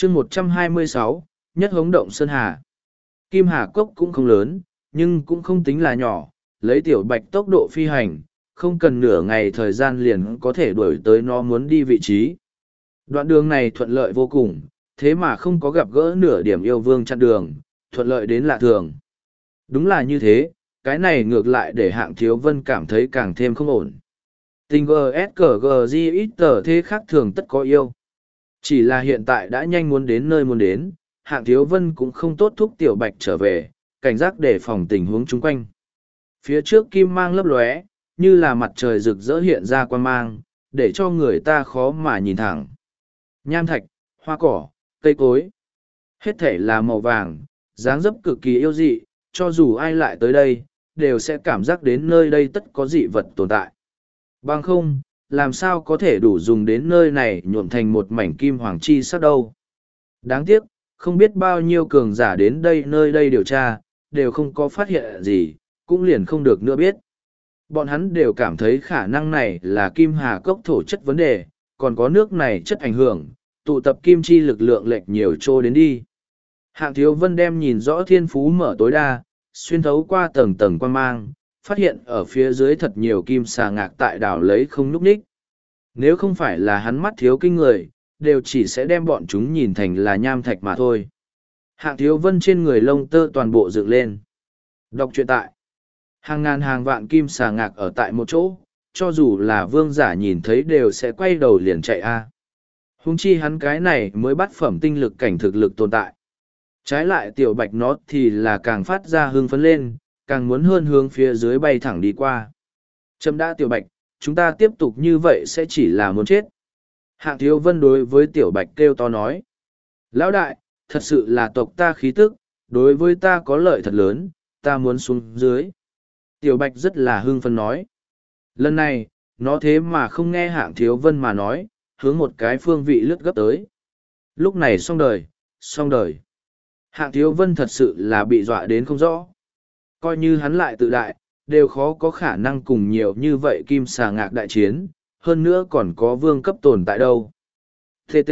chương 126, nhất hống động Sơn Hà. Kim Hà Cốc cũng không lớn, nhưng cũng không tính là nhỏ, lấy tiểu bạch tốc độ phi hành, không cần nửa ngày thời gian liền có thể đuổi tới nó muốn đi vị trí. Đoạn đường này thuận lợi vô cùng, thế mà không có gặp gỡ nửa điểm yêu vương chặn đường, thuận lợi đến lạ thường. Đúng là như thế, cái này ngược lại để Hạng Thiếu Vân cảm thấy càng thêm không ổn. Tình GSKG ít tờ thế khác thường tất có yêu. Chỉ là hiện tại đã nhanh muốn đến nơi muốn đến, Hạng Thiếu Vân cũng không tốt thúc tiểu bạch trở về, cảnh giác để phòng tình huống chung quanh. Phía trước kim mang lấp lóe, như là mặt trời rực rỡ hiện ra quang mang, để cho người ta khó mà nhìn thẳng. Nham thạch, hoa cỏ, cây cối. Hết thể là màu vàng, dáng dấp cực kỳ yêu dị, cho dù ai lại tới đây, đều sẽ cảm giác đến nơi đây tất có dị vật tồn tại. Bằng không, làm sao có thể đủ dùng đến nơi này nhuộm thành một mảnh kim hoàng chi sắc đâu. Đáng tiếc, không biết bao nhiêu cường giả đến đây nơi đây điều tra, đều không có phát hiện gì, cũng liền không được nữa biết. Bọn hắn đều cảm thấy khả năng này là kim hà cốc thổ chất vấn đề, còn có nước này chất ảnh hưởng, tụ tập kim chi lực lượng lệch nhiều trô đến đi. Hạng Thiếu Vân đem nhìn rõ thiên phú mở tối đa, xuyên thấu qua tầng tầng quan mang, phát hiện ở phía dưới thật nhiều kim xà ngạc tại đảo lấy không núp ních. Nếu không phải là hắn mắt thiếu kinh người, đều chỉ sẽ đem bọn chúng nhìn thành là nham thạch mà thôi. Hạng Thiếu Vân trên người lông tơ toàn bộ dựng lên. Đọc truyện tại. Hàng ngàn hàng vạn kim xà ngạc ở tại một chỗ, cho dù là vương giả nhìn thấy đều sẽ quay đầu liền chạy a. Huống chi hắn cái này mới bắt phẩm tinh lực cảnh thực lực tồn tại. Trái lại tiểu bạch nó thì là càng phát ra hưng phấn lên, càng muốn hơn hướng phía dưới bay thẳng đi qua. Chấm đã tiểu bạch, chúng ta tiếp tục như vậy sẽ chỉ là muốn chết. Hạng Thiếu Vân đối với tiểu bạch kêu to nói. Lão đại, thật sự là tộc ta khí tức, đối với ta có lợi thật lớn, ta muốn xuống dưới. Tiểu bạch rất là hưng phấn nói. Lần này, nó thế mà không nghe Hạng Thiếu Vân mà nói, hướng một cái phương vị lướt gấp tới. Lúc này xong đời, xong đời. Hạng Thiếu Vân thật sự là bị dọa đến không rõ. Coi như hắn lại tự đại, đều khó có khả năng cùng nhiều như vậy kim xà ngạc đại chiến, hơn nữa còn có vương cấp tồn tại đâu. TT.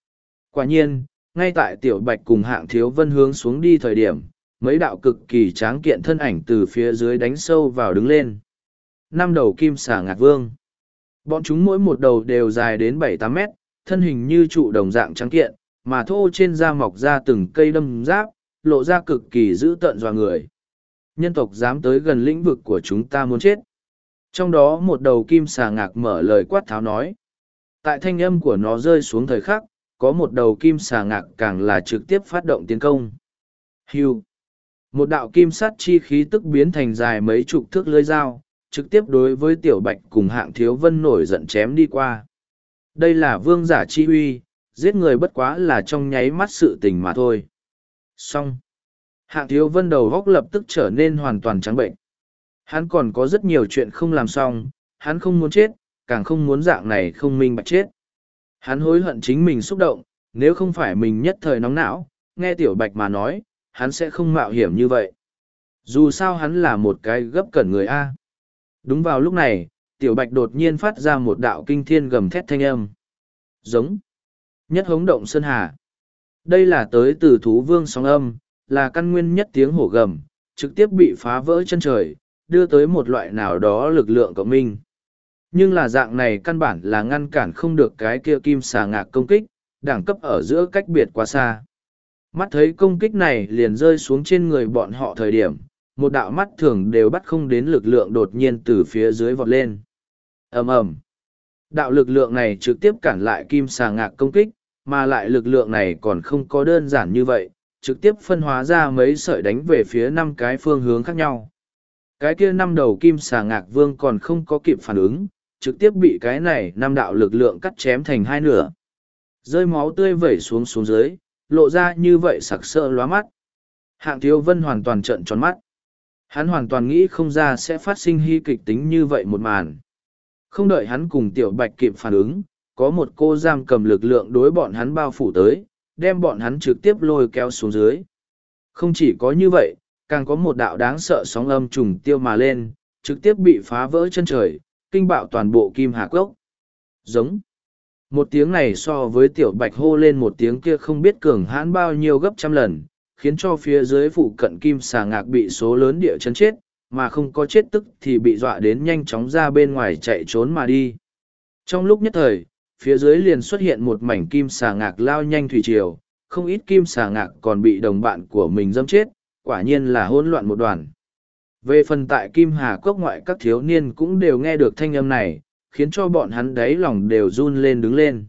Quả nhiên, ngay tại tiểu bạch cùng Hạng Thiếu Vân hướng xuống đi thời điểm, mấy đạo cực kỳ tráng kiện thân ảnh từ phía dưới đánh sâu vào đứng lên. 5 đầu kim xà ngạc vương. Bọn chúng mỗi một đầu đều dài đến 7-8 mét, thân hình như trụ đồng dạng trắng kiện, mà thô trên da mọc ra từng cây đâm giáp, lộ ra cực kỳ dữ tợn dọa người. Nhân tộc dám tới gần lĩnh vực của chúng ta muốn chết. Trong đó một đầu kim xà ngạc mở lời quát tháo nói. Tại thanh âm của nó rơi xuống thời khắc, có một đầu kim xà ngạc càng là trực tiếp phát động tiến công. Hưu. Một đạo kim sắt chi khí tức biến thành dài mấy chục thước lưỡi dao, trực tiếp đối với tiểu bạch cùng Hạng Thiếu Vân nổi giận chém đi qua. Đây là vương giả chi uy, giết người bất quá là trong nháy mắt sự tình mà thôi. Xong. Hạng Thiếu Vân đầu góc lập tức trở nên hoàn toàn trắng bệnh. Hắn còn có rất nhiều chuyện không làm xong, hắn không muốn chết, càng không muốn dạng này không minh bạch chết. Hắn hối hận chính mình xúc động, nếu không phải mình nhất thời nóng não, nghe tiểu bạch mà nói, hắn sẽ không mạo hiểm như vậy. Dù sao hắn là một cái gấp cẩn người A. Đúng vào lúc này, tiểu bạch đột nhiên phát ra một đạo kinh thiên gầm thét thanh âm. Giống. Nhất hống động Sơn Hà. Đây là tới từ thú vương sóng âm, là căn nguyên nhất tiếng hổ gầm, trực tiếp bị phá vỡ chân trời, đưa tới một loại nào đó lực lượng cộng minh. Nhưng là dạng này căn bản là ngăn cản không được cái kia kim xà ngạc công kích, đẳng cấp ở giữa cách biệt quá xa. Mắt thấy công kích này liền rơi xuống trên người bọn họ thời điểm, một đạo mắt thường đều bắt không đến lực lượng đột nhiên từ phía dưới vọt lên. Ầm ầm. Đạo lực lượng này trực tiếp cản lại kim xà ngạc công kích, mà lại lực lượng này còn không có đơn giản như vậy, trực tiếp phân hóa ra mấy sợi đánh về phía 5 cái phương hướng khác nhau. Cái kia 5 đầu kim xà ngạc vương còn không có kịp phản ứng, trực tiếp bị cái này 5 đạo lực lượng cắt chém thành 2 nửa. Rơi máu tươi vẩy xuống xuống dưới, lộ ra như vậy sặc sỡ lóa mắt. Hạng Thiếu Vân hoàn toàn trợn tròn mắt. Hắn hoàn toàn nghĩ không ra sẽ phát sinh hy kịch tính như vậy một màn. Không đợi hắn cùng tiểu bạch kịp phản ứng, có một cô giam cầm lực lượng đối bọn hắn bao phủ tới, đem bọn hắn trực tiếp lôi kéo xuống dưới. Không chỉ có như vậy, càng có một đạo đáng sợ sóng âm trùng tiêu mà lên, trực tiếp bị phá vỡ chân trời, kinh bạo toàn bộ kim hà cốc. Giống. Một tiếng này so với tiểu bạch hô lên một tiếng kia không biết cường hãn bao nhiêu gấp trăm lần, khiến cho phía dưới phụ cận kim xà ngạc bị số lớn địa chấn chết, mà không có chết tức thì bị dọa đến nhanh chóng ra bên ngoài chạy trốn mà đi. Trong lúc nhất thời, phía dưới liền xuất hiện một mảnh kim xà ngạc lao nhanh thủy triều, không ít kim xà ngạc còn bị đồng bạn của mình dâm chết, quả nhiên là hỗn loạn một đoàn. Về phần tại Kim Hà Cốc ngoại, các thiếu niên cũng đều nghe được thanh âm này, khiến cho bọn hắn đáy lòng đều run lên đứng lên.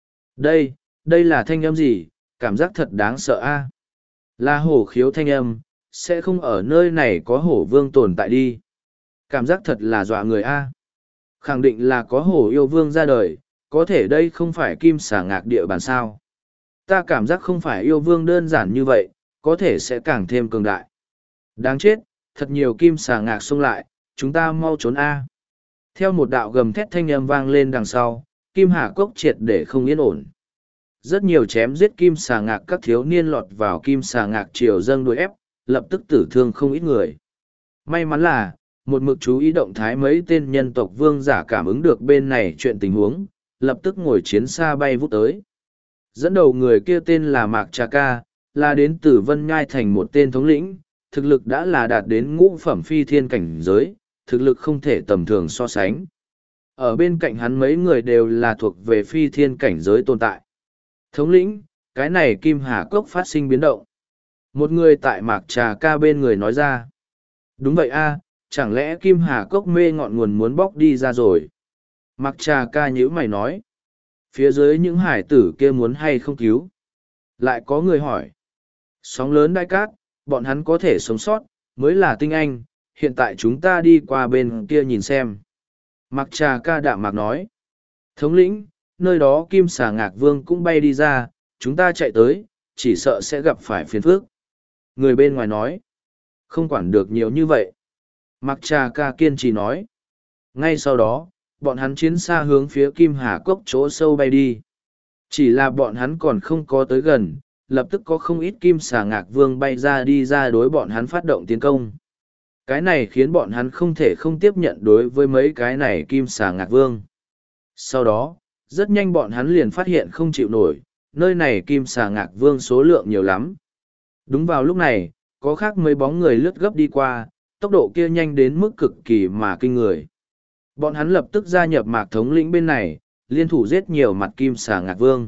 Đây là thanh âm gì, cảm giác thật đáng sợ a. Là hổ khiếu thanh âm, sẽ không ở nơi này có hổ vương tồn tại đi. Cảm giác thật là dọa người a. Khẳng định là có hổ yêu vương ra đời, có thể đây không phải kim xà ngạc địa bàn sao. Ta cảm giác không phải yêu vương đơn giản như vậy, có thể sẽ càng thêm cường đại. Đáng chết, thật nhiều kim xà ngạc xông lại, chúng ta mau trốn a. Theo một đạo gầm thét thanh âm vang lên đằng sau, Kim Hà Cốc triệt để không yên ổn. Rất nhiều chém giết kim xà ngạc các thiếu niên lọt vào kim xà ngạc triều dâng đuổi ép, lập tức tử thương không ít người. May mắn là, một mực chú ý động thái mấy tên nhân tộc vương giả cảm ứng được bên này chuyện tình huống, lập tức ngồi chiến xa bay vút tới. Dẫn đầu người kia tên là Mạc Trà Ca, là đến từ Vân Nhai thành một tên thống lĩnh, thực lực đã là đạt đến ngũ phẩm phi thiên cảnh giới, thực lực không thể tầm thường so sánh. Ở bên cạnh hắn mấy người đều là thuộc về phi thiên cảnh giới tồn tại. Thống lĩnh, cái này Kim Hà Cốc phát sinh biến động. Một người tại Mạc Trà Ca bên người nói ra. Đúng vậy a, chẳng lẽ Kim Hà Cốc mê ngọn nguồn muốn bóc đi ra rồi? Mạc Trà Ca nhíu mày nói. Phía dưới những hải tử kia muốn hay không cứu? Lại có người hỏi. Sóng lớn đại cát, bọn hắn có thể sống sót, mới là tinh anh, hiện tại chúng ta đi qua bên kia nhìn xem. Mạc Trà Ca đạm mạc nói. Thống lĩnh, nơi đó kim xà ngạc vương cũng bay đi ra, chúng ta chạy tới, chỉ sợ sẽ gặp phải phiền phức. Người bên ngoài nói. Không quản được nhiều như vậy. Mạc Trà Ca kiên trì nói. Ngay sau đó, bọn hắn chiến xa hướng phía Kim Hà Cốc chỗ sâu bay đi. Chỉ là bọn hắn còn không có tới gần, lập tức có không ít kim xà ngạc vương bay ra đi ra đối bọn hắn phát động tiến công. Cái này khiến bọn hắn không thể không tiếp nhận đối với mấy cái này kim xà ngạc vương. Sau đó, rất nhanh bọn hắn liền phát hiện không chịu nổi, nơi này kim xà ngạc vương số lượng nhiều lắm. Đúng vào lúc này, có khác mấy bóng người lướt gấp đi qua, tốc độ kia nhanh đến mức cực kỳ mà kinh người. Bọn hắn lập tức gia nhập Mạc thống lĩnh bên này, liên thủ giết nhiều mặt kim xà ngạc vương.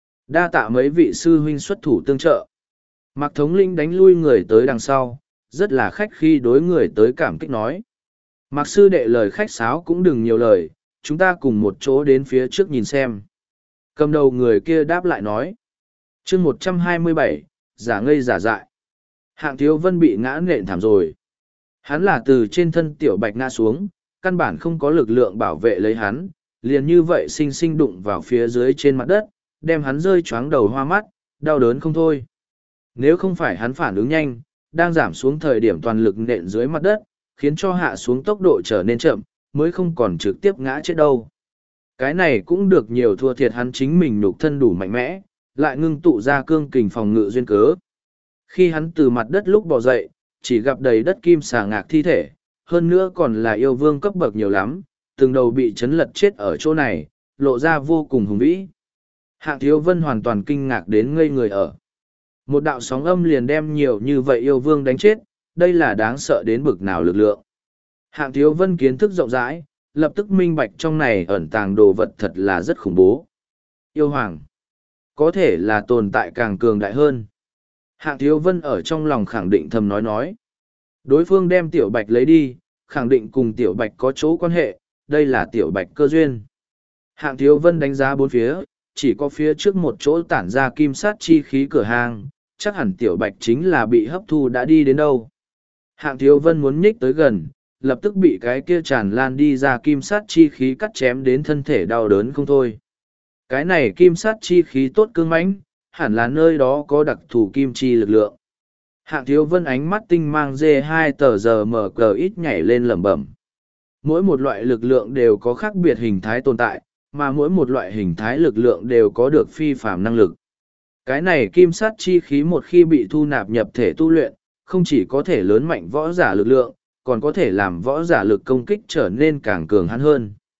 Đa tạ mấy vị sư huynh xuất thủ tương trợ. Mạc thống lĩnh đánh lui người tới đằng sau, rất là khách khi đối người tới cảm kích nói. Mạc sư đệ lời khách sáo cũng đừng nhiều lời, chúng ta cùng một chỗ đến phía trước nhìn xem. Cầm đầu người kia đáp lại nói. chương 127, giả ngây giả dại. Hạng Thiếu Vân bị ngã nện thảm rồi. Hắn là từ trên thân tiểu bạch ngã xuống, căn bản không có lực lượng bảo vệ lấy hắn, liền như vậy xinh xinh đụng vào phía dưới trên mặt đất, đem hắn rơi choáng đầu hoa mắt, đau đớn không thôi. Nếu không phải hắn phản ứng nhanh, đang giảm xuống thời điểm toàn lực nện dưới mặt đất, khiến cho hạ xuống tốc độ trở nên chậm, mới không còn trực tiếp ngã chết đâu. Cái này cũng được nhiều thua thiệt hắn chính mình nhục thân đủ mạnh mẽ, lại ngưng tụ ra cương kình phòng ngự duyên cớ. Khi hắn từ mặt đất lúc bò dậy, chỉ gặp đầy đất kim xà ngạc thi thể, hơn nữa còn là yêu vương cấp bậc nhiều lắm, từng đầu bị chấn lật chết ở chỗ này, lộ ra vô cùng hùng vĩ. Hạng Thiếu Vân hoàn toàn kinh ngạc đến ngây người ở. Một đạo sóng âm liền đem nhiều như vậy yêu vương đánh chết, đây là đáng sợ đến bực nào lực lượng. Hạng Thiếu Vân kiến thức rộng rãi, lập tức minh bạch trong này ẩn tàng đồ vật thật là rất khủng bố. Yêu hoàng, có thể là tồn tại càng cường đại hơn. Hạng Thiếu Vân ở trong lòng khẳng định thầm nói. Đối phương đem tiểu bạch lấy đi, khẳng định cùng tiểu bạch có chỗ quan hệ, đây là tiểu bạch cơ duyên. Hạng Thiếu Vân đánh giá bốn phía, chỉ có phía trước một chỗ tản ra kim sát chi khí cửa hàng, chắc hẳn tiểu bạch chính là bị hấp thu đã đi đến đâu. Hạng Thiếu Vân muốn nhích tới gần, lập tức bị cái kia tràn lan đi ra kim sát chi khí cắt chém đến thân thể đau đớn không thôi. Cái này kim sát chi khí tốt cương mãnh, hẳn là nơi đó có đặc thù kim chi lực lượng. Hạng Thiếu Vân ánh mắt tinh mang dê 2 tờ giờ mở cờ ít nhảy lên lẩm bẩm. Mỗi một loại lực lượng đều có khác biệt hình thái tồn tại, mà mỗi một loại hình thái lực lượng đều có được phi phàm năng lực. Cái này kim sát chi khí một khi bị thu nạp nhập thể tu luyện, không chỉ có thể lớn mạnh võ giả lực lượng, còn có thể làm võ giả lực công kích trở nên càng cường hắn hơn.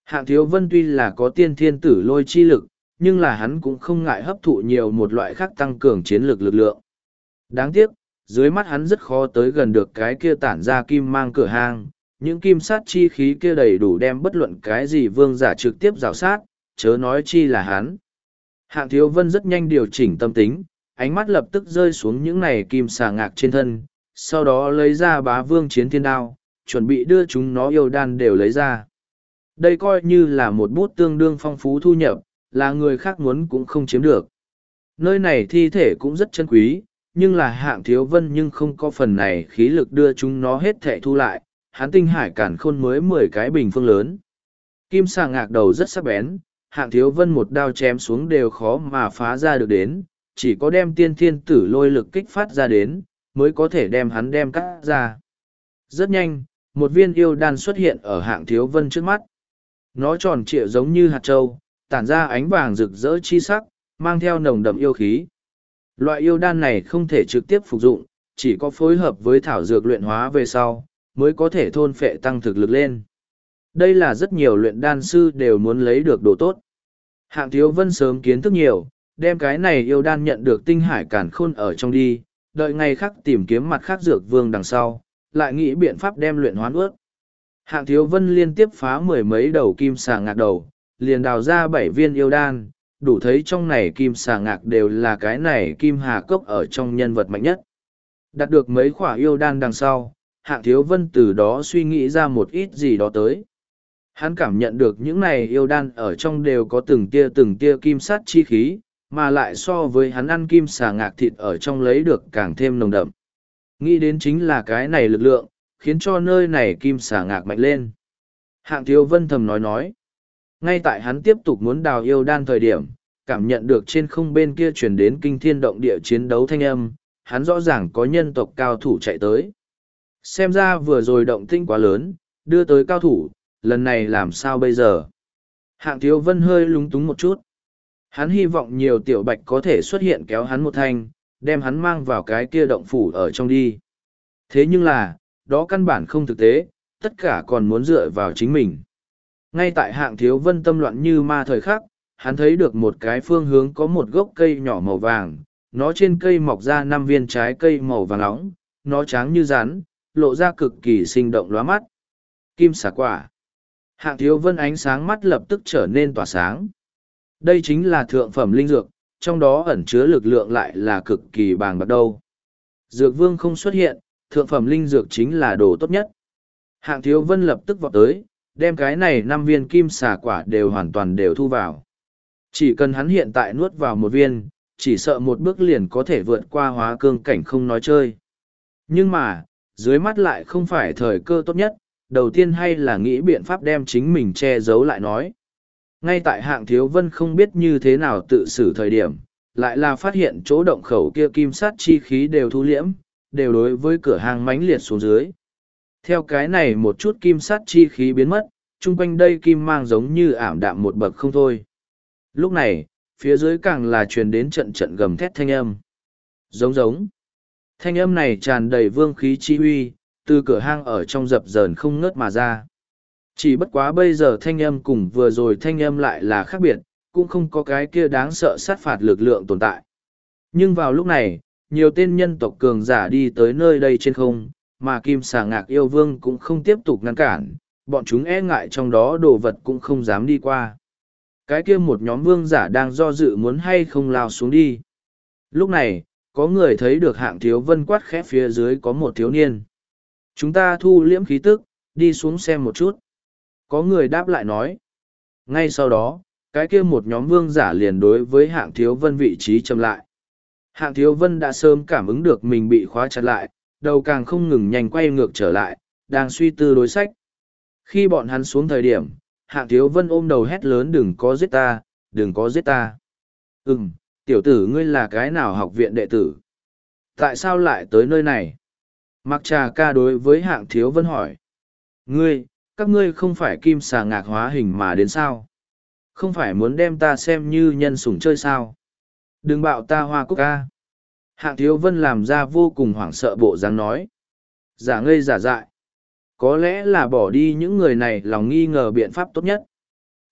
Hạng Thiếu Vân tuy là có tiên thiên tử lôi chi lực, nhưng là hắn cũng không ngại hấp thụ nhiều một loại khác tăng cường chiến lược lực lượng. Đáng tiếc, dưới mắt hắn rất khó tới gần được cái kia tản ra kim mang cửa hang, những kim sát chi khí kia đầy đủ đem bất luận cái gì vương giả trực tiếp rào sát, chớ nói chi là hắn. Hạng Thiếu Vân rất nhanh điều chỉnh tâm tính, ánh mắt lập tức rơi xuống những này kim xà ngạc trên thân, sau đó lấy ra bá vương chiến thiên đao, chuẩn bị đưa chúng nó yêu đan đều lấy ra. Đây coi như là một bút tương đương phong phú thu nhập, là người khác muốn cũng không chiếm được. Nơi này thi thể cũng rất chân quý, nhưng là Hạng Thiếu Vân nhưng không có phần này khí lực đưa chúng nó hết thệ thu lại, hắn tinh hải cản khôn mới 10 cái bình phương lớn. Kim xà ngạc đầu rất sắc bén, Hạng Thiếu Vân một đao chém xuống đều khó mà phá ra được đến, chỉ có đem tiên thiên tử lôi lực kích phát ra đến, mới có thể đem hắn đem cắt ra. Rất nhanh, một viên yêu đan xuất hiện ở Hạng Thiếu Vân trước mắt. Nó tròn trịa giống như hạt trâu, tản ra ánh vàng rực rỡ chi sắc, mang theo nồng đậm yêu khí. Loại yêu đan này không thể trực tiếp phục dụng, chỉ có phối hợp với thảo dược luyện hóa về sau, mới có thể thôn phệ tăng thực lực lên. Đây là rất nhiều luyện đan sư đều muốn lấy được đồ tốt. Hạng Thiếu Vân sớm kiến thức nhiều, đem cái này yêu đan nhận được tinh hải cản khôn ở trong đi, đợi ngày khác tìm kiếm mặt khác dược vương đằng sau, lại nghĩ biện pháp đem luyện hoán ướt. Hạng Thiếu Vân liên tiếp phá 10 mấy đầu kim xà ngạc đầu, liền đào ra 7 viên yêu đan, đủ thấy trong này kim xà ngạc đều là cái này kim hà cốc ở trong nhân vật mạnh nhất. Đạt được mấy khỏa yêu đan đằng sau, Hạng Thiếu Vân từ đó suy nghĩ ra một ít gì đó tới. Hắn cảm nhận được những này yêu đan ở trong đều có từng tia kim sát chi khí, mà lại so với hắn ăn kim xà ngạc thịt ở trong lấy được càng thêm nồng đậm. Nghĩ đến chính là cái này lực lượng, khiến cho nơi này kim xà ngạc mạnh lên. Hạng Thiếu Vân thầm nói. Ngay tại hắn tiếp tục muốn đào yêu đan thời điểm, cảm nhận được trên không bên kia chuyển đến kinh thiên động địa chiến đấu thanh âm, hắn rõ ràng có nhân tộc cao thủ chạy tới. Xem ra vừa rồi động tinh quá lớn, đưa tới cao thủ, lần này làm sao bây giờ? Hạng Thiếu Vân hơi lúng túng một chút. Hắn hy vọng nhiều tiểu bạch có thể xuất hiện kéo hắn một thanh, đem hắn mang vào cái kia động phủ ở trong đi. Thế nhưng là, đó căn bản không thực tế, tất cả còn muốn dựa vào chính mình. Ngay tại Hạng Thiếu Vân tâm loạn như ma thời khắc, hắn thấy được một cái phương hướng có một gốc cây nhỏ màu vàng, nó trên cây mọc ra 5 viên trái cây màu vàng nóng, nó trắng như rắn, lộ ra cực kỳ sinh động lóa mắt. Kim xà quả. Hạng Thiếu Vân ánh sáng mắt lập tức trở nên tỏa sáng. Đây chính là thượng phẩm linh dược, trong đó ẩn chứa lực lượng lại là cực kỳ bàng bạc đâu. Dược vương không xuất hiện, thượng phẩm linh dược chính là đồ tốt nhất. Hạng Thiếu Vân lập tức vọt tới, đem cái này 5 viên kim xà quả đều hoàn toàn đều thu vào. Chỉ cần hắn hiện tại nuốt vào một viên, chỉ sợ một bước liền có thể vượt qua hóa cương cảnh không nói chơi. Nhưng mà, dưới mắt lại không phải thời cơ tốt nhất, đầu tiên hay là nghĩ biện pháp đem chính mình che giấu lại nói. Ngay tại Hạng Thiếu Vân không biết như thế nào tự xử thời điểm, lại là phát hiện chỗ động khẩu kia kim sát chi khí đều thu liễm, đều đối với cửa hàng mãnh liệt xuống dưới. Theo cái này một chút kim sát chi khí biến mất, chung quanh đây kim mang giống như ảm đạm một bậc không thôi. Lúc này, phía dưới càng là truyền đến trận trận gầm thét thanh âm. Giống. Thanh âm này tràn đầy vương khí chi huy, từ cửa hang ở trong dập dờn không ngớt mà ra. Chỉ bất quá bây giờ thanh âm cùng vừa rồi thanh âm lại là khác biệt, cũng không có cái kia đáng sợ sát phạt lực lượng tồn tại. Nhưng vào lúc này, nhiều tên nhân tộc cường giả đi tới nơi đây trên không, mà Kim Xà Ngạc yêu vương cũng không tiếp tục ngăn cản, bọn chúng e ngại trong đó đồ vật cũng không dám đi qua. Cái kia một nhóm vương giả đang do dự muốn hay không lao xuống đi. Lúc này, có người thấy được Hạng Thiếu Vân quát khẽ phía dưới có một thiếu niên. Chúng ta thu liễm khí tức, đi xuống xem một chút. Có người đáp lại nói. Ngay sau đó, cái kia một nhóm vương giả liền đối với Hạng Thiếu Vân vị trí châm lại. Hạng Thiếu Vân đã sớm cảm ứng được mình bị khóa chặt lại, đầu càng không ngừng nhanh quay ngược trở lại, đang suy tư đối sách. Khi bọn hắn xuống thời điểm, Hạng Thiếu Vân ôm đầu hét lớn đừng có giết ta, đừng có giết ta. Tiểu tử ngươi là cái nào học viện đệ tử? Tại sao lại tới nơi này? Mặc Trà Ca đối với Hạng Thiếu Vân hỏi. Các ngươi không phải Kim Xà Ngạc hóa hình mà đến sao? Không phải muốn đem ta xem như nhân sủng chơi sao? Đừng bạo ta Hoa Cúc Ca. Hạng Thiếu Vân làm ra vô cùng hoảng sợ bộ dáng nói. Giả ngây giả dại. Có lẽ là bỏ đi những người này lòng nghi ngờ biện pháp tốt nhất.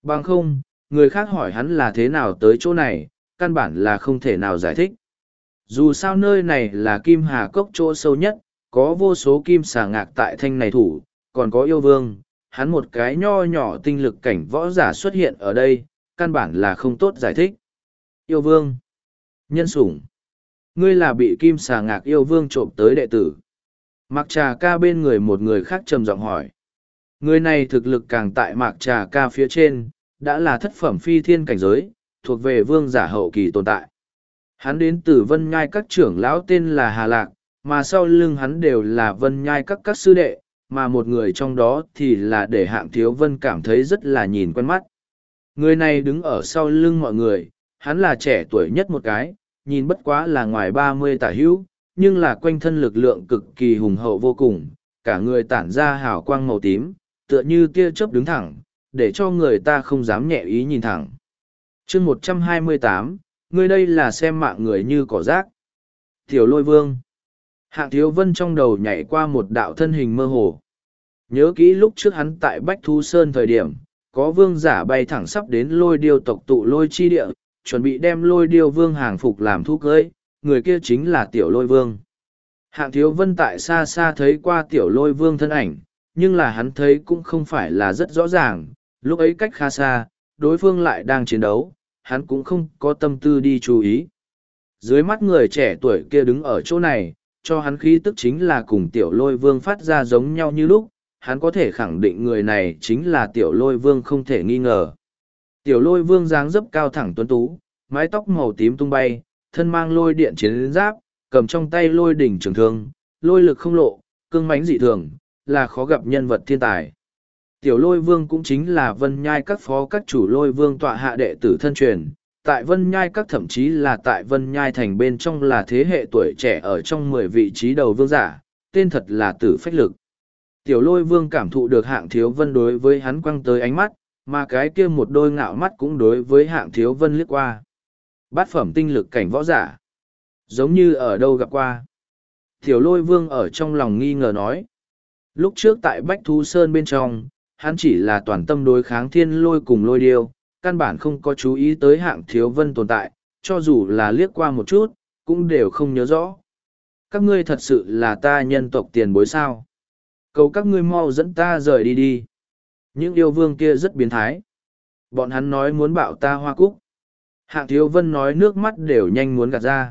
Bằng không, người khác hỏi hắn là thế nào tới chỗ này, căn bản là không thể nào giải thích. Dù sao nơi này là Kim Hà Cốc chỗ sâu nhất, có vô số kim xà ngạc tại thanh này thủ, còn có yêu vương, hắn một cái nho nhỏ tinh lực cảnh võ giả xuất hiện ở đây, căn bản là không tốt giải thích. Yêu vương, nhân sủng, ngươi là bị kim xà ngạc yêu vương trộm tới đệ tử. Mạc Trà Ca bên người một người khác trầm giọng hỏi. Người này thực lực càng tại Mạc Trà Ca phía trên, đã là thất phẩm phi thiên cảnh giới, thuộc về vương giả hậu kỳ tồn tại. Hắn đến từ Vân Nhai các trưởng lão tên là Hà Lạc, mà sau lưng hắn đều là Vân Nhai các sư đệ, mà một người trong đó thì là để Hạng Thiếu Vân cảm thấy rất là nhìn quen mắt. Người này đứng ở sau lưng mọi người, hắn là trẻ tuổi nhất một cái, nhìn bất quá là ngoài 30 tả hữu, nhưng là quanh thân lực lượng cực kỳ hùng hậu vô cùng, cả người tản ra hào quang màu tím, tựa như tia chớp đứng thẳng, để cho người ta không dám nhẹ ý nhìn thẳng. chương 128, người đây là xem mạng người như cỏ rác. Tiểu Lôi Vương. Hạng Thiếu Vân trong đầu nhảy qua một đạo thân hình mơ hồ. Nhớ kỹ lúc trước hắn tại Bách Thu Sơn thời điểm, có vương giả bay thẳng sắp đến Lôi Điêu tộc tụ Lôi chi địa, chuẩn bị đem Lôi Điêu Vương hàng phục làm thú cưới, người kia chính là Tiểu Lôi Vương. Hạng Thiếu Vân tại xa xa thấy qua Tiểu Lôi Vương thân ảnh, nhưng là hắn thấy cũng không phải là rất rõ ràng, lúc ấy cách khá xa, đối phương lại đang chiến đấu, hắn cũng không có tâm tư đi chú ý. Dưới mắt người trẻ tuổi kia đứng ở chỗ này, cho hắn khí tức chính là cùng Tiểu Lôi Vương phát ra giống nhau như lúc, hắn có thể khẳng định người này chính là Tiểu Lôi Vương không thể nghi ngờ. Tiểu Lôi Vương dáng dấp cao thẳng tuấn tú, mái tóc màu tím tung bay, thân mang lôi điện chiến giáp, cầm trong tay lôi đỉnh trường thương, lôi lực không lộ, cương mãnh dị thường, là khó gặp nhân vật thiên tài. Tiểu Lôi Vương cũng chính là Vân Nhai các phó các chủ Lôi Vương tọa hạ đệ tử thân truyền, tại Vân Nhai các thậm chí là tại Vân Nhai thành bên trong là thế hệ tuổi trẻ ở trong 10 vị trí đầu vương giả, tên thật là Tử Phách Lực. Tiểu Lôi Vương cảm thụ được Hạng Thiếu Vân đối với hắn quăng tới ánh mắt, mà cái kia một đôi ngạo mắt cũng đối với Hạng Thiếu Vân liếc qua. Bát phẩm tinh lực cảnh võ giả. Giống như ở đâu gặp qua. Tiểu Lôi Vương ở trong lòng nghi ngờ nói. Lúc trước tại Bách Thu Sơn bên trong, hắn chỉ là toàn tâm đối kháng thiên lôi cùng lôi điêu, căn bản không có chú ý tới Hạng Thiếu Vân tồn tại, cho dù là liếc qua một chút, cũng đều không nhớ rõ. Các ngươi thật sự là ta nhân tộc tiền bối sao? Cầu các ngươi mau dẫn ta rời đi đi. Những yêu vương kia rất biến thái. Bọn hắn nói muốn bạo ta Hoa Cúc. Hạng Thiếu Vân nói nước mắt đều nhanh muốn gạt ra.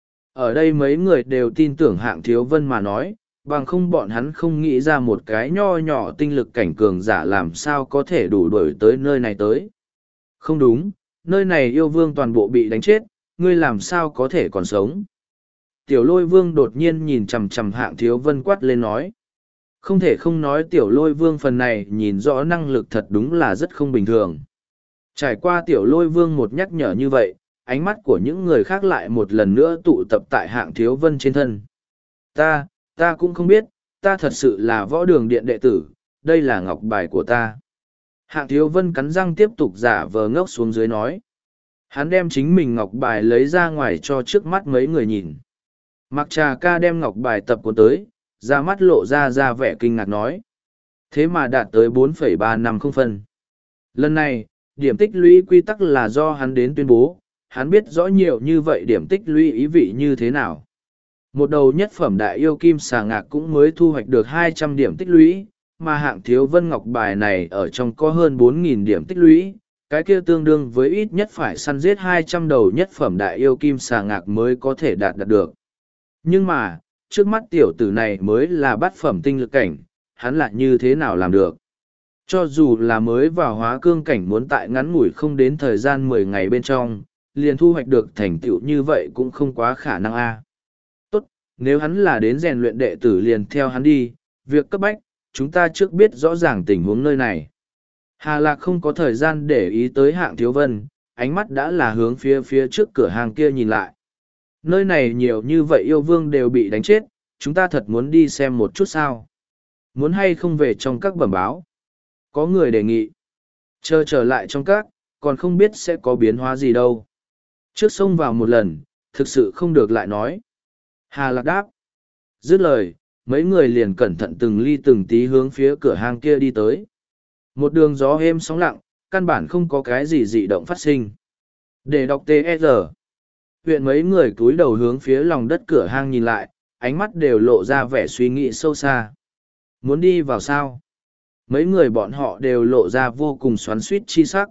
Ở đây mấy người đều tin tưởng Hạng Thiếu Vân mà nói, bằng không bọn hắn không nghĩ ra một cái nho nhỏ tinh lực cảnh cường giả làm sao có thể đủ đuổi tới nơi này tới. Không đúng, nơi này yêu vương toàn bộ bị đánh chết, ngươi làm sao có thể còn sống. Tiểu Lôi Vương đột nhiên nhìn chằm chằm Hạng Thiếu Vân quát lên nói. Không thể không nói Tiểu Lôi Vương phần này nhìn rõ năng lực thật đúng là rất không bình thường. Trải qua Tiểu Lôi Vương một nhắc nhở như vậy, ánh mắt của những người khác lại một lần nữa tụ tập tại Hạng Thiếu Vân trên thân. Ta cũng không biết, ta thật sự là võ đường điện đệ tử, đây là ngọc bài của ta. Hạng Thiếu Vân cắn răng tiếp tục giả vờ ngốc xuống dưới nói. Hắn đem chính mình ngọc bài lấy ra ngoài cho trước mắt mấy người nhìn. Mạc Trà Ca đem ngọc bài tập cuốn tới, ra mắt lộ ra vẻ kinh ngạc nói. Thế mà đạt tới 4,350 phân. Lần này, điểm tích lũy quy tắc là do hắn đến tuyên bố, hắn biết rõ nhiều như vậy điểm tích lũy ý vị như thế nào. Một đầu nhất phẩm đại yêu kim xà ngạc cũng mới thu hoạch được 200 điểm tích lũy, mà Hạng Thiếu Vân ngọc bài này ở trong có hơn 4.000 điểm tích lũy, cái kia tương đương với ít nhất phải săn giết 200 đầu nhất phẩm đại yêu kim xà ngạc mới có thể đạt được. Nhưng mà, trước mắt tiểu tử này mới là bát phẩm tinh lực cảnh, hắn lại như thế nào làm được? Cho dù là mới vào hóa cương cảnh muốn tại ngắn ngủi không đến thời gian 10 ngày bên trong, liền thu hoạch được thành tựu như vậy cũng không quá khả năng a. Tốt, nếu hắn là đến rèn luyện đệ tử liền theo hắn đi, việc cấp bách, chúng ta trước biết rõ ràng tình huống nơi này. Hà Lạc không có thời gian để ý tới Hạng Thiếu Vân, ánh mắt đã là hướng phía trước cửa hàng kia nhìn lại. Nơi này nhiều như vậy yêu vương đều bị đánh chết, chúng ta thật muốn đi xem một chút sao. Muốn hay không về trong các bẩm báo. Có người đề nghị. Chờ trở lại trong các, còn không biết sẽ có biến hóa gì đâu. Trước xông vào một lần, thực sự không được lại nói. Hà Lạc đáp. Dứt lời, mấy người liền cẩn thận từng ly từng tí hướng phía cửa hàng kia đi tới. Một đường gió êm sóng lặng, căn bản không có cái gì dị động phát sinh. Để đọc TR, huyện mấy người cúi đầu hướng phía lòng đất cửa hang nhìn lại, ánh mắt đều lộ ra vẻ suy nghĩ sâu xa. Muốn đi vào sao? Mấy người bọn họ đều lộ ra vô cùng xoắn xuýt chi sắc.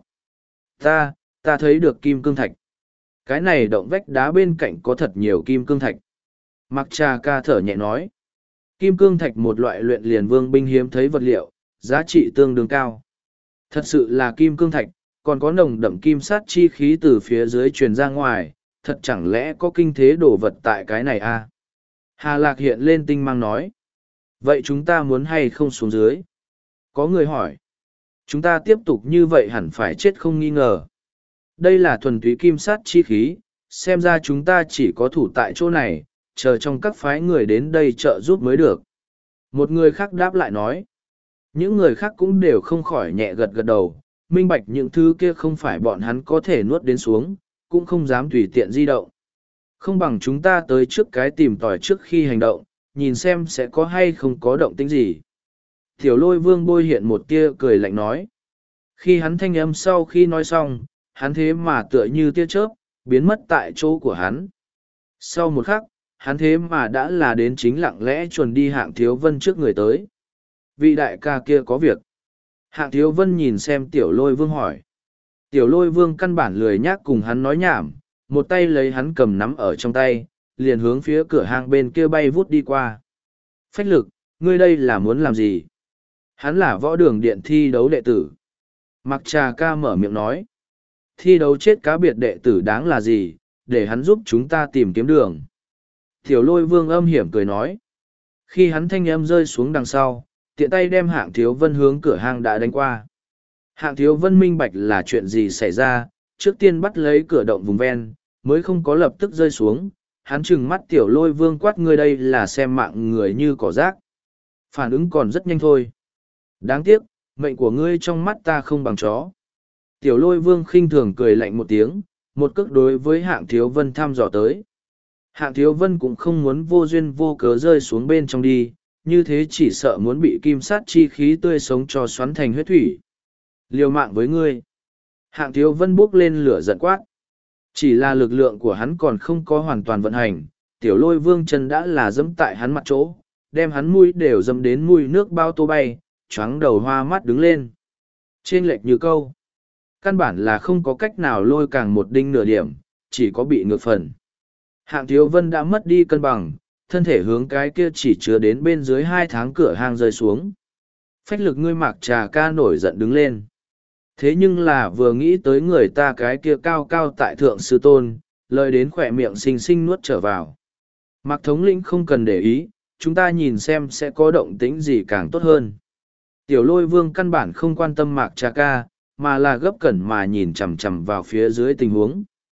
Ta thấy được kim cương thạch. Cái này động vách đá bên cạnh có thật nhiều kim cương thạch. Mặc trà ca thở nhẹ nói. Kim cương thạch một loại luyện liền vương binh hiếm thấy vật liệu, giá trị tương đương cao. Thật sự là kim cương thạch, còn có nồng đậm kim sát chi khí từ phía dưới truyền ra ngoài, thật chẳng lẽ có kinh thế đồ vật tại cái này à? Hà Lạc hiện lên tinh mang nói. Vậy chúng ta muốn hay không xuống dưới? Có người hỏi. Chúng ta tiếp tục như vậy hẳn phải chết không nghi ngờ. Đây là thuần túy kim sát chi khí, xem ra chúng ta chỉ có thủ tại chỗ này, chờ trong các phái người đến đây trợ giúp mới được. Một người khác đáp lại nói. Những người khác cũng đều không khỏi nhẹ gật gật đầu, minh bạch những thứ kia không phải bọn hắn có thể nuốt đến xuống, cũng không dám tùy tiện di động. Không bằng chúng ta tới trước cái tìm tòi trước khi hành động, nhìn xem sẽ có hay không có động tĩnh gì. Tiểu Lôi Vương bôi hiện một tia cười lạnh nói. Khi hắn thanh âm sau khi nói xong, hắn thế mà tựa như tia chớp, biến mất tại chỗ của hắn. Sau một khắc, hắn thế mà đã là đến chính lặng lẽ chuồn đi Hạng Thiếu Vân trước người tới. Vị đại ca kia có việc. Hạng Thiếu Vân nhìn xem Tiểu Lôi Vương hỏi. Tiểu Lôi Vương căn bản lười nhác cùng hắn nói nhảm, một tay lấy hắn cầm nắm ở trong tay, liền hướng phía cửa hang bên kia bay vút đi qua. Phách Lực, ngươi đây là muốn làm gì? Hắn là võ đường điện thi đấu đệ tử. Mặc Trà ca mở miệng nói. Thi đấu chết cá biệt đệ tử đáng là gì, để hắn giúp chúng ta tìm kiếm đường. Tiểu Lôi Vương âm hiểm cười nói. Khi hắn thanh âm rơi xuống đằng sau, tiện tay đem Hạng Thiếu Vân hướng cửa hang đã đánh qua. Hạng Thiếu Vân minh bạch là chuyện gì xảy ra, trước tiên bắt lấy cửa động vùng ven, mới không có lập tức rơi xuống. Hắn trừng mắt Tiểu Lôi Vương quát ngươi đây là xem mạng người như cỏ rác. Phản ứng còn rất nhanh thôi. Đáng tiếc, mệnh của ngươi trong mắt ta không bằng chó. Tiểu Lôi Vương khinh thường cười lạnh một tiếng, một cước đối với Hạng Thiếu Vân thăm dò tới. Hạng Thiếu Vân cũng không muốn vô duyên vô cớ rơi xuống bên trong đi, như thế chỉ sợ muốn bị kim sát chi khí tươi sống cho xoắn thành huyết thủy. Liều mạng với ngươi. Hạng Thiếu Vân bốc lên lửa giận quát. Chỉ là lực lượng của hắn còn không có hoàn toàn vận hành, Tiểu Lôi Vương chân đã là dẫm tại hắn mặt chỗ, đem hắn mũi đều dẫm đến mũi nước bao tô bay, choáng đầu hoa mắt đứng lên. Trên lệch như câu. Căn bản là không có cách nào lôi càng một đinh nửa điểm, chỉ có bị ngược phần. Hạng Thiếu Vân đã mất đi cân bằng, thân thể hướng cái kia chỉ chứa đến bên dưới 2 tháng cửa hang rơi xuống. Phách Lực ngươi Mặc Trà ca nổi giận đứng lên. Thế nhưng là vừa nghĩ tới người ta cái kia cao cao tại thượng sư tôn, lời đến khỏe miệng xinh xinh nuốt trở vào. Mạc thống lĩnh không cần để ý, chúng ta nhìn xem sẽ có động tĩnh gì càng tốt hơn. Tiểu Lôi Vương căn bản không quan tâm Mạc Trà ca, mà là gấp cẩn mà nhìn chằm chằm vào phía dưới tình huống.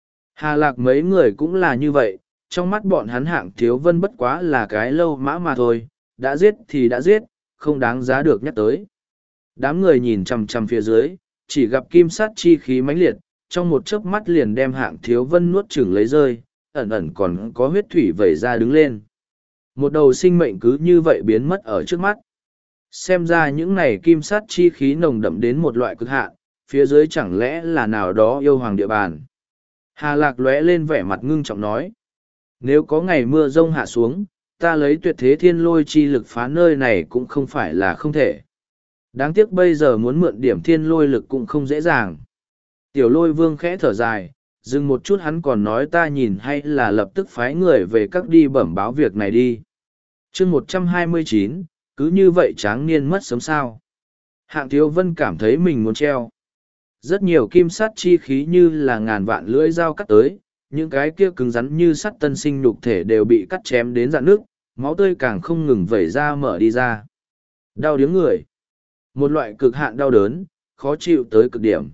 Hà Lạc mấy người cũng là như vậy, trong mắt bọn hắn Hạng Thiếu Vân bất quá là cái lâu mã mà thôi, đã giết thì đã giết, không đáng giá được nhắc tới. Đám người nhìn chằm chằm phía dưới, chỉ gặp kim sát chi khí mãnh liệt, trong một chớp mắt liền đem Hạng Thiếu Vân nuốt chửng lấy rơi, ẩn ẩn còn có huyết thủy vẩy ra đứng lên. Một đầu sinh mệnh cứ như vậy biến mất ở trước mắt. Xem ra những này kim sát chi khí nồng đậm đến một loại cực hạn, phía dưới chẳng lẽ là nào đó yêu hoàng địa bàn. Hà Lạc lóe lên vẻ mặt ngưng trọng nói. Nếu có ngày mưa rông hạ xuống, ta lấy tuyệt thế thiên lôi chi lực phá nơi này cũng không phải là không thể. Đáng tiếc bây giờ muốn mượn điểm thiên lôi lực cũng không dễ dàng. Tiểu Lôi Vương khẽ thở dài, dừng một chút hắn còn nói ta nhìn hay là lập tức phái người về các đi bẩm báo việc này đi. chương 129, cứ như vậy tráng niên mất sớm sao. Hạng Thiếu Vân cảm thấy mình muốn treo. Rất nhiều kim sắt chi khí như là ngàn vạn lưỡi dao cắt tới, những cái kia cứng rắn như sắt tân sinh nhục thể đều bị cắt chém đến rạn nước, máu tươi càng không ngừng vẩy ra mở đi ra. Đau điếng người. Một loại cực hạn đau đớn, khó chịu tới cực điểm.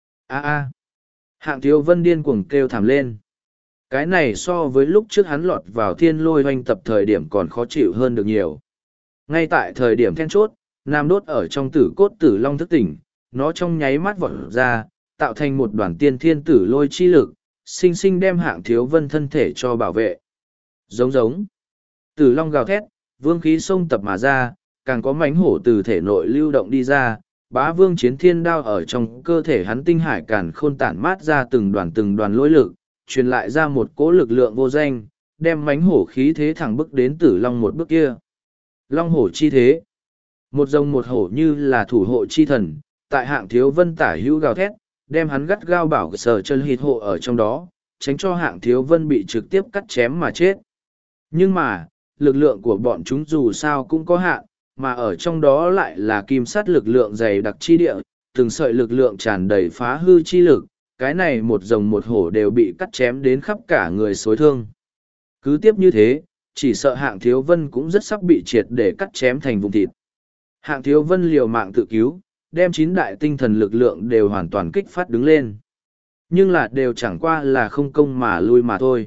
Hạng Thiếu Vân điên cuồng kêu thảm lên. Cái này so với lúc trước hắn lọt vào thiên lôi hoành tập thời điểm còn khó chịu hơn được nhiều. Ngay tại thời điểm then chốt, nam đốt ở trong tử cốt tử long thức tỉnh, nó trong nháy mắt vọt ra, tạo thành một đoàn tiên thiên tử lôi chi lực, sinh sinh đem Hạng Thiếu Vân thân thể cho bảo vệ. Giống giống. Tử long gào thét, vương khí xông tập mà ra, càng có mánh hổ từ thể nội lưu động đi ra, Bá vương chiến thiên đao ở trong cơ thể hắn tinh hải càn khôn tản mát ra từng đoàn lôi lực, truyền lại ra một cỗ lực lượng vô danh, đem mánh hổ khí thế thẳng bước đến Tử Long một bước kia. Long hổ chi thế. Một rồng một hổ như là thủ hộ chi thần, tại Hạng Thiếu Vân tả hữu gào thét, đem hắn gắt gao bảo sở chân hít hộ ở trong đó, tránh cho Hạng Thiếu Vân bị trực tiếp cắt chém mà chết. Nhưng mà, lực lượng của bọn chúng dù sao cũng có hạn, mà ở trong đó lại là kim sắt lực lượng dày đặc chi địa, từng sợi lực lượng tràn đầy phá hư chi lực, cái này một rồng một hổ đều bị cắt chém đến khắp cả người xối thương. Cứ tiếp như thế, chỉ sợ Hạng Thiếu Vân cũng rất sắp bị triệt để cắt chém thành vùng thịt. Hạng Thiếu Vân liều mạng tự cứu, đem 9 đại tinh thần lực lượng đều hoàn toàn kích phát đứng lên. Nhưng là đều chẳng qua là không công mà lui mà thôi.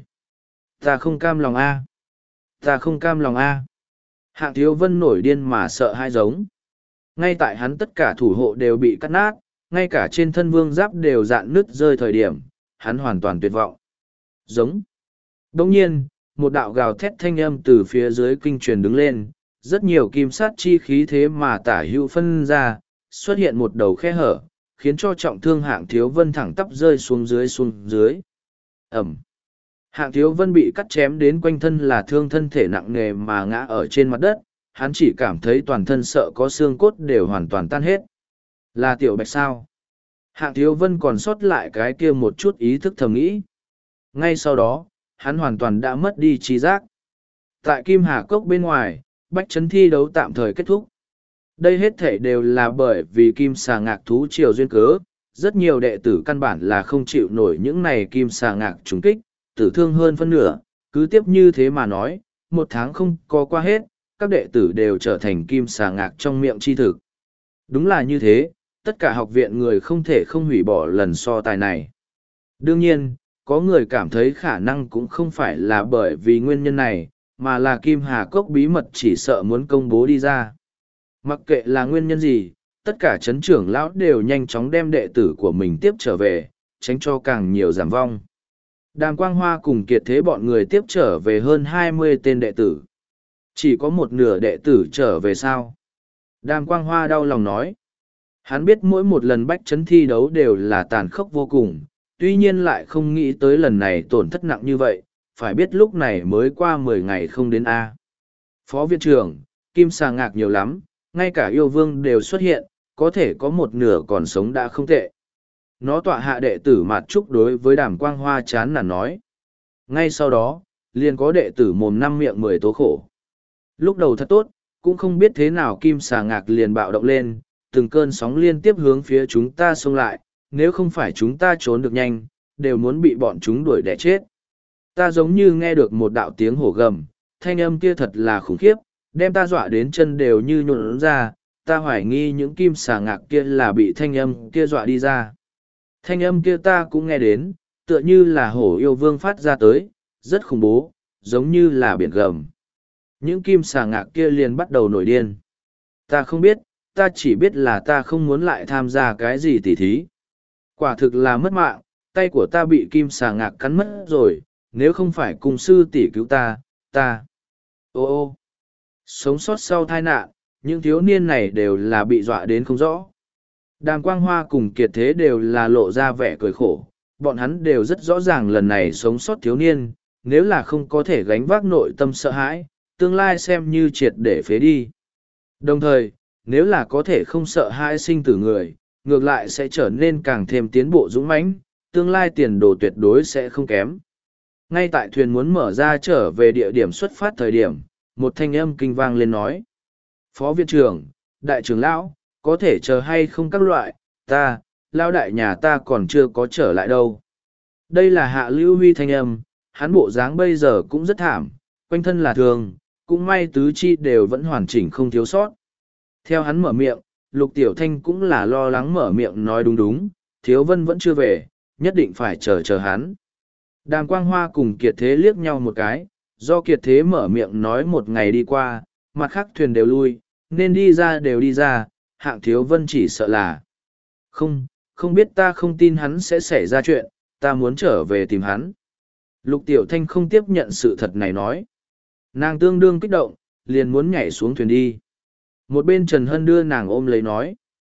Ta không cam lòng a. Ta không cam lòng a. Hạng Thiếu Vân nổi điên mà sợ hai giống. Ngay tại hắn tất cả thủ hộ đều bị cắt nát, ngay cả trên thân vương giáp đều dạn nứt rơi thời điểm, hắn hoàn toàn tuyệt vọng. Giống. Đồng nhiên, một đạo gào thét thanh âm từ phía dưới kinh truyền đứng lên, rất nhiều kim sát chi khí thế mà tả hữu phân ra, xuất hiện một đầu khe hở, khiến cho trọng thương Hạng Thiếu Vân thẳng tắp rơi xuống dưới. Ẩm. Hạng Thiếu Vân bị cắt chém đến quanh thân là thương thân thể nặng nề mà ngã ở trên mặt đất, hắn chỉ cảm thấy toàn thân sợ có xương cốt đều hoàn toàn tan hết. Là Tiểu Bạch sao? Hạng Thiếu Vân còn sót lại cái kia một chút ý thức thầm nghĩ. Ngay sau đó, hắn hoàn toàn đã mất đi trí giác. Tại Kim Hà Cốc bên ngoài, bách chấn thi đấu tạm thời kết thúc. Đây hết thể đều là bởi vì Kim Xà Ngạc thú triều duyên cớ, rất nhiều đệ tử căn bản là không chịu nổi những này Kim Xà Ngạc trúng kích, tử thương hơn phân nửa, cứ tiếp như thế mà nói, 1 tháng không có qua hết, các đệ tử đều trở thành Kim Xà Ngạc trong miệng chi thực. Đúng là như thế, tất cả học viện người không thể không hủy bỏ lần so tài này. Đương nhiên, có người cảm thấy khả năng cũng không phải là bởi vì nguyên nhân này, mà là Kim Hà Cốc bí mật chỉ sợ muốn công bố đi ra. Mặc kệ là nguyên nhân gì, tất cả chấn trưởng lão đều nhanh chóng đem đệ tử của mình tiếp trở về, tránh cho càng nhiều giảm vong. Đàm Quang Hoa cùng Kiệt Thế bọn người tiếp trở về hơn 20 tên đệ tử. Chỉ có một nửa đệ tử trở về sao? Đàm Quang Hoa đau lòng nói. Hắn biết mỗi một lần bách chấn thi đấu đều là tàn khốc vô cùng, tuy nhiên lại không nghĩ tới lần này tổn thất nặng như vậy, phải biết lúc này mới qua 10 ngày không đến A. Phó viện trưởng, Kim Xà Ngạc nhiều lắm, ngay cả yêu vương đều xuất hiện, có thể có một nửa còn sống đã không tệ. Nó tọa hạ đệ tử Mạt Trúc đối với Đàm Quang Hoa chán nản nói. Ngay sau đó, liền có đệ tử mồm 5 miệng 10 tố khổ. Lúc đầu thật tốt, cũng không biết thế nào Kim Xà Ngạc liền bạo động lên, từng cơn sóng liên tiếp hướng phía chúng ta xông lại, nếu không phải chúng ta trốn được nhanh, đều muốn bị bọn chúng đuổi đẻ chết. Ta giống như nghe được một đạo tiếng hổ gầm, thanh âm kia thật là khủng khiếp, đem ta dọa đến chân đều như nhuộn ra, ta hoài nghi những Kim Xà Ngạc kia là bị thanh âm kia dọa đi ra. Thanh âm kia ta cũng nghe đến, tựa như là hổ yêu vương phát ra tới, rất khủng bố, giống như là biển gầm. Những Kim Xà Ngạc kia liền bắt đầu nổi điên. Ta không biết, ta chỉ biết là ta không muốn lại tham gia cái gì tỉ thí. Quả thực là mất mạng, tay của ta bị Kim Xà Ngạc cắn mất rồi, nếu không phải cùng sư tỷ cứu ta. Ô, sống sót sau tai nạn, những thiếu niên này đều là bị dọa đến không rõ. Đàm Quang Hoa cùng Kiệt Thế đều là lộ ra vẻ cười khổ, bọn hắn đều rất rõ ràng lần này sống sót thiếu niên, nếu là không có thể gánh vác nội tâm sợ hãi, tương lai xem như triệt để phế đi. Đồng thời, nếu là có thể không sợ hãi sinh tử người, ngược lại sẽ trở nên càng thêm tiến bộ dũng mãnh, tương lai tiền đồ tuyệt đối sẽ không kém. Ngay tại thuyền muốn mở ra trở về địa điểm xuất phát thời điểm, một thanh âm kinh vang lên nói. Phó viện trưởng, đại trưởng lão, có thể chờ hay không các loại, lão đại nhà ta còn chưa có trở lại đâu. Đây là Hạ Lưu Huy thanh âm, hắn bộ dáng bây giờ cũng rất thảm, quanh thân là thường, cũng may tứ chi đều vẫn hoàn chỉnh không thiếu sót. Theo hắn mở miệng, Lục Tiểu Thanh cũng là lo lắng mở miệng nói đúng, Thiếu Vân vẫn chưa về, nhất định phải chờ hắn. Đàm Quang Hoa cùng Kiệt Thế liếc nhau một cái, do Kiệt Thế mở miệng nói một ngày đi qua, mặt khác thuyền đều lui, nên đi ra đều đi ra, Hạng Thiếu Vân chỉ sợ là. Không biết, ta không tin hắn sẽ xảy ra chuyện, ta muốn trở về tìm hắn. Lục Tiểu Thanh không tiếp nhận sự thật này nói. Nàng tương đương kích động, liền muốn nhảy xuống thuyền đi. Một bên Trần Hân đưa nàng ôm lấy nói.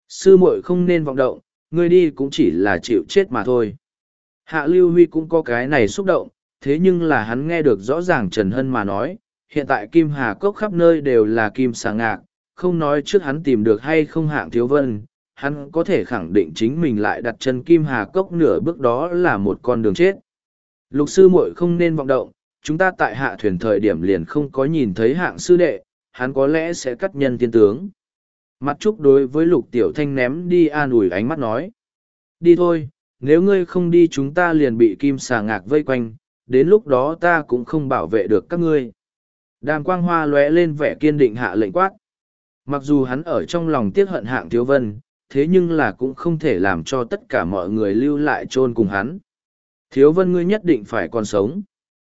Sư muội không nên vọng động, ngươi đi cũng chỉ là chịu chết mà thôi. Hạ Lưu Huy cũng có cái này xúc động, thế nhưng là hắn nghe được rõ ràng Trần Hân mà nói, hiện tại Kim Hà Cốc khắp nơi đều là kim xà ngạc, không nói trước hắn tìm được hay không Hạng Thiếu Vân, hắn có thể khẳng định chính mình lại đặt chân Kim Hà Cốc nửa bước đó là một con đường chết. Lục sư muội không nên vọng động, chúng ta tại hạ thuyền thời điểm liền không có nhìn thấy Hạng sư đệ, hắn có lẽ sẽ cắt nhân tiên tướng. Mặt Trúc đối với Lục Tiểu Thanh ném đi an ủi ánh mắt nói. Đi thôi, nếu ngươi không đi chúng ta liền bị kim xà ngạc vây quanh, đến lúc đó ta cũng không bảo vệ được các ngươi. Đàm Quang Hoa lóe lên vẻ kiên định hạ lệnh quát. Mặc dù hắn ở trong lòng tiếc hận Hạng Thiếu Vân, thế nhưng là cũng không thể làm cho tất cả mọi người lưu lại chôn cùng hắn. Thiếu Vân ngươi nhất định phải còn sống.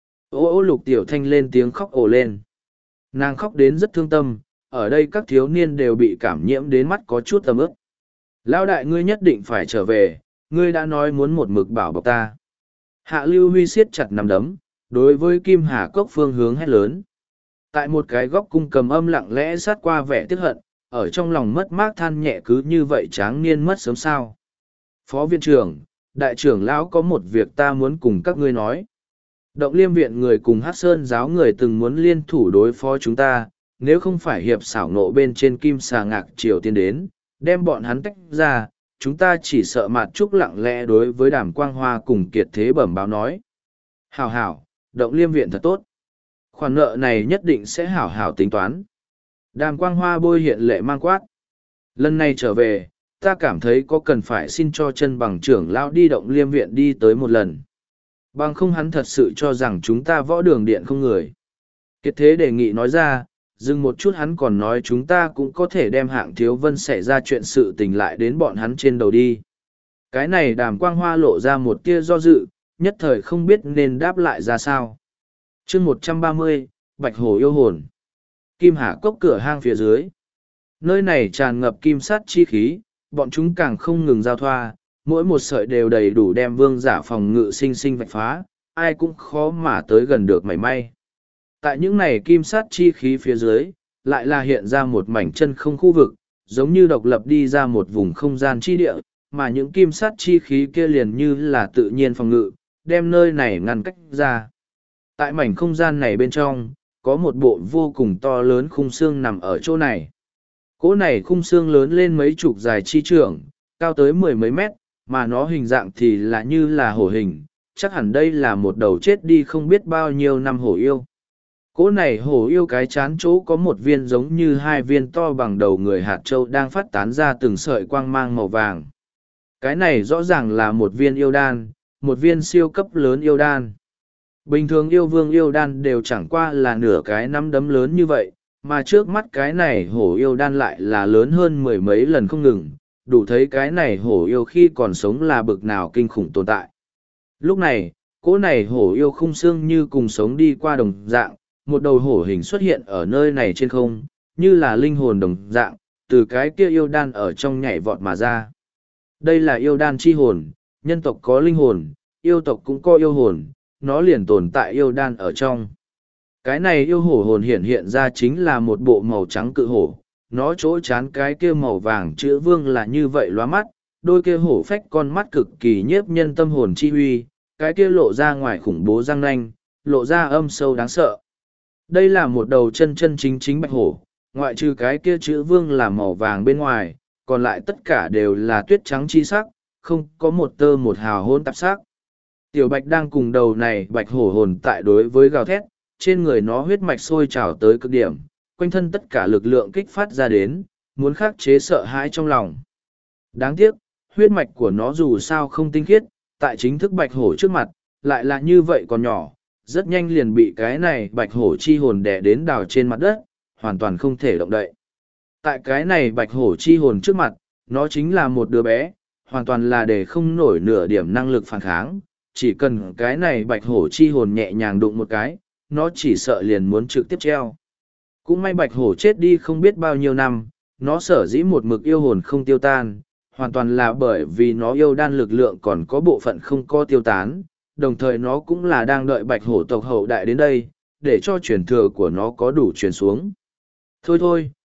Ô Lục Tiểu Thanh lên tiếng khóc ồ lên. Nàng khóc đến rất thương tâm, ở đây các thiếu niên đều bị cảm nhiễm đến mắt có chút ấm ức. Lão đại ngươi nhất định phải trở về, ngươi đã nói muốn một mực bảo bọc ta. Hạ Lưu Huy siết chặt nắm đấm, đối với Kim Hà Cốc phương hướng hét lớn. Tại một cái góc cung cầm âm lặng lẽ sát qua vẻ tiếc hận, ở trong lòng mất mát than nhẹ cứ như vậy tráng niên mất sớm sao. Phó viện trưởng, đại trưởng lão có một việc ta muốn cùng các ngươi nói. Động Liêm viện người cùng Hát Sơn giáo người từng muốn liên thủ đối phó chúng ta, nếu không phải hiệp xảo nộ bên trên kim xà ngạc triều tiên đến, đem bọn hắn tách ra, chúng ta chỉ sợ Mạt Trúc lặng lẽ đối với Đàm Quang Hoa cùng Kiệt Thế bẩm báo nói. Hảo hảo, Động Liêm viện thật tốt. Khoản nợ này nhất định sẽ hảo hảo tính toán. Đàm Quang Hoa bôi hiện lệ mang quát. Lần này trở về, ta cảm thấy có cần phải xin cho chân bằng trưởng lão đi Động Liêm viện đi tới một lần. Bằng không hắn thật sự cho rằng chúng ta võ đường điện không người. Kiệt Thế đề nghị nói ra, dừng một chút hắn còn nói chúng ta cũng có thể đem Hạng Thiếu Vân xảy ra chuyện sự tình lại đến bọn hắn trên đầu đi. Cái này Đàm Quang Hoa lộ ra một tia do dự, nhất thời không biết nên đáp lại ra sao. chương 130, Bạch Hổ yêu hồn. Kim Hà Cốc cửa hang phía dưới. Nơi này tràn ngập kim sắt chi khí, bọn chúng càng không ngừng giao thoa, mỗi một sợi đều đầy đủ đem vương giả phòng ngự sinh sinh vạch phá, ai cũng khó mà tới gần được mảy may. Tại những này kim sắt chi khí phía dưới, lại là hiện ra một mảnh chân không khu vực, giống như độc lập đi ra một vùng không gian chi địa, mà những kim sắt chi khí kia liền như là tự nhiên phòng ngự, đem nơi này ngăn cách ra. Tại mảnh không gian này bên trong, có một bộ vô cùng to lớn khung xương nằm ở chỗ này. Cỗ này khung xương lớn lên mấy chục dài chi trưởng, cao tới mười mấy mét, mà nó hình dạng thì là như là hổ hình, chắc hẳn đây là một đầu chết đi không biết bao nhiêu năm hổ yêu. Cỗ này hổ yêu cái chán chỗ có một viên giống như hai viên to bằng đầu người hạt châu đang phát tán ra từng sợi quang mang màu vàng. Cái này rõ ràng là một viên yêu đan, một viên siêu cấp lớn yêu đan. Bình thường yêu vương yêu đan đều chẳng qua là nửa cái nắm đấm lớn như vậy, mà trước mắt cái này hổ yêu đan lại là lớn hơn mười mấy lần không ngừng, đủ thấy cái này hổ yêu khi còn sống là bực nào kinh khủng tồn tại. Lúc này, cỗ này hổ yêu khung xương như cùng sống đi qua đồng dạng, một đầu hổ hình xuất hiện ở nơi này trên không, như là linh hồn đồng dạng, từ cái kia yêu đan ở trong nhảy vọt mà ra. Đây là yêu đan chi hồn, nhân tộc có linh hồn, yêu tộc cũng có yêu hồn, nó liền tồn tại yêu đan ở trong. Cái này yêu hổ hồn hiện ra chính là một bộ màu trắng cự hổ, nó chỗ chán cái kia màu vàng chữ vương là như vậy lóa mắt, đôi kia hổ phách con mắt cực kỳ nhiếp nhân tâm hồn chi huy, cái kia lộ ra ngoài khủng bố răng nanh, lộ ra âm sâu đáng sợ. Đây là một đầu chân chân chính chính bạch hổ, ngoại trừ cái kia chữ vương là màu vàng bên ngoài, còn lại tất cả đều là tuyết trắng chi sắc, không có một tơ một hào hôn tạp sắc. Tiểu bạch đang cùng đầu này bạch hổ hồn tại đối với gào thét, trên người nó huyết mạch sôi trào tới cực điểm, quanh thân tất cả lực lượng kích phát ra đến, muốn khắc chế sợ hãi trong lòng. Đáng tiếc, huyết mạch của nó dù sao không tinh khiết, tại chính thức bạch hổ trước mặt, lại là như vậy còn nhỏ, rất nhanh liền bị cái này bạch hổ chi hồn đè đến đào trên mặt đất, hoàn toàn không thể động đậy. Tại cái này bạch hổ chi hồn trước mặt, nó chính là một đứa bé, hoàn toàn là để không nổi nửa điểm năng lực phản kháng, chỉ cần cái này bạch hổ chi hồn nhẹ nhàng đụng một cái, nó chỉ sợ liền muốn trực tiếp treo. Cũng may bạch hổ chết đi không biết bao nhiêu năm, nó sở dĩ một mực yêu hồn không tiêu tan, hoàn toàn là bởi vì nó yêu đan lực lượng còn có bộ phận không có tiêu tán, đồng thời nó cũng là đang đợi bạch hổ tộc hậu đại đến đây, để cho truyền thừa của nó có đủ truyền xuống. Thôi thôi,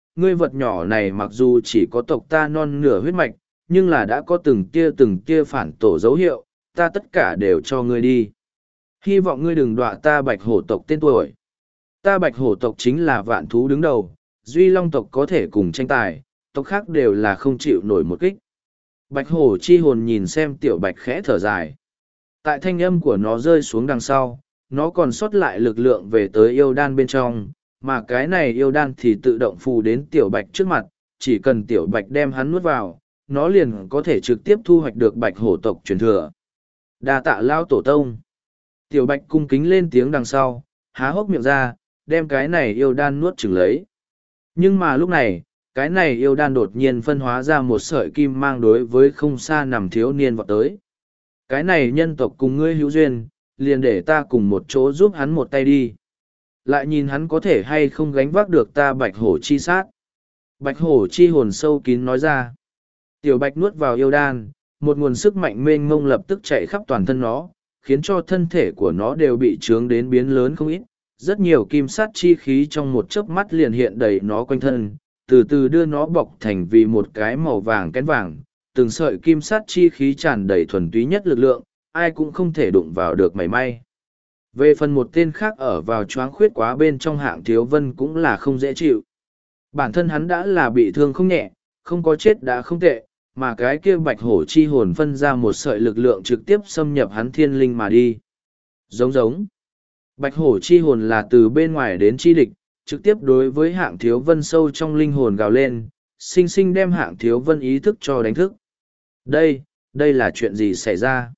ngươi vật nhỏ này mặc dù chỉ có tộc ta non nửa huyết mạch, nhưng là đã có từng tia phản tổ dấu hiệu, ta tất cả đều cho ngươi đi. Hy vọng ngươi đừng đọa ta bạch hổ tộc tên tuổi. Ta bạch hổ tộc chính là vạn thú đứng đầu, duy long tộc có thể cùng tranh tài, tộc khác đều là không chịu nổi một kích. Bạch hổ chi hồn nhìn xem tiểu bạch khẽ thở dài. Tại thanh âm của nó rơi xuống đằng sau, nó còn sót lại lực lượng về tới yêu đan bên trong, mà cái này yêu đan thì tự động phù đến tiểu bạch trước mặt, chỉ cần tiểu bạch đem hắn nuốt vào, nó liền có thể trực tiếp thu hoạch được bạch hổ tộc truyền thừa. Đa tạ lao tổ tông. Tiểu bạch cung kính lên tiếng đằng sau, há hốc miệng ra, đem cái này yêu đan nuốt chửng lấy. Nhưng mà lúc này, cái này yêu đan đột nhiên phân hóa ra một sợi kim mang đối với không xa nằm thiếu niên vọt tới. Cái này nhân tộc cùng ngươi hữu duyên, liền để ta cùng một chỗ giúp hắn một tay đi. Lại nhìn hắn có thể hay không gánh vác được ta bạch hổ chi sát. Bạch hổ chi hồn sâu kín nói ra. Tiểu bạch nuốt vào yêu đan, một nguồn sức mạnh mênh mông lập tức chạy khắp toàn thân nó, khiến cho thân thể của nó đều bị trướng đến biến lớn không ít. Rất nhiều kim sát chi khí trong một chớp mắt liền hiện đầy nó quanh thân, từ từ đưa nó bọc thành vì một cái màu vàng kén vàng, từng sợi kim sát chi khí tràn đầy thuần túy nhất lực lượng, ai cũng không thể đụng vào được mảy may. Về phần một tên khác ở vào choáng khuyết quá bên trong Hạng Thiếu Vân cũng là không dễ chịu. Bản thân hắn đã là bị thương không nhẹ, không có chết đã không tệ, mà cái kia bạch hổ chi hồn phân ra một sợi lực lượng trực tiếp xâm nhập hắn thiên linh mà đi. Giống. Bạch hổ chi hồn là từ bên ngoài đến chi địch, trực tiếp đối với Hạng Thiếu Vân sâu trong linh hồn gào lên, sinh sinh đem Hạng Thiếu Vân ý thức cho đánh thức. Đây là chuyện gì xảy ra?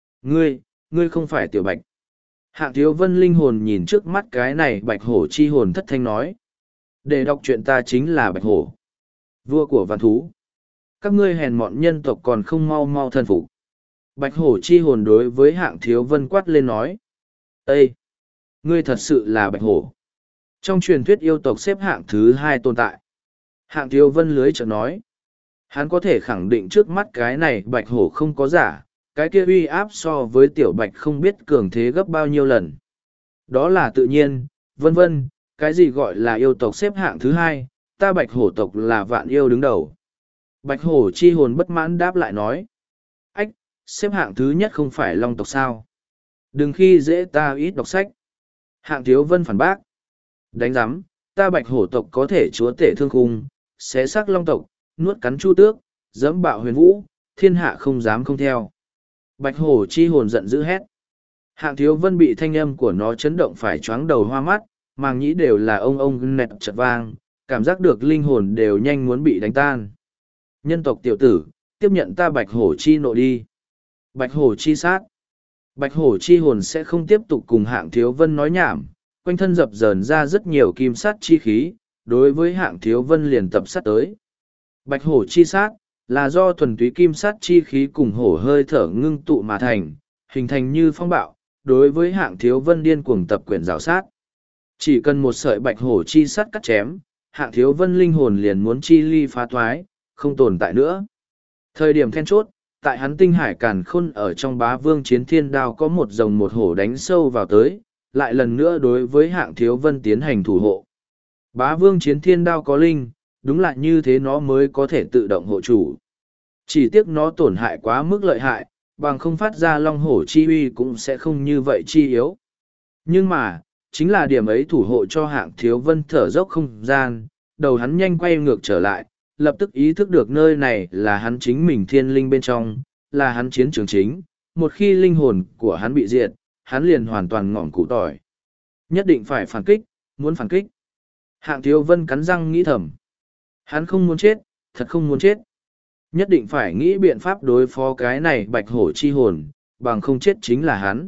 Ngươi không phải tiểu bạch. Hạng Thiếu Vân linh hồn nhìn trước mắt cái này bạch hổ chi hồn thất thanh nói. Để đọc chuyện ta chính là bạch hổ, vua của vạn thú. Các ngươi hèn mọn nhân tộc còn không mau mau thân phục. Bạch hổ chi hồn đối với Hạng Thiếu Vân quát lên nói. Ê! Ngươi thật sự là bạch hổ. Trong truyền thuyết yêu tộc xếp hạng thứ 2 tồn tại. Hạng Thiếu Vân lưới chợt nói. Hắn có thể khẳng định trước mắt cái này bạch hổ không có giả, cái kia uy áp so với tiểu bạch không biết cường thế gấp bao nhiêu lần. Đó là tự nhiên, vân vân, cái gì gọi là yêu tộc xếp hạng thứ 2, ta bạch hổ tộc là vạn yêu đứng đầu. Bạch hổ chi hồn bất mãn đáp lại nói. Ách, xếp hạng thứ nhất không phải long tộc sao? Đừng khi dễ ta ít đọc sách. Hạng Thiếu Vân phản bác. Đánh giám, ta bạch hổ tộc có thể chúa tể thương khung, xé xác long tộc, nuốt cắn chu tước, dẫm bạo huyền vũ, thiên hạ không dám không theo. Bạch hổ chi hồn giận dữ hét. Hạng Thiếu Vân bị thanh âm của nó chấn động phải choáng đầu hoa mắt, màng nhĩ đều là ông nẹt chật vang, cảm giác được linh hồn đều nhanh muốn bị đánh tan. Nhân tộc tiểu tử, tiếp nhận ta bạch hổ chi nộ đi. Bạch hổ chi sát. Bạch hổ chi hồn sẽ không tiếp tục cùng Hạng Thiếu Vân nói nhảm, quanh thân dập dờn ra rất nhiều kim sát chi khí, đối với Hạng Thiếu Vân liền tập sát tới. Bạch hổ chi sát, là do thuần túy kim sát chi khí cùng hổ hơi thở ngưng tụ mà thành, hình thành như phong bạo, đối với Hạng Thiếu Vân điên cuồng tập quyển rào sát. Chỉ cần một sợi bạch hổ chi sát cắt chém, Hạng Thiếu Vân linh hồn liền muốn chi ly phá thoái, không tồn tại nữa. Thời điểm then chốt, tại hắn tinh hải càn khôn ở trong Bá Vương Chiến Thiên Đao có một rồng một hổ đánh sâu vào tới, lại lần nữa đối với Hạng Thiếu Vân tiến hành thủ hộ. Bá Vương Chiến Thiên Đao có linh, đúng là như thế nó mới có thể tự động hộ chủ. Chỉ tiếc nó tổn hại quá mức lợi hại, bằng không phát ra long hổ chi uy cũng sẽ không như vậy chi yếu. Nhưng mà, chính là điểm ấy thủ hộ cho Hạng Thiếu Vân thở dốc không gian, đầu hắn nhanh quay ngược trở lại, lập tức ý thức được nơi này là hắn chính mình thiên linh bên trong, là hắn chiến trường chính. Một khi linh hồn của hắn bị diệt, hắn liền hoàn toàn ngỏm củ tỏi. Nhất định phải phản kích, muốn phản kích. Hạng Thiếu Vân cắn răng nghĩ thầm. Hắn không muốn chết, thật không muốn chết. Nhất định phải nghĩ biện pháp đối phó cái này bạch hổ chi hồn, bằng không chết chính là hắn.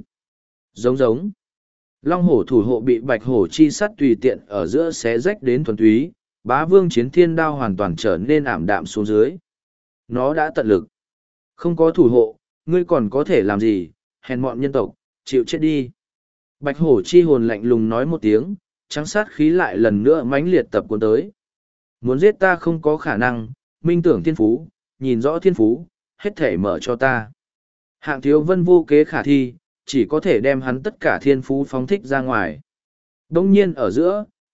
Giống. Long hổ thủ hộ bị bạch hổ chi sắt tùy tiện ở giữa xé rách đến thuần túy, Bá Vương Chiến Thiên Đao hoàn toàn trở nên ảm đạm xuống dưới. Nó đã tận lực. Không có thủ hộ, ngươi còn có thể làm gì, hèn mọn nhân tộc, chịu chết đi. Bạch hổ chi hồn lạnh lùng nói một tiếng, trắng sát khí lại lần nữa mãnh liệt tập cuốn tới. Muốn giết ta không có khả năng, minh tưởng thiên phú, nhìn rõ thiên phú, hết thể mở cho ta. Hạng Thiếu Vân vô kế khả thi, chỉ có thể đem hắn tất cả thiên phú phóng thích ra ngoài. Đông nhiên ở giữa,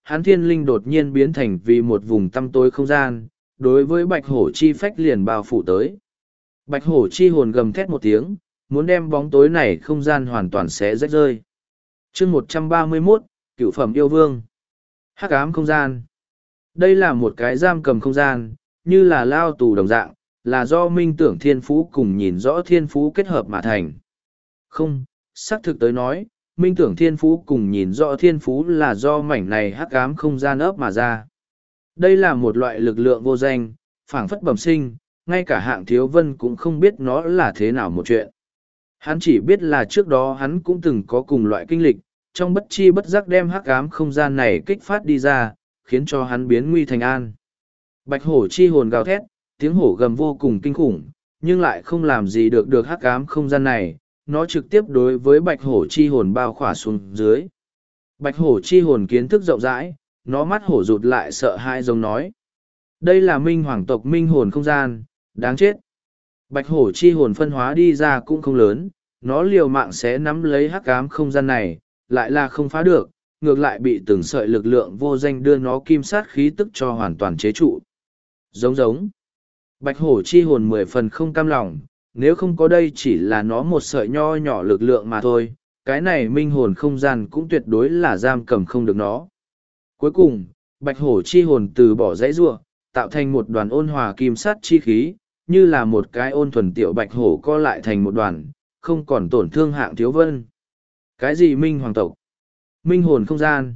hắn thiên linh đột nhiên biến thành vì một vùng tăm tối không gian, đối với bạch hổ chi phách liền bao phủ tới. Bạch hổ chi hồn gầm thét một tiếng, muốn đem bóng tối này không gian hoàn toàn xé rách rơi. chương 131, Cửu phẩm yêu vương. Hắc ám không gian. Đây là một cái giam cầm không gian, như là lao tù đồng dạng, là do minh tưởng thiên phú cùng nhìn rõ thiên phú kết hợp mà thành. Không, xác thực tới nói, minh tưởng thiên phú cùng nhìn rõ thiên phú là do mảnh này hắc ám không gian ấp mà ra. Đây là một loại lực lượng vô danh, phảng phất bẩm sinh, ngay cả Hạng Thiếu Vân cũng không biết nó là thế nào một chuyện. Hắn chỉ biết là trước đó hắn cũng từng có cùng loại kinh lịch, trong bất chi bất giác đem hắc ám không gian này kích phát đi ra, khiến cho hắn biến nguy thành an. Bạch hổ chi hồn gào thét, tiếng hổ gầm vô cùng kinh khủng, nhưng lại không làm gì được hắc ám không gian này, nó trực tiếp đối với bạch hổ chi hồn bao khỏa xuống dưới. Bạch hổ chi hồn kiến thức rộng rãi, nó mắt hổ rụt lại sợ hãi giống nói. Đây là minh hoàng tộc minh hồn không gian, đáng chết. Bạch hổ chi hồn phân hóa đi ra cũng không lớn, nó liều mạng sẽ nắm lấy hắc ám không gian này, lại là không phá được, ngược lại bị từng sợi lực lượng vô danh đưa nó kim sát khí tức cho hoàn toàn chế trụ. Giống giống. Bạch hổ chi hồn 10 phần không cam lòng, nếu không có đây chỉ là nó một sợi nho nhỏ lực lượng mà thôi, cái này minh hồn không gian cũng tuyệt đối là giam cầm không được nó. Cuối cùng, bạch hổ chi hồn từ bỏ dãy rua, tạo thành một đoàn ôn hòa kim sát chi khí, như là một cái ôn thuần tiểu bạch hổ co lại thành một đoàn, không còn tổn thương Hạng Thiếu Vân. Cái gì minh hoàng tộc? Minh hồn không gian?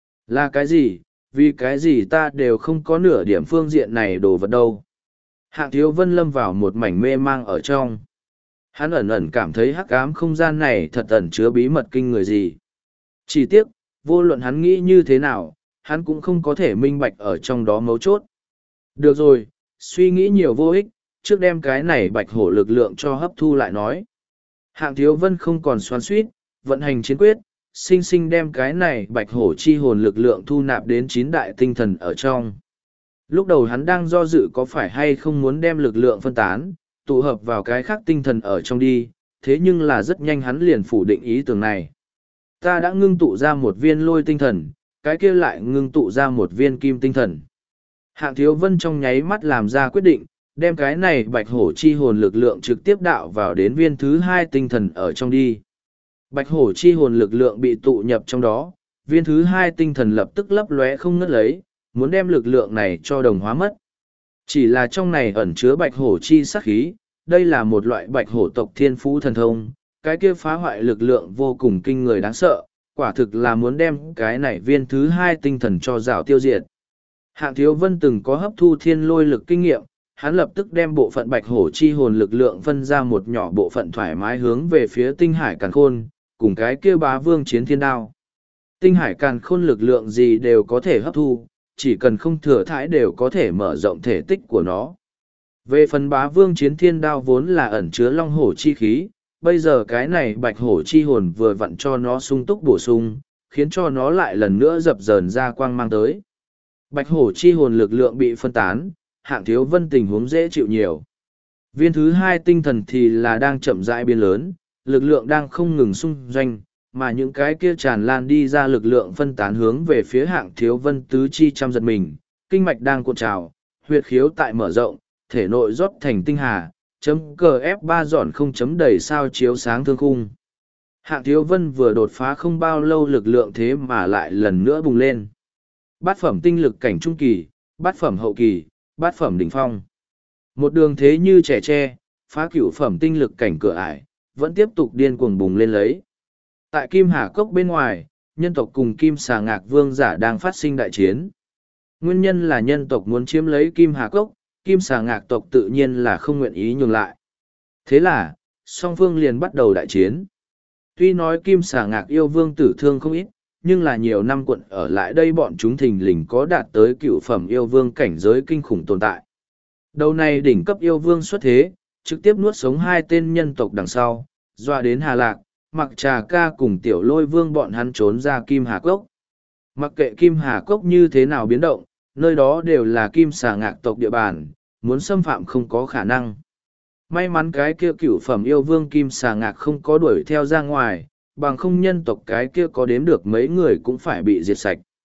Là cái gì? Vì cái gì ta đều không có nửa điểm phương diện này đồ vật đâu. Hạng Thiếu Vân lâm vào một mảnh mê mang ở trong. Hắn ẩn ẩn cảm thấy hắc ám không gian này thật ẩn chứa bí mật kinh người gì. Chỉ tiếc, vô luận hắn nghĩ như thế nào, hắn cũng không có thể minh bạch ở trong đó mấu chốt. Được rồi, suy nghĩ nhiều vô ích, trước đem cái này bạch hổ lực lượng cho hấp thu lại nói. Hạng Thiếu Vân không còn xoắn suýt, vận hành chiến quyết, sinh sinh đem cái này bạch hổ chi hồn lực lượng thu nạp đến 9 đại tinh thần ở trong. Lúc đầu hắn đang do dự có phải hay không muốn đem lực lượng phân tán, tụ hợp vào cái khác tinh thần ở trong đi, thế nhưng là rất nhanh hắn liền phủ định ý tưởng này. Ta đã ngưng tụ ra một viên lôi tinh thần, cái kia lại ngưng tụ ra một viên kim tinh thần. Hạng Thiếu Vân trong nháy mắt làm ra quyết định, đem cái này bạch hổ chi hồn lực lượng trực tiếp đạo vào đến viên thứ 2 tinh thần ở trong đi. Bạch hổ chi hồn lực lượng bị tụ nhập trong đó, viên thứ 2 tinh thần lập tức lấp lóe không ngớt lấy, muốn đem lực lượng này cho đồng hóa mất. Chỉ là trong này ẩn chứa bạch hổ chi sát khí, đây là một loại bạch hổ tộc thiên phú thần thông, cái kia phá hoại lực lượng vô cùng kinh người đáng sợ, quả thực là muốn đem cái này viên thứ 2 tinh thần cho rào tiêu diệt. Hạng Thiếu Vân từng có hấp thu thiên lôi lực kinh nghiệm, hắn lập tức đem bộ phận bạch hổ chi hồn lực lượng phân ra một nhỏ bộ phận thoải mái hướng về phía tinh hải càn khôn, cùng cái kia bá vương chiến thiên đao. Tinh hải càn khôn lực lượng gì đều có thể hấp thu, chỉ cần không thừa thãi đều có thể mở rộng thể tích của nó. Về phần bá vương chiến thiên đao vốn là ẩn chứa long hổ chi khí, bây giờ cái này bạch hổ chi hồn vừa vặn cho nó sung túc bổ sung, khiến cho nó lại lần nữa dập dờn ra quang mang tới. Bạch hổ chi hồn lực lượng bị phân tán, Hạng Thiếu Vân tình huống dễ chịu nhiều. Viên thứ 2 tinh thần thì là đang chậm rãi biến lớn, lực lượng đang không ngừng xung doanh, mà những cái kia tràn lan đi ra lực lượng phân tán hướng về phía Hạng Thiếu Vân tứ chi trăm giật mình, kinh mạch đang cuộn trào, huyệt khiếu tại mở rộng, thể nội rót thành tinh hà, chấm cờ F3 dọn không chấm đầy sao chiếu sáng thương khung. Hạng Thiếu Vân vừa đột phá không bao lâu lực lượng thế mà lại lần nữa bùng lên. Bát phẩm tinh lực cảnh trung kỳ, bát phẩm hậu kỳ, bát phẩm đỉnh phong. Một đường thế như trẻ tre, phá cửu phẩm tinh lực cảnh cửa ải, vẫn tiếp tục điên cuồng bùng lên lấy. Tại Kim Hà Cốc bên ngoài, nhân tộc cùng Kim Xà Ngạc Vương giả đang phát sinh đại chiến. Nguyên nhân là nhân tộc muốn chiếm lấy Kim Hà Cốc, Kim Xà Ngạc tộc tự nhiên là không nguyện ý nhường lại. Thế là, song phương liền bắt đầu đại chiến. Tuy nói Kim Xà Ngạc yêu vương tử thương không ít, nhưng là nhiều năm quận ở lại đây bọn chúng thình lình có đạt tới cựu phẩm yêu vương cảnh giới kinh khủng tồn tại. Đầu này đỉnh cấp yêu vương xuất thế, trực tiếp nuốt sống 2 tên nhân tộc đằng sau, dọa đến Hà Lạc, Mặc Trà Ca cùng Tiểu Lôi Vương bọn hắn trốn ra Kim Hà Cốc. Mặc kệ Kim Hà Cốc như thế nào biến động, nơi đó đều là Kim Xà Ngạc tộc địa bàn, muốn xâm phạm không có khả năng. May mắn cái kia cựu phẩm yêu vương Kim Xà Ngạc không có đuổi theo ra ngoài, bằng không nhân tộc cái kia có đếm được mấy người cũng phải bị diệt sạch.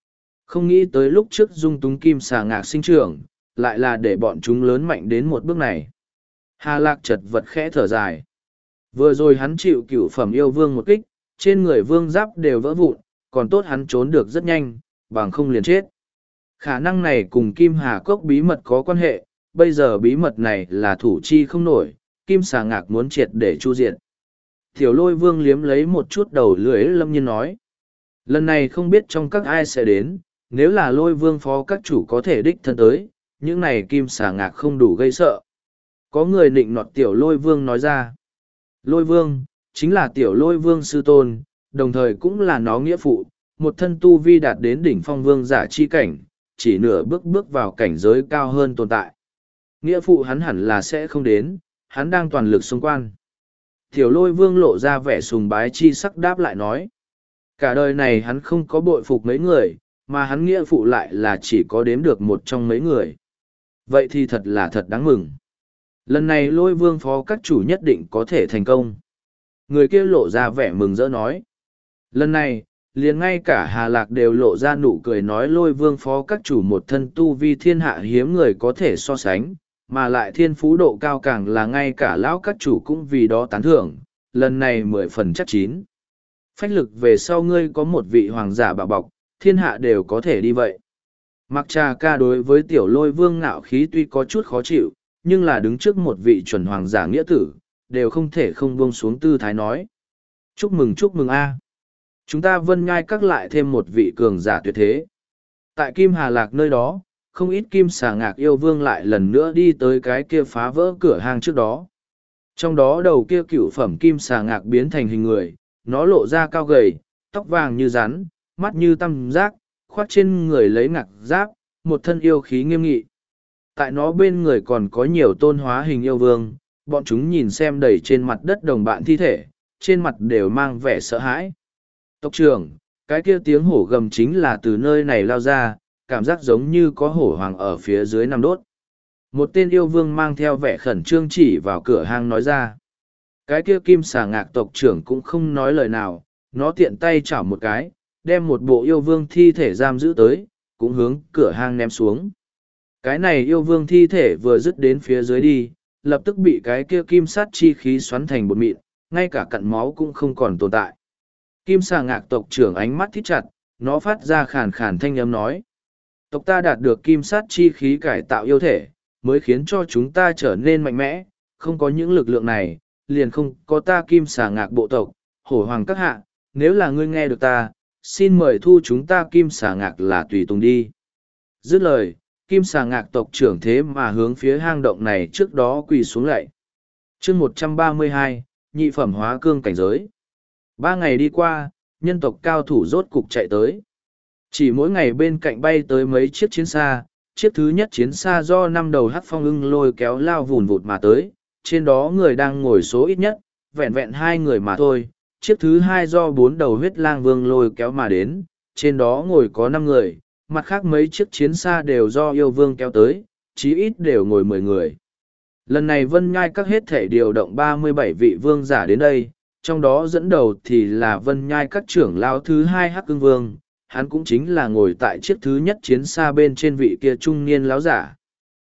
Không nghĩ tới lúc trước dung túng kim xà ngạc sinh trưởng, lại là để bọn chúng lớn mạnh đến một bước này. Hà Lạc chật vật khẽ thở dài. Vừa rồi hắn chịu cửu phẩm yêu vương một kích, trên người vương giáp đều vỡ vụn, còn tốt hắn trốn được rất nhanh, bằng không liền chết. Khả năng này cùng Kim Hà Cốc bí mật có quan hệ, bây giờ bí mật này là thủ chi không nổi, Kim xà ngạc muốn triệt để chu diệt. Tiểu lôi vương liếm lấy một chút đầu lưỡi lâm nhiên nói. Lần này không biết trong các ai sẽ đến, nếu là lôi vương phó các chủ có thể đích thân tới, những này kim xà ngạc không đủ gây sợ. Có người nịnh nọt tiểu lôi vương nói ra. Lôi vương, chính là tiểu lôi vương sư tôn, đồng thời cũng là nó nghĩa phụ, một thân tu vi đạt đến đỉnh phong vương giả chi cảnh, chỉ nửa bước bước vào cảnh giới cao hơn tồn tại. Nghĩa phụ hắn hẳn là sẽ không đến, hắn đang toàn lực xung quan. Tiểu lôi vương lộ ra vẻ sùng bái chi sắc đáp lại nói. Cả đời này hắn không có bội phục mấy người, mà hắn nghĩa phụ lại là chỉ có đếm được một trong mấy người. Vậy thì thật là thật đáng mừng. Lần này lôi vương phó các chủ nhất định có thể thành công. Người kia lộ ra vẻ mừng rỡ nói. Lần này, liền ngay cả Hà Lạc đều lộ ra nụ cười nói lôi vương phó các chủ một thân tu vi thiên hạ hiếm người có thể so sánh, mà lại thiên phú độ cao càng là ngay cả lão các chủ cũng vì đó tán thưởng, lần này 10 phần chắc chín. Phách lực về sau ngươi có một vị hoàng giả bảo bọc, thiên hạ đều có thể đi vậy. Mặc trà ca đối với tiểu lôi vương ngạo khí tuy có chút khó chịu, nhưng là đứng trước một vị chuẩn hoàng giả nghĩa tử, đều không thể không buông xuống tư thái nói. Chúc mừng a. Chúng ta vân nhai các lại thêm một vị cường giả tuyệt thế. Tại Kim Hà Lạc nơi đó, không ít kim xà ngạc yêu vương lại lần nữa đi tới cái kia phá vỡ cửa hang trước đó. Trong đó đầu kia cựu phẩm kim xà ngạc biến thành hình người, nó lộ ra cao gầy, tóc vàng như rắn, mắt như tăm giác, khoác trên người lấy ngạc giáp, một thân yêu khí nghiêm nghị. Tại nó bên người còn có nhiều tôn hóa hình yêu vương, bọn chúng nhìn xem đầy trên mặt đất đồng bạn thi thể, trên mặt đều mang vẻ sợ hãi. Tộc trưởng, cái kia tiếng hổ gầm chính là từ nơi này lao ra, cảm giác giống như có hổ hoàng ở phía dưới nằm đốt. Một tên yêu vương mang theo vẻ khẩn trương chỉ vào cửa hang nói ra. Cái kia kim xà ngạc tộc trưởng cũng không nói lời nào, nó tiện tay chảo một cái, đem một bộ yêu vương thi thể giam giữ tới, cũng hướng cửa hang ném xuống. Cái này yêu vương thi thể vừa dứt đến phía dưới đi, lập tức bị cái kia kim sát chi khí xoắn thành bột mịn, ngay cả cặn máu cũng không còn tồn tại. Kim xà ngạc tộc trưởng ánh mắt thít chặt, nó phát ra khàn khàn thanh âm nói. Tộc ta đạt được kim sát chi khí cải tạo yêu thể, mới khiến cho chúng ta trở nên mạnh mẽ, không có những lực lượng này, liền không có ta kim xà ngạc bộ tộc, hổ hoàng các hạ, nếu là ngươi nghe được ta, xin mời thu chúng ta kim xà ngạc là tùy tùng đi. Dứt lời, kim xà ngạc tộc trưởng thế mà hướng phía hang động này trước đó quỳ xuống lạy. chương 132, nhị phẩm hóa cương cảnh giới. 3 ngày đi qua, nhân tộc cao thủ rốt cục chạy tới. Chỉ mỗi ngày bên cạnh bay tới mấy chiếc chiến xa, chiếc thứ nhất chiến xa do 5 đầu hắc phong ưng lôi kéo lao vùn vụt mà tới, trên đó người đang ngồi số ít nhất, vẹn vẹn 2 người mà thôi. Chiếc thứ hai do 4 đầu huyết lang vương lôi kéo mà đến, trên đó ngồi có 5 người, mặt khác mấy chiếc chiến xa đều do yêu vương kéo tới, chí ít đều ngồi 10 người. Lần này Vân Nhai các hết thể điều động 37 vị vương giả đến đây, trong đó dẫn đầu thì là Vân Nhai các trưởng lao thứ 2 Hắc Ưng Vương, hắn cũng chính là ngồi tại chiếc thứ nhất chiến xa bên trên vị kia trung niên láo giả.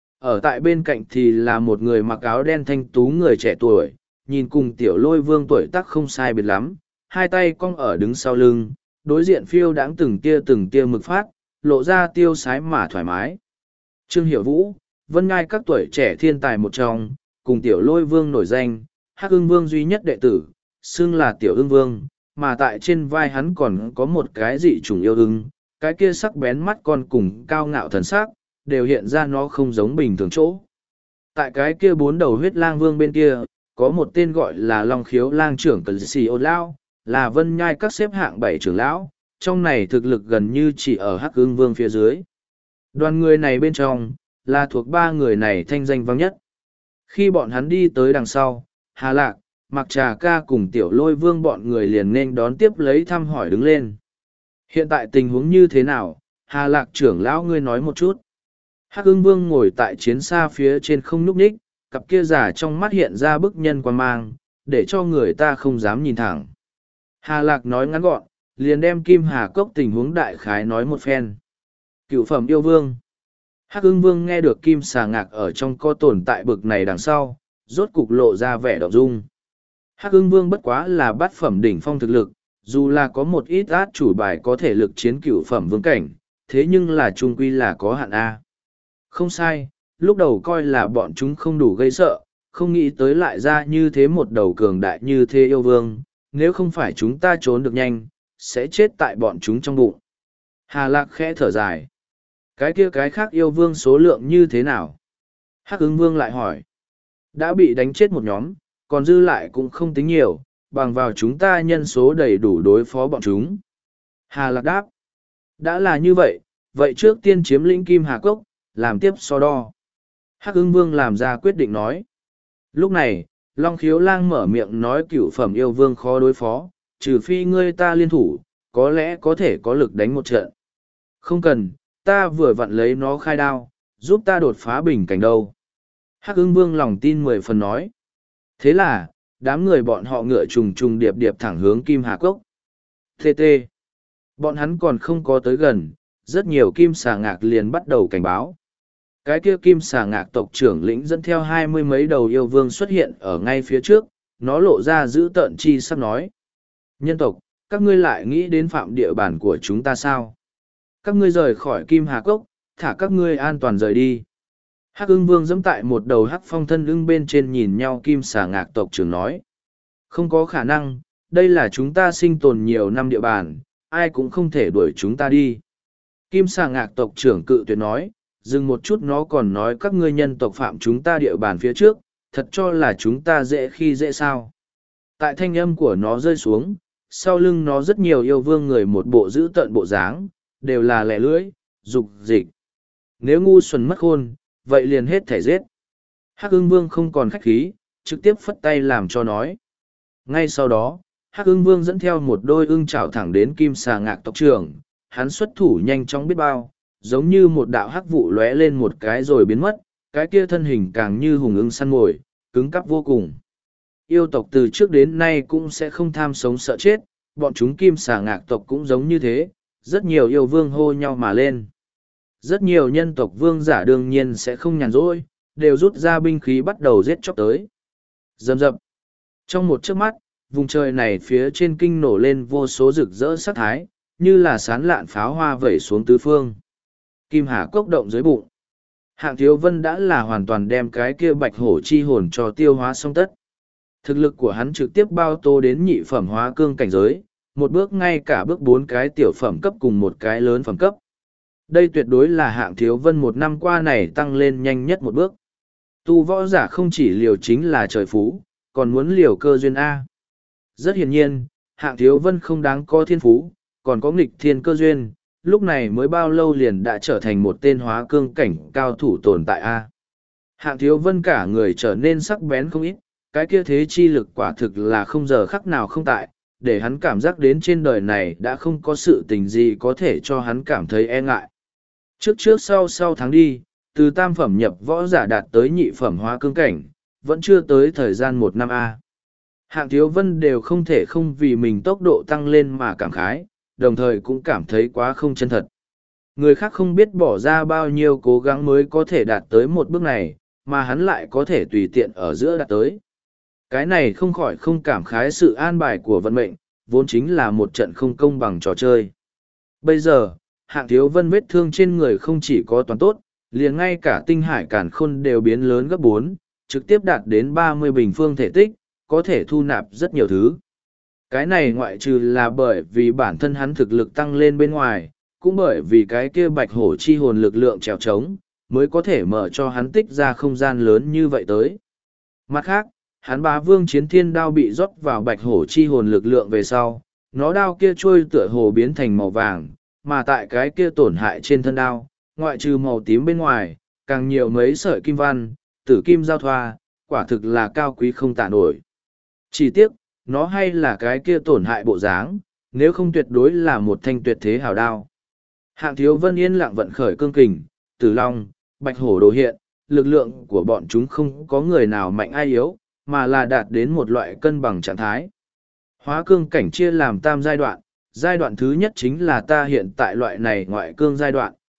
Ở tại bên cạnh thì là một người mặc áo đen thanh tú người trẻ tuổi, nhìn cùng tiểu lôi vương tuổi tác không sai biệt lắm, hai tay cong ở đứng sau lưng, đối diện phiêu đãng từng tia mực phát, lộ ra tiêu sái mà thoải mái. Trương Hiểu Vũ, Vân Ngai các tuổi trẻ thiên tài một trong, cùng tiểu lôi vương nổi danh, Hắc Ưng Vương duy nhất đệ tử, xưng là tiểu ưng vương, mà tại trên vai hắn còn có một cái dị chủng yêu ưng, cái kia sắc bén mắt con cùng cao ngạo thần sắc, đều hiện ra nó không giống bình thường chỗ. Tại cái kia 4 đầu huyết lang vương bên kia, có một tên gọi là Long Khiếu lang trưởng Cẩn Sĩ Ôn Lão, là Vân Nhai các xếp hạng 7 trưởng lão, trong này thực lực gần như chỉ ở Hắc Ưng Vương phía dưới. Đoàn người này bên trong, là thuộc 3 người này thanh danh vang nhất. Khi bọn hắn đi tới đằng sau, Hà Lạc, Mặc Trà Ca cùng Tiểu Lôi Vương bọn người liền nên đón tiếp lấy thăm hỏi đứng lên. Hiện tại tình huống như thế nào, Hà Lạc trưởng lão ngươi nói một chút. Hắc Ưng Vương ngồi tại chiến xa phía trên không nhúc nhích, cặp kia giả trong mắt hiện ra bức nhân quan mang, để cho người ta không dám nhìn thẳng. Hà Lạc nói ngắn gọn, liền đem Kim Hà Cốc tình huống đại khái nói một phen. Cựu phẩm yêu vương. Hắc ưng vương nghe được kim xà ngạc ở trong co tồn tại bực này đằng sau, rốt cục lộ ra vẻ động dung. Hắc ưng vương bất quá là bát phẩm đỉnh phong thực lực, dù là có một ít át chủ bài có thể lực chiến cựu phẩm vương cảnh, thế nhưng là trung quy là có hạn A. Không sai, lúc đầu coi là bọn chúng không đủ gây sợ, không nghĩ tới lại ra như thế một đầu cường đại như thế yêu vương, nếu không phải chúng ta trốn được nhanh, sẽ chết tại bọn chúng trong bụng. Hà Lạc khẽ thở dài. Cái kia cái khác yêu vương số lượng như thế nào? Hắc ưng vương lại hỏi. Đã bị đánh chết một nhóm, còn dư lại cũng không tính nhiều, bằng vào chúng ta nhân số đầy đủ đối phó bọn chúng. Hà Lạc đáp. Đã là như vậy, vậy trước tiên chiếm lĩnh Kim Hà Cốc, làm tiếp so đo. Hắc ưng vương làm ra quyết định nói. Lúc này, Long Khiếu Lang mở miệng nói cửu phẩm yêu vương khó đối phó, trừ phi ngươi ta liên thủ, có lẽ có thể có lực đánh một trận. Không cần, ta vừa vặn lấy nó khai đao, giúp ta đột phá bình cảnh đâu. Hắc ưng vương lòng tin 10 phần nói. Thế là, đám người bọn họ ngựa trùng trùng điệp điệp thẳng hướng Kim Hà Cốc. TT. Bọn hắn còn không có tới gần, rất nhiều kim xà ngạc liền bắt đầu cảnh báo. Cái kia kim xà ngạc tộc trưởng lĩnh dẫn theo 20 mấy đầu yêu vương xuất hiện ở ngay phía trước, nó lộ ra giữ tợn chi sắp nói. Nhân tộc, các ngươi lại nghĩ đến phạm địa bàn của chúng ta sao? Các ngươi rời khỏi Kim Hà Cốc, thả các ngươi an toàn rời đi. Hắc ưng vương dẫm tại một đầu hắc phong thân ưng bên trên nhìn nhau kim xà ngạc tộc trưởng nói. Không có khả năng, đây là chúng ta sinh tồn nhiều năm địa bàn, ai cũng không thể đuổi chúng ta đi. Kim xà ngạc tộc trưởng cự tuyệt nói, dừng một chút nó còn nói các ngươi nhân tộc phạm chúng ta địa bàn phía trước, thật cho là chúng ta dễ khi dễ sao. Tại thanh âm của nó rơi xuống, sau lưng nó rất nhiều yêu vương người một bộ giữ tợn bộ dáng, đều là lẻ lưỡi, dục dịch. Nếu ngu xuẩn mất khôn, vậy liền hết thể giết. Hắc ưng vương không còn khách khí, trực tiếp phất tay làm cho nói. Ngay sau đó, Hắc ưng vương dẫn theo một đôi ưng chảo thẳng đến kim xà ngạc tộc trưởng, hắn xuất thủ nhanh chóng biết bao, giống như một đạo hắc vụ lóe lên một cái rồi biến mất, cái kia thân hình càng như hùng ưng săn mồi, cứng cắp vô cùng. Yêu tộc từ trước đến nay cũng sẽ không tham sống sợ chết, bọn chúng kim xà ngạc tộc cũng giống như thế, rất nhiều yêu vương hô nhau mà lên. Rất nhiều nhân tộc vương giả đương nhiên sẽ không nhàn rỗi, đều rút ra binh khí bắt đầu giết chóc tới. Rầm rập. Trong một chớp mắt, vùng trời này phía trên kinh nổ lên vô số rực rỡ sắc thái, như là sán lạn pháo hoa vẩy xuống tứ phương. Kim Hà Cốc động dưới bụng. Hạng Thiếu Vân đã là hoàn toàn đem cái kia bạch hổ chi hồn cho tiêu hóa xong tất. Thực lực của hắn trực tiếp bao tô đến nhị phẩm hóa cương cảnh giới, một bước ngay cả bước 4 cái tiểu phẩm cấp cùng một cái lớn phẩm cấp. Đây tuyệt đối là Hạng Thiếu Vân một năm qua này tăng lên nhanh nhất một bước. Tu võ giả không chỉ liều chính là trời phú, còn muốn liều cơ duyên A. Rất hiển nhiên, Hạng Thiếu Vân không đáng có thiên phú, còn có nghịch thiên cơ duyên, lúc này mới bao lâu liền đã trở thành một tên hóa cương cảnh cao thủ tồn tại A. Hạng Thiếu Vân cả người trở nên sắc bén không ít, cái kia thế chi lực quả thực là không giờ khắc nào không tại, để hắn cảm giác đến trên đời này đã không có sự tình gì có thể cho hắn cảm thấy e ngại. Trước sau tháng đi, từ tam phẩm nhập võ giả đạt tới nhị phẩm hóa cương cảnh, vẫn chưa tới thời gian 1 năm A. Hạng Thiếu Vân đều không thể không vì mình tốc độ tăng lên mà cảm khái, đồng thời cũng cảm thấy quá không chân thật. Người khác không biết bỏ ra bao nhiêu cố gắng mới có thể đạt tới một bước này, mà hắn lại có thể tùy tiện ở giữa đạt tới. Cái này không khỏi không cảm khái sự an bài của vận mệnh, vốn chính là một trận không công bằng trò chơi. Bây giờ, Hạng Thiếu Vân vết thương trên người không chỉ có toàn tốt, liền ngay cả tinh hải cản khôn đều biến lớn gấp 4, trực tiếp đạt đến 30 bình phương thể tích, có thể thu nạp rất nhiều thứ. Cái này ngoại trừ là bởi vì bản thân hắn thực lực tăng lên bên ngoài, cũng bởi vì cái kia bạch hổ chi hồn lực lượng trèo trống, mới có thể mở cho hắn tích ra không gian lớn như vậy tới. Mặt khác, hắn bá vương chiến thiên đao bị rót vào bạch hổ chi hồn lực lượng về sau, nó đao kia trôi tựa hồ biến thành màu vàng, mà tại cái kia tổn hại trên thân đao, ngoại trừ màu tím bên ngoài, càng nhiều mấy sợi kim văn, tử kim giao thoa, quả thực là cao quý không tả nổi. Chỉ tiếc, nó hay là cái kia tổn hại bộ dáng, nếu không tuyệt đối là một thanh tuyệt thế hào đao. Hạng Thiếu Vân yên lặng vận khởi cương kình, Tử Long, Bạch Hổ đồ hiện, lực lượng của bọn chúng không có người nào mạnh ai yếu, mà là đạt đến một loại cân bằng trạng thái. Hóa cương cảnh chia làm tam giai đoạn, giai đoạn thứ nhất chính là ta hiện tại loại này ngoại cương giai đoạn,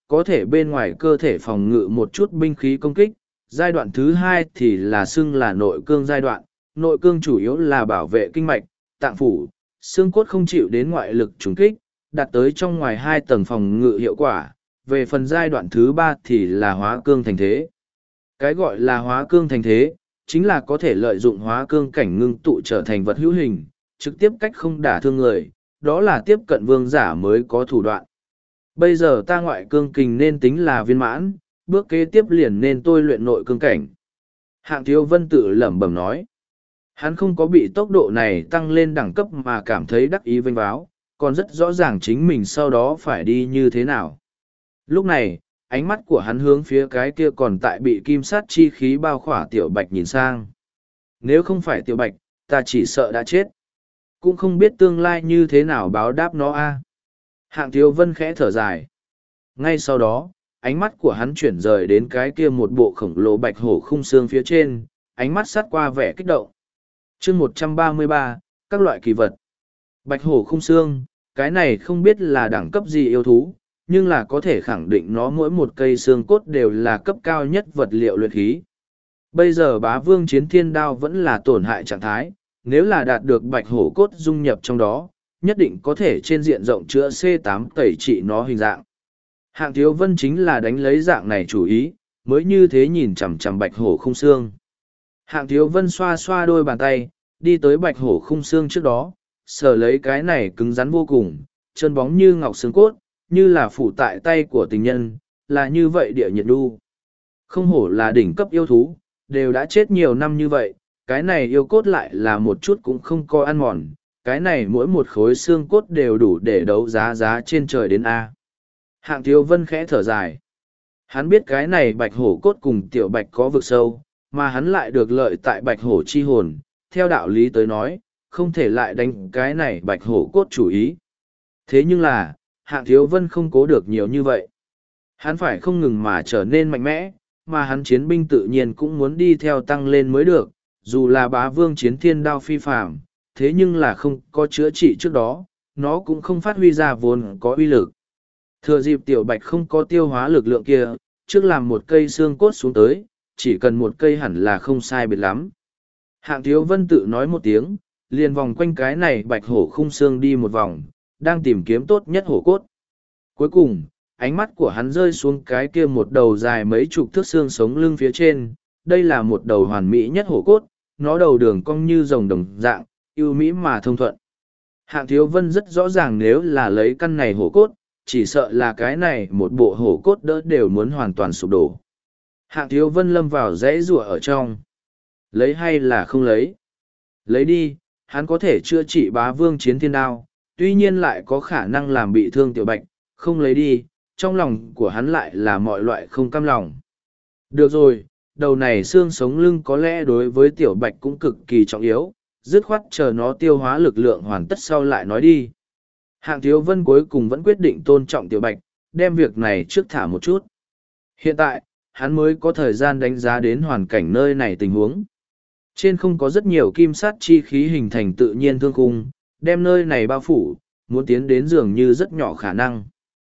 có thể bên ngoài cơ thể phòng ngự một chút binh khí công kích. Giai đoạn thứ hai thì là xưng là nội cương giai đoạn, nội cương chủ yếu là bảo vệ kinh mạch, tạng phủ, xương cốt không chịu đến ngoại lực trùng kích, đạt tới trong ngoài hai tầng phòng ngự hiệu quả. Về phần giai đoạn thứ ba thì là hóa cương thành thế. Cái gọi là hóa cương thành thế, chính là có thể lợi dụng hóa cương cảnh ngưng tụ trở thành vật hữu hình, trực tiếp cách không đả thương người, đó là tiếp cận vương giả mới có thủ đoạn. Bây giờ ta ngoại cương kình nên tính là viên mãn, bước kế tiếp liền nên tôi luyện nội cương cảnh. Hạng Thiếu Vân tự lẩm bẩm nói. Hắn không có bị tốc độ này tăng lên đẳng cấp mà cảm thấy đắc ý vênh váo, còn rất rõ ràng chính mình sau đó phải đi như thế nào. Lúc này, ánh mắt của hắn hướng phía cái kia còn tại bị kim sát chi khí bao khỏa Tiểu Bạch nhìn sang. Nếu không phải Tiểu Bạch, ta chỉ sợ đã chết. Cũng không biết tương lai như thế nào báo đáp nó a. Hạng Thiếu Vân khẽ thở dài. Ngay sau đó, ánh mắt của hắn chuyển rời đến cái kia một bộ khổng lồ bạch hổ khung xương phía trên, ánh mắt sát qua vẻ kích động. Chương 133, các loại kỳ vật. Bạch hổ khung xương, cái này không biết là đẳng cấp gì yêu thú, nhưng là có thể khẳng định nó mỗi một cây xương cốt đều là cấp cao nhất vật liệu luyện khí. Bây giờ Bá Vương Chiến Thiên Đao vẫn là tổn hại trạng thái, nếu là đạt được bạch hổ cốt dung nhập trong đó, nhất định có thể trên diện rộng chữa C8 tẩy trị nó hình dạng. Hạng Thiếu Vân chính là đánh lấy dạng này chủ ý, mới như thế nhìn chằm chằm bạch hổ khung xương. Hạng Thiếu Vân xoa xoa đôi bàn tay, đi tới bạch hổ khung xương trước đó, sờ lấy cái này cứng rắn vô cùng, chân bóng như ngọc xương cốt, như là phủ tại tay của tình nhân, là như vậy địa nhiệt đu. Không hổ là đỉnh cấp yêu thú, đều đã chết nhiều năm như vậy, cái này yêu cốt lại là một chút cũng không có ăn mòn, cái này mỗi một khối xương cốt đều đủ để đấu giá trên trời đến A. Hạng Thiếu Vân khẽ thở dài. Hắn biết cái này bạch hổ cốt cùng tiểu bạch có vực sâu, mà hắn lại được lợi tại bạch hổ chi hồn, theo đạo lý tới nói, không thể lại đánh cái này bạch hổ cốt chủ ý. Thế nhưng là, Hạng Thiếu Vân không cố được nhiều như vậy. Hắn phải không ngừng mà trở nên mạnh mẽ, mà hắn chiến binh tự nhiên cũng muốn đi theo tăng lên mới được, dù là Bá Vương Chiến Thiên Đao phi phàm, thế nhưng là không có chữa trị trước đó, nó cũng không phát huy ra vốn có uy lực. Thừa dịp tiểu bạch không có tiêu hóa lực lượng kia, trước làm một cây xương cốt xuống tới, chỉ cần một cây hẳn là không sai biệt lắm. Hạng Thiếu Vân tự nói một tiếng, liền vòng quanh cái này bạch hổ khung xương đi một vòng, đang tìm kiếm tốt nhất hổ cốt. Cuối cùng, ánh mắt của hắn rơi xuống cái kia một đầu dài mấy chục thước xương sống lưng phía trên, đây là một đầu hoàn mỹ nhất hổ cốt, nó đầu đường cong như rồng đồng dạng, ưu mỹ mà thông thuận. Hạng Thiếu Vân rất rõ ràng nếu là lấy căn này hổ cốt, chỉ sợ là cái này một bộ hổ cốt đỡ đều muốn hoàn toàn sụp đổ. Hạng Thiếu Vân lâm vào rẽ rùa ở trong. Lấy hay là không lấy? Lấy đi, hắn có thể chữa trị Bá Vương Chiến Thiên Đao, tuy nhiên lại có khả năng làm bị thương tiểu bạch, không lấy đi, trong lòng của hắn lại là mọi loại không cam lòng. Được rồi, đầu này xương sống lưng có lẽ đối với tiểu bạch cũng cực kỳ trọng yếu, dứt khoát chờ nó tiêu hóa lực lượng hoàn tất sau lại nói đi. Hạng Thiếu Vân cuối cùng vẫn quyết định tôn trọng tiểu bạch, đem việc này trước thả một chút. Hiện tại, hắn mới có thời gian đánh giá đến hoàn cảnh nơi này tình huống. Trên không có rất nhiều kim sát chi khí hình thành tự nhiên thương khung, đem nơi này bao phủ, muốn tiến đến dường như rất nhỏ khả năng.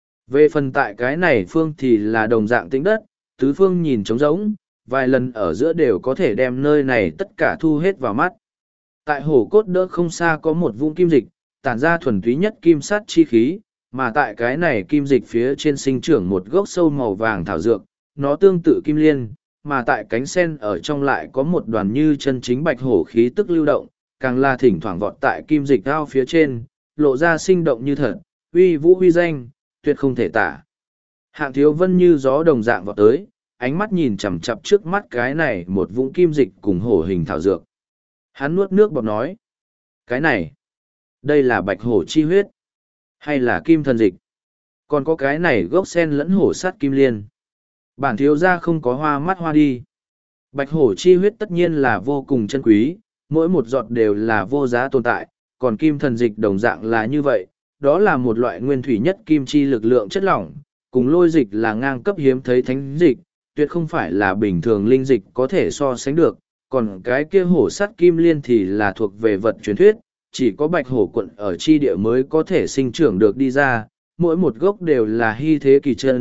Về phần tại cái này phương thì là đồng dạng tĩnh đất, tứ phương nhìn trống rỗng, vài lần ở giữa đều có thể đem nơi này tất cả thu hết vào mắt. Tại hồ cốt đỡ không xa có một vũng kim dịch, tản ra thuần túy nhất kim sát chi khí, mà tại cái này kim dịch phía trên sinh trưởng một gốc sâu màu vàng thảo dược, nó tương tự kim liên, mà tại cánh sen ở trong lại có một đoàn như chân chính bạch hổ khí tức lưu động, càng là thỉnh thoảng vọt tại kim dịch ao phía trên, lộ ra sinh động như thật, uy vũ uy danh, tuyệt không thể tả. Hạng Thiếu Vân như gió đồng dạng vọt tới, ánh mắt nhìn chằm chằm trước mắt cái này một vũng kim dịch cùng hổ hình thảo dược. Hắn nuốt nước bọt nói, cái này, đây là bạch hổ chi huyết, hay là kim thần dịch, còn có cái này gốc sen lẫn hổ sắt kim liên. Bản thiếu gia không có hoa mắt hoa đi. Bạch hổ chi huyết tất nhiên là vô cùng chân quý, mỗi một giọt đều là vô giá tồn tại, còn kim thần dịch đồng dạng là như vậy, đó là một loại nguyên thủy nhất kim chi lực lượng chất lỏng, cùng lôi dịch là ngang cấp hiếm thấy thánh dịch, tuyệt không phải là bình thường linh dịch có thể so sánh được, còn cái kia hổ sắt kim liên thì là thuộc về vật truyền thuyết, chỉ có bạch hổ quận ở chi địa mới có thể sinh trưởng được đi ra, mỗi một gốc đều là hy thế kỳ chân,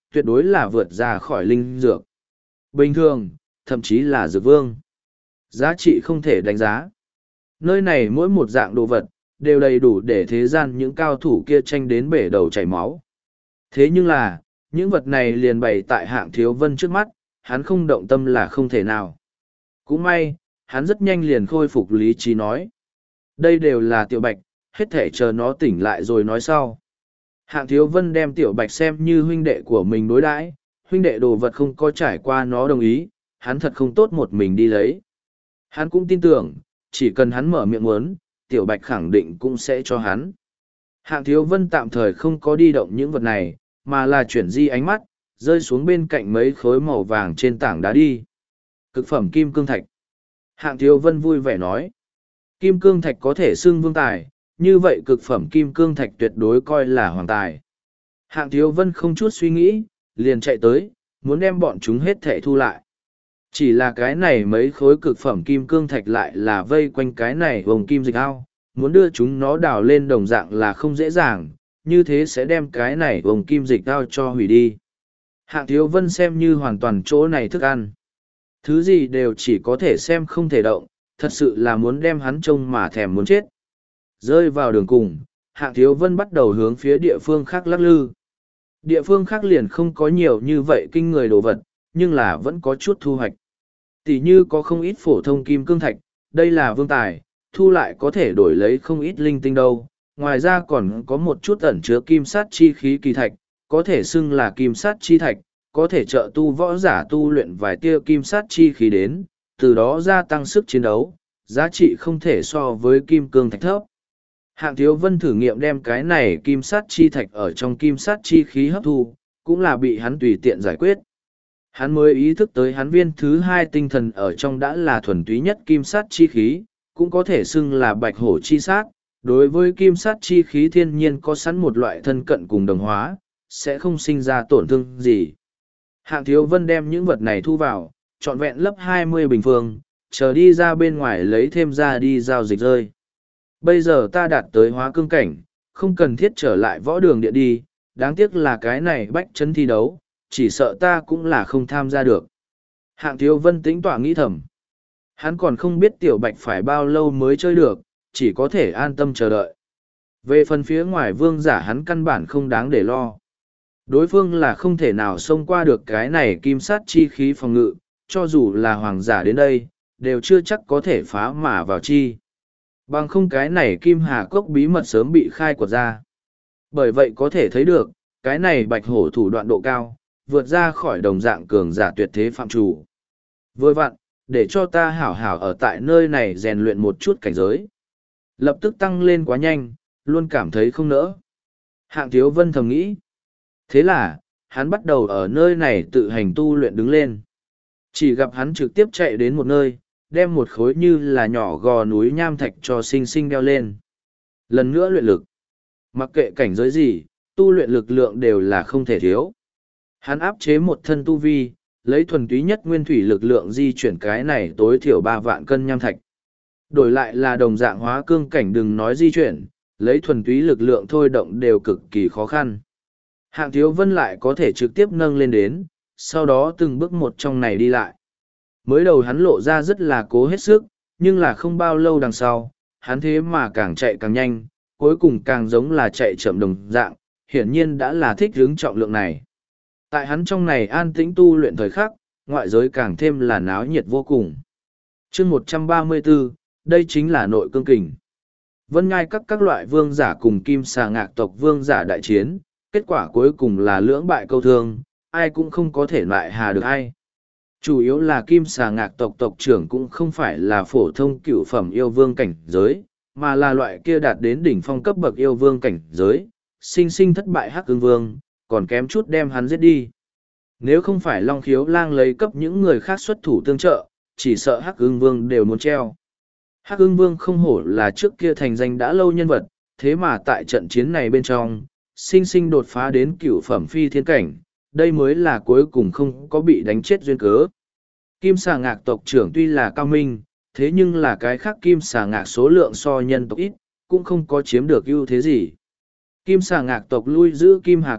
tuyệt đối là vượt ra khỏi linh dược. Bình thường, thậm chí là dược vương. Giá trị không thể đánh giá. Nơi này mỗi một dạng đồ vật, đều đầy đủ để thế gian những cao thủ kia tranh đến bể đầu chảy máu. Thế nhưng là, những vật này liền bày tại Hạng Thiếu Vân trước mắt, hắn không động tâm là không thể nào. Cũng may, hắn rất nhanh liền khôi phục lý trí nói. Đây đều là Tiểu Bạch, hết thể chờ nó tỉnh lại rồi nói sau. Hạng Thiếu Vân đem Tiểu Bạch xem như huynh đệ của mình đối đãi, huynh đệ đồ vật không có trải qua nó đồng ý, hắn thật không tốt một mình đi lấy. Hắn cũng tin tưởng, chỉ cần hắn mở miệng muốn, Tiểu Bạch khẳng định cũng sẽ cho hắn. Hạng Thiếu Vân tạm thời không có đi động những vật này, mà là chuyển di ánh mắt, rơi xuống bên cạnh mấy khối màu vàng trên tảng đá đi. Cực phẩm kim cương thạch. Hạng Thiếu Vân vui vẻ nói. Kim cương thạch có thể xưng vương tài, như vậy cực phẩm kim cương thạch tuyệt đối coi là hoàng tài. Hạng Thiếu Vân không chút suy nghĩ, liền chạy tới, muốn đem bọn chúng hết thảy thu lại. Chỉ là cái này mấy khối cực phẩm kim cương thạch lại là vây quanh cái này vòng kim dịch ao, muốn đưa chúng nó đào lên đồng dạng là không dễ dàng, như thế sẽ đem cái này vòng kim dịch ao cho hủy đi. Hạng Thiếu Vân xem như hoàn toàn chỗ này thức ăn. Thứ gì đều chỉ có thể xem không thể động, thật sự là muốn đem hắn trông mà thèm muốn chết. Rơi vào đường cùng, Hạng Thiếu Vân bắt đầu hướng phía địa phương khác lắc lư. Địa phương khác liền không có nhiều như vậy kinh người đồ vật, nhưng là vẫn có chút thu hoạch. Tỷ như có không ít phổ thông kim cương thạch, đây là vương tài, thu lại có thể đổi lấy không ít linh tinh đâu. Ngoài ra còn có một chút ẩn chứa kim sát chi khí kỳ thạch, có thể xưng là kim sát chi thạch, có thể trợ tu võ giả tu luyện vài tia kim sát chi khí đến, từ đó gia tăng sức chiến đấu, giá trị không thể so với kim cương thạch thấp. Hạng Thiếu Vân thử nghiệm đem cái này kim sát chi thạch ở trong kim sát chi khí hấp thu, cũng là bị hắn tùy tiện giải quyết. Hắn mới ý thức tới hắn viên thứ hai tinh thần ở trong đã là thuần túy nhất kim sát chi khí, cũng có thể xưng là bạch hổ chi sát. Đối với kim sát chi khí thiên nhiên có sẵn một loại thân cận cùng đồng hóa, sẽ không sinh ra tổn thương gì. Hạng Thiếu Vân đem những vật này thu vào, trọn vẹn lấp 20 bình phương, chờ đi ra bên ngoài lấy thêm ra đi giao dịch rơi. Bây giờ ta đạt tới hóa cương cảnh, không cần thiết trở lại võ đường điện đi, đáng tiếc là cái này bách chấn thi đấu, chỉ sợ ta cũng là không tham gia được. Hạng Thiếu Vân tính tỏa nghĩ thầm. Hắn còn không biết Tiểu Bạch phải bao lâu mới chơi được, chỉ có thể an tâm chờ đợi. Về phần phía ngoài vương giả hắn căn bản không đáng để lo. Đối phương là không thể nào xông qua được cái này kim sát chi khí phòng ngự, cho dù là hoàng giả đến đây, đều chưa chắc có thể phá mà vào chi. Bằng không cái này kim hà cốc bí mật sớm bị khai quật ra. Bởi vậy có thể thấy được, cái này bạch hổ thủ đoạn độ cao, vượt ra khỏi đồng dạng cường giả tuyệt thế phạm chủ. Vừa vặn, để cho ta hảo hảo ở tại nơi này rèn luyện một chút cảnh giới. Lập tức tăng lên quá nhanh, luôn cảm thấy không nỡ. Hạng Thiếu Vân thầm nghĩ. Thế là, hắn bắt đầu ở nơi này tự hành tu luyện đứng lên. Chỉ gặp hắn trực tiếp chạy đến một nơi, đem một khối như là nhỏ gò núi nham thạch cho sinh sinh đeo lên. Lần nữa luyện lực. Mặc kệ cảnh giới gì, tu luyện lực lượng đều là không thể thiếu. Hắn áp chế một thân tu vi, lấy thuần túy nhất nguyên thủy lực lượng di chuyển cái này tối thiểu 3 vạn cân nham thạch. Đổi lại là đồng dạng hóa cương cảnh đừng nói di chuyển, lấy thuần túy lực lượng thôi động đều cực kỳ khó khăn. Hạng Thiếu Vân lại có thể trực tiếp nâng lên đến, sau đó từng bước một trong này đi lại. Mới đầu hắn lộ ra rất là cố hết sức, nhưng là không bao lâu đằng sau, hắn thế mà càng chạy càng nhanh, cuối cùng càng giống là chạy chậm đồng dạng, hiển nhiên đã là thích hướng trọng lượng này. Tại hắn trong này an tĩnh tu luyện thời khắc, ngoại giới càng thêm là náo nhiệt vô cùng. Chương 134, đây chính là nội cương kình. Vân Ngai các loại vương giả cùng Kim Xà Ngạc tộc vương giả đại chiến, kết quả cuối cùng là lưỡng bại câu thương, ai cũng không có thể loại hà được ai. Chủ yếu là Kim Xà Ngạc tộc tộc trưởng cũng không phải là phổ thông cửu phẩm yêu vương cảnh giới, mà là loại kia đạt đến đỉnh phong cấp bậc yêu vương cảnh giới, sinh sinh thất bại Hắc Ưng Vương, còn kém chút đem hắn giết đi. Nếu không phải Long Khiếu Lang lấy cấp những người khác xuất thủ tương trợ, chỉ sợ Hắc Ưng Vương đều muốn treo. Hắc Ưng Vương không hổ là trước kia thành danh đã lâu nhân vật, thế mà tại trận chiến này bên trong, sinh sinh đột phá đến cửu phẩm phi thiên cảnh, đây mới là cuối cùng không có bị đánh chết duyên cớ. Kim Xà Ngạc tộc trưởng tuy là cao minh, thế nhưng là cái khác Kim Xà Ngạc số lượng so nhân tộc ít, cũng không có chiếm được ưu thế gì. Kim Xà Ngạc tộc lui giữ Kim Hà Cốc,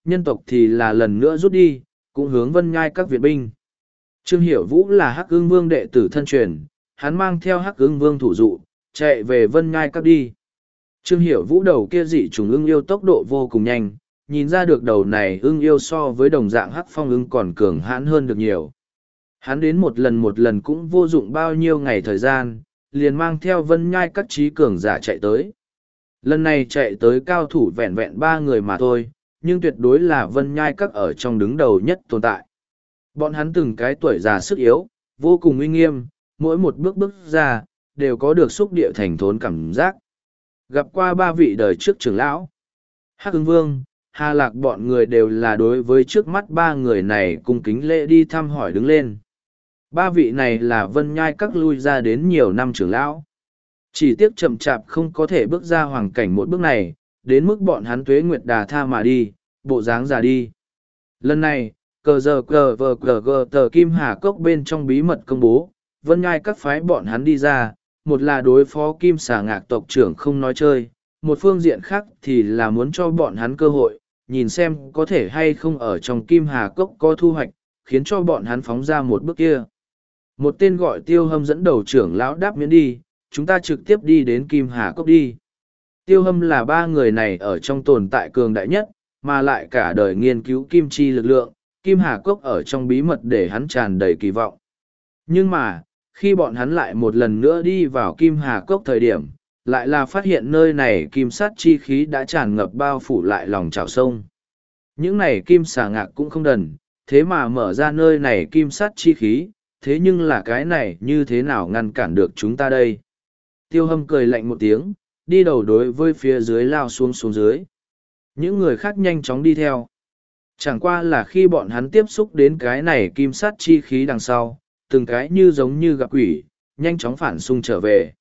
nhân tộc thì là lần nữa rút đi, cũng hướng Vân Nhai các viện binh. Trương Hiểu Vũ là Hắc Ưng Vương đệ tử thân truyền, hắn mang theo Hắc Ưng Vương thủ dụ, chạy về Vân Nhai các đi. Trương Hiểu Vũ đầu kia dị trùng ưng yêu tốc độ vô cùng nhanh, nhìn ra được đầu này ưng yêu so với đồng dạng Hắc Phong ưng còn cường hãn hơn được nhiều. Hắn đến một lần cũng vô dụng bao nhiêu ngày thời gian, liền mang theo Vân Nhai các trí cường giả chạy tới. Lần này chạy tới cao thủ vẹn vẹn 3 người mà thôi, nhưng tuyệt đối là Vân Nhai các ở trong đứng đầu nhất tồn tại. Bọn hắn từng cái tuổi già sức yếu, vô cùng uy nghiêm, mỗi một bước bước ra, đều có được xúc địa thành thốn cảm giác. Gặp qua 3 vị đời trước trưởng lão, Hắc Ưng Vương, Hà Lạc bọn người đều là đối với trước mắt 3 người này cung kính lễ đi thăm hỏi đứng lên. 3 vị này là Vân Nhai các lui ra đến nhiều năm trưởng lão. Chỉ tiếc chậm chạp không có thể bước ra hoàng cảnh một bước này, đến mức bọn hắn tuế nguyệt đà tha mà đi, bộ dáng già đi. Lần này, cờ giờ cờ vờ cờ gờ tờ Kim Hà Cốc bên trong bí mật công bố, Vân Nhai các phái bọn hắn đi ra, một là đối phó Kim Xà Ngạc tộc trưởng không nói chơi, một phương diện khác thì là muốn cho bọn hắn cơ hội, nhìn xem có thể hay không ở trong Kim Hà Cốc có thu hoạch, khiến cho bọn hắn phóng ra một bước kia. Một tên gọi Tiêu Hâm dẫn đầu trưởng lão đáp miễn đi, chúng ta trực tiếp đi đến Kim Hà Cốc đi. Tiêu Hâm là 3 người này ở trong tồn tại cường đại nhất, mà lại cả đời nghiên cứu kim chi lực lượng, Kim Hà Cốc ở trong bí mật để hắn tràn đầy kỳ vọng. Nhưng mà, khi bọn hắn lại một lần nữa đi vào Kim Hà Cốc thời điểm, lại là phát hiện nơi này kim sát chi khí đã tràn ngập bao phủ lại lòng chảo sông. Những này kim xà ngạc cũng không đần, thế mà mở ra nơi này kim sát chi khí, thế nhưng là cái này như thế nào ngăn cản được chúng ta đây? Tiêu Hâm cười lạnh một tiếng, đi đầu đối với phía dưới lao xuống dưới. Những người khác nhanh chóng đi theo. Chẳng qua là khi bọn hắn tiếp xúc đến cái này kim sát chi khí đằng sau, từng cái như giống như gặp quỷ, nhanh chóng phản xung trở về.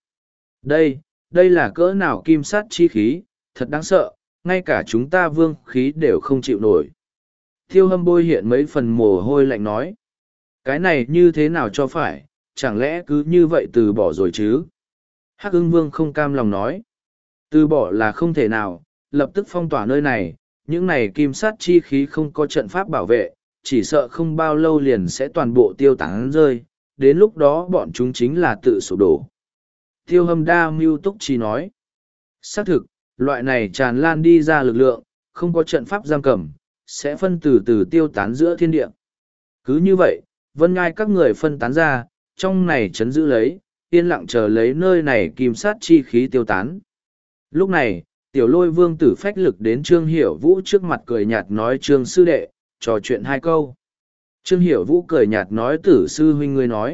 Đây là cỡ nào kim sát chi khí, thật đáng sợ, ngay cả chúng ta vương khí đều không chịu nổi. Tiêu Hâm bôi hiện mấy phần mồ hôi lạnh nói. Cái này như thế nào cho phải, chẳng lẽ cứ như vậy từ bỏ rồi chứ? Hắc Ưng Vương không cam lòng nói. Từ bỏ là không thể nào, lập tức phong tỏa nơi này, những này kim sát chi khí không có trận pháp bảo vệ, chỉ sợ không bao lâu liền sẽ toàn bộ tiêu tán rơi, đến lúc đó bọn chúng chính là tự sụp đổ. Tiêu Hâm đa mưu túc trí nói. Xác thực, loại này tràn lan đi ra lực lượng, không có trận pháp giam cầm, sẽ phân từ từ tiêu tán giữa thiên địa. Cứ như vậy, Vân Nhai các người phân tán ra, trong này chấn giữ lấy, yên lặng chờ lấy nơi này kim sát chi khí tiêu tán. Lúc này, Tiểu Lôi Vương Tử phách lực đến Trương Hiểu Vũ trước mặt cười nhạt nói Trương sư đệ, trò chuyện 2 câu. Trương Hiểu Vũ cười nhạt nói Tử sư huynh ngươi nói.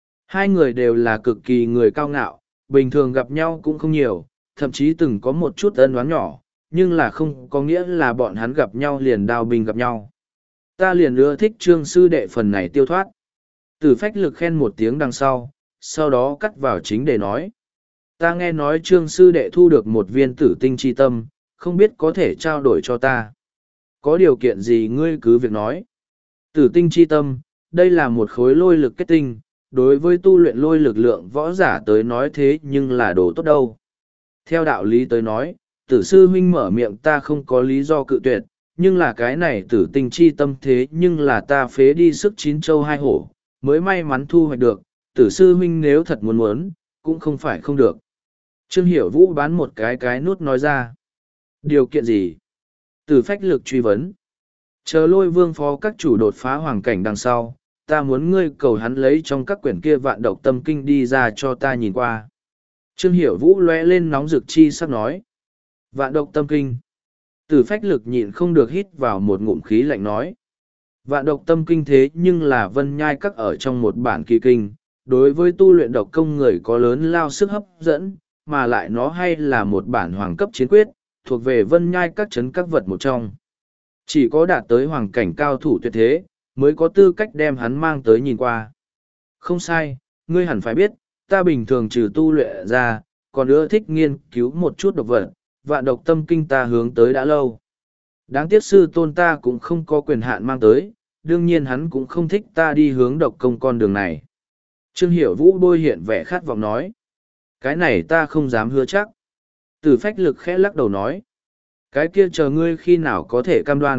2 người đều là cực kỳ người cao ngạo, bình thường gặp nhau cũng không nhiều, thậm chí từng có một chút ân oán nhỏ, nhưng là không có nghĩa là bọn hắn gặp nhau liền đao binh gặp nhau. Ta liền ưa thích Trương sư đệ phần này tiêu thoát. Tử phách lực khen một tiếng đằng sau đó cắt vào chính để nói. Ta nghe nói Trương sư đệ thu được một viên tử tinh chi tâm, không biết có thể trao đổi cho ta. Có điều kiện gì ngươi cứ việc nói. Tử tinh chi tâm, đây là một khối lôi lực kết tinh, đối với tu luyện lôi lực lượng võ giả tới nói thế nhưng là đồ tốt đâu. Theo đạo lý tới nói, Tử sư huynh mở miệng ta không có lý do cự tuyệt, nhưng là cái này tử tinh chi tâm thế nhưng là ta phế đi sức 9 châu 2 hổ, mới may mắn thu hoạch được, Tử sư huynh nếu thật muốn, cũng không phải không được. Trương Hiểu Vũ bán một cái nút nói ra. Điều kiện gì? Tử phách lực truy vấn. Chờ Lôi Vương phó các chủ đột phá hoàng cảnh đằng sau, ta muốn ngươi cầu hắn lấy trong các quyển kia vạn độc tâm kinh đi ra cho ta nhìn qua. Trương Hiểu Vũ lóe lên nóng rực chi sắp nói. Vạn độc tâm kinh. Tử phách lực nhịn không được hít vào một ngụm khí lạnh nói. Vạn độc tâm kinh thế nhưng là Vân Nhai các ở trong một bản kỳ kinh, đối với tu luyện độc công người có lớn lao sức hấp dẫn, mà lại nó hay là một bản hoàng cấp chiến quyết, thuộc về Vân Nhai các chấn các vật một trong. Chỉ có đạt tới hoàng cảnh cao thủ tuyệt thế, mới có tư cách đem hắn mang tới nhìn qua. Không sai, ngươi hẳn phải biết, ta bình thường trừ tu luyện ra, còn ưa thích nghiên cứu một chút độc vật, vạn độc tâm kinh ta hướng tới đã lâu. Đáng tiếc sư tôn ta cũng không có quyền hạn mang tới, đương nhiên hắn cũng không thích ta đi hướng độc công con đường này. Trương Hiểu Vũ bôi hiện vẻ khát vọng nói. Cái này ta không dám hứa chắc. Tử phách lực khẽ lắc đầu nói. Cái kia chờ ngươi khi nào có thể cam đoan,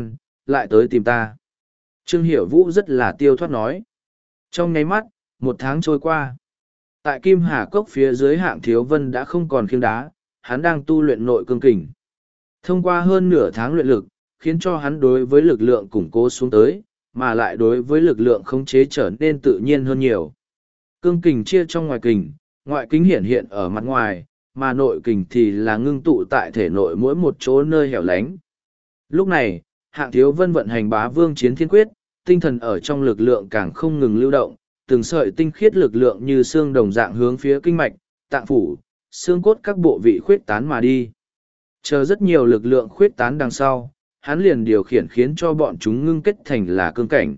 lại tới tìm ta. Trương Hiểu Vũ rất là tiêu thoát nói. Trong nháy mắt, 1 tháng trôi qua. Tại Kim Hà Cốc phía dưới Hạng Thiếu Vân đã không còn khiêng đá, hắn đang tu luyện nội cương kình. Thông qua hơn nửa tháng luyện lực, khiến cho hắn đối với lực lượng củng cố xuống tới, mà lại đối với lực lượng khống chế trở nên tự nhiên hơn nhiều. Cương kình chia trong ngoài kình, ngoại kính hiện hiện ở mặt ngoài, mà nội kình thì là ngưng tụ tại thể nội mỗi một chỗ nơi hẻo lánh. Lúc này, Hạng Thiếu Vân vận hành Bá Vương Chiến Thiên Quyết, tinh thần ở trong lực lượng càng không ngừng lưu động, từng sợi tinh khiết lực lượng như xương đồng dạng hướng phía kinh mạch, tạng phủ, xương cốt các bộ vị khuyết tán mà đi. Chờ rất nhiều lực lượng khuyết tán đằng sau, hắn liền điều khiển khiến cho bọn chúng ngưng kết thành là cương cảnh.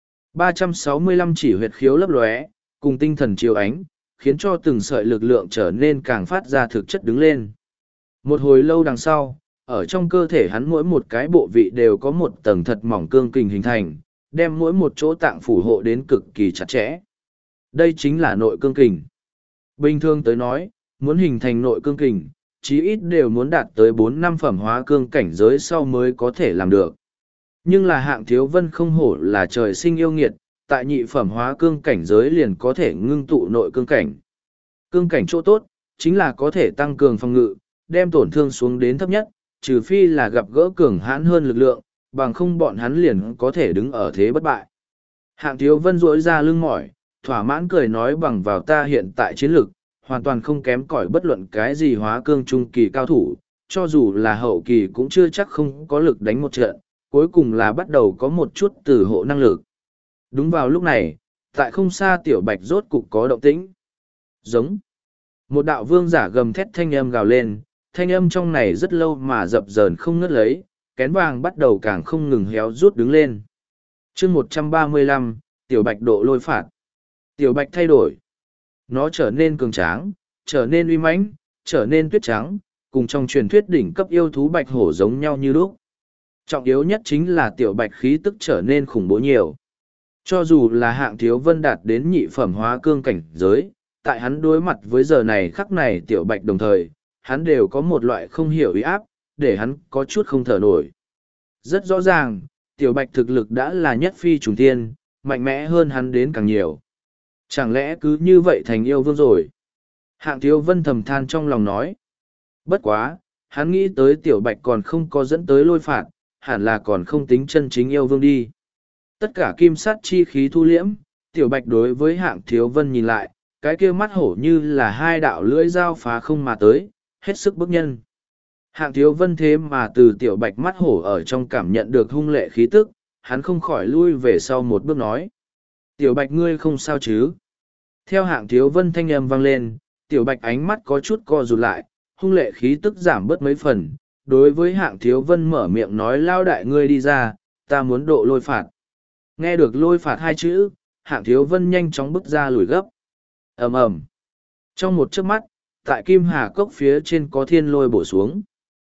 365 chỉ huyệt khiếu lấp lóe, cùng tinh thần chiếu ánh, khiến cho từng sợi lực lượng trở nên càng phát ra thực chất đứng lên. Một hồi lâu đằng sau, ở trong cơ thể hắn mỗi một cái bộ vị đều có một tầng thật mỏng cương kình hình thành, đem mỗi một chỗ tạng phủ hộ đến cực kỳ chặt chẽ. Đây chính là nội cương kình. Bình thường tới nói, muốn hình thành nội cương kình, chí ít đều muốn đạt tới 4-5 phẩm hóa cương cảnh giới sau mới có thể làm được. Nhưng là Hạng Thiếu Vân không hổ là trời sinh yêu nghiệt, tại nhị phẩm hóa cương cảnh giới liền có thể ngưng tụ nội cương cảnh. Cương cảnh chỗ tốt, chính là có thể tăng cường phòng ngự, đem tổn thương xuống đến thấp nhất, trừ phi là gặp gỡ cường hãn hơn lực lượng, bằng không bọn hắn liền có thể đứng ở thế bất bại. Hạng Thiếu Vân duỗi ra lưng mỏi, thỏa mãn cười nói bằng vào ta hiện tại chiến lực, hoàn toàn không kém cỏi bất luận cái gì hóa cương trung kỳ cao thủ, cho dù là hậu kỳ cũng chưa chắc không có lực đánh một trận, cuối cùng là bắt đầu có một chút từ hộ năng lực. Đúng vào lúc này, tại không xa Tiểu Bạch rốt cục có động tĩnh. Giống. Một đạo vương giả gầm thét thanh âm gào lên, thanh âm trong này rất lâu mà dập dờn không ngớt lấy, kén vàng bắt đầu càng không ngừng héo rút đứng lên. chương 135, Tiểu Bạch độ lôi phạt. Tiểu Bạch thay đổi. Nó trở nên cường tráng, trở nên uy mãnh, trở nên tuyết trắng, cùng trong truyền thuyết đỉnh cấp yêu thú bạch hổ giống nhau như lúc. Trọng yếu nhất chính là Tiểu Bạch khí tức trở nên khủng bố nhiều. Cho dù là Hạng Thiếu Vân đạt đến nhị phẩm hóa cương cảnh giới, tại hắn đối mặt với giờ này khắc này Tiểu Bạch đồng thời, hắn đều có một loại không hiểu uy áp, để hắn có chút không thở nổi. Rất rõ ràng, Tiểu Bạch thực lực đã là nhất phi trùng thiên, mạnh mẽ hơn hắn đến càng nhiều. Chẳng lẽ cứ như vậy thành yêu vương rồi? Hạng Thiếu Vân thầm than trong lòng nói. Bất quá, hắn nghĩ tới Tiểu Bạch còn không có dẫn tới lôi phạt, hẳn là còn không tính chân chính yêu vương đi. Tất cả kim sát chi khí thu liễm, Tiểu Bạch đối với Hạng Thiếu Vân nhìn lại, cái kia mắt hổ như là hai đạo lưỡi dao phá không mà tới, hết sức bức nhân. Hạng Thiếu Vân thế mà từ Tiểu Bạch mắt hổ ở trong cảm nhận được hung lệ khí tức, hắn không khỏi lui về sau một bước nói. Tiểu Bạch ngươi không sao chứ? Theo Hạng Thiếu Vân thanh âm vang lên, Tiểu Bạch ánh mắt có chút co rụt lại, hung lệ khí tức giảm bớt mấy phần. Đối với Hạng Thiếu Vân mở miệng nói lao đại ngươi đi ra, ta muốn độ lôi phạt. Nghe được lôi phạt hai chữ, Hạng Thiếu Vân nhanh chóng bước ra lùi gấp. Ầm ầm. Trong một chớp mắt, tại Kim Hà Cốc phía trên có thiên lôi bổ xuống.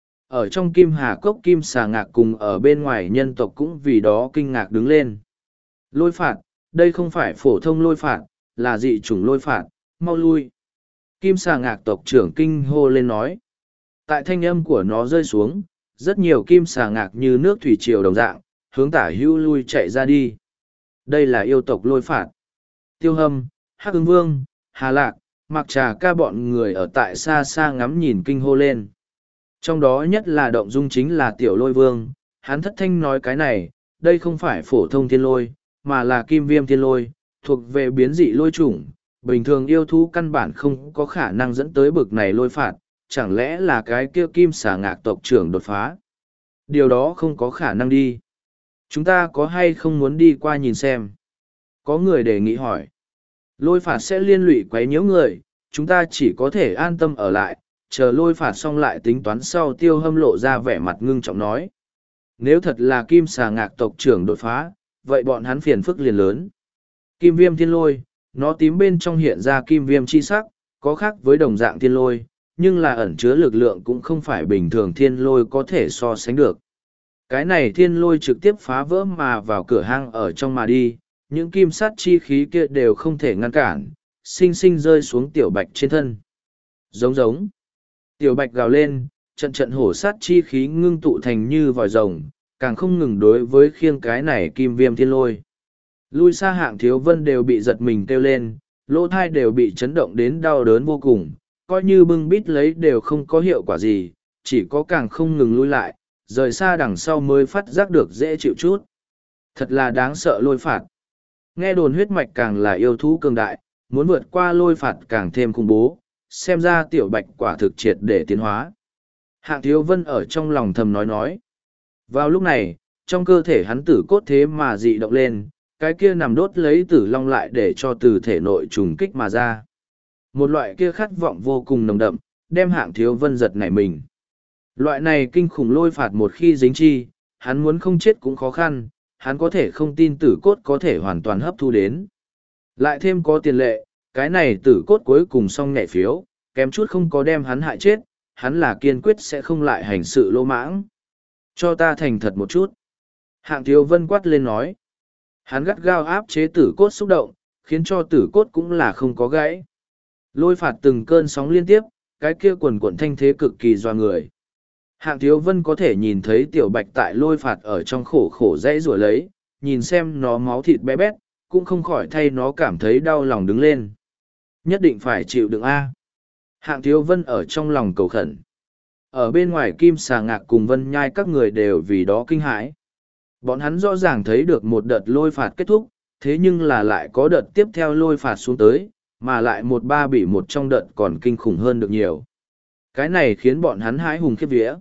Ở trong Kim Hà Cốc Kim Xà Ngạc cùng ở bên ngoài nhân tộc cũng vì đó kinh ngạc đứng lên. Lôi phạt, đây không phải phổ thông lôi phạt, là dị chủng lôi phạt, mau lui. Kim Xà Ngạc tộc trưởng kinh hô lên nói. Tại thanh âm của nó rơi xuống, rất nhiều Kim Xà Ngạc như nước thủy triều đồng dạng, hướng tả hữu lui chạy ra đi. Đây là yêu tộc lôi phạt. Tiêu Hâm, Hắc Ưng Vương, Hà Lạc, Mạc Trà Ca bọn người ở tại xa xa ngắm nhìn kinh hô lên. Trong đó nhất là động dung chính là Tiểu Lôi Vương, hắn thất thanh nói cái này, đây không phải phổ thông thiên lôi, mà là kim viêm thiên lôi, thuộc về biến dị lôi chủng, bình thường yêu thú căn bản không có khả năng dẫn tới bực này lôi phạt, chẳng lẽ là cái kia Kim Xà Ngạc tộc trưởng đột phá? Điều đó không có khả năng đi. Chúng ta có hay không muốn đi qua nhìn xem? Có người đề nghị hỏi. Lôi phạt sẽ liên lụy quấy nhiễu người, chúng ta chỉ có thể an tâm ở lại, chờ lôi phạt xong lại tính toán sau. Tiêu Hâm lộ ra vẻ mặt ngưng trọng nói. Nếu thật là Kim Xà Ngạc tộc trưởng đột phá, vậy bọn hắn phiền phức liền lớn. Kim viêm thiên lôi, nó tím bên trong hiện ra kim viêm chi sắc, có khác với đồng dạng thiên lôi, nhưng là ẩn chứa lực lượng cũng không phải bình thường thiên lôi có thể so sánh được. Cái này thiên lôi trực tiếp phá vỡ mà vào cửa hang ở trong mà đi, những kim sắt chi khí kia đều không thể ngăn cản, xinh xinh rơi xuống Tiểu Bạch trên thân. Giống giống. Tiểu Bạch gào lên, trận trận hổ sát chi khí ngưng tụ thành như vòi rồng, càng không ngừng đối với khiêng cái này kim viêm thiên lôi. Lui xa Hạng Thiếu Vân đều bị giật mình kêu lên, lỗ thai đều bị chấn động đến đau đớn vô cùng, coi như bưng bít lấy đều không có hiệu quả gì, chỉ có càng không ngừng lui lại, rời xa đằng sau mới phát giác được dễ chịu chút. Thật là đáng sợ lôi phạt. Nghe đồn huyết mạch càng là yêu thú cường đại, muốn vượt qua lôi phạt càng thêm khủng bố, xem ra tiểu bạch quả thực triệt để tiến hóa. Hạng Thiếu Vân ở trong lòng thầm nói. Vào lúc này, trong cơ thể hắn tử cốt thế mà dị động lên, cái kia nằm đốt lấy tử long lại để cho từ thể nội trùng kích mà ra. Một loại kia khát vọng vô cùng nồng đậm, đem Hạng Thiếu Vân giật nảy mình. Loại này kinh khủng lôi phạt một khi dính chi, hắn muốn không chết cũng khó khăn, hắn có thể không tin tử cốt có thể hoàn toàn hấp thu đến. Lại thêm có tiền lệ, cái này tử cốt cuối cùng xong nhảy phiếu, kém chút không có đem hắn hại chết, hắn là kiên quyết sẽ không lại hành sự lỗ mãng. Cho ta thành thật một chút. Hạng Thiếu Vân quát lên nói. Hắn gắt gao áp chế tử cốt xúc động, khiến cho tử cốt cũng là không có gãy. Lôi phạt từng cơn sóng liên tiếp, cái kia quần quần thanh thế cực kỳ doa người. Hạng Thiếu Vân có thể nhìn thấy tiểu bạch tại lôi phạt ở trong khổ khổ dãy rủa lấy, nhìn xem nó máu thịt bé bét, cũng không khỏi thay nó cảm thấy đau lòng đứng lên. Nhất định phải chịu đựng A. Hạng Thiếu Vân ở trong lòng cầu khẩn. Ở bên ngoài Kim Xà Ngạc cùng Vân Nhai các người đều vì đó kinh hãi. Bọn hắn rõ ràng thấy được một đợt lôi phạt kết thúc, thế nhưng là lại có đợt tiếp theo lôi phạt xuống tới, mà lại một ba bị một trong đợt còn kinh khủng hơn được nhiều. Cái này khiến bọn hắn hãi hùng khiếp vía.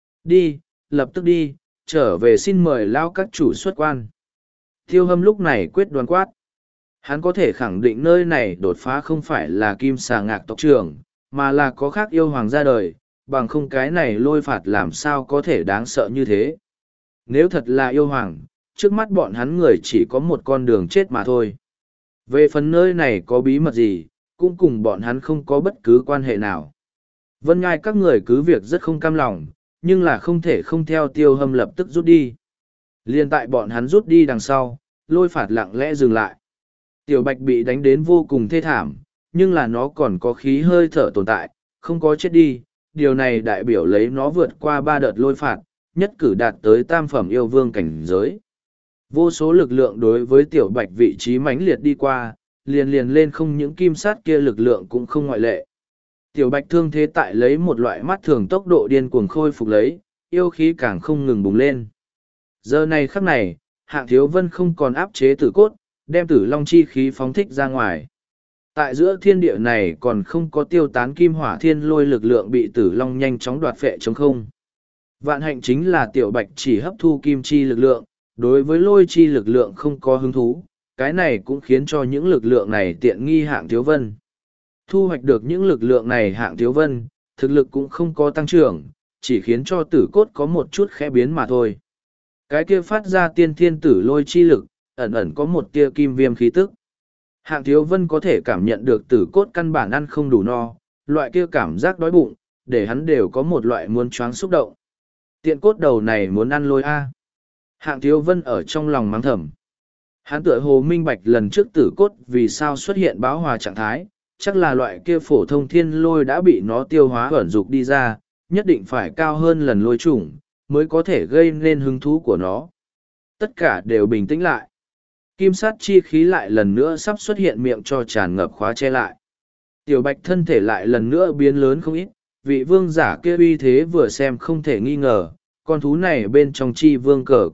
Đi, lập tức đi, trở về xin mời lao các chủ xuất quan. Tiêu Hâm lúc này quyết đoán quát. Hắn có thể khẳng định nơi này đột phá không phải là Kim Xà Ngạc tộc trưởng, mà là có khác yêu hoàng ra đời, bằng không cái này lôi phạt làm sao có thể đáng sợ như thế. Nếu thật là yêu hoàng, trước mắt bọn hắn người chỉ có một con đường chết mà thôi. Về phần nơi này có bí mật gì, cũng cùng bọn hắn không có bất cứ quan hệ nào. Vân Ngai các người cứ việc rất không cam lòng, nhưng là không thể không theo Tiêu Hâm lập tức rút đi. Liên tại bọn hắn rút đi đằng sau, lôi phạt lặng lẽ dừng lại. Tiểu Bạch bị đánh đến vô cùng thê thảm, nhưng là nó còn có khí hơi thở tồn tại, không có chết đi. Điều này đại biểu lấy nó vượt qua 3 đợt lôi phạt, nhất cử đạt tới tam phẩm yêu vương cảnh giới. Vô số lực lượng đối với Tiểu Bạch vị trí mãnh liệt đi qua, liền lên không những kim sát kia lực lượng cũng không ngoại lệ. Tiểu Bạch thương thế tại lấy một loại mắt thường tốc độ điên cuồng khôi phục lấy, yêu khí càng không ngừng bùng lên. Giờ này khắc này, Hạng Thiếu Vân không còn áp chế tử cốt, đem tử long chi khí phóng thích ra ngoài. Tại giữa thiên địa này còn không có tiêu tán kim hỏa thiên lôi lực lượng bị tử long nhanh chóng đoạt phệ chống không. Vạn hạnh chính là Tiểu Bạch chỉ hấp thu kim chi lực lượng, đối với lôi chi lực lượng không có hứng thú, cái này cũng khiến cho những lực lượng này tiện nghi Hạng Thiếu Vân. Thu hoạch được những lực lượng này Hạng Thiếu Vân, thực lực cũng không có tăng trưởng, chỉ khiến cho tử cốt có một chút khẽ biến mà thôi. Cái kia phát ra tiên thiên tử lôi chi lực, ẩn ẩn có một tia kim viêm khí tức. Hạng Thiếu Vân có thể cảm nhận được tử cốt căn bản ăn không đủ no, loại kia cảm giác đói bụng, để hắn đều có một loại muốn choáng xúc động. Tiện cốt đầu này muốn ăn lôi a. Hạng Thiếu Vân ở trong lòng mắng thầm. Hắn tựa hồ minh bạch lần trước tử cốt vì sao xuất hiện báo hòa trạng thái, chắc là loại kia phổ thông thiên lôi đã bị nó tiêu hóa ẩn dục đi ra, nhất định phải cao hơn lần lôi chủng, mới có thể gây nên hứng thú của nó. Tất cả đều bình tĩnh lại. Kim sát chi khí lại lần nữa sắp xuất hiện miệng cho tràn ngập khóa che lại. Tiểu Bạch thân thể lại lần nữa biến lớn không ít, vị vương giả kia uy thế vừa xem không thể nghi ngờ, con thú này bên trong chi vương cờ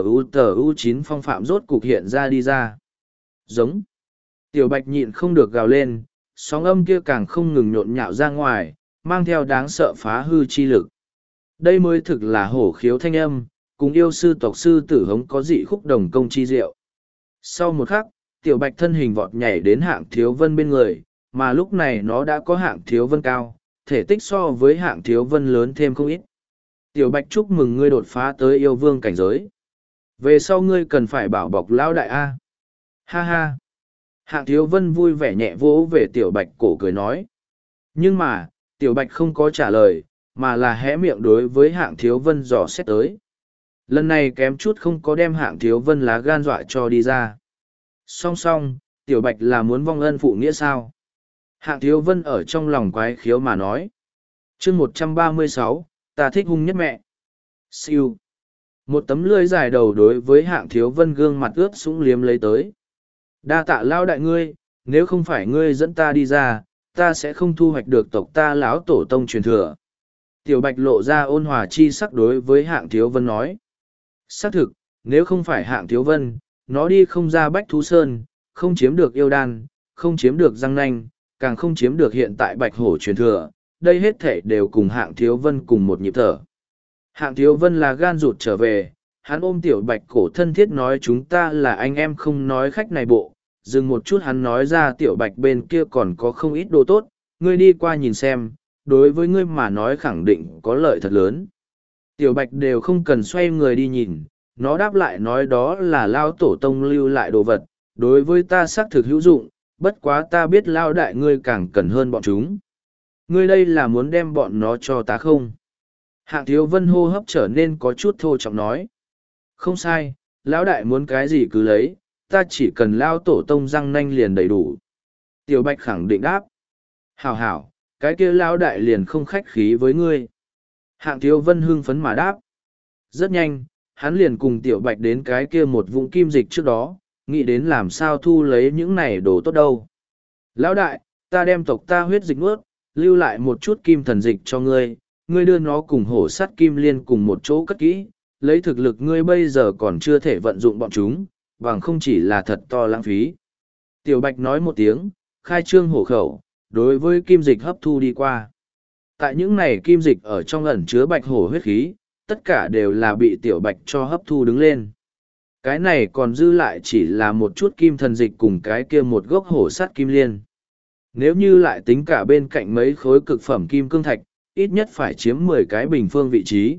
tờ u 9 phong phạm rốt cục hiện ra đi ra. Giống. Tiểu Bạch nhịn không được gào lên, sóng âm kia càng không ngừng nhộn nhạo ra ngoài, mang theo đáng sợ phá hư chi lực. Đây mới thực là hổ khiếu thanh âm, cùng yêu sư tộc sư tử hống có dị khúc đồng công chi diệu. Sau một khắc, Tiểu Bạch thân hình vọt nhảy đến Hạng Thiếu Vân bên người, mà lúc này nó đã có Hạng Thiếu Vân cao, thể tích so với Hạng Thiếu Vân lớn thêm không ít. Tiểu Bạch chúc mừng ngươi đột phá tới yêu vương cảnh giới. Về sau ngươi cần phải bảo bọc lão đại A. Ha ha. Hạng Thiếu Vân vui vẻ nhẹ vỗ về Tiểu Bạch cổ cười nói. Nhưng mà, Tiểu Bạch không có trả lời, mà là hé miệng đối với Hạng Thiếu Vân dò xét tới. Lần này kém chút không có đem Hạng Thiếu Vân lá gan dọa cho đi ra. Song song, Tiểu Bạch là muốn vong ân phụ nghĩa sao? Hạng Thiếu Vân ở trong lòng quái khiếu mà nói. chương 136, ta thích hung nhất mẹ. Siêu. Một tấm lưỡi dài đầu đối với Hạng Thiếu Vân gương mặt ướt sũng liếm lấy tới. Đa tạ lao đại ngươi, nếu không phải ngươi dẫn ta đi ra, ta sẽ không thu hoạch được tộc ta lão tổ tông truyền thừa. Tiểu Bạch lộ ra ôn hòa chi sắc đối với Hạng Thiếu Vân nói. Xác thực, nếu không phải Hạng Thiếu Vân, nó đi không ra Bách Thú Sơn, không chiếm được yêu đan, không chiếm được răng nanh, càng không chiếm được hiện tại Bạch Hổ truyền thừa, đây hết thể đều cùng Hạng Thiếu Vân cùng một nhịp thở. Hạng Thiếu Vân là gan rụt trở về, hắn ôm Tiểu Bạch cổ thân thiết nói chúng ta là anh em không nói khách này bộ, dừng một chút hắn nói ra Tiểu Bạch bên kia còn có không ít đồ tốt, ngươi đi qua nhìn xem, đối với ngươi mà nói khẳng định có lợi thật lớn. Tiểu Bạch đều không cần xoay người đi nhìn, nó đáp lại nói đó là lao tổ tông lưu lại đồ vật, đối với ta xác thực hữu dụng, bất quá ta biết lao đại ngươi càng cần hơn bọn chúng. Ngươi đây là muốn đem bọn nó cho ta không? Hạng Thiếu Vân hô hấp trở nên có chút thô trọng nói. Không sai, lão đại muốn cái gì cứ lấy, ta chỉ cần lao tổ tông răng nanh liền đầy đủ. Tiểu Bạch khẳng định đáp. Hảo hảo, cái kia lão đại liền không khách khí với ngươi. Hạng Thiếu Vân hưng phấn mà đáp. Rất nhanh, hắn liền cùng Tiểu Bạch đến cái kia một vũng kim dịch trước đó, nghĩ đến làm sao thu lấy những này đồ tốt đâu. Lão đại, ta đem tộc ta huyết dịch nuốt, lưu lại một chút kim thần dịch cho ngươi, ngươi đưa nó cùng hổ sắt kim liên cùng một chỗ cất kỹ, lấy thực lực ngươi bây giờ còn chưa thể vận dụng bọn chúng, bằng không chỉ là thật to lãng phí. Tiểu Bạch nói một tiếng, khai trương hổ khẩu, đối với kim dịch hấp thu đi qua. Tại những này kim dịch ở trong ẩn chứa bạch hổ huyết khí, tất cả đều là bị Tiểu Bạch cho hấp thu đứng lên. Cái này còn dư lại chỉ là một chút kim thần dịch cùng cái kia một gốc hổ sắt kim liên. Nếu như lại tính cả bên cạnh mấy khối cực phẩm kim cương thạch, ít nhất phải chiếm 10 cái bình phương vị trí.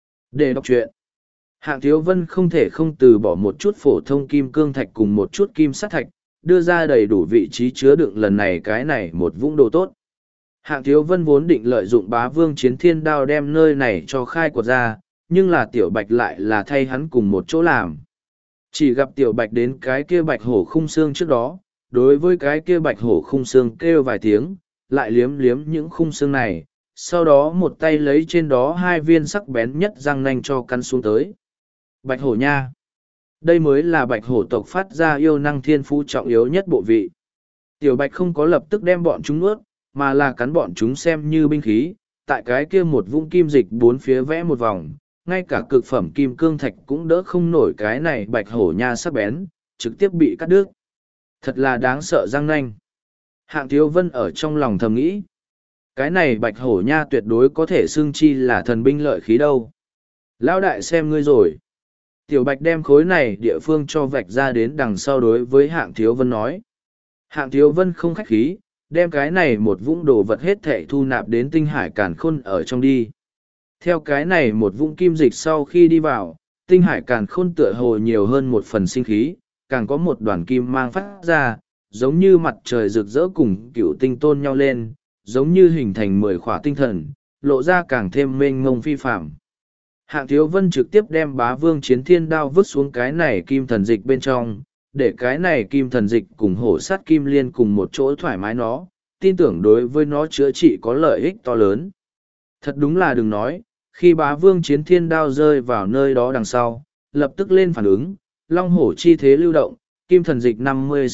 Để đọc truyện, Hạng Thiếu Vân không thể không từ bỏ một chút phổ thông kim cương thạch cùng một chút kim sắt thạch, đưa ra đầy đủ vị trí chứa đựng lần này cái này một vũng đồ tốt. Hạng Thiếu Vân vốn định lợi dụng Bá Vương Chiến Thiên Đao đem nơi này cho khai quật ra, nhưng là Tiểu Bạch lại là thay hắn cùng một chỗ làm. Chỉ gặp Tiểu Bạch đến cái kia bạch hổ khung xương trước đó, đối với cái kia bạch hổ khung xương kêu vài tiếng, lại liếm liếm những khung xương này, sau đó một tay lấy trên đó 2 viên sắc bén nhất răng nanh cho căn xuống tới. Bạch hổ nha! Đây mới là bạch hổ tộc phát ra yêu năng thiên phú trọng yếu nhất bộ vị. Tiểu Bạch không có lập tức đem bọn chúng nuốt, mà là cắn bọn chúng xem như binh khí, tại cái kia một vũng kim dịch bốn phía vẽ một vòng, ngay cả cực phẩm kim cương thạch cũng đỡ không nổi cái này bạch hổ nha sắc bén, trực tiếp bị cắt đứt. Thật là đáng sợ răng nanh. Hạng Thiếu Vân ở trong lòng thầm nghĩ. Cái này bạch hổ nha tuyệt đối có thể xưng chi là thần binh lợi khí đâu. Lão đại xem ngươi rồi. Tiểu Bạch đem khối này địa phương cho vạch ra đến đằng sau đối với Hạng Thiếu Vân nói. Hạng Thiếu Vân không khách khí, đem cái này một vũng đồ vật hết thệ thu nạp đến tinh hải càn khôn ở trong đi. Theo cái này một vũng kim dịch sau khi đi vào, tinh hải càn khôn tựa hồ nhiều hơn một phần sinh khí, càng có một đoàn kim mang phát ra, giống như mặt trời rực rỡ cùng cựu tinh tôn nhau lên, giống như hình thành 10 khỏa tinh thần, lộ ra càng thêm mênh mông phi phạm. Hạng Thiếu Vân trực tiếp đem Bá Vương Chiến Thiên Đao vứt xuống cái này kim thần dịch bên trong, để cái này kim thần dịch cùng hổ sắt kim liên cùng một chỗ thoải mái nó, tin tưởng đối với nó chữa trị có lợi ích to lớn. Thật đúng là đừng nói, khi Bá Vương Chiến Thiên Đao rơi vào nơi đó đằng sau, lập tức lên phản ứng, long hổ chi thế lưu động, kim thần dịch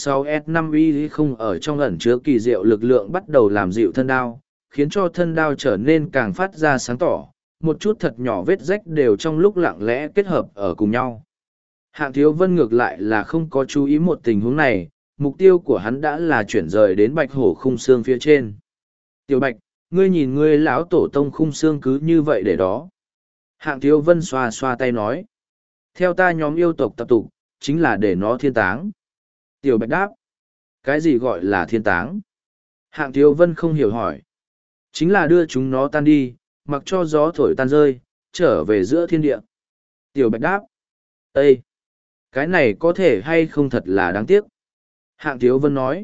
56S5Y không ở trong ẩn chứa kỳ diệu lực lượng bắt đầu làm dịu thân đao, khiến cho thân đao trở nên càng phát ra sáng tỏ, một chút thật nhỏ vết rách đều trong lúc lặng lẽ kết hợp ở cùng nhau. Hạng Thiếu Vân ngược lại là không có chú ý một tình huống này, mục tiêu của hắn đã là chuyển rời đến bạch hổ khung xương phía trên. Tiểu Bạch, ngươi nhìn ngươi lão tổ tông khung xương cứ như vậy để đó. Hạng Thiếu Vân xoa xoa tay nói. Theo ta nhóm yêu tộc tập tục, chính là để nó thiên táng. Tiểu Bạch đáp. Cái gì gọi là thiên táng? Hạng Thiếu Vân không hiểu hỏi. Chính là đưa chúng nó tan đi, mặc cho gió thổi tan rơi, trở về giữa thiên địa. Tiểu Bạch đáp. Ê! Cái này có thể hay không thật là đáng tiếc. Hạng Thiếu Vân nói.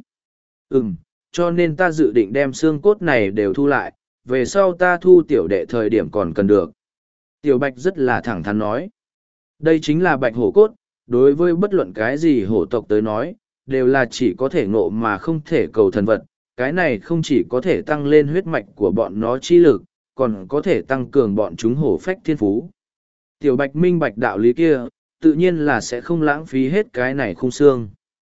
Cho nên ta dự định đem xương cốt này đều thu lại, về sau ta thu tiểu đệ thời điểm còn cần được. Tiểu Bạch rất là thẳng thắn nói. Đây chính là bạch hổ cốt, đối với bất luận cái gì hổ tộc tới nói, đều là chỉ có thể ngộ mà không thể cầu thần vật. Cái này không chỉ có thể tăng lên huyết mạch của bọn nó chi lực, còn có thể tăng cường bọn chúng hổ phách thiên phú. Tiểu Bạch minh bạch đạo lý kia, tự nhiên là sẽ không lãng phí hết cái này khung xương.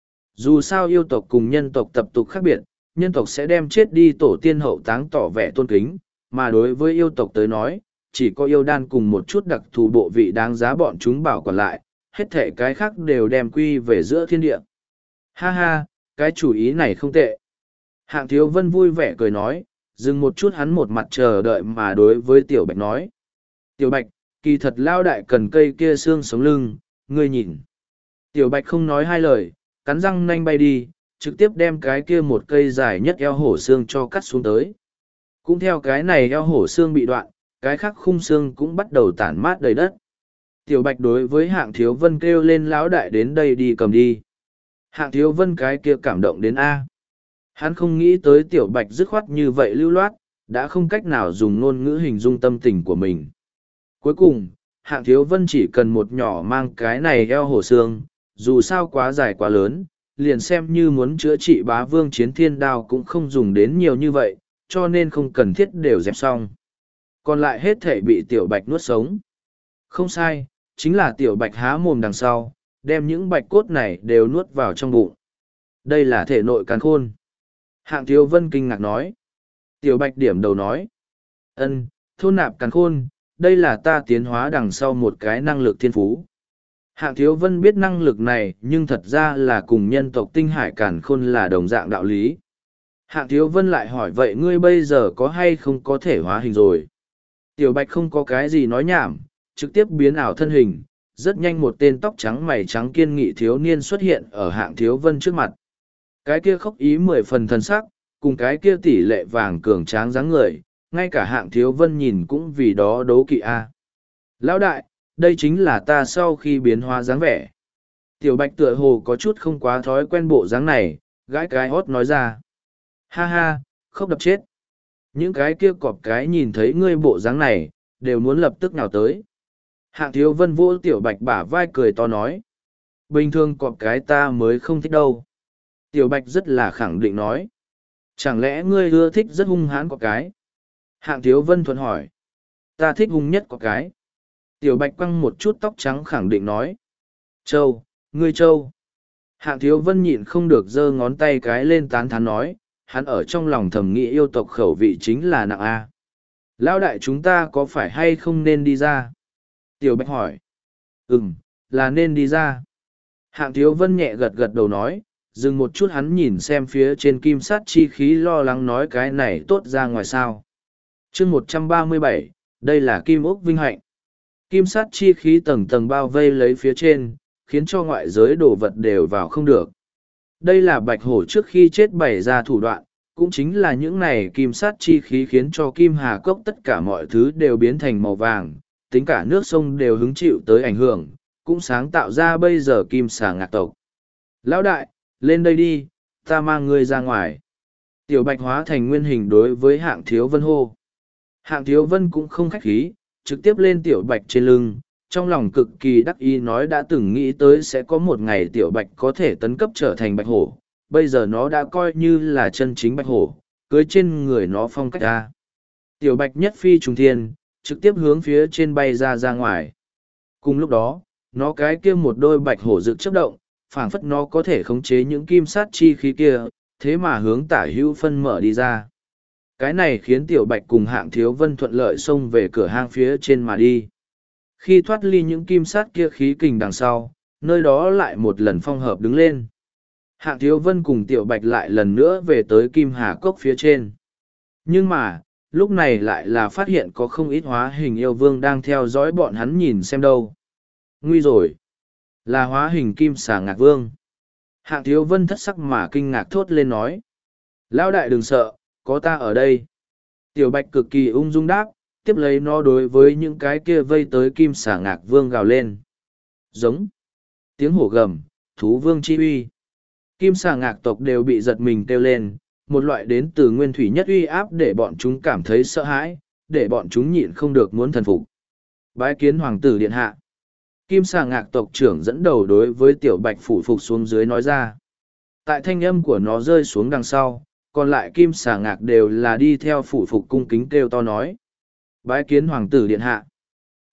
Dù sao yêu tộc cùng nhân tộc tập tục khác biệt, nhân tộc sẽ đem chết đi tổ tiên hậu táng tỏ vẻ tôn kính, mà đối với yêu tộc tới nói, chỉ có yêu đan cùng một chút đặc thù bộ vị đáng giá bọn chúng bảo quản lại, hết thể cái khác đều đem quy về giữa thiên địa. Ha ha, cái chủ ý này không tệ. Hạng Thiếu Vân vui vẻ cười nói, dừng một chút hắn một mặt chờ đợi mà đối với Tiểu Bạch nói. Tiểu Bạch, kỳ thật lao đại cần cây kia xương sống lưng, ngươi nhìn. Tiểu Bạch không nói hai lời, cắn răng nanh bay đi, trực tiếp đem cái kia một cây dài nhất eo hổ xương cho cắt xuống tới. Cũng theo cái này eo hổ xương bị đoạn, cái khác khung xương cũng bắt đầu tản mát đầy đất. Tiểu Bạch đối với Hạng Thiếu Vân kêu lên lão đại đến đây đi cầm đi. Hạng Thiếu Vân cái kia cảm động đến A. Hắn không nghĩ tới Tiểu Bạch dứt khoát như vậy lưu loát, đã không cách nào dùng ngôn ngữ hình dung tâm tình của mình. Cuối cùng, Hạng Thiếu Vân chỉ cần một nhỏ mang cái này eo hổ xương, dù sao quá dài quá lớn, liền xem như muốn chữa trị bá vương chiến thiên đao cũng không dùng đến nhiều như vậy, cho nên không cần thiết đều dẹp xong. Còn lại hết thể bị Tiểu Bạch nuốt sống. Không sai, chính là Tiểu Bạch há mồm đằng sau, đem những bạch cốt này đều nuốt vào trong bụng. Đây là thể nội càn khôn. Hạng Thiếu Vân kinh ngạc nói. Tiểu Bạch điểm đầu nói. Ân, thôn nạp càn khôn, đây là ta tiến hóa đằng sau một cái năng lực thiên phú. Hạng Thiếu Vân biết năng lực này nhưng thật ra là cùng nhân tộc tinh hải càn khôn là đồng dạng đạo lý. Hạng Thiếu Vân lại hỏi vậy ngươi bây giờ có hay không có thể hóa hình rồi? Tiểu Bạch không có cái gì nói nhảm, trực tiếp biến ảo thân hình. Rất nhanh một tên tóc trắng mày trắng kiên nghị thiếu niên xuất hiện ở Hạng Thiếu Vân trước mặt. Cái kia khốc ý 10 phần thần sắc, cùng cái kia tỷ lệ vàng cường tráng dáng người, ngay cả Hạng Thiếu Vân nhìn cũng vì đó đố kỵ a. Lão đại, đây chính là ta sau khi biến hóa dáng vẻ. Tiểu Bạch tựa hồ có chút không quá thói quen bộ dáng này, gãi cái hót nói ra. Ha ha, khóc đập chết. Những cái kia cọp cái nhìn thấy ngươi bộ dáng này, đều muốn lập tức nào tới. Hạng Thiếu Vân vỗ Tiểu Bạch bả vai cười to nói. Bình thường cọp cái ta mới không thích đâu. Tiểu Bạch rất là khẳng định nói. Chẳng lẽ ngươi ưa thích rất hung hãn cọp cái? Hạng Thiếu Vân thuận hỏi. Ta thích hung nhất cọp cái. Tiểu Bạch quăng một chút tóc trắng khẳng định nói. Châu, ngươi Châu. Hạng Thiếu Vân nhịn không được giơ ngón tay cái lên tán thán nói. Hắn ở trong lòng thầm nghĩ yêu tộc khẩu vị chính là nặng A. Lão đại chúng ta có phải hay không nên đi ra? Tiểu Bạch hỏi. Là nên đi ra. Hạng Thiếu Vân nhẹ gật gật đầu nói, dừng một chút hắn nhìn xem phía trên kim sát chi khí lo lắng nói cái này tốt ra ngoài sao. chương 137, đây là kim ốc vinh hạnh. Kim sát chi khí tầng tầng bao vây lấy phía trên, khiến cho ngoại giới đồ vật đều vào không được. Đây là bạch hổ trước khi chết bày ra thủ đoạn, cũng chính là những này kim sát chi khí khiến cho kim hà cốc tất cả mọi thứ đều biến thành màu vàng, tính cả nước sông đều hứng chịu tới ảnh hưởng, cũng sáng tạo ra bây giờ kim xà ngạc tộc. Lão đại, lên đây đi, ta mang ngươi ra ngoài. Tiểu Bạch hóa thành nguyên hình đối với Hạng Thiếu Vân hô. Hạng Thiếu Vân cũng không khách khí, trực tiếp lên Tiểu Bạch trên lưng, trong lòng cực kỳ đắc ý nói đã từng nghĩ tới sẽ có một ngày Tiểu Bạch có thể tấn cấp trở thành bạch hổ, bây giờ nó đã coi như là chân chính bạch hổ, cưới trên người nó phong cách ra. Tiểu Bạch nhất phi trùng thiên, trực tiếp hướng phía trên bay ra ngoài. Cùng lúc đó, nó cái kia một đôi bạch hổ rực chớp động, phảng phất nó có thể khống chế những kim sát chi khí kia, thế mà hướng tả hữu phân mở đi ra. Cái này khiến Tiểu Bạch cùng Hạng Thiếu Vân thuận lợi xông về cửa hang phía trên mà đi. Khi thoát ly những kim sát kia khí kình đằng sau, nơi đó lại một lần phong hợp đứng lên. Hạng Thiếu Vân cùng Tiểu Bạch lại lần nữa về tới Kim Hà Cốc phía trên. Nhưng mà, lúc này lại là phát hiện có không ít hóa hình yêu vương đang theo dõi bọn hắn nhìn xem đâu. Nguy rồi! Là hóa hình Kim Xà Ngạc Vương. Hạng Thiếu Vân thất sắc mà kinh ngạc thốt lên nói. Lão đại đừng sợ, có ta ở đây. Tiểu Bạch cực kỳ ung dung đáp, tiếp lấy nó đối với những cái kia vây tới Kim Xà Ngạc Vương gào lên. Giống. Tiếng hổ gầm, thú vương chi uy. Kim Xà Ngạc tộc đều bị giật mình kêu lên, một loại đến từ nguyên thủy nhất uy áp để bọn chúng cảm thấy sợ hãi, để bọn chúng nhịn không được muốn thần phục. Bái kiến hoàng tử điện hạ. Kim Xà Ngạc tộc trưởng dẫn đầu đối với Tiểu Bạch phủ phục xuống dưới nói ra. Tại thanh âm của nó rơi xuống đằng sau, còn lại Kim Xà Ngạc đều là đi theo phủ phục cung kính kêu to nói. Bái kiến hoàng tử điện hạ.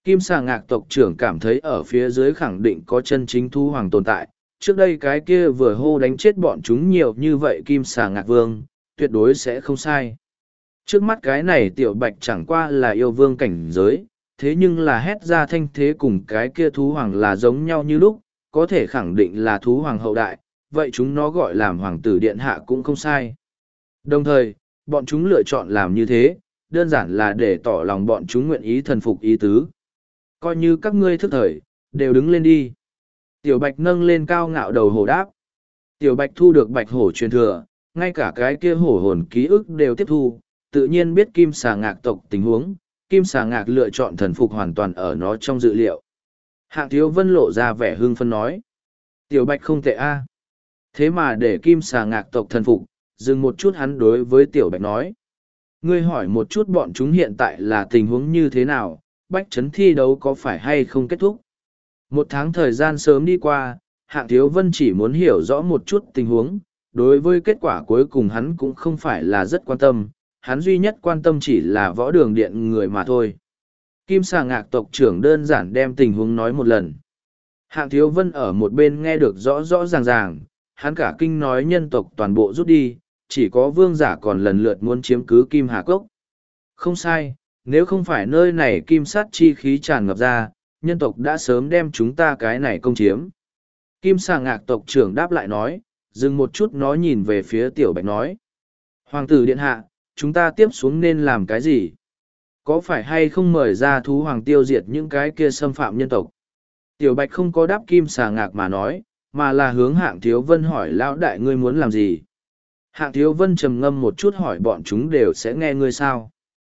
Kim xà ngạc tộc trưởng cảm thấy ở phía dưới khẳng định có chân chính thú hoàng tồn tại. Trước đây cái kia vừa hô đánh chết bọn chúng nhiều như vậy kim xà ngạc vương, tuyệt đối sẽ không sai. Trước mắt cái này tiểu bạch chẳng qua là yêu vương cảnh giới, thế nhưng là hét ra thanh thế cùng cái kia thú hoàng là giống nhau như lúc, có thể khẳng định là thú hoàng hậu đại, vậy chúng nó gọi làm hoàng tử điện hạ cũng không sai. Đồng thời, bọn chúng lựa chọn làm như thế, đơn giản là để tỏ lòng bọn chúng nguyện ý thần phục ý tứ. Coi như các ngươi thức thời, đều đứng lên đi. Tiểu bạch nâng lên cao ngạo đầu hổ đáp. Tiểu bạch thu được bạch hổ truyền thừa, ngay cả cái kia hổ hồn ký ức đều tiếp thu, tự nhiên biết kim xà ngạc tộc tình huống, kim xà ngạc lựa chọn thần phục hoàn toàn ở nó trong dự liệu. Hạng Thiếu Vân lộ ra vẻ hưng phấn nói. Tiểu bạch không tệ a. Thế mà để kim xà ngạc tộc thần phục, dừng một chút hắn đối với tiểu bạch nói. Ngươi hỏi một chút bọn chúng hiện tại là tình huống như thế nào, bách chấn thi đấu có phải hay không kết thúc. Một tháng thời gian sớm đi qua, Hạng Thiếu Vân chỉ muốn hiểu rõ một chút tình huống, đối với kết quả cuối cùng hắn cũng không phải là rất quan tâm, hắn duy nhất quan tâm chỉ là võ đường điện người mà thôi. Kim xà ngạc tộc trưởng đơn giản đem tình huống nói một lần. Hạng Thiếu Vân ở một bên nghe được rõ rõ ràng ràng, hắn cả kinh nói nhân tộc toàn bộ rút đi, chỉ có vương giả còn lần lượt muốn chiếm cứ Kim Hà Cốc. Không sai, nếu không phải nơi này kim sát chi khí tràn ngập ra, nhân tộc đã sớm đem chúng ta cái này công chiếm. Kim xà ngạc tộc trưởng đáp lại nói, dừng một chút nó nhìn về phía tiểu bạch nói. Hoàng tử điện hạ, chúng ta tiếp xuống nên làm cái gì? Có phải hay không mời ra thú hoàng tiêu diệt những cái kia xâm phạm nhân tộc? Tiểu bạch không có đáp kim xà ngạc mà nói, mà là hướng Hạng Thiếu Vân hỏi lão đại ngươi muốn làm gì? Hạng Thiếu Vân trầm ngâm một chút hỏi bọn chúng đều sẽ nghe ngươi sao?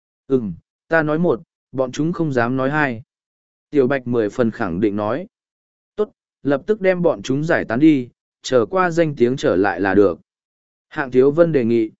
Ta nói một, bọn chúng không dám nói hai. Tiểu bạch 10 phần khẳng định nói. Tốt, lập tức đem bọn chúng giải tán đi, chờ qua danh tiếng trở lại là được. Hạng Thiếu Vân đề nghị.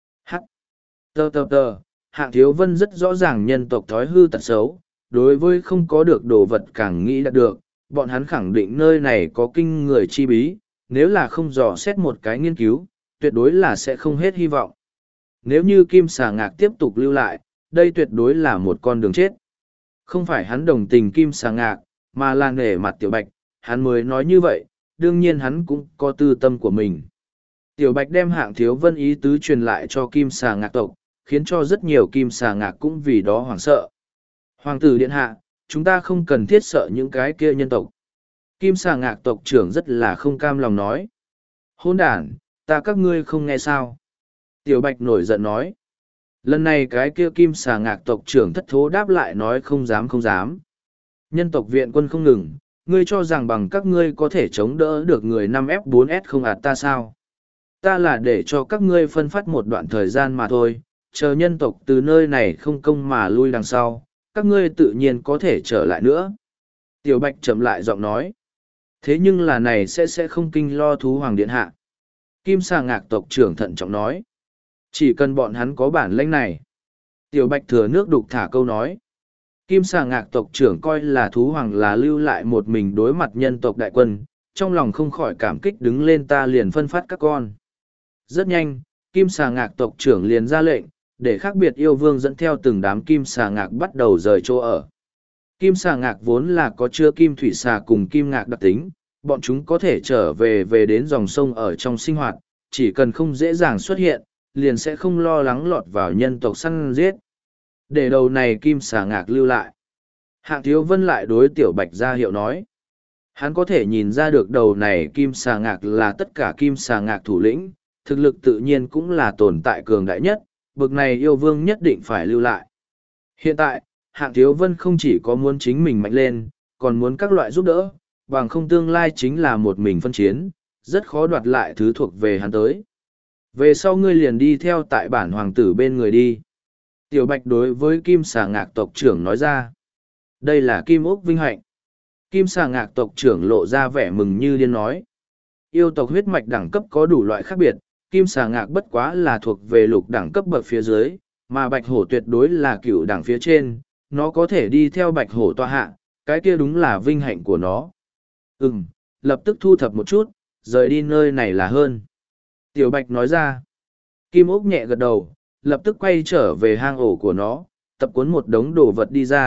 Hạng Thiếu Vân rất rõ ràng nhân tộc thói hư tật xấu, đối với không có được đồ vật càng nghĩ đạt được, bọn hắn khẳng định nơi này có kinh người chi bí, nếu là không dò xét một cái nghiên cứu, tuyệt đối là sẽ không hết hy vọng. Nếu như Kim xà ngạc tiếp tục lưu lại, đây tuyệt đối là một con đường chết. Không phải hắn đồng tình Kim xà ngạc, mà là nể mặt Tiểu Bạch, hắn mới nói như vậy, đương nhiên hắn cũng có tư tâm của mình. Tiểu Bạch đem Hạng Thiếu Vân ý tứ truyền lại cho Kim xà ngạc tộc, khiến cho rất nhiều kim xà ngạc cũng vì đó hoảng sợ. Hoàng tử điện hạ, chúng ta không cần thiết sợ những cái kia nhân tộc. Kim xà ngạc tộc trưởng rất là không cam lòng nói. Hôn đản, ta các ngươi không nghe sao. Tiểu Bạch nổi giận nói. Lần này cái kia kim xà ngạc tộc trưởng thất thố đáp lại nói không dám không dám. Nhân tộc viện quân không ngừng, ngươi cho rằng bằng các ngươi có thể chống đỡ được người 5F4S không ạt ta sao. Ta là để cho các ngươi phân phát một đoạn thời gian mà thôi, chờ nhân tộc từ nơi này không công mà lui đằng sau, các ngươi tự nhiên có thể trở lại nữa. Tiểu Bạch chậm lại giọng nói. Thế nhưng là này sẽ không kinh lo thú hoàng điện hạ. Kim xà ngạc tộc trưởng thận trọng nói. Chỉ cần bọn hắn có bản lĩnh này. Tiểu Bạch thừa nước đục thả câu nói. Kim xà ngạc tộc trưởng coi là thú hoàng là lưu lại một mình đối mặt nhân tộc đại quân, trong lòng không khỏi cảm kích đứng lên ta liền phân phát các con. Rất nhanh, Kim xà ngạc tộc trưởng liền ra lệnh, để khác biệt yêu vương dẫn theo từng đám kim xà ngạc bắt đầu rời chỗ ở. Kim xà ngạc vốn là có chứa kim thủy xà cùng kim ngạc đặc tính, bọn chúng có thể trở về đến dòng sông ở trong sinh hoạt, chỉ cần không dễ dàng xuất hiện, liền sẽ không lo lắng lọt vào nhân tộc săn giết. Để đầu này kim xà ngạc lưu lại. Hạng Thiếu Vân lại đối Tiểu Bạch ra hiệu nói. Hắn có thể nhìn ra được đầu này kim xà ngạc là tất cả kim xà ngạc thủ lĩnh, thực lực tự nhiên cũng là tồn tại cường đại nhất, bực này yêu vương nhất định phải lưu lại. Hiện tại, Hạng Thiếu Vân không chỉ có muốn chính mình mạnh lên, còn muốn các loại giúp đỡ, bằng không tương lai chính là một mình phân chiến, rất khó đoạt lại thứ thuộc về hắn tới. Về sau ngươi liền đi theo tại bản hoàng tử bên người đi. Tiểu Bạch đối với Kim xà ngạc tộc trưởng nói ra. Đây là Kim Úc vinh hạnh. Kim xà ngạc tộc trưởng lộ ra vẻ mừng như điên nói. Yêu tộc huyết mạch đẳng cấp có đủ loại khác biệt, Kim xà ngạc bất quá là thuộc về lục đẳng cấp bậc phía dưới, mà bạch hổ tuyệt đối là cựu đẳng phía trên, nó có thể đi theo bạch hổ tọa hạ, cái kia đúng là vinh hạnh của nó. Lập tức thu thập một chút, rời đi nơi này là hơn. Tiểu Bạch nói ra. Kim Úc nhẹ gật đầu, lập tức quay trở về hang ổ của nó, tập cuốn một đống đồ vật đi ra,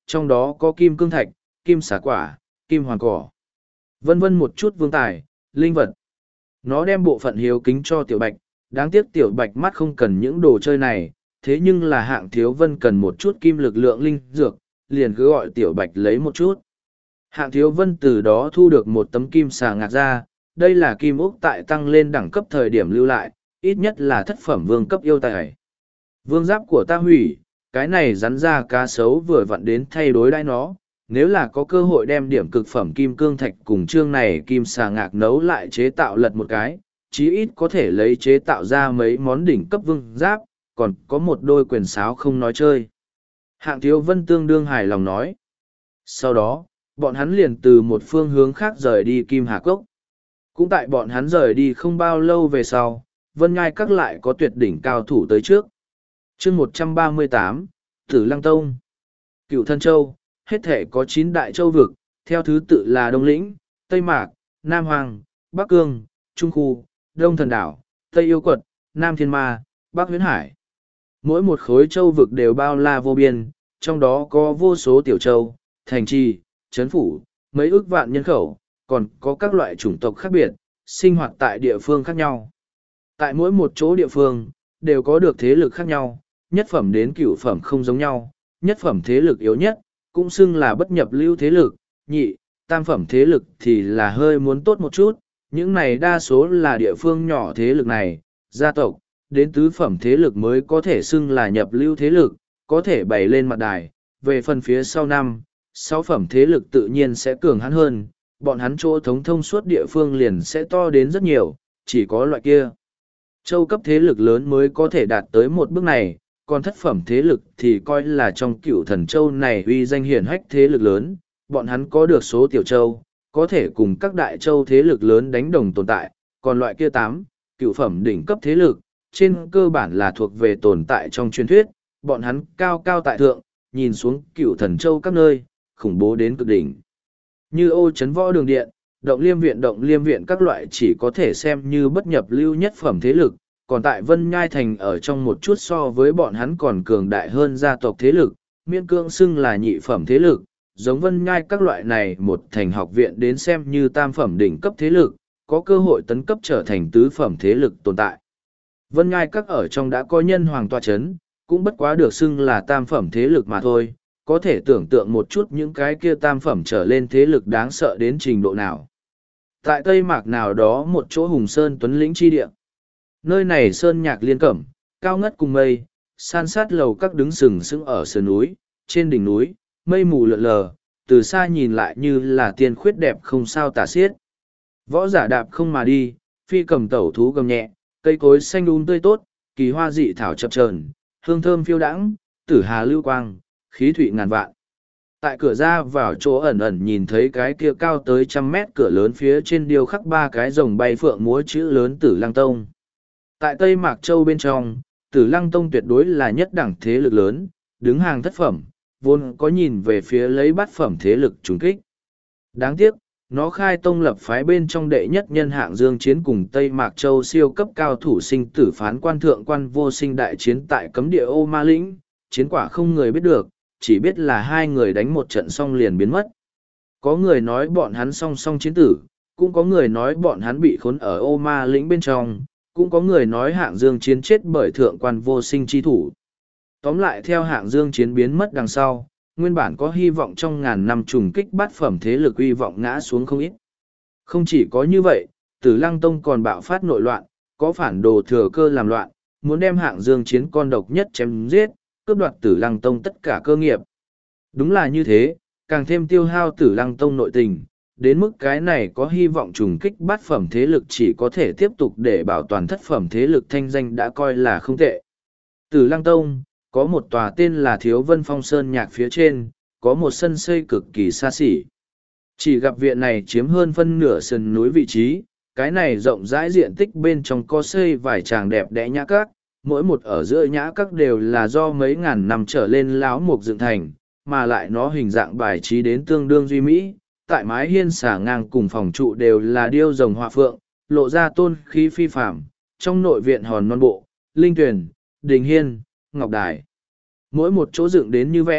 trong đó có kim cương thạch, kim xà quả, kim hoàn cỏ, vân vân một chút vương tài, linh vật. Nó đem bộ phận hiếu kính cho Tiểu Bạch, đáng tiếc Tiểu Bạch mắt không cần những đồ chơi này, thế nhưng là Hạng Thiếu Vân cần một chút kim lực lượng linh dược, liền cứ gọi Tiểu Bạch lấy một chút. Hạng Thiếu Vân từ đó thu được một tấm kim xà ngạc ra, đây là kim ốc tại tăng lên đẳng cấp thời điểm lưu lại, ít nhất là thất phẩm vương cấp yêu tài. Vương giáp của ta hủy, cái này rắn ra cá sấu vừa vặn đến thay đối đãi nó, nếu là có cơ hội đem điểm cực phẩm kim cương thạch cùng chương này kim xà ngạc nấu lại chế tạo lật một cái, chí ít có thể lấy chế tạo ra mấy món đỉnh cấp vương giáp, còn có một đôi quyền sáo không nói chơi. Hạng Thiếu Vân tương đương hài lòng nói. Sau đó, bọn hắn liền từ một phương hướng khác rời đi Kim Hà Cốc. Cũng tại bọn hắn rời đi không bao lâu về sau, Vân Ngai Các lại có tuyệt đỉnh cao thủ tới trước. chương 138, Tử Lăng Tông. Cựu Thân Châu, hết thể có 9 đại châu vực, theo thứ tự là Đông Lĩnh, Tây Mạc, Nam Hoàng, Bắc Cương, Trung Khu, Đông Thần Đảo, Tây Yêu Quật, Nam Thiên Ma, Bắc Huyễn Hải. Mỗi một khối châu vực đều bao la vô biên, trong đó có vô số tiểu châu, thành trì, trấn phủ, mấy ước vạn nhân khẩu, còn có các loại chủng tộc khác biệt, sinh hoạt tại địa phương khác nhau. Tại mỗi một chỗ địa phương, đều có được thế lực khác nhau, nhất phẩm đến cửu phẩm không giống nhau, nhất phẩm thế lực yếu nhất, cũng xưng là bất nhập lưu thế lực, nhị, tam phẩm thế lực thì là hơi muốn tốt một chút, những này đa số là địa phương nhỏ thế lực này, gia tộc, đến tứ phẩm thế lực mới có thể xưng là nhập lưu thế lực, có thể bày lên mặt đài, về phần phía sau năm, sáu phẩm thế lực tự nhiên sẽ cường hắn hơn, bọn hắn chỗ thống thông suốt địa phương liền sẽ to đến rất nhiều, chỉ có loại kia. Châu cấp thế lực lớn mới có thể đạt tới một bước này, còn thất phẩm thế lực thì coi là trong cựu thần châu này uy danh hiển hách thế lực lớn, bọn hắn có được số tiểu châu, có thể cùng các đại châu thế lực lớn đánh đồng tồn tại, còn loại kia tám, cựu phẩm đỉnh cấp thế lực, trên cơ bản là thuộc về tồn tại trong truyền thuyết, bọn hắn cao cao tại thượng, nhìn xuống cựu thần châu các nơi, khủng bố đến cực đỉnh. Như Ô Trấn Võ Đường Điện, Động Liêm Viện các loại chỉ có thể xem như bất nhập lưu nhất phẩm thế lực, còn tại Vân Nhai Thành ở trong một chút so với bọn hắn còn cường đại hơn gia tộc thế lực, miễn cưỡng xưng là nhị phẩm thế lực, giống Vân Nhai các loại này một thành học viện đến xem như tam phẩm đỉnh cấp thế lực, có cơ hội tấn cấp trở thành tứ phẩm thế lực tồn tại. Vân Nhai các ở trong đã có nhân hoàng tọa chấn, cũng bất quá được xưng là tam phẩm thế lực mà thôi, có thể tưởng tượng một chút những cái kia tam phẩm trở lên thế lực đáng sợ đến trình độ nào. Tại Tây Mạc nào đó một chỗ hùng sơn tuấn lĩnh chi địa. Nơi này sơn nhạc liên cẩm, cao ngất cùng mây, san sát lầu các đứng sừng sững ở sườn núi, trên đỉnh núi, mây mù lượn lờ, từ xa nhìn lại như là tiên khuyết đẹp không sao tả xiết. Võ giả đạp không mà đi, phi cầm tẩu thú gầm nhẹ, cây cối xanh tươi tốt, kỳ hoa dị thảo chập chờn, hương thơm phiêu đãng, tử hà lưu quang, khí thụy ngàn vạn. Tại cửa ra vào chỗ ẩn ẩn nhìn thấy cái kia cao tới 100 mét cửa lớn phía trên điêu khắc 3 cái rồng bay phượng múa chữ lớn Tử Lăng Tông. Tại Tây Mạc Châu bên trong, Tử Lăng Tông tuyệt đối là nhất đẳng thế lực lớn, đứng hàng thất phẩm, vốn có nhìn về phía lấy bát phẩm thế lực trùng kích. Đáng tiếc, nó khai tông lập phái bên trong đệ nhất nhân hạng Dương Chiến cùng Tây Mạc Châu siêu cấp cao thủ sinh tử phán quan thượng quan vô sinh đại chiến tại cấm địa Ô Ma Lĩnh, chiến quả không người biết được, chỉ biết là hai người đánh một trận xong liền biến mất. Có người nói bọn hắn song song chiến tử, cũng có người nói bọn hắn bị khốn ở Ô Ma Lĩnh bên trong, cũng có người nói hạng Dương Chiến chết bởi thượng quan vô sinh chi thủ. Tóm lại theo hạng Dương Chiến biến mất đằng sau, nguyên bản có hy vọng trong ngàn năm trùng kích bát phẩm thế lực uy vọng ngã xuống không ít. Không chỉ có như vậy, Tử Lăng Tông còn bạo phát nội loạn, có phản đồ thừa cơ làm loạn, muốn đem hạng Dương Chiến con độc nhất chém giết, cướp đoạt Tử Lăng Tông tất cả cơ nghiệp. Đúng là như thế, càng thêm tiêu hao Tử Lăng Tông nội tình, đến mức cái này có hy vọng trùng kích bát phẩm thế lực chỉ có thể tiếp tục để bảo toàn thất phẩm thế lực thanh danh đã coi là không tệ. Tử Lăng Tông, có một tòa tên là Thiếu Vân Phong Sơn nhạc phía trên, có một sân xây cực kỳ xa xỉ. Chỉ gặp viện này chiếm hơn phân nửa sườn núi vị trí, cái này rộng rãi diện tích bên trong có xây vài tràng đẹp đẽ nhã các, mỗi một ở giữa nhã các đều là do mấy ngàn năm trở lên láo mục dựng thành, mà lại nó hình dạng bài trí đến tương đương duy mỹ, tại mái hiên xả ngang cùng phòng trụ đều là điêu rồng họa phượng, lộ ra tôn khí phi phạm, trong nội viện hòn non bộ, linh tuyển, đình hiên, ngọc đài. Mỗi một chỗ dựng đến như vẽ,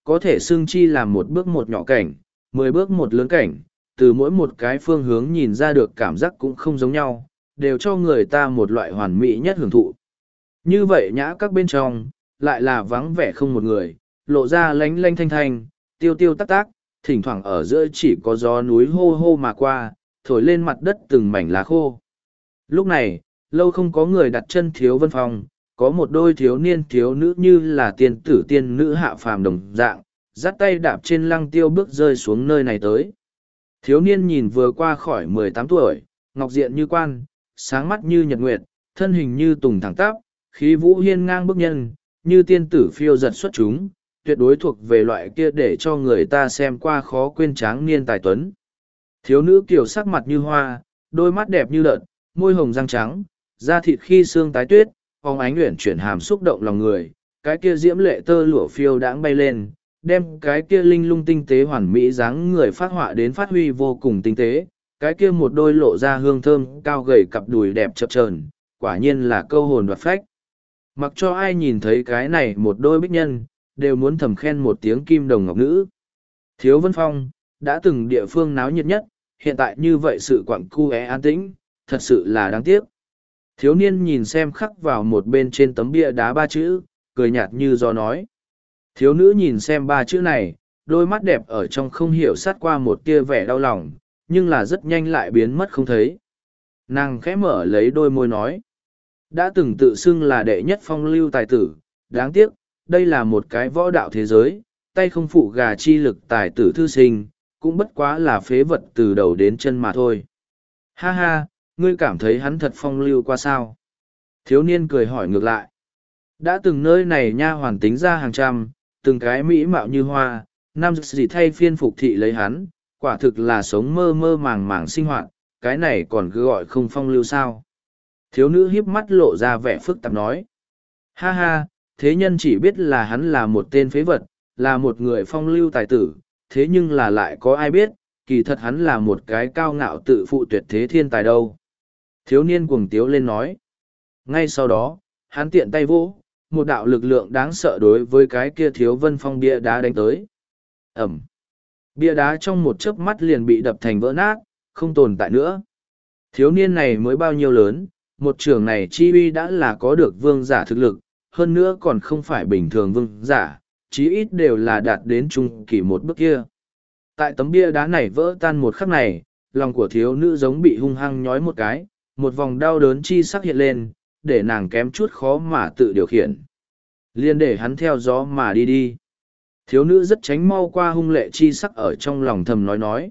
có thể xưng chi làm một bước một nhỏ cảnh, 10 bước một lớn cảnh, từ mỗi một cái phương hướng nhìn ra được cảm giác cũng không giống nhau, đều cho người ta một loại hoàn mỹ nhất hưởng thụ. Như vậy nhã các bên trong, lại là vắng vẻ không một người, lộ ra lánh lánh thanh thanh, tiêu tiêu tắc tác, thỉnh thoảng ở giữa chỉ có gió núi hô hô mà qua, thổi lên mặt đất từng mảnh lá khô. Lúc này, lâu không có người đặt chân Thiếu Vân Phong, có một đôi thiếu niên thiếu nữ như là tiên tử tiên nữ hạ phàm đồng dạng, dắt tay đạp trên lăng tiêu bước rơi xuống nơi này tới. Thiếu niên nhìn vừa qua khỏi 18 tuổi, ngọc diện như quan, sáng mắt như nhật nguyệt, thân hình như tùng thẳng tắp, khí vũ hiên ngang bức nhân, như tiên tử phiêu giật xuất chúng, tuyệt đối thuộc về loại kia để cho người ta xem qua khó quên tráng niên tài tuấn. Thiếu nữ kiều sắc mặt như hoa, đôi mắt đẹp như đợt, môi hồng răng trắng, da thịt khi xương tái tuyết, phóng ánh uyển chuyển hàm xúc động lòng người, cái kia diễm lệ tơ lụa phiêu đãng bay lên, đem cái kia linh lung tinh tế hoàn mỹ dáng người phát họa đến phát huy vô cùng tinh tế, cái kia một đôi lộ ra hương thơm cao gầy cặp đùi đẹp chập chờn, quả nhiên là câu hồn đoạt phách. Mặc cho ai nhìn thấy cái này một đôi bích nhân, đều muốn thầm khen một tiếng kim đồng ngọc nữ. Thiếu Vân Phong, đã từng địa phương náo nhiệt nhất, hiện tại như vậy sự quặng cu é an tĩnh, thật sự là đáng tiếc. Thiếu niên nhìn xem khắc vào một bên trên tấm bia đá ba chữ, cười nhạt như gió nói. Thiếu nữ nhìn xem ba chữ này, đôi mắt đẹp ở trong không hiểu sát qua một tia vẻ đau lòng, nhưng là rất nhanh lại biến mất không thấy. Nàng khẽ mở lấy đôi môi nói. Đã từng tự xưng là đệ nhất phong lưu tài tử, đáng tiếc, đây là một cái võ đạo thế giới, tay không phụ gà chi lực tài tử thư sinh, cũng bất quá là phế vật từ đầu đến chân mà thôi. Ha ha, ngươi cảm thấy hắn thật phong lưu qua sao? Thiếu niên cười hỏi ngược lại. Đã từng nơi này nha hoàn tính ra hàng trăm, từng cái mỹ mạo như hoa, nam gì thay phiên phục thị lấy hắn, quả thực là sống mơ mơ màng màng sinh hoạt, cái này còn cứ gọi không phong lưu sao? Thiếu nữ hiếp mắt lộ ra vẻ phức tạp nói. Ha ha, thế nhân chỉ biết là hắn là một tên phế vật, là một người phong lưu tài tử, thế nhưng là lại có ai biết, kỳ thật hắn là một cái cao ngạo tự phụ tuyệt thế thiên tài đâu. Thiếu niên cuồng tiếu lên nói. Ngay sau đó, hắn tiện tay vỗ, một đạo lực lượng đáng sợ đối với cái kia Thiếu Vân Phong bia đá đánh tới. Ẩm. Bia đá trong một chớp mắt liền bị đập thành vỡ nát, không tồn tại nữa. Thiếu niên này mới bao nhiêu lớn, một trường này chi uy đã là có được vương giả thực lực, hơn nữa còn không phải bình thường vương giả, chí ít đều là đạt đến trung kỳ một bước kia. Tại tấm bia đá này vỡ tan một khắc này, lòng của thiếu nữ giống bị hung hăng nhói một cái, một vòng đau đớn chi sắc hiện lên, để nàng kém chút khó mà tự điều khiển. Liên để hắn theo gió mà đi đi. Thiếu nữ rất tránh mau qua hung lệ chi sắc ở trong lòng thầm nói.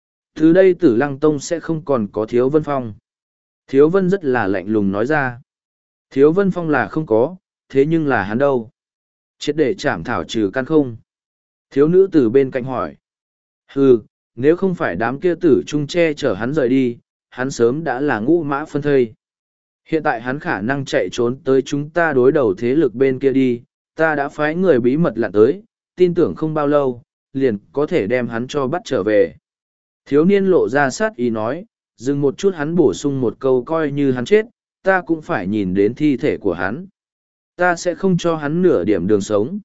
Từ đây Tử Lăng Tông sẽ không còn có Thiếu Vân Phong. Thiếu Vân rất là lạnh lùng nói ra. Thiếu Vân Phong là không có, thế nhưng là hắn đâu? Triệt để chảm thảo trừ căn không? Thiếu nữ từ bên cạnh hỏi. Hừ, nếu không phải đám kia tử trung che chở hắn rời đi, hắn sớm đã là ngũ mã phân thây. Hiện tại hắn khả năng chạy trốn tới chúng ta đối đầu thế lực bên kia đi, ta đã phái người bí mật lặn tới, tin tưởng không bao lâu, liền có thể đem hắn cho bắt trở về. Thiếu niên lộ ra sát ý nói, dừng một chút hắn bổ sung một câu coi như hắn chết, ta cũng phải nhìn đến thi thể của hắn. Ta sẽ không cho hắn nửa điểm đường sống.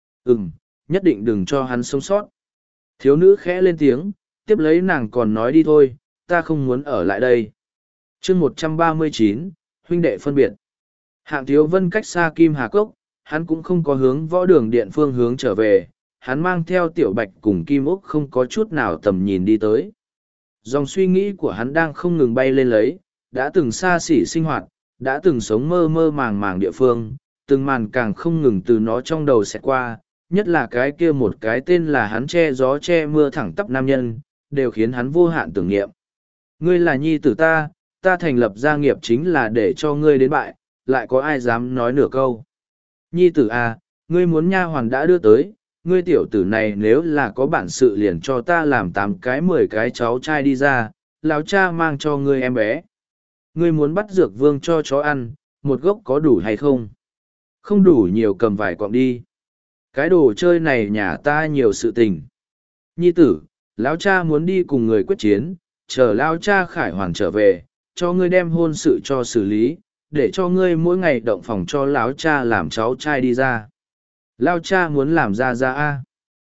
Nhất định đừng cho hắn sống sót. Thiếu nữ khẽ lên tiếng, tiếp lấy nàng còn nói đi thôi, ta không muốn ở lại đây. chương 139, huynh đệ phân biệt. Hạng Thiếu Vân cách xa Kim Hà Cốc, hắn cũng không có hướng võ đường điện phương hướng trở về, hắn mang theo Tiểu Bạch cùng Kim Úc không có chút nào tầm nhìn đi tới. Dòng suy nghĩ của hắn đang không ngừng bay lên lấy, đã từng xa xỉ sinh hoạt, đã từng sống mơ mơ màng màng địa phương, từng màn càng không ngừng từ nó trong đầu xẹt qua, nhất là cái kia một cái tên là hắn che gió che mưa thẳng tắp nam nhân, đều khiến hắn vô hạn tưởng niệm. Ngươi là nhi tử ta thành lập gia nghiệp chính là để cho ngươi đến bại, lại có ai dám nói nửa câu. Nhi tử à, ngươi muốn nha hoàn đã đưa tới, ngươi tiểu tử này nếu là có bản sự liền cho ta làm 8 cái 10 cái cháu trai đi ra, lão cha mang cho ngươi em bé. Ngươi muốn bắt dược vương cho chó ăn, một gốc có đủ hay không? Không đủ nhiều cầm vài quặng đi. Cái đồ chơi này nhà ta nhiều sự tình. Nhi tử, lão cha muốn đi cùng người quyết chiến, chờ lão cha khải hoàn trở về, cho ngươi đem hôn sự cho xử lý, để cho ngươi mỗi ngày động phòng cho lão cha làm cháu trai đi ra. Lão cha muốn làm ra a.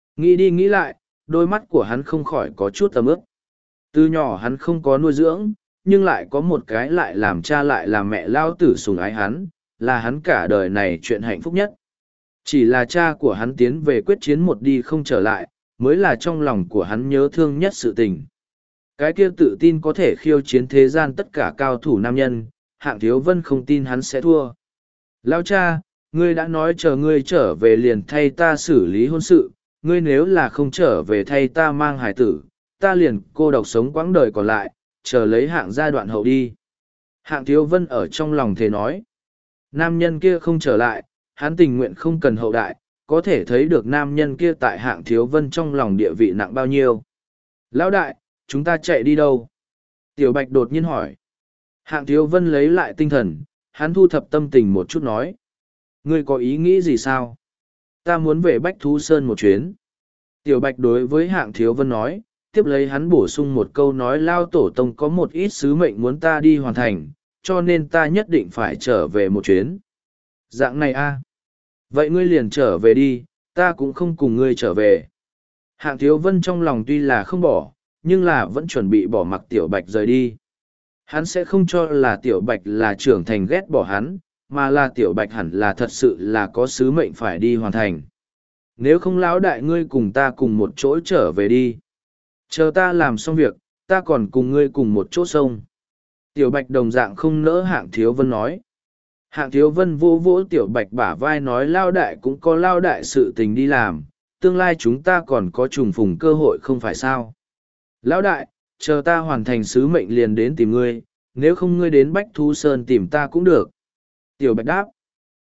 Nghĩ đi nghĩ lại, đôi mắt của hắn không khỏi có chút tầm ướp. Từ nhỏ hắn không có nuôi dưỡng, nhưng lại có một cái lại làm cha lại làm mẹ lao tử sủng ái hắn, là hắn cả đời này chuyện hạnh phúc nhất. Chỉ là cha của hắn tiến về quyết chiến một đi không trở lại, mới là trong lòng của hắn nhớ thương nhất sự tình. Cái kia tự tin có thể khiêu chiến thế gian tất cả cao thủ nam nhân, Hạng Thiếu Vân không tin hắn sẽ thua. Lao cha, ngươi đã nói chờ ngươi trở về liền thay ta xử lý hôn sự, ngươi nếu là không trở về thay ta mang hài tử, ta liền cô độc sống quãng đời còn lại, chờ lấy Hạng giai đoạn hậu đi. Hạng Thiếu Vân ở trong lòng thề nói, nam nhân kia không trở lại, hắn tình nguyện không cần hậu đại, có thể thấy được nam nhân kia tại Hạng Thiếu Vân trong lòng địa vị nặng bao nhiêu. Lão đại, chúng ta chạy đi đâu? Tiểu Bạch đột nhiên hỏi. Hạng Thiếu Vân lấy lại tinh thần, hắn thu thập tâm tình một chút nói. Ngươi có ý nghĩ gì sao? Ta muốn về Bách Thú Sơn một chuyến. Tiểu Bạch đối với Hạng Thiếu Vân nói, tiếp lấy hắn bổ sung một câu nói Lao Tổ Tông có một ít sứ mệnh muốn ta đi hoàn thành, cho nên ta nhất định phải trở về một chuyến. Dạng này a, vậy ngươi liền trở về đi, ta cũng không cùng ngươi trở về. Hạng Thiếu Vân trong lòng tuy là không bỏ, nhưng là vẫn chuẩn bị bỏ mặc Tiểu Bạch rời đi. Hắn sẽ không cho là Tiểu Bạch là trưởng thành ghét bỏ hắn, mà là Tiểu Bạch hẳn là thật sự là có sứ mệnh phải đi hoàn thành. Nếu không lão đại ngươi cùng ta cùng một chỗ trở về đi. Chờ ta làm xong việc, ta còn cùng ngươi cùng một chỗ sông. Tiểu Bạch đồng dạng không nỡ Hạng Thiếu Vân nói. Hạng Thiếu Vân vô vỗ Tiểu Bạch bả vai nói lao đại cũng có lao đại sự tình đi làm, tương lai chúng ta còn có trùng phùng cơ hội không phải sao. Lão đại, chờ ta hoàn thành sứ mệnh liền đến tìm ngươi, nếu không ngươi đến Bách Thú Sơn tìm ta cũng được. Tiểu Bạch đáp.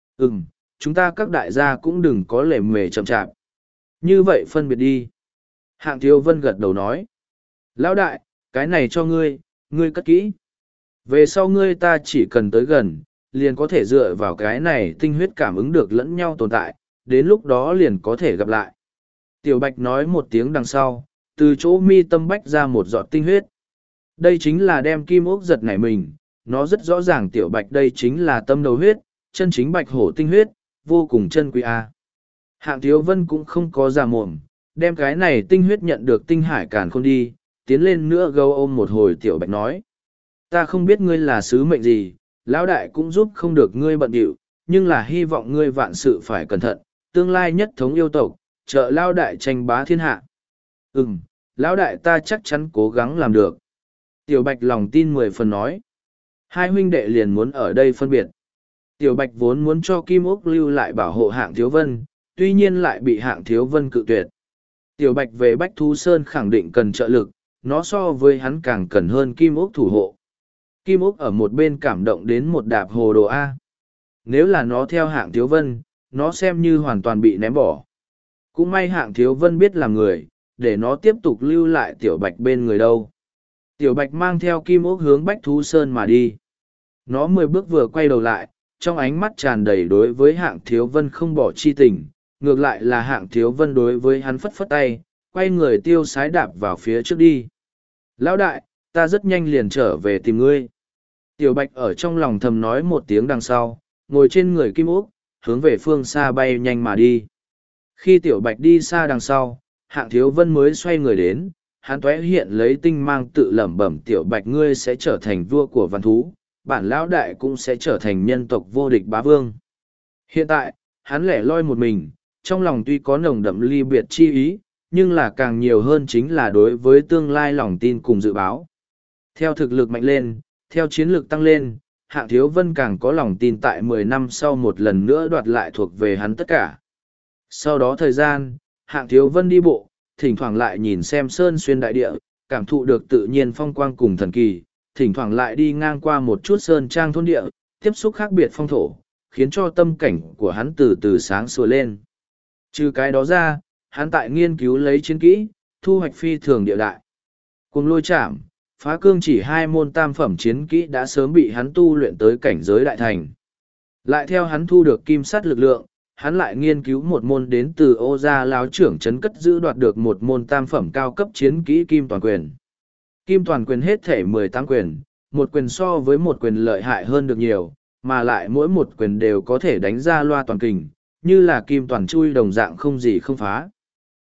Chúng ta các đại gia cũng đừng có lề mề chậm chạp. Như vậy phân biệt đi. Hạng Thiếu Vân gật đầu nói. Lão đại, cái này cho ngươi, ngươi cất kỹ. Về sau ngươi ta chỉ cần tới gần, liền có thể dựa vào cái này tinh huyết cảm ứng được lẫn nhau tồn tại, đến lúc đó liền có thể gặp lại. Tiểu Bạch nói một tiếng đằng sau, từ chỗ mi tâm bách ra một giọt tinh huyết. Đây chính là đem kim ốc giật nảy mình, nó rất rõ ràng Tiểu Bạch đây chính là tâm đầu huyết, chân chính bạch hổ tinh huyết, vô cùng chân quý a. Hạng Thiếu Vân cũng không có già mồm, đem cái này tinh huyết nhận được tinh hải càn khôn đi, tiến lên nữa gâu ôm một hồi Tiểu Bạch nói. Ta không biết ngươi là sứ mệnh gì, lão đại cũng giúp không được ngươi bận điệu, nhưng là hy vọng ngươi vạn sự phải cẩn thận, tương lai nhất thống yêu tộc, trợ lão đại tranh bá thiên hạ. Lão đại ta chắc chắn cố gắng làm được. Tiểu Bạch lòng tin 10 phần nói. Hai huynh đệ liền muốn ở đây phân biệt. Tiểu Bạch vốn muốn cho Kim Ốc lưu lại bảo hộ Hạng Thiếu Vân, tuy nhiên lại bị Hạng Thiếu Vân cự tuyệt. Tiểu Bạch về Bách Thú Sơn khẳng định cần trợ lực, nó so với hắn càng cần hơn Kim Ốc thủ hộ. Kim Ốc ở một bên cảm động đến một đạp hồ đồ A. Nếu là nó theo Hạng Thiếu Vân, nó xem như hoàn toàn bị ném bỏ. Cũng may Hạng Thiếu Vân biết làm người, để nó tiếp tục lưu lại Tiểu Bạch bên người đâu. Tiểu Bạch mang theo Kim Ốc hướng Bách Thú Sơn mà đi. Nó 10 bước vừa quay đầu lại, trong ánh mắt tràn đầy đối với Hạng Thiếu Vân không bỏ chi tình, ngược lại là Hạng Thiếu Vân đối với hắn phất phất tay, quay người tiêu sái đạp vào phía trước đi. Lão đại, ta rất nhanh liền trở về tìm ngươi. Tiểu Bạch ở trong lòng thầm nói một tiếng đằng sau, ngồi trên người Kim Ốc, hướng về phương xa bay nhanh mà đi. Khi Tiểu Bạch đi xa đằng sau, Hạng Thiếu Vân mới xoay người đến, hắn tóe hiện lấy tinh mang tự lẩm bẩm Tiểu Bạch ngươi sẽ trở thành vua của văn thú, bản lão đại cũng sẽ trở thành nhân tộc vô địch bá vương. Hiện tại, hắn lẻ loi một mình, trong lòng tuy có nồng đậm ly biệt chi ý, nhưng là càng nhiều hơn chính là đối với tương lai lòng tin cùng dự báo. Theo thực lực mạnh lên, theo chiến lược tăng lên, Hạng Thiếu Vân càng có lòng tin tại 10 năm sau một lần nữa đoạt lại thuộc về hắn tất cả. Sau đó thời gian, Hạng Thiếu Vân đi bộ, thỉnh thoảng lại nhìn xem sơn xuyên đại địa, cảm thụ được tự nhiên phong quang cùng thần kỳ, thỉnh thoảng lại đi ngang qua một chút sơn trang thôn địa, tiếp xúc khác biệt phong thổ, khiến cho tâm cảnh của hắn từ từ sáng sủa lên. Trừ cái đó ra, hắn tại nghiên cứu lấy chiến kỹ, thu hoạch phi thường địa đại. Cùng lôi chạm, phá cương chỉ 2 môn tam phẩm chiến kỹ đã sớm bị hắn tu luyện tới cảnh giới đại thành. Lại theo hắn thu được kim sắt lực lượng, hắn lại nghiên cứu một môn đến từ Ô Gia Láo trưởng trấn cất giữ đoạt được một môn tam phẩm cao cấp chiến kỹ kim toàn quyền. Kim toàn quyền hết thể 18 quyền, một quyền so với một quyền lợi hại hơn được nhiều, mà lại mỗi một quyền đều có thể đánh ra loa toàn kình, như là kim toàn chui đồng dạng không gì không phá.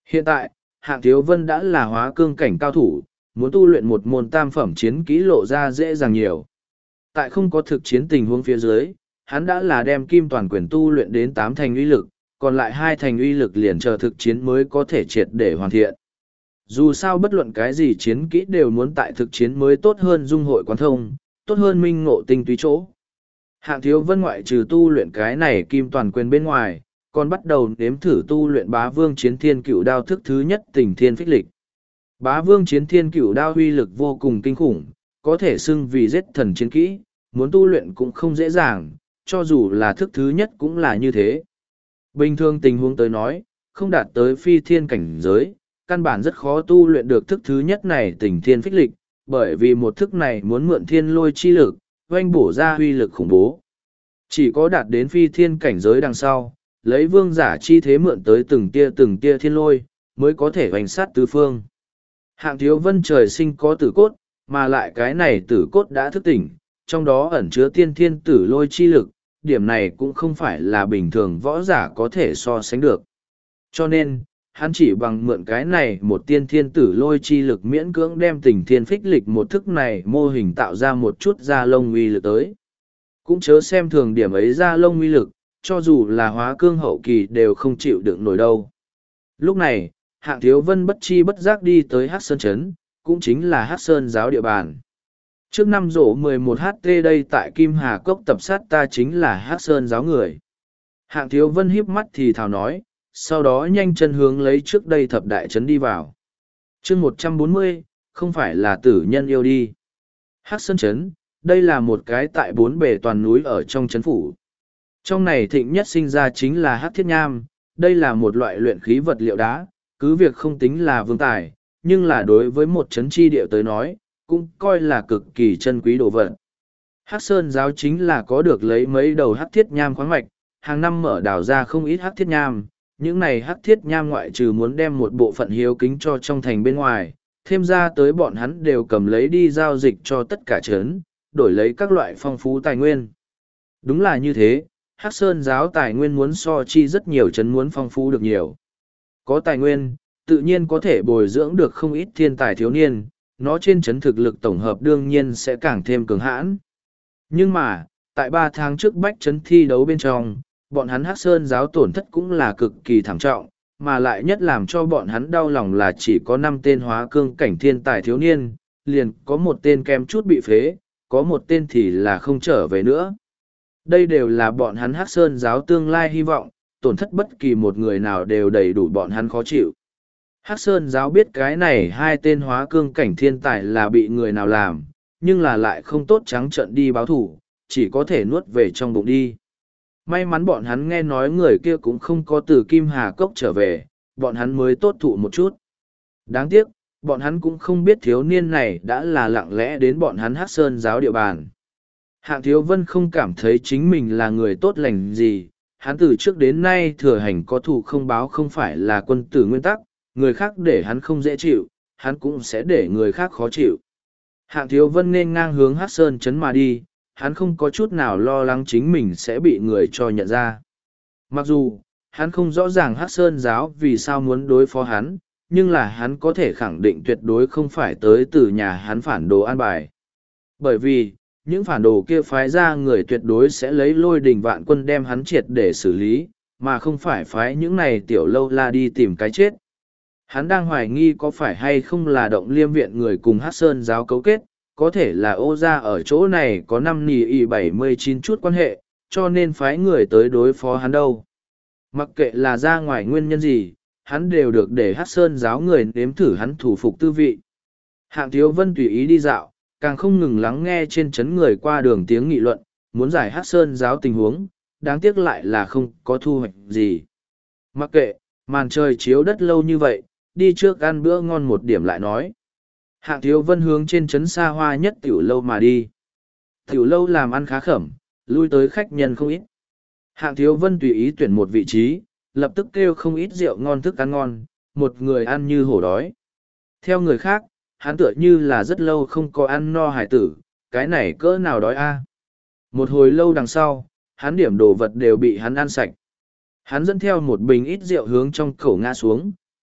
Hiện tại, Hạng Thiếu Vân đã là hóa cương cảnh cao thủ, muốn tu luyện một môn tam phẩm chiến kỹ lộ ra dễ dàng nhiều. Tại không có thực chiến tình huống phía dưới, hắn đã là đem kim toàn quyền tu luyện đến 8 thành uy lực, còn lại 2 thành uy lực liền chờ thực chiến mới có thể triệt để hoàn thiện. Dù sao bất luận cái gì chiến kỹ đều muốn tại thực chiến mới tốt hơn dung hội quán thông, tốt hơn minh ngộ tinh túy chỗ. Hạng Thiếu Vân ngoại trừ tu luyện cái này kim toàn quyền bên ngoài, còn bắt đầu nếm thử tu luyện bá vương chiến thiên cựu đao thức thứ nhất Tình Thiên Phích Lịch. Bá vương chiến thiên cựu đao uy lực vô cùng kinh khủng, có thể xưng vì giết thần chiến kỹ, muốn tu luyện cũng không dễ dàng, cho dù là thức thứ nhất cũng là như thế. Bình thường tình huống tới nói, không đạt tới phi thiên cảnh giới, căn bản rất khó tu luyện được thức thứ nhất này Tình Thiên Phích Lịch, bởi vì một thức này muốn mượn thiên lôi chi lực, oanh bổ ra uy lực khủng bố. Chỉ có đạt đến phi thiên cảnh giới đằng sau, lấy vương giả chi thế mượn tới từng tia thiên lôi, mới có thể oanh sát tứ phương. Hạng Thiếu Vân trời sinh có tử cốt, mà lại cái này tử cốt đã thức tỉnh, trong đó ẩn chứa tiên thiên tử lôi chi lực, điểm này cũng không phải là bình thường võ giả có thể so sánh được. Cho nên, hắn chỉ bằng mượn cái này một tiên thiên tử lôi chi lực miễn cưỡng đem Tình Thiên Phích Lịch một thức này mô hình tạo ra một chút da lông uy lực tới. Cũng chớ xem thường điểm ấy da lông uy lực, cho dù là hóa cương hậu kỳ đều không chịu đựng nổi đâu. Lúc này, Hạng Thiếu Vân bất chi bất giác đi tới Hắc Sơn Trấn, cũng chính là Hắc Sơn giáo địa bàn. Trước năm rổ 11HT đây tại Kim Hà Cốc tập sát ta chính là Hắc Sơn giáo người. Hạng Thiếu Vân híp mắt thì thào nói, sau đó nhanh chân hướng lấy trước đây thập đại trấn đi vào. Chương 140, không phải là tử nhân yêu đi. Hắc Sơn Trấn, đây là một cái tại bốn bề toàn núi ở trong trấn phủ. Trong này thịnh nhất sinh ra chính là Hắc Thiết Nham, đây là một loại luyện khí vật liệu đá, cứ việc không tính là vương tài, nhưng là đối với một trấn chi địa tới nói, cũng coi là cực kỳ chân quý đồ vật. Hắc Sơn giáo chính là có được lấy mấy đầu Hắc Thiết Nham khoáng mạch, hàng năm mở đào ra không ít Hắc Thiết Nham. Những này Hắc Thiết Nham ngoại trừ muốn đem một bộ phận hiếu kính cho trong thành bên ngoài, thêm ra tới bọn hắn đều cầm lấy đi giao dịch cho tất cả trấn, đổi lấy các loại phong phú tài nguyên. Đúng là như thế, Hắc Sơn giáo tài nguyên muốn so chi rất nhiều trấn muốn phong phú được nhiều. Có tài nguyên, tự nhiên có thể bồi dưỡng được không ít thiên tài thiếu niên, nó trên trấn thực lực tổng hợp đương nhiên sẽ càng thêm cường hãn. Nhưng mà, tại 3 tháng trước bách trấn thi đấu bên trong, bọn hắn Hắc Sơn giáo tổn thất cũng là cực kỳ thảm trọng, mà lại nhất làm cho bọn hắn đau lòng là chỉ có 5 tên hóa cương cảnh thiên tài thiếu niên, liền có một tên kém chút bị phế, có một tên thì là không trở về nữa. Đây đều là bọn hắn Hắc Sơn giáo tương lai hy vọng, tổn thất bất kỳ một người nào đều đầy đủ bọn hắn khó chịu. Hắc Sơn giáo biết cái này 2 tên hóa cương cảnh thiên tài là bị người nào làm, nhưng là lại không tốt trắng trợn đi báo thủ, chỉ có thể nuốt về trong bụng đi. May mắn bọn hắn nghe nói người kia cũng không có từ Kim Hà Cốc trở về, bọn hắn mới tốt thụ một chút. Đáng tiếc, bọn hắn cũng không biết thiếu niên này đã là lặng lẽ đến bọn hắn Hắc Sơn giáo địa bàn. Hạng Thiếu Vân không cảm thấy chính mình là người tốt lành gì, hắn từ trước đến nay thừa hành có thù không báo không phải là quân tử nguyên tắc, người khác để hắn không dễ chịu, hắn cũng sẽ để người khác khó chịu. Hạng Thiếu Vân nên ngang hướng Hắc Sơn trấn mà đi, hắn không có chút nào lo lắng chính mình sẽ bị người cho nhận ra. Mặc dù, hắn không rõ ràng Hắc Sơn giáo vì sao muốn đối phó hắn, nhưng là hắn có thể khẳng định tuyệt đối không phải tới từ nhà hắn phản đồ an bài. Bởi vì, những phản đồ kia phái ra người tuyệt đối sẽ lấy Lôi Đình Vạn Quân đem hắn triệt để xử lý, mà không phải phái những này tiểu lâu la đi tìm cái chết. Hắn đang hoài nghi có phải hay không là Động Liêm viện người cùng Hắc Sơn giáo cấu kết, có thể là Ô gia ở chỗ này có 5 nì y 79 chút quan hệ, cho nên phái người tới đối phó hắn đâu. Mặc kệ là ra ngoài nguyên nhân gì, hắn đều được để Hắc Sơn giáo người nếm thử hắn thủ phục tư vị. Hạng Thiếu Vân tùy ý đi dạo, càng không ngừng lắng nghe trên chấn người qua đường tiếng nghị luận, muốn giải Hắc Sơn giáo tình huống, đáng tiếc lại là không có thu hoạch gì. Mặc kệ, màn trời chiếu đất lâu như vậy, đi trước ăn bữa ngon một điểm lại nói. Hạng Thiếu Vân hướng trên trấn xa hoa nhất tiểu lâu mà đi. Tiểu lâu làm ăn khá khẩm, lui tới khách nhân không ít. Hạng Thiếu Vân tùy ý tuyển một vị trí, lập tức kêu không ít rượu ngon thức ăn ngon, một người ăn như hổ đói. Theo người khác, hắn tựa như là rất lâu không có ăn no hải tử, cái này cỡ nào đói a? Một hồi lâu đằng sau, hắn điểm đồ vật đều bị hắn ăn sạch. Hắn dẫn theo một bình ít rượu hướng trong khẩu ngã xuống,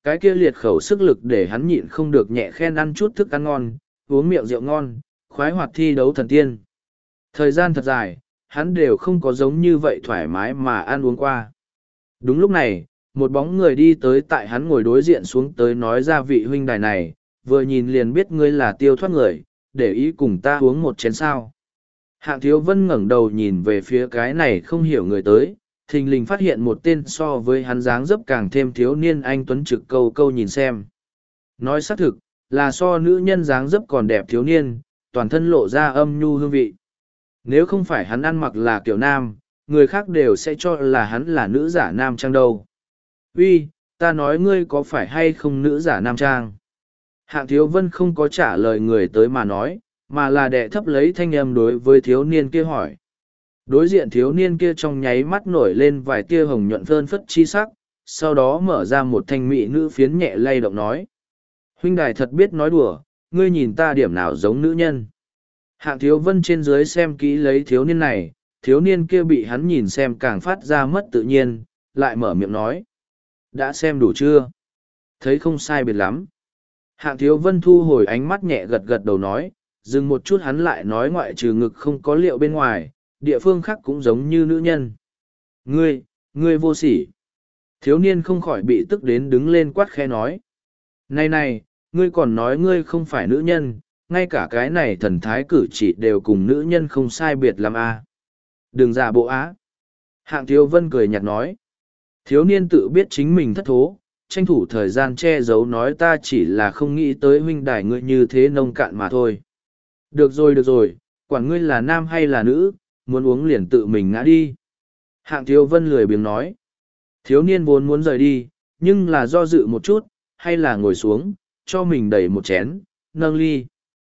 cái kia liệt khẩu sức lực để hắn nhịn không được nhẹ khen ăn chút thức ăn ngon, uống miệng rượu ngon, khoái hoạt thi đấu thần tiên. Thời gian thật dài, hắn đều không có giống như vậy thoải mái mà ăn uống qua. Đúng lúc này, một bóng người đi tới tại hắn ngồi đối diện xuống tới nói ra vị huynh đài này, vừa nhìn liền biết ngươi là Tiêu Thoát người, để ý cùng ta uống một chén sao. Hạng Thiếu Vân ngẩng đầu nhìn về phía cái này không hiểu người tới, thình lình phát hiện một tên so với hắn dáng dấp càng thêm thiếu niên anh tuấn trực câu câu nhìn xem. Nói xác thực, là so nữ nhân dáng dấp còn đẹp thiếu niên, toàn thân lộ ra âm nhu hương vị. Nếu không phải hắn ăn mặc là kiểu nam, người khác đều sẽ cho là hắn là nữ giả nam trang đâu. Uy, ta nói ngươi có phải hay không nữ giả nam trang? Hạng Thiếu Vân không có trả lời người tới mà nói, mà là đè thấp lấy thanh âm đối với thiếu niên kia hỏi. Đối diện thiếu niên kia trong nháy mắt nổi lên vài tia hồng nhuận phơn phất chi sắc, sau đó mở ra một thanh mỹ nữ phiến nhẹ lay động nói. Huynh đài thật biết nói đùa, ngươi nhìn ta điểm nào giống nữ nhân. Hạng Thiếu Vân trên dưới xem kỹ lấy thiếu niên này, thiếu niên kia bị hắn nhìn xem càng phát ra mất tự nhiên, lại mở miệng nói. Đã xem đủ chưa? Thấy không sai biệt lắm. Hạng Thiếu Vân thu hồi ánh mắt nhẹ gật gật đầu nói, dừng một chút hắn lại nói ngoại trừ ngực không có liệu bên ngoài, địa phương khác cũng giống như nữ nhân. Ngươi vô sỉ. Thiếu niên không khỏi bị tức đến đứng lên quát khe nói. Này, ngươi còn nói ngươi không phải nữ nhân, ngay cả cái này thần thái cử chỉ đều cùng nữ nhân không sai biệt lắm à. Đừng giả bộ á. Hạng Thiếu Vân cười nhạt nói. Thiếu niên tự biết chính mình thất thố, tranh thủ thời gian che giấu nói ta chỉ là không nghĩ tới huynh đài ngươi như thế nông cạn mà thôi. Được rồi, quản ngươi là nam hay là nữ, muốn uống liền tự mình ngã đi. Hạng Thiếu Vân lười biếng nói. Thiếu niên vốn muốn rời đi, nhưng là do dự một chút, hay là ngồi xuống, cho mình đẩy một chén, nâng ly.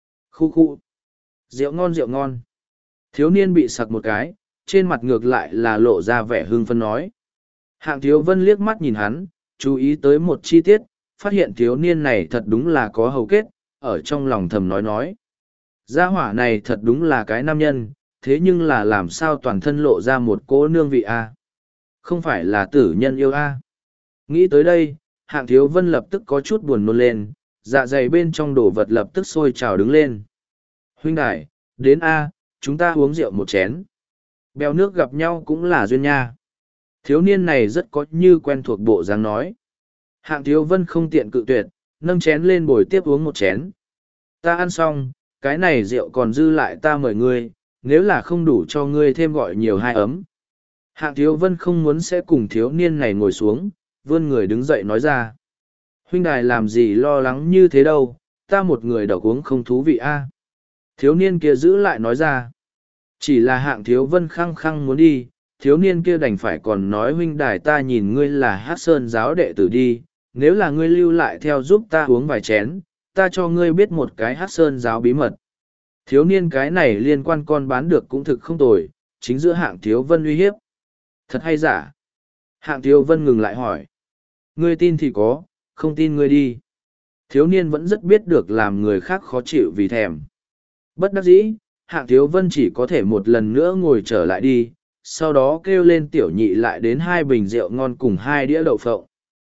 Khu. Rượu ngon. Thiếu niên bị sặc một cái, trên mặt ngược lại là lộ ra vẻ hưng phấn nói. Hạng Thiếu Vân liếc mắt nhìn hắn, chú ý tới một chi tiết, phát hiện thiếu niên này thật đúng là có hầu kết, ở trong lòng thầm nói. Gia hỏa này thật đúng là cái nam nhân, thế nhưng là làm sao toàn thân lộ ra một cỗ nương vị a? Không phải là tử nhân yêu a? Nghĩ tới đây, Hạng Thiếu Vân lập tức có chút buồn nôn lên, dạ dày bên trong đồ vật lập tức sôi trào đứng lên. Huynh đài, đến a, chúng ta uống rượu một chén. Bèo nước gặp nhau cũng là duyên nha. Thiếu niên này rất có như quen thuộc bộ dáng nói. Hạng Thiếu Vân không tiện cự tuyệt, nâng chén lên bồi tiếp uống một chén. Ta ăn xong, cái này rượu còn dư lại ta mời ngươi, nếu là không đủ cho ngươi thêm gọi nhiều hai ấm. Hạng Thiếu Vân không muốn sẽ cùng thiếu niên này ngồi xuống, vươn người đứng dậy nói ra. Huynh đài làm gì lo lắng như thế đâu, ta một người độc uống không thú vị a. Thiếu niên kia giữ lại nói ra. Chỉ là Hạng Thiếu Vân khăng khăng muốn đi, thiếu niên kia đành phải còn nói huynh đài ta nhìn ngươi là Hát Sơn giáo đệ tử đi, nếu là ngươi lưu lại theo giúp ta uống vài chén, ta cho ngươi biết một cái Hát Sơn giáo bí mật. Thiếu niên cái này liên quan con bán được cũng thực không tồi, chính giữa Hạng Thiếu Vân uy hiếp. Thật hay giả? Hạng Thiếu Vân ngừng lại hỏi. Ngươi tin thì có, không tin ngươi đi. Thiếu niên vẫn rất biết được làm người khác khó chịu vì thèm. Bất đắc dĩ, Hạng Thiếu Vân chỉ có thể một lần nữa ngồi trở lại đi, sau đó kêu lên tiểu nhị lại đến 2 bình rượu ngon cùng 2 đĩa đậu phộng.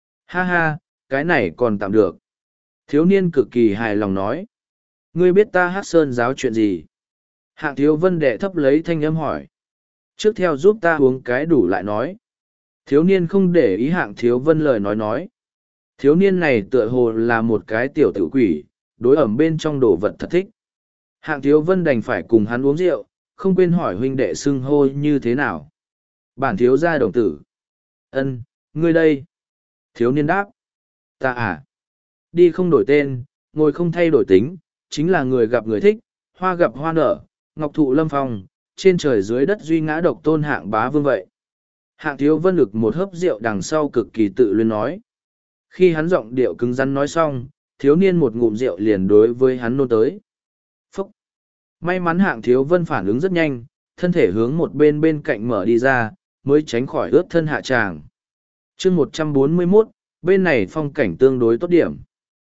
Ha, cái này còn tạm được. Thiếu niên cực kỳ hài lòng nói. Ngươi biết ta Hát Sơn giáo chuyện gì? Hạng Thiếu Vân đệ thấp lấy thanh âm hỏi. Trước theo giúp ta uống cái đủ lại nói. Thiếu niên không để ý Hạng Thiếu Vân lời nói. Thiếu niên này tựa hồ là một cái tiểu tử quỷ, đối ẩm bên trong đồ vật thật thích. Hạng Thiếu Vân đành phải cùng hắn uống rượu, không quên hỏi huynh đệ xưng hô như thế nào. Bản thiếu gia đồng tử. Ân, ngươi đây. Thiếu niên đáp. Ta à. Đi không đổi tên, ngồi không thay đổi tính, chính là người gặp người thích, hoa gặp hoa nở, ngọc thụ lâm phong, trên trời dưới đất duy ngã độc tôn Hạng bá vương vậy. Hạng Thiếu Vân lực một hớp rượu đằng sau cực kỳ tự luyến nói. Khi hắn giọng điệu cứng rắn nói xong, thiếu niên một ngụm rượu liền đối với hắn nôn tới. Phúc! May mắn Hạng Thiếu Vân phản ứng rất nhanh, thân thể hướng một bên cạnh mở đi ra, mới tránh khỏi ướt thân hạ tràng. chương 141, bên này phong cảnh tương đối tốt điểm.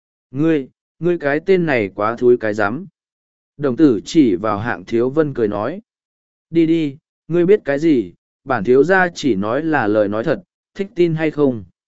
Ngươi cái tên này quá thúi cái rắm. Đồng tử chỉ vào Hạng Thiếu Vân cười nói. Đi, ngươi biết cái gì, bản thiếu gia chỉ nói là lời nói thật, thích tin hay không.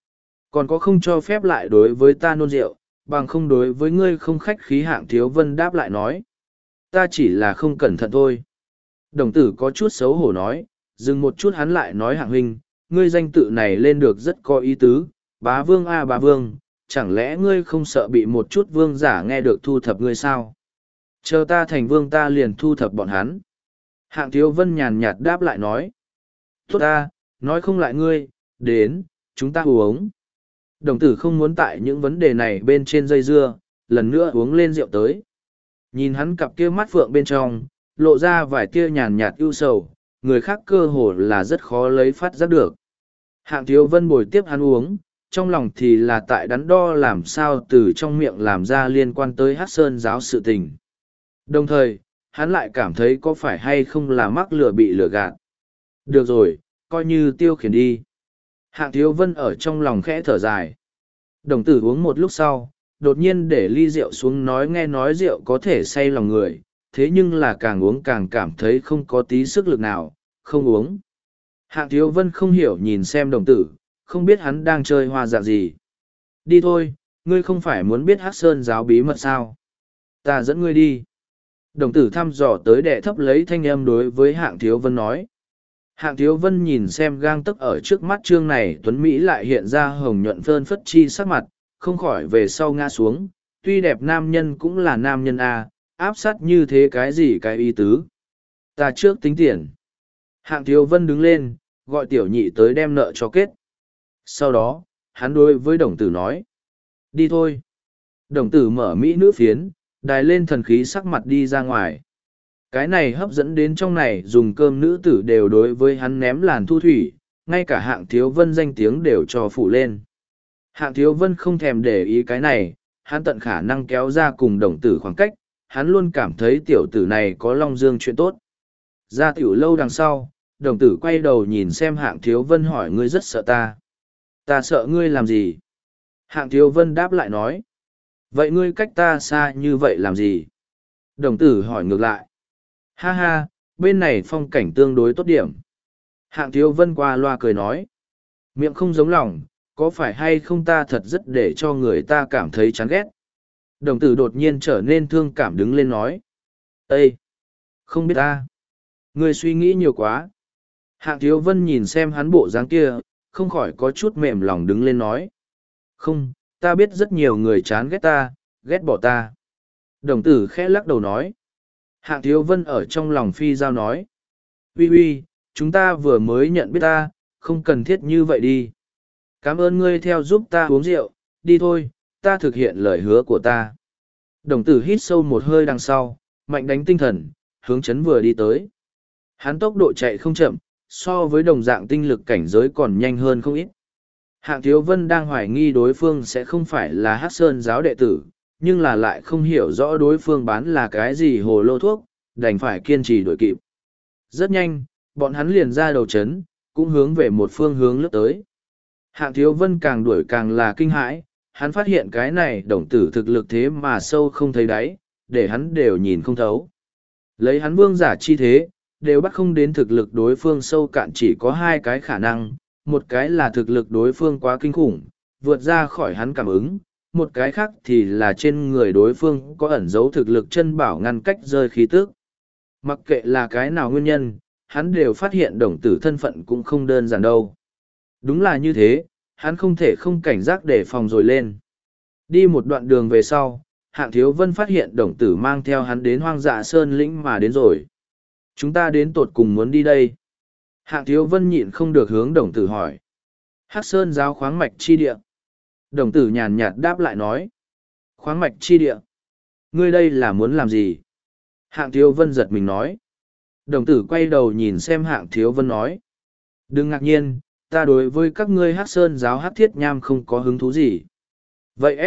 Còn có không cho phép lại đối với ta nôn rượu, bằng không đối với ngươi không khách khí. Hạng Thiếu Vân đáp lại nói. Ta chỉ là không cẩn thận thôi. Đồng tử có chút xấu hổ nói, dừng một chút hắn lại nói Hạng huynh, ngươi danh tự này lên được rất có ý tứ, bá vương a bá vương, chẳng lẽ ngươi không sợ bị một chút vương giả nghe được thu thập ngươi sao? Chờ ta thành vương ta liền thu thập bọn hắn. Hạng Thiếu Vân nhàn nhạt đáp lại nói. Tốt ta, nói không lại ngươi, đến, chúng ta uống. Đồng tử không muốn tại những vấn đề này bên trên dây dưa, lần nữa uống lên rượu tới. Nhìn hắn cặp kia mắt phượng bên trong, lộ ra vài tia nhàn nhạt ưu sầu, người khác cơ hồ là rất khó lấy phát giác được. Hạng Thiếu Vân bồi tiếp hắn uống, trong lòng thì là tại đắn đo làm sao từ trong miệng làm ra liên quan tới Hắc Sơn giáo sự tình. Đồng thời, hắn lại cảm thấy có phải hay không là mắc lửa bị lửa gạt. Được rồi, coi như tiêu khiển đi. Hạng Thiếu Vân ở trong lòng khẽ thở dài. Đồng tử uống một lúc sau, đột nhiên để ly rượu xuống nói nghe nói rượu có thể say lòng người, thế nhưng là càng uống càng cảm thấy không có tí sức lực nào, không uống. Hạng Thiếu Vân không hiểu nhìn xem đồng tử, không biết hắn đang chơi hoa dạng gì. Đi thôi, ngươi không phải muốn biết Hắc Sơn giáo bí mật sao? Ta dẫn ngươi đi. Đồng tử thăm dò tới đệ thấp lấy thanh âm đối với Hạng Thiếu Vân nói. Hạng Thiếu Vân nhìn xem gang tấc ở trước mắt trương này Tuấn Mỹ lại hiện ra hồng nhuận phơn phất chi sắc mặt, không khỏi về sau ngã xuống, tuy đẹp nam nhân cũng là nam nhân a, áp sát như thế cái gì cái ý tứ. Ta trước tính tiền. Hạng Thiếu Vân đứng lên, gọi tiểu nhị tới đem nợ cho kết. Sau đó, hắn đối với đồng tử nói. Đi thôi. Đồng tử mở mỹ nữ phiến, đài lên thần khí sắc mặt đi ra ngoài. Cái này hấp dẫn đến trong này dùng cơm nữ tử đều đối với hắn ném làn thu thủy, ngay cả Hạng Thiếu Vân danh tiếng đều cho phủ lên. Hạng Thiếu Vân không thèm để ý cái này, hắn tận khả năng kéo ra cùng đồng tử khoảng cách, hắn luôn cảm thấy tiểu tử này có long dương chuyện tốt. Ra tiểu lâu đằng sau, đồng tử quay đầu nhìn xem Hạng Thiếu Vân hỏi ngươi rất sợ ta. Ta sợ ngươi làm gì? Hạng Thiếu Vân đáp lại nói. Vậy ngươi cách ta xa như vậy làm gì? Đồng tử hỏi ngược lại. Ha ha, bên này phong cảnh tương đối tốt điểm. Hạng Thiếu Vân qua loa cười nói. Miệng không giống lòng, có phải hay không ta thật rất để cho người ta cảm thấy chán ghét? Đồng tử đột nhiên trở nên thương cảm đứng lên nói. Ê! Không biết ta. Ngươi suy nghĩ nhiều quá. Hạng Thiếu Vân nhìn xem hắn bộ dáng kia, không khỏi có chút mềm lòng đứng lên nói. Không, ta biết rất nhiều người chán ghét ta, ghét bỏ ta. Đồng tử khẽ lắc đầu nói. Hạng Thiếu Vân ở trong lòng phi giao nói. Uy uy, chúng ta vừa mới nhận biết ta, không cần thiết như vậy đi. Cảm ơn ngươi theo giúp ta uống rượu, đi thôi, ta thực hiện lời hứa của ta. Đồng tử hít sâu một hơi đằng sau, mạnh đánh tinh thần, hướng chấn vừa đi tới. Hắn tốc độ chạy không chậm, so với đồng dạng tinh lực cảnh giới còn nhanh hơn không ít. Hạng Thiếu Vân đang hoài nghi đối phương sẽ không phải là Hắc Sơn giáo đệ tử, nhưng là lại không hiểu rõ đối phương bán là cái gì hồ lô thuốc, đành phải kiên trì đuổi kịp. Rất nhanh, bọn hắn liền ra đầu trấn, cũng hướng về một phương hướng lướt tới. Hạng Thiếu Vân càng đuổi càng là kinh hãi, hắn phát hiện cái này đồng tử thực lực thế mà sâu không thấy đáy, để hắn đều nhìn không thấu. Lấy hắn vương giả chi thế, đều bắt không đến thực lực đối phương sâu cạn chỉ có hai cái khả năng, một cái là thực lực đối phương quá kinh khủng, vượt ra khỏi hắn cảm ứng, một cái khác thì là trên người đối phương có ẩn dấu thực lực chân bảo ngăn cách rơi khí tức. Mặc kệ là cái nào nguyên nhân, hắn đều phát hiện đồng tử thân phận cũng không đơn giản đâu. Đúng là như thế, hắn không thể không cảnh giác để phòng rồi lên. Đi một đoạn đường về sau, Hạng Thiếu Vân phát hiện đồng tử mang theo hắn đến hoang dạ sơn lĩnh mà đến rồi. Chúng ta đến tột cùng muốn đi đây. Hạng Thiếu Vân nhịn không được hướng đồng tử hỏi. Hắc Sơn giáo khoáng mạch chi địa. Đồng tử nhàn nhạt đáp lại nói. Khoáng mạch chi địa. Ngươi đây là muốn làm gì? Hạng Thiếu Vân giật mình nói. Đồng tử quay đầu nhìn xem Hạng Thiếu Vân nói. Đừng ngạc nhiên, ta đối với các ngươi Hắc Sơn giáo Hắc Thiết Nham không có hứng thú gì. Vậy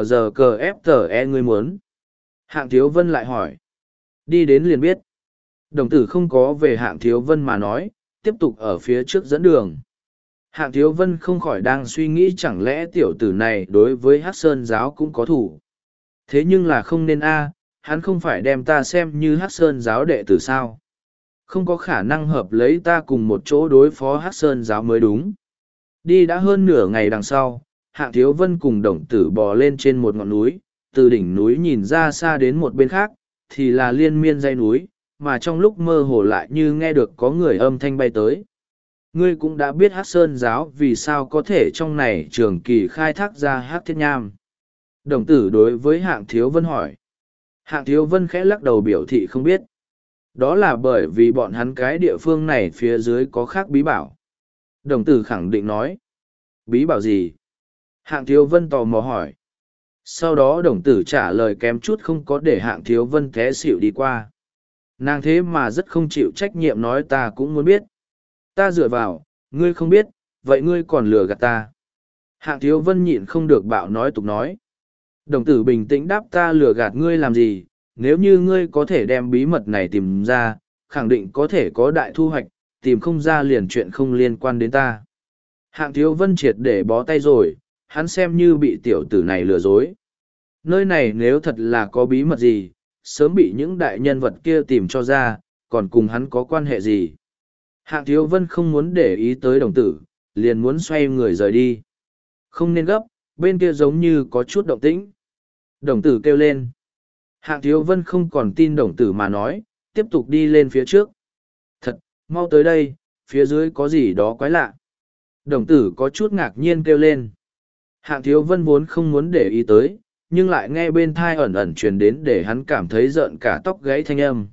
FMGCFTE ngươi muốn? Hạng Thiếu Vân lại hỏi. Đi đến liền biết. Đồng tử không có về Hạng Thiếu Vân mà nói, tiếp tục ở phía trước dẫn đường. Hạng Thiếu Vân không khỏi đang suy nghĩ chẳng lẽ tiểu tử này đối với Hắc Sơn giáo cũng có thủ. Thế nhưng là không nên hắn không phải đem ta xem như Hắc Sơn giáo đệ tử sao. Không có khả năng hợp lấy ta cùng một chỗ đối phó Hắc Sơn giáo mới đúng. Đi đã hơn nửa ngày đằng sau, Hạng Thiếu Vân cùng đồng tử bò lên trên một ngọn núi, từ đỉnh núi nhìn ra xa đến một bên khác, thì là liên miên dãy núi, mà trong lúc mơ hồ lại như nghe được có người âm thanh bay tới. Ngươi cũng đã biết Hắc Sơn giáo vì sao có thể trong này trường kỳ khai thác ra Hắc Thiết Nham. Đồng tử đối với Hạng Thiếu Vân hỏi. Hạng Thiếu Vân khẽ lắc đầu biểu thị không biết. Đó là bởi vì bọn hắn cái địa phương này phía dưới có khác bí bảo. Đồng tử khẳng định nói. Bí bảo gì? Hạng Thiếu Vân tò mò hỏi. Sau đó đồng tử trả lời kém chút không có để Hạng Thiếu Vân té xỉu đi qua. Nàng thế mà rất không chịu trách nhiệm nói ta cũng muốn biết. Ta dựa vào, ngươi không biết, vậy ngươi còn lừa gạt ta. Hạng Thiếu Vân nhịn không được bạo nói tục nói. Đồng tử bình tĩnh đáp ta lừa gạt ngươi làm gì, nếu như ngươi có thể đem bí mật này tìm ra, khẳng định có thể có đại thu hoạch, tìm không ra liền chuyện không liên quan đến ta. Hạng Thiếu Vân triệt để bó tay rồi, hắn xem như bị tiểu tử này lừa dối. Nơi này nếu thật là có bí mật gì, sớm bị những đại nhân vật kia tìm cho ra, còn cùng hắn có quan hệ gì. Hạng Thiếu Vân không muốn để ý tới đồng tử, liền muốn xoay người rời đi. Không nên gấp, bên kia giống như có chút động tĩnh. Đồng tử kêu lên. Hạng Thiếu Vân không còn tin đồng tử mà nói, tiếp tục đi lên phía trước. Thật, mau tới đây, phía dưới có gì đó quái lạ. Đồng tử có chút ngạc nhiên kêu lên. Hạng Thiếu Vân vốn không muốn để ý tới, nhưng lại nghe bên thai ẩn ẩn truyền đến để hắn cảm thấy rợn cả tóc gáy thanh âm.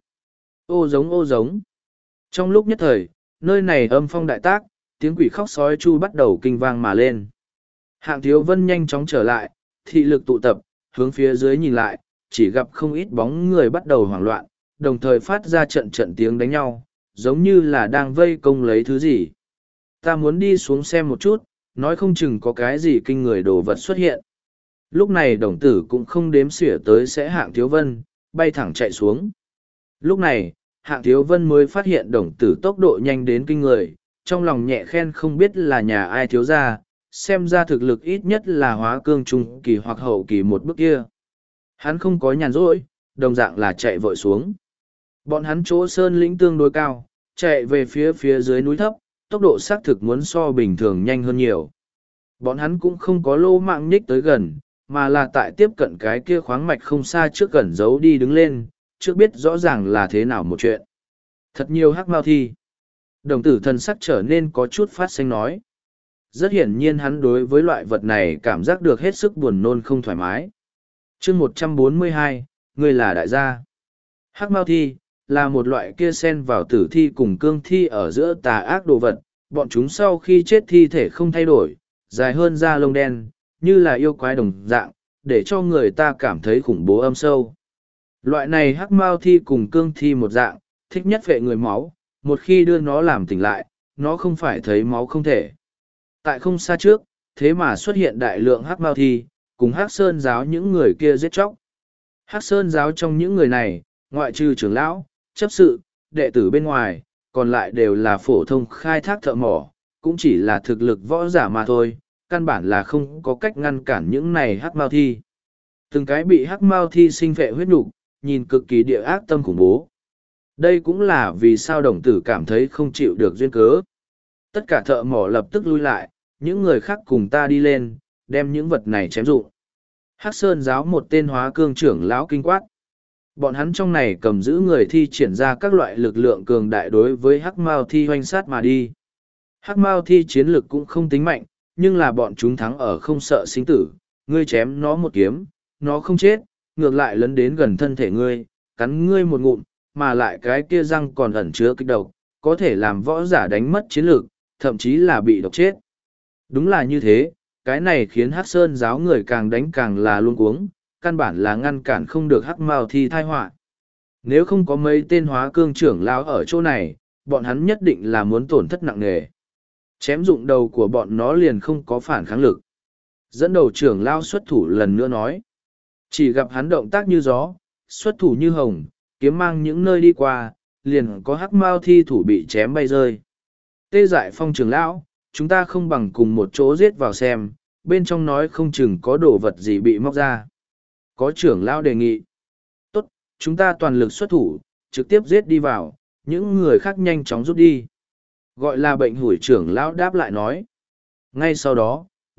Ô giống ô giống. Trong lúc nhất thời, nơi này âm phong đại tác, tiếng quỷ khóc sói chu bắt đầu kinh vang mà lên. Hạng Thiếu Vân nhanh chóng trở lại, thị lực tụ tập, hướng phía dưới nhìn lại, chỉ gặp không ít bóng người bắt đầu hoảng loạn, đồng thời phát ra trận trận tiếng đánh nhau, giống như là đang vây công lấy thứ gì. Ta muốn đi xuống xem một chút, nói không chừng có cái gì kinh người đồ vật xuất hiện. Lúc này đồng tử cũng không đếm xỉa tới sẽ Hạng Thiếu Vân, bay thẳng chạy xuống. Lúc này, Hạng Thiếu Vân mới phát hiện đồng tử tốc độ nhanh đến kinh người, trong lòng nhẹ khen không biết là nhà ai thiếu ra, xem ra thực lực ít nhất là hóa cương trung kỳ hoặc hậu kỳ một bước kia. Hắn không có nhàn rỗi, đồng dạng là chạy vội xuống. Bọn hắn chỗ sơn lĩnh tương đối cao, chạy về phía dưới núi thấp, tốc độ xác thực muốn so bình thường nhanh hơn nhiều. Bọn hắn cũng không có lô mạng nhích tới gần, mà là tại tiếp cận cái kia khoáng mạch không xa trước gần giấu đi đứng lên, trước biết rõ ràng là thế nào một chuyện. Thật nhiều hắc mao thi. Đồng tử thần sắc trở nên có chút phát sinh nói. Rất hiển nhiên hắn đối với loại vật này cảm giác được hết sức buồn nôn không thoải mái. chương 142, người là đại gia. Hắc mao thi, là một loại kia xen vào tử thi cùng cương thi ở giữa tà ác đồ vật. Bọn chúng sau khi chết thi thể không thay đổi, dài hơn da lông đen, như là yêu quái đồng dạng, để cho người ta cảm thấy khủng bố âm sâu. Loại này hắc mao thi cùng cương thi một dạng, thích nhất phệ người máu, một khi đưa nó làm tỉnh lại, nó không phải thấy máu không thể. Tại không xa trước, thế mà xuất hiện đại lượng hắc mao thi, cùng hắc sơn giáo những người kia giết chóc. Hắc sơn giáo trong những người này, ngoại trừ trưởng lão, chấp sự, đệ tử bên ngoài, còn lại đều là phổ thông khai thác thợ mỏ, cũng chỉ là thực lực võ giả mà thôi, căn bản là không có cách ngăn cản những này hắc mao thi. Từng cái bị hắc mao thi sinh phệ huyết nhục, nhìn cực kỳ địa ác tâm khủng bố. Đây cũng là vì sao đồng tử cảm thấy không chịu được duyên cớ. Tất cả thợ mỏ lập tức lui lại, những người khác cùng ta đi lên, đem những vật này chém dụng. Hắc Sơn giáo một tên hóa cương trưởng lão kinh quát. Bọn hắn trong này cầm giữ người thi triển ra các loại lực lượng cường đại đối với hắc mao thi hoành sát mà đi. Hắc mao thi chiến lực cũng không tính mạnh, nhưng là bọn chúng thắng ở không sợ sinh tử. Ngươi chém nó một kiếm, nó không chết, ngược lại lấn đến gần thân thể ngươi, cắn ngươi một ngụm, mà lại cái kia răng còn ẩn chứa kịch độc, có thể làm võ giả đánh mất chiến lược, thậm chí là bị độc chết. Đúng là như thế, cái này khiến Hắc Sơn giáo người càng đánh càng là luống cuống, căn bản là ngăn cản không được hắc mao thi thai họa. Nếu không có mấy tên hóa cương trưởng lão ở chỗ này, bọn hắn nhất định là muốn tổn thất nặng nề. Chém dụng đầu của bọn nó liền không có phản kháng lực. Dẫn đầu trưởng lão xuất thủ lần nữa nói. Chỉ gặp hắn động tác như gió, xuất thủ như hồng, kiếm mang những nơi đi qua, liền có hắc mao thi thủ bị chém bay rơi. Tê Dại Phong trưởng lão, chúng ta không bằng cùng một chỗ giết vào xem, bên trong nói không chừng có đồ vật gì bị móc ra. Có trưởng lão đề nghị. Tốt, chúng ta toàn lực xuất thủ, trực tiếp giết đi vào, những người khác nhanh chóng rút đi. Gọi là bệnh hủi trưởng lão đáp lại nói. Ngay sau đó,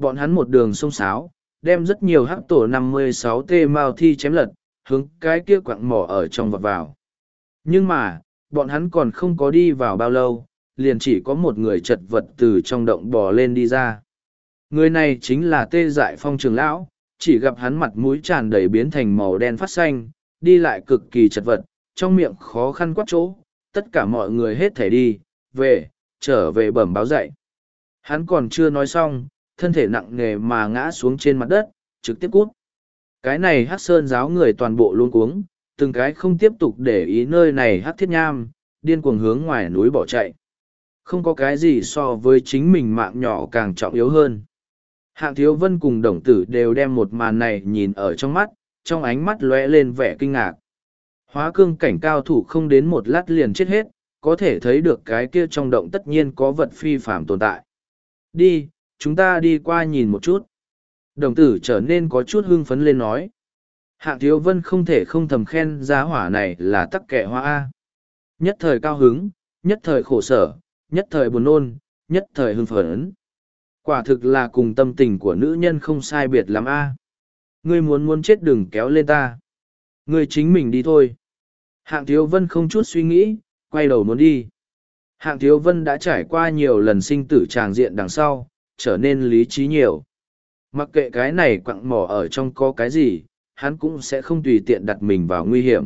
Bọn hắn một đường xông xáo, đem rất nhiều hắc tổ 56 tê mao thi chém lật, hướng cái kia quặng mỏ ở trong vọt vào. Nhưng mà, bọn hắn còn không có đi vào bao lâu, liền chỉ có một người chật vật từ trong động bò lên đi ra. Người này chính là Tê Dại Phong trưởng lão, chỉ gặp hắn mặt mũi tràn đầy biến thành màu đen phát xanh, đi lại cực kỳ chật vật, trong miệng khó khăn quát chỗ, tất cả mọi người hết thể đi, trở về bẩm báo dậy. Hắn còn chưa nói xong, thân thể nặng nề mà ngã xuống trên mặt đất, trực tiếp cút. Cái này Hắc Sơn giáo người toàn bộ luôn cuống, từng cái không tiếp tục để ý nơi này Hắc Thiết Nham, điên cuồng hướng ngoài núi bỏ chạy. Không có cái gì so với chính mình mạng nhỏ càng trọng yếu hơn. Hạng Thiếu Vân cùng Đồng Tử đều đem một màn này nhìn ở trong mắt, trong ánh mắt lóe lên vẻ kinh ngạc. Hóa cương cảnh cao thủ không đến một lát liền chết hết, có thể thấy được cái kia trong động tất nhiên có vật phi phạm tồn tại. Đi, chúng ta đi qua nhìn một chút. Đồng Tử trở nên có chút hưng phấn lên nói. Hạng Thiếu Vân không thể không thầm khen giá hỏa này là tắc kẻ hoa A. Nhất thời cao hứng, nhất thời khổ sở, nhất thời buồn nôn, nhất thời hưng phấn. Quả thực là cùng tâm tình của nữ nhân không sai biệt lắm A. Ngươi muốn chết đừng kéo lên ta. Ngươi chính mình đi thôi. Hạng Thiếu Vân không chút suy nghĩ, quay đầu muốn đi. Hạng Thiếu Vân đã trải qua nhiều lần sinh tử tràng diện đằng sau, trở nên lý trí nhiều. Mặc kệ cái này quặng mỏ ở trong có cái gì, hắn cũng sẽ không tùy tiện đặt mình vào nguy hiểm.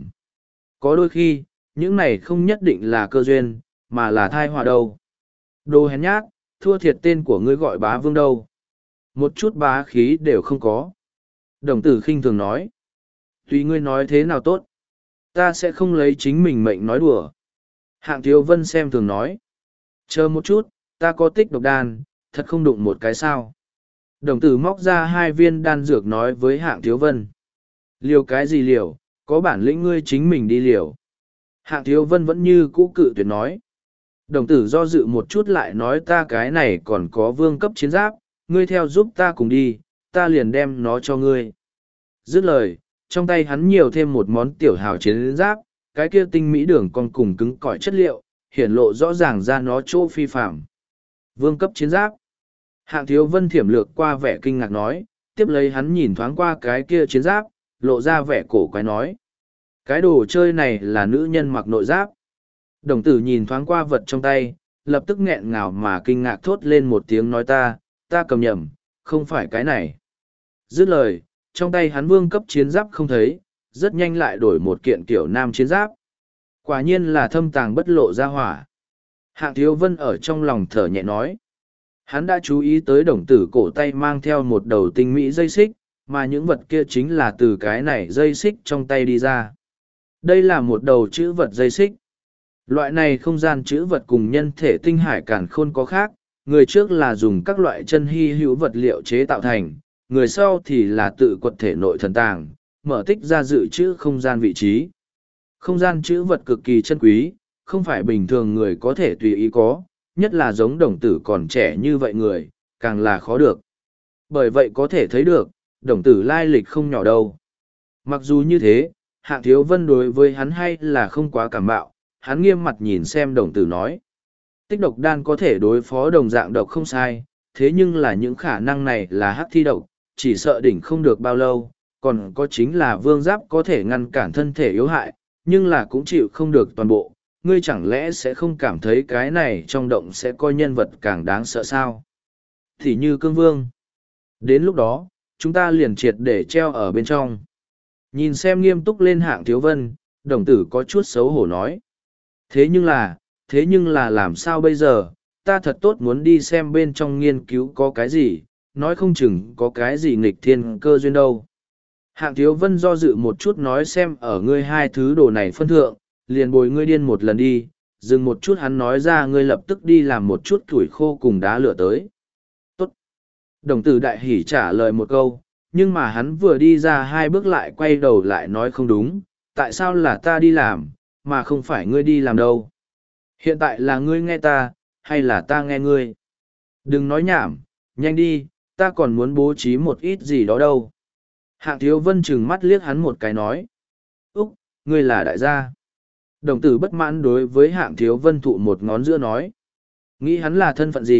Có đôi khi, những này không nhất định là cơ duyên, mà là thai họa đâu. Đồ hèn nhát, thua thiệt tên của ngươi gọi bá vương đâu. Một chút bá khí đều không có. Đồng Tử khinh thường nói. Tùy ngươi nói thế nào tốt. Ta sẽ không lấy chính mình mệnh nói đùa. Hạng Thiếu Vân xem thường nói. Chờ một chút, ta có tích độc đan, thật không đụng một cái sao. Đồng Tử móc ra 2 viên đan dược nói với Hạng Thiếu Vân. Liều cái gì liều, có bản lĩnh ngươi chính mình đi liều. Hạng Thiếu Vân vẫn như cũ cự tuyệt nói. Đồng Tử do dự một chút lại nói ta cái này còn có vương cấp chiến giáp, ngươi theo giúp ta cùng đi, ta liền đem nó cho ngươi. Dứt lời, trong tay hắn nhiều thêm một món tiểu hào chiến giáp, cái kia tinh mỹ đường còn cùng cứng cỏi chất liệu, hiển lộ rõ ràng ra nó chỗ phi phạm. Vương cấp chiến giáp. Hạng Thiếu Vân thiểm lược qua vẻ kinh ngạc nói, tiếp lấy hắn nhìn thoáng qua cái kia chiến giáp, lộ ra vẻ cổ quái nói. Cái đồ chơi này là nữ nhân mặc nội giáp. Đồng Tử nhìn thoáng qua vật trong tay, lập tức nghẹn ngào mà kinh ngạc thốt lên một tiếng nói ta cầm nhầm, không phải cái này. Dứt lời, trong tay hắn vương cấp chiến giáp không thấy, rất nhanh lại đổi một kiện kiểu nam chiến giáp. Quả nhiên là thâm tàng bất lộ ra hỏa. Hạng Thiếu Vân ở trong lòng thở nhẹ nói. Hắn đã chú ý tới Đồng Tử cổ tay mang theo một đầu tinh mỹ dây xích, mà những vật kia chính là từ cái này dây xích trong tay đi ra. Đây là một đầu chữ vật dây xích. Loại này không gian chữ vật cùng nhân thể tinh hải cản khôn có khác, người trước là dùng các loại chân hy hữu vật liệu chế tạo thành, người sau thì là tự quật thể nội thần tàng, mở tích ra dự trữ không gian vị trí. Không gian chữ vật cực kỳ chân quý, không phải bình thường người có thể tùy ý có, nhất là giống Đồng Tử còn trẻ như vậy người, càng là khó được. Bởi vậy có thể thấy được, Đồng Tử lai lịch không nhỏ đâu. Mặc dù như thế, Hạng Thiếu Vân đối với hắn hay là không quá cảm bạo, hắn nghiêm mặt nhìn xem Đồng Tử nói. Tích độc đan có thể đối phó đồng dạng độc không sai, thế nhưng là những khả năng này là hắc thi độc, chỉ sợ đỉnh không được bao lâu, còn có chính là vương giáp có thể ngăn cản thân thể yếu hại, nhưng là cũng chịu không được toàn bộ. Ngươi chẳng lẽ sẽ không cảm thấy cái này trong động sẽ coi nhân vật càng đáng sợ sao? Thì như cương vương. Đến lúc đó, chúng ta liền triệt để treo ở bên trong. Nhìn xem nghiêm túc lên Hạng Thiếu Vân, Đồng Tử có chút xấu hổ nói. Thế nhưng là làm sao bây giờ, ta thật tốt muốn đi xem bên trong nghiên cứu có cái gì, nói không chừng có cái gì nghịch thiên cơ duyên đâu. Hạng Thiếu Vân do dự một chút nói xem ở ngươi 2 thứ đồ này phân thượng, liền bồi ngươi điên một lần đi, dừng một chút hắn nói ra ngươi lập tức đi làm một chút củi khô cùng đá lửa tới. Tốt. Đồng Tử đại hỉ trả lời một câu, nhưng mà hắn vừa đi ra 2 bước lại quay đầu lại nói không đúng, tại sao là ta đi làm, mà không phải ngươi đi làm đâu. Hiện tại là ngươi nghe ta, hay là ta nghe ngươi? Đừng nói nhảm, nhanh đi, ta còn muốn bố trí một ít gì đó đâu. Hạng Thiếu Vân trừng mắt liếc hắn một cái nói. Úc, ngươi là đại gia. Đồng Tử bất mãn đối với Hạng Thiếu Vân thụ một ngón giữa nói. Nghĩ hắn là thân phận gì,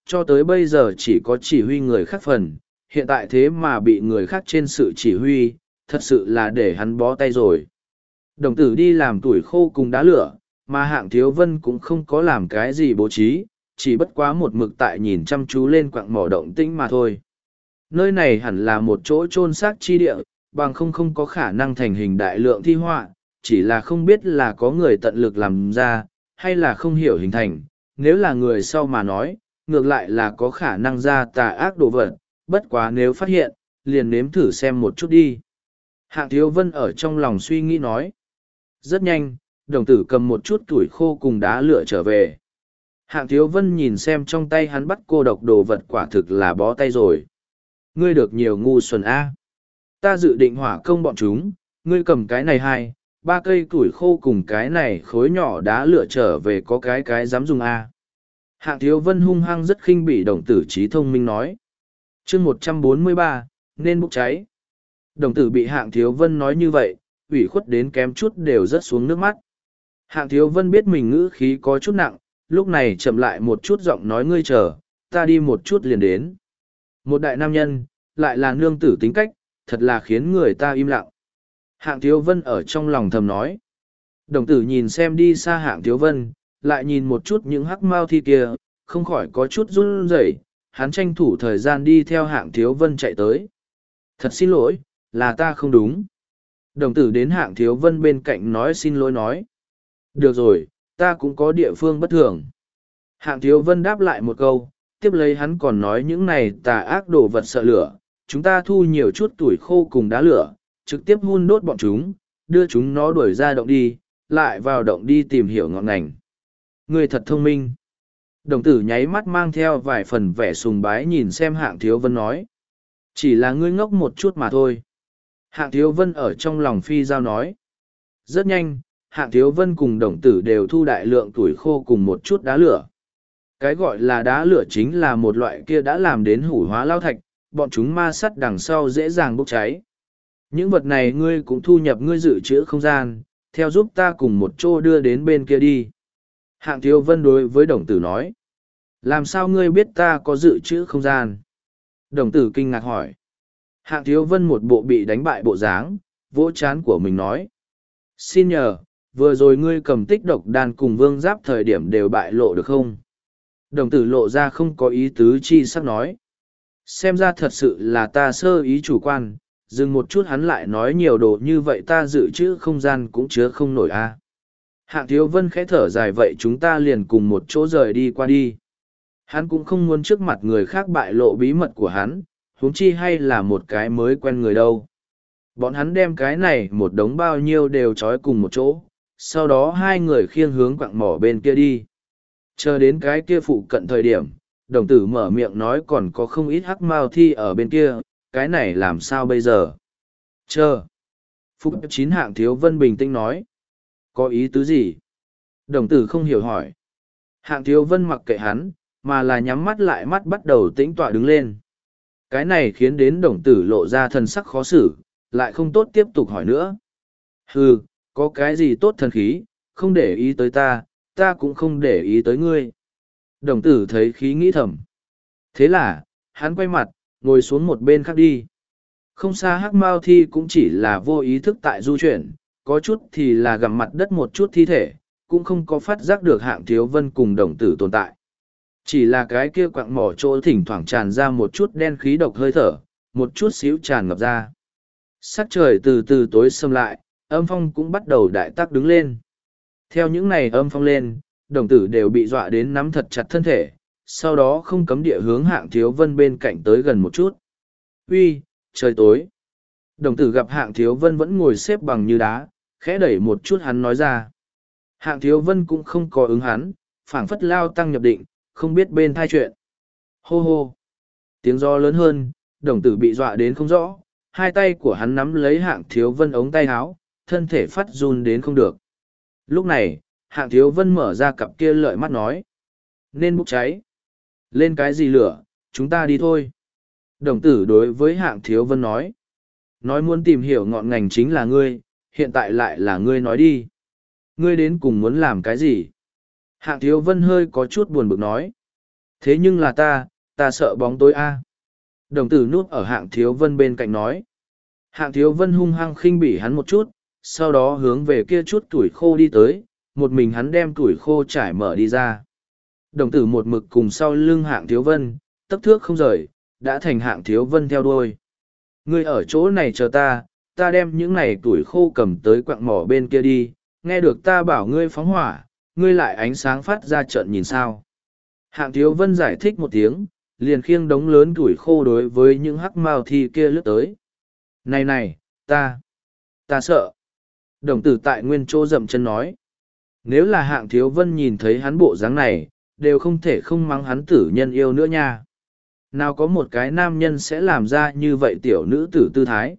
cho tới bây giờ chỉ có chỉ huy người khác phần, hiện tại thế mà bị người khác trên sự chỉ huy, thật sự là để hắn bó tay rồi. Đồng tử đi làm tuổi khô cùng đá lửa, mà Hạng Thiếu Vân cũng không có làm cái gì bố trí, chỉ bất quá một mực tại nhìn chăm chú lên quặng mỏ động tĩnh mà thôi. Nơi này hẳn là một chỗ chôn xác chi địa, bằng không có khả năng thành hình đại lượng thi họa, chỉ là không biết là có người tận lực làm ra, hay là không hiểu hình thành. Nếu là người sau mà nói, ngược lại là có khả năng ra tà ác đồ vật, bất quá nếu phát hiện, liền nếm thử xem một chút đi. Hạng Thiếu Vân ở trong lòng suy nghĩ nói. Rất nhanh, đồng tử cầm một chút tuổi khô cùng đá lửa trở về. Hạng Thiếu Vân nhìn xem trong tay hắn bắt cô độc đồ vật quả thực là bó tay rồi. Ngươi được nhiều ngu xuẩn A. Ta dự định hỏa công bọn chúng, ngươi cầm cái này hai, ba cây củi khô cùng cái này khối nhỏ đá lửa trở về có cái dám dùng A. Hạng Thiếu Vân hung hăng rất khinh bỉ đồng tử trí thông minh nói. chương 143, nên bốc cháy. Đồng tử bị Hạng Thiếu Vân nói như vậy, ủy khuất đến kém chút đều rớt xuống nước mắt. Hạng Thiếu Vân biết mình ngữ khí có chút nặng, lúc này chậm lại một chút giọng nói ngươi chờ, ta đi một chút liền đến. Một đại nam nhân, lại là nương tử tính cách, thật là khiến người ta im lặng. Hạng Thiếu Vân ở trong lòng thầm nói. Đồng tử nhìn xem đi xa Hạng Thiếu Vân, lại nhìn một chút những hắc mao thi kia, không khỏi có chút run rẩy. Hắn tranh thủ thời gian đi theo Hạng Thiếu Vân chạy tới. Thật xin lỗi, là ta không đúng. Đồng tử đến Hạng Thiếu Vân bên cạnh nói xin lỗi nói. Được rồi, ta cũng có địa phương bất thường. Hạng Thiếu Vân đáp lại một câu, tiếp lấy hắn còn nói những này tà ác đồ vật sợ lửa, chúng ta thu nhiều chút tuổi khô cùng đá lửa, trực tiếp hun đốt bọn chúng, đưa chúng nó đuổi ra động đi, lại vào động đi tìm hiểu ngọn ngành. Người thật thông minh. Đồng tử nháy mắt mang theo vài phần vẻ sùng bái nhìn xem Hạng Thiếu Vân nói. Chỉ là ngươi ngốc một chút mà thôi. Hạng Thiếu Vân ở trong lòng phi giao nói. Rất nhanh, Hạng Thiếu Vân cùng đồng tử đều thu đại lượng tuổi khô cùng một chút đá lửa. Cái gọi là đá lửa chính là một loại kia đã làm đến hủ hóa lao thạch, bọn chúng ma sắt đằng sau dễ dàng bốc cháy. Những vật này ngươi cũng thu nhập ngươi dự trữ không gian, theo giúp ta cùng một chỗ đưa đến bên kia đi. Hạng Thiếu Vân đối với đồng tử nói. Làm sao ngươi biết ta có dự trữ không gian? Đồng tử kinh ngạc hỏi. Hạng Thiếu Vân một bộ bị đánh bại bộ dáng, vỗ chán của mình nói. Xin nhờ, vừa rồi ngươi cầm tích độc đan cùng vương giáp thời điểm đều bại lộ được không? Đồng tử lộ ra không có ý tứ chi sắc nói. Xem ra thật sự là ta sơ ý chủ quan, dừng một chút hắn lại nói nhiều đồ như vậy ta dự trữ không gian cũng chứa không nổi a. Hạng Thiếu Vân khẽ thở dài vậy chúng ta liền cùng một chỗ rời đi qua đi. Hắn cũng không muốn trước mặt người khác bại lộ bí mật của hắn, huống chi hay là một cái mới quen người đâu. Bọn hắn đem cái này một đống bao nhiêu đều trói cùng một chỗ, sau đó hai người khiêng hướng quặng mỏ bên kia đi. Chờ đến cái kia phụ cận thời điểm, đồng tử mở miệng nói còn có không ít hắc mao thi ở bên kia, cái này làm sao bây giờ? Chờ. Phúc 9 Hạng Thiếu Vân bình tĩnh nói. Có ý tứ gì? Đồng tử không hiểu hỏi. Hạng Thiếu Vân mặc kệ hắn, mà là nhắm mắt lại mắt bắt đầu tĩnh tọa đứng lên. Cái này khiến đến đồng tử lộ ra thần sắc khó xử, lại không tốt tiếp tục hỏi nữa. Hừ, có cái gì tốt thần khí, không để ý tới ta, ta cũng không để ý tới ngươi. Đồng tử thấy khí nghĩ thầm. Thế là, hắn quay mặt, ngồi xuống một bên khác đi. Không xa hắc mao thi cũng chỉ là vô ý thức tại du chuyển, có chút thì là gặm mặt đất một chút thi thể, cũng không có phát giác được Hạng Thiếu Vân cùng đồng tử tồn tại. Chỉ là cái kia quặng mỏ chỗ thỉnh thoảng tràn ra một chút đen khí độc hơi thở, một chút xíu tràn ngập ra. Sắc trời từ từ tối sầm lại, âm phong cũng bắt đầu đại tác đứng lên. Theo những này âm phong lên, đồng tử đều bị dọa đến nắm thật chặt thân thể, sau đó không cấm địa hướng Hạng Thiếu Vân bên cạnh tới gần một chút. Uy, trời tối. Đồng tử gặp Hạng Thiếu Vân vẫn ngồi xếp bằng như đá, khẽ đẩy một chút hắn nói ra. Hạng Thiếu Vân cũng không có ứng hắn, phảng phất lao tăng nhập định, không biết bên thai chuyện. Hô hô. Tiếng gió lớn hơn, đồng tử bị dọa đến không rõ, hai tay của hắn nắm lấy Hạng Thiếu Vân ống tay áo, thân thể phát run đến không được. Lúc này, Hạng Thiếu Vân mở ra cặp kia lợi mắt nói. Nên bốc cháy. Lên cái gì lửa, chúng ta đi thôi. Đồng tử đối với Hạng Thiếu Vân nói. Nói muốn tìm hiểu ngọn ngành chính là ngươi, hiện tại lại là ngươi nói đi. Ngươi đến cùng muốn làm cái gì? Hạng Thiếu Vân hơi có chút buồn bực nói. Thế nhưng là ta sợ bóng tối a. Đồng tử núp ở Hạng Thiếu Vân bên cạnh nói. Hạng Thiếu Vân hung hăng khinh bỉ hắn một chút, sau đó hướng về kia chút tuổi khô đi tới, một mình hắn đem tuổi khô trải mở đi ra. Đồng tử một mực cùng sau lưng Hạng Thiếu Vân, tấc thước không rời, đã thành Hạng Thiếu Vân theo đuôi. Ngươi ở chỗ này chờ ta đem những này tuổi khô cầm tới quặng mỏ bên kia đi, nghe được ta bảo ngươi phóng hỏa, ngươi lại ánh sáng phát ra trận nhìn sao. Hạng Thiếu Vân giải thích một tiếng, liền khiêng đống lớn tuổi khô đối với những hắc mao thi kia lướt tới. Này, ta sợ. Đồng tử tại nguyên chỗ dậm chân nói. Nếu là Hạng Thiếu Vân nhìn thấy hắn bộ dáng này, đều không thể không mắng hắn tử nhân yêu nữa nha. Nào có một cái nam nhân sẽ làm ra như vậy tiểu nữ tử tư thái.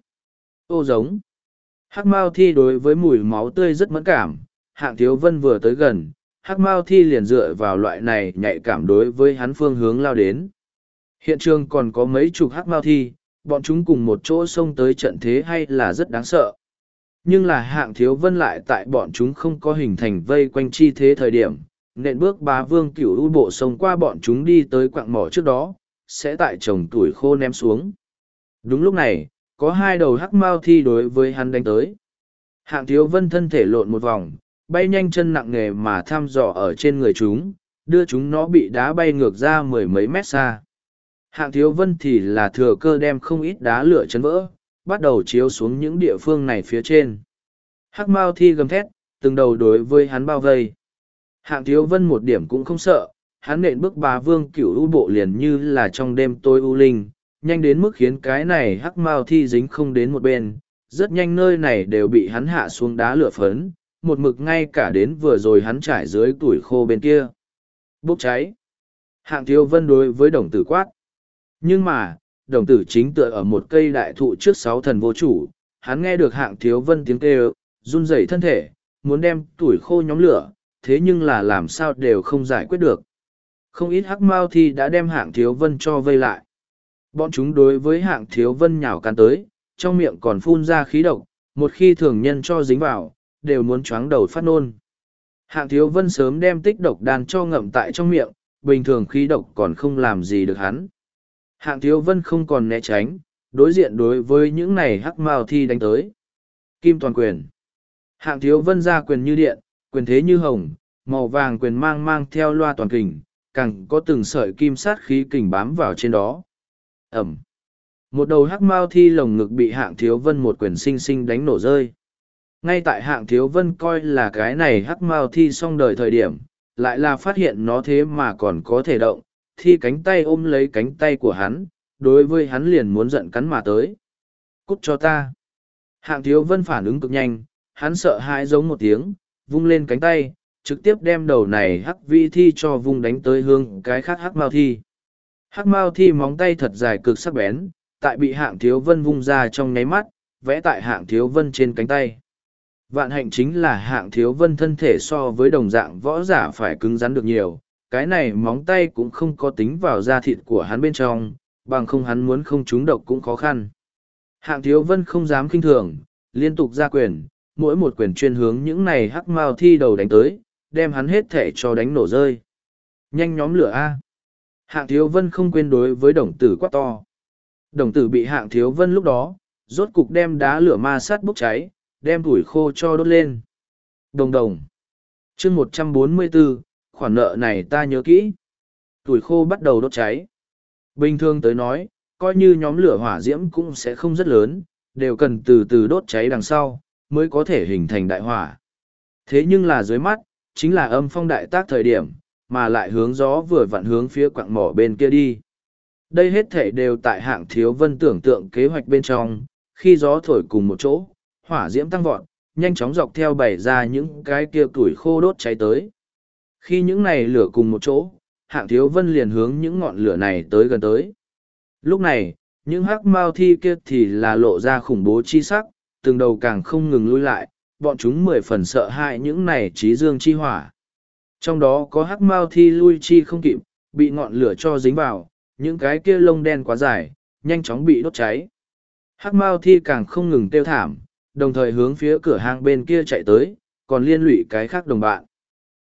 Ô giống. Hắc mao thi đối với mùi máu tươi rất mẫn cảm. Hạng Thiếu Vân vừa tới gần, hắc mao thi liền dựa vào loại này nhạy cảm đối với hắn phương hướng lao đến. Hiện trường còn có mấy chục hắc mao thi, bọn chúng cùng một chỗ xông tới trận thế hay là rất đáng sợ. Nhưng là Hạng Thiếu Vân lại tại bọn chúng không có hình thành vây quanh chi thế thời điểm, nện bước bá vương cửu u bộ xông qua bọn chúng đi tới quặng mỏ trước đó, sẽ tại chồng tuổi khô ném xuống. Đúng lúc này, có hai đầu hắc mao thi đối với hắn đánh tới. Hạng Thiếu Vân thân thể lộn một vòng, bay nhanh chân nặng nề mà thăm dò ở trên người chúng, đưa chúng nó bị đá bay ngược ra mười mấy mét xa. Hạng Thiếu Vân thì là thừa cơ đem không ít đá lửa chấn vỡ, bắt đầu chiếu xuống những địa phương này phía trên. Hắc mao thi gầm thét, từng đầu đối với hắn bao vây. Hạng Thiếu Vân một điểm cũng không sợ, hắn nện bước bá vương cửu u bộ liền như là trong đêm tối u linh, nhanh đến mức khiến cái này hắc mao thi dính không đến một bên. Rất nhanh nơi này đều bị hắn hạ xuống đá lửa phấn, một mực ngay cả đến vừa rồi hắn trải dưới tuổi khô bên kia. Bốc cháy. Hạng Thiếu Vân đối với đồng tử quát. Nhưng mà, đồng tử chính tựa ở một cây đại thụ trước sáu thần vô chủ, hắn nghe được Hạng Thiếu Vân tiếng kêu, run rẩy thân thể, muốn đem tuổi khô nhóm lửa, thế nhưng là làm sao đều không giải quyết được. Không ít hắc mao thi đã đem Hạng Thiếu Vân cho vây lại. Bọn chúng đối với Hạng Thiếu Vân nhào cắn tới, trong miệng còn phun ra khí độc, một khi thường nhân cho dính vào, đều muốn choáng đầu phát nôn. Hạng Thiếu Vân sớm đem tích độc đan cho ngậm tại trong miệng, bình thường khí độc còn không làm gì được hắn. Hạng Thiếu Vân không còn né tránh, đối diện đối với những này hắc mao thi đánh tới. Kim toàn quyền. Hạng Thiếu Vân ra quyền như điện, quyền thế như hồng, màu vàng quyền mang theo loa toàn kình, càng có từng sợi kim sát khí kình bám vào trên đó. Ẩm. Một đầu hắc mao thi lồng ngực bị Hạng Thiếu Vân một quyền sinh sinh đánh nổ rơi. Ngay tại Hạng Thiếu Vân coi là cái này hắc mao thi xong đời thời điểm, lại là phát hiện nó thế mà còn có thể động, thi cánh tay ôm lấy cánh tay của hắn, đối với hắn liền muốn giận cắn mà tới. Cút cho ta. Hạng Thiếu Vân phản ứng cực nhanh, hắn sợ hãi giống một tiếng, vung lên cánh tay, trực tiếp đem đầu này hắc vi thi cho vung đánh tới hướng cái khác hắc mao thi. Hắc mao thi móng tay thật dài cực sắc bén, tại bị Hạng Thiếu Vân vung ra trong nháy mắt, vẽ tại Hạng Thiếu Vân trên cánh tay. Vạn hạnh chính là Hạng Thiếu Vân thân thể so với đồng dạng võ giả phải cứng rắn được nhiều, cái này móng tay cũng không có tính vào da thịt của hắn bên trong, bằng không hắn muốn không trúng độc cũng khó khăn. Hạng Thiếu Vân không dám khinh thường, liên tục ra quyền, mỗi một quyền chuyên hướng những này hắc mao thi đầu đánh tới, đem hắn hết thể cho đánh nổ rơi. Nhanh nhóm lửa A. Hạng Thiếu Vân không quên đối với đồng tử quát to. Đồng tử bị Hạng Thiếu Vân lúc đó, rốt cục đem đá lửa ma sát bốc cháy, đem tuổi khô cho đốt lên. Đồng đồng. Chương 144, khoản nợ này ta nhớ kỹ. Tuổi khô bắt đầu đốt cháy. Bình thường tới nói, coi như nhóm lửa hỏa diễm cũng sẽ không rất lớn, đều cần từ từ đốt cháy đằng sau, mới có thể hình thành đại hỏa. Thế nhưng là dưới mắt, chính là âm phong đại tác thời điểm, mà lại hướng gió vừa vặn hướng phía quặng mỏ bên kia đi. Đây hết thể đều tại Hạng Thiếu Vân tưởng tượng kế hoạch bên trong, khi gió thổi cùng một chỗ, hỏa diễm tăng vọt, nhanh chóng dọc theo bày ra những cái kia tuổi khô đốt cháy tới. Khi những này lửa cùng một chỗ, Hạng Thiếu Vân liền hướng những ngọn lửa này tới gần tới. Lúc này, những hắc mao thi kia thì là lộ ra khủng bố chi sắc, từng đầu càng không ngừng lui lại, bọn chúng 10 phần sợ hãi những này trí dương chi hỏa. Trong đó có hắc mao thi lui chi không kịp, bị ngọn lửa cho dính vào, những cái kia lông đen quá dài, nhanh chóng bị đốt cháy. Hắc mao thi càng không ngừng kêu thảm, đồng thời hướng phía cửa hang bên kia chạy tới, còn liên lụy cái khác đồng bạn.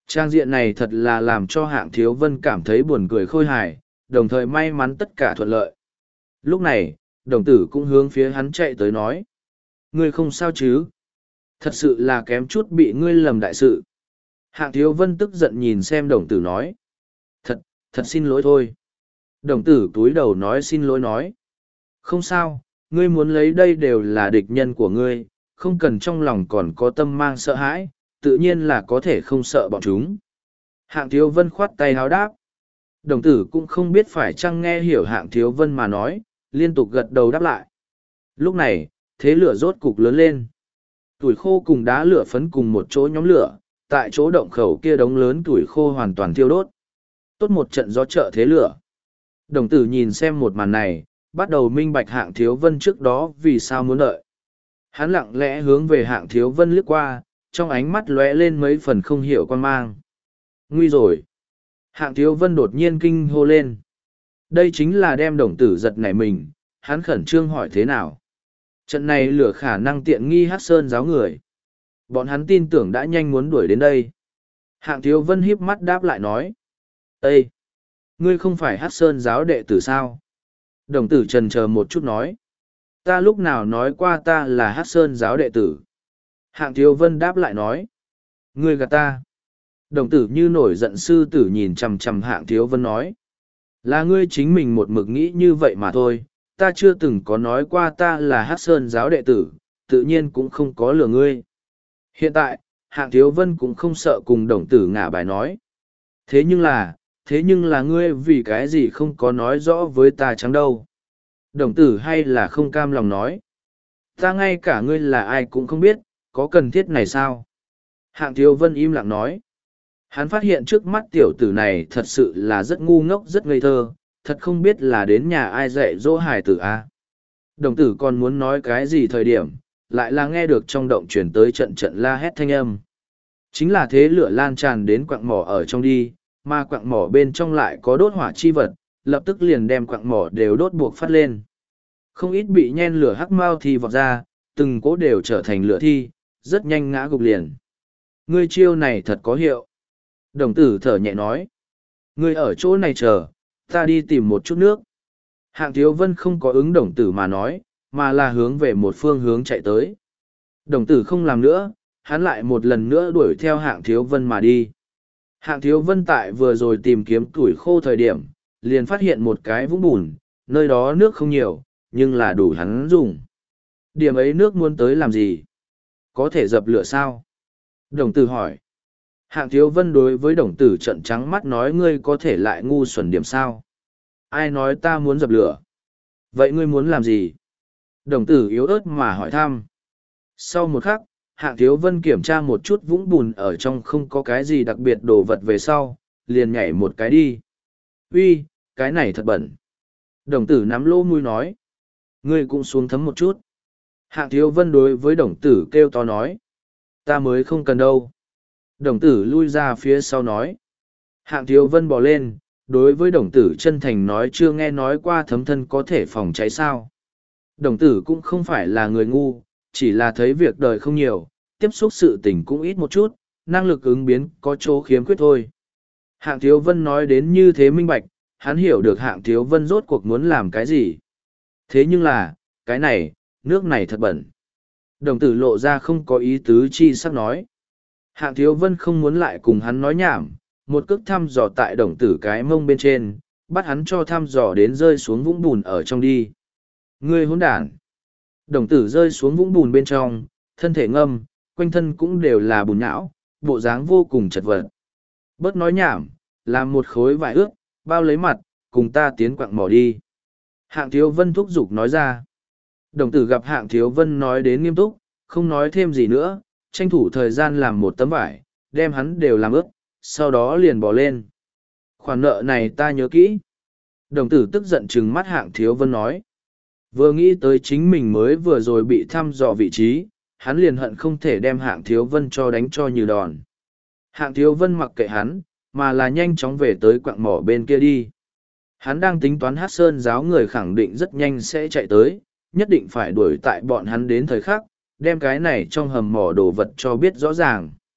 Trang diện này thật là làm cho Hạng Thiếu Vân cảm thấy buồn cười khôi hài, đồng thời may mắn tất cả thuận lợi. Lúc này, đồng tử cũng hướng phía hắn chạy tới nói. Ngươi không sao chứ? Thật sự là kém chút bị ngươi lầm đại sự. Hạng Thiếu Vân tức giận nhìn xem đồng tử nói. Thật xin lỗi thôi. Đồng tử túi đầu nói xin lỗi nói. Không sao, ngươi muốn lấy đây đều là địch nhân của ngươi, không cần trong lòng còn có tâm mang sợ hãi, tự nhiên là có thể không sợ bọn chúng. Hạng Thiếu Vân khoát tay háo đáp. Đồng tử cũng không biết phải chăng nghe hiểu Hạng Thiếu Vân mà nói, liên tục gật đầu đáp lại. Lúc này, thế lửa rốt cục lớn lên. Tuổi khô cùng đá lửa phấn cùng một chỗ nhóm lửa, tại chỗ động khẩu kia đống lớn tuổi khô hoàn toàn thiêu đốt. Tốt một trận gió trợ thế lửa. Đồng tử nhìn xem một màn này, bắt đầu minh bạch Hạng Thiếu Vân trước đó vì sao muốn đợi. Hắn lặng lẽ hướng về Hạng Thiếu Vân liếc qua, trong ánh mắt lóe lên mấy phần không hiểu quan mang. Nguy rồi! Hạng Thiếu Vân đột nhiên kinh hô lên. Đây chính là đem đồng tử giật nảy mình, hắn khẩn trương hỏi thế nào. Trận này lửa khả năng tiện nghi Hắc Sơn giáo người. Bọn hắn tin tưởng đã nhanh muốn đuổi đến đây. Hạng Thiếu Vân híp mắt đáp lại nói. Ê! Ngươi không phải Hắc Sơn giáo đệ tử sao? Đồng tử trần chờ một chút nói. Ta lúc nào nói qua ta là Hắc Sơn giáo đệ tử? Hạng Thiếu Vân đáp lại nói. Ngươi gạt ta. Đồng tử như nổi giận sư tử nhìn chằm chằm Hạng Thiếu Vân nói. Là ngươi chính mình một mực nghĩ như vậy mà thôi, ta chưa từng có nói qua ta là Hắc Sơn giáo đệ tử, tự nhiên cũng không có lừa ngươi. Hiện tại, Hạng Thiếu Vân cũng không sợ cùng đồng tử ngả bài nói. Thế nhưng là ngươi vì cái gì không có nói rõ với ta chẳng đâu. Đồng tử hay là không cam lòng nói. Ta ngay cả ngươi là ai cũng không biết, có cần thiết này sao? Hạng Thiếu Vân im lặng nói. Hắn phát hiện trước mắt tiểu tử này thật sự là rất ngu ngốc rất ngây thơ, thật không biết là đến nhà ai dạy dỗ hài tử a. Đồng tử còn muốn nói cái gì thời điểm, lại là nghe được trong động chuyển tới trận trận la hét thanh âm. Chính là thế lửa lan tràn đến quặng mỏ ở trong đi, mà quặng mỏ bên trong lại có đốt hỏa chi vật, lập tức liền đem quặng mỏ đều đốt buộc phát lên. Không ít bị nhen lửa hắc mau thì vọt ra, từng cỗ đều trở thành lửa thi, rất nhanh ngã gục liền. Ngươi chiêu này thật có hiệu. Đồng tử thở nhẹ nói. Ngươi ở chỗ này chờ, ta đi tìm một chút nước. Hạng Thiếu Vân không có ứng đồng tử mà nói, mà là hướng về một phương hướng chạy tới. Đồng tử không làm nữa, hắn lại một lần nữa đuổi theo Hạng Thiếu Vân mà đi. Hạng Thiếu Vân tại vừa rồi tìm kiếm củi khô thời điểm, liền phát hiện một cái vũng bùn, nơi đó nước không nhiều, nhưng là đủ hắn dùng. Điểm ấy nước muốn tới làm gì? Có thể dập lửa sao? Đồng tử hỏi. Hạng Thiếu Vân đối với đồng tử trận trắng mắt nói ngươi có thể lại ngu xuẩn điểm sao? Ai nói ta muốn dập lửa? Vậy ngươi muốn làm gì? Đồng tử yếu ớt mà hỏi thăm. Sau một khắc, Hạng Thiếu Vân kiểm tra một chút vũng bùn ở trong không có cái gì đặc biệt đồ vật về sau, liền nhảy một cái đi. Uy, cái này thật bẩn. Đồng tử nắm lỗ mũi nói. Ngươi cũng xuống thấm một chút. Hạng Thiếu Vân đối với đồng tử kêu to nói. Ta mới không cần đâu. Đồng tử lui ra phía sau nói. Hạng Thiếu Vân bỏ lên, đối với đồng tử chân thành nói chưa nghe nói qua thấm thân có thể phòng cháy sao. Đồng tử cũng không phải là người ngu, chỉ là thấy việc đời không nhiều, tiếp xúc sự tình cũng ít một chút, năng lực ứng biến có chỗ khiếm khuyết thôi. Hạng Thiếu Vân nói đến như thế minh bạch, hắn hiểu được Hạng Thiếu Vân rốt cuộc muốn làm cái gì. Thế nhưng là, cái này, nước này thật bẩn. Đồng tử lộ ra không có ý tứ chi sắc nói. Hạng Thiếu Vân không muốn lại cùng hắn nói nhảm, một cước thăm dò tại đồng tử cái mông bên trên, bắt hắn cho thăm dò đến rơi xuống vũng bùn ở trong đi. Ngươi hỗn đản! Đồng tử rơi xuống vũng bùn bên trong, thân thể ngâm, quanh thân cũng đều là bùn nhão, bộ dáng vô cùng chật vật. Bớt nói nhảm, làm một khối vải ướt, bao lấy mặt, cùng ta tiến quặng mỏ đi. Hạng Thiếu Vân thúc giục nói ra. Đồng tử gặp Hạng Thiếu Vân nói đến nghiêm túc, không nói thêm gì nữa, tranh thủ thời gian làm một tấm vải, đem hắn đều làm ướt, sau đó liền bỏ lên. Khoản nợ này ta nhớ kỹ. Đồng tử tức giận trừng mắt Hạng Thiếu Vân nói. Vừa nghĩ tới chính mình mới vừa rồi bị thăm dò vị trí, hắn liền hận không thể đem Hạng Thiếu Vân cho đánh cho như đòn. Hạng Thiếu Vân mặc kệ hắn, mà là nhanh chóng về tới quặng mỏ bên kia đi. Hắn đang tính toán Hắc Sơn giáo người khẳng định rất nhanh sẽ chạy tới, nhất định phải đuổi tại bọn hắn đến thời khắc, đem cái này trong hầm mỏ đồ vật cho biết rõ ràng.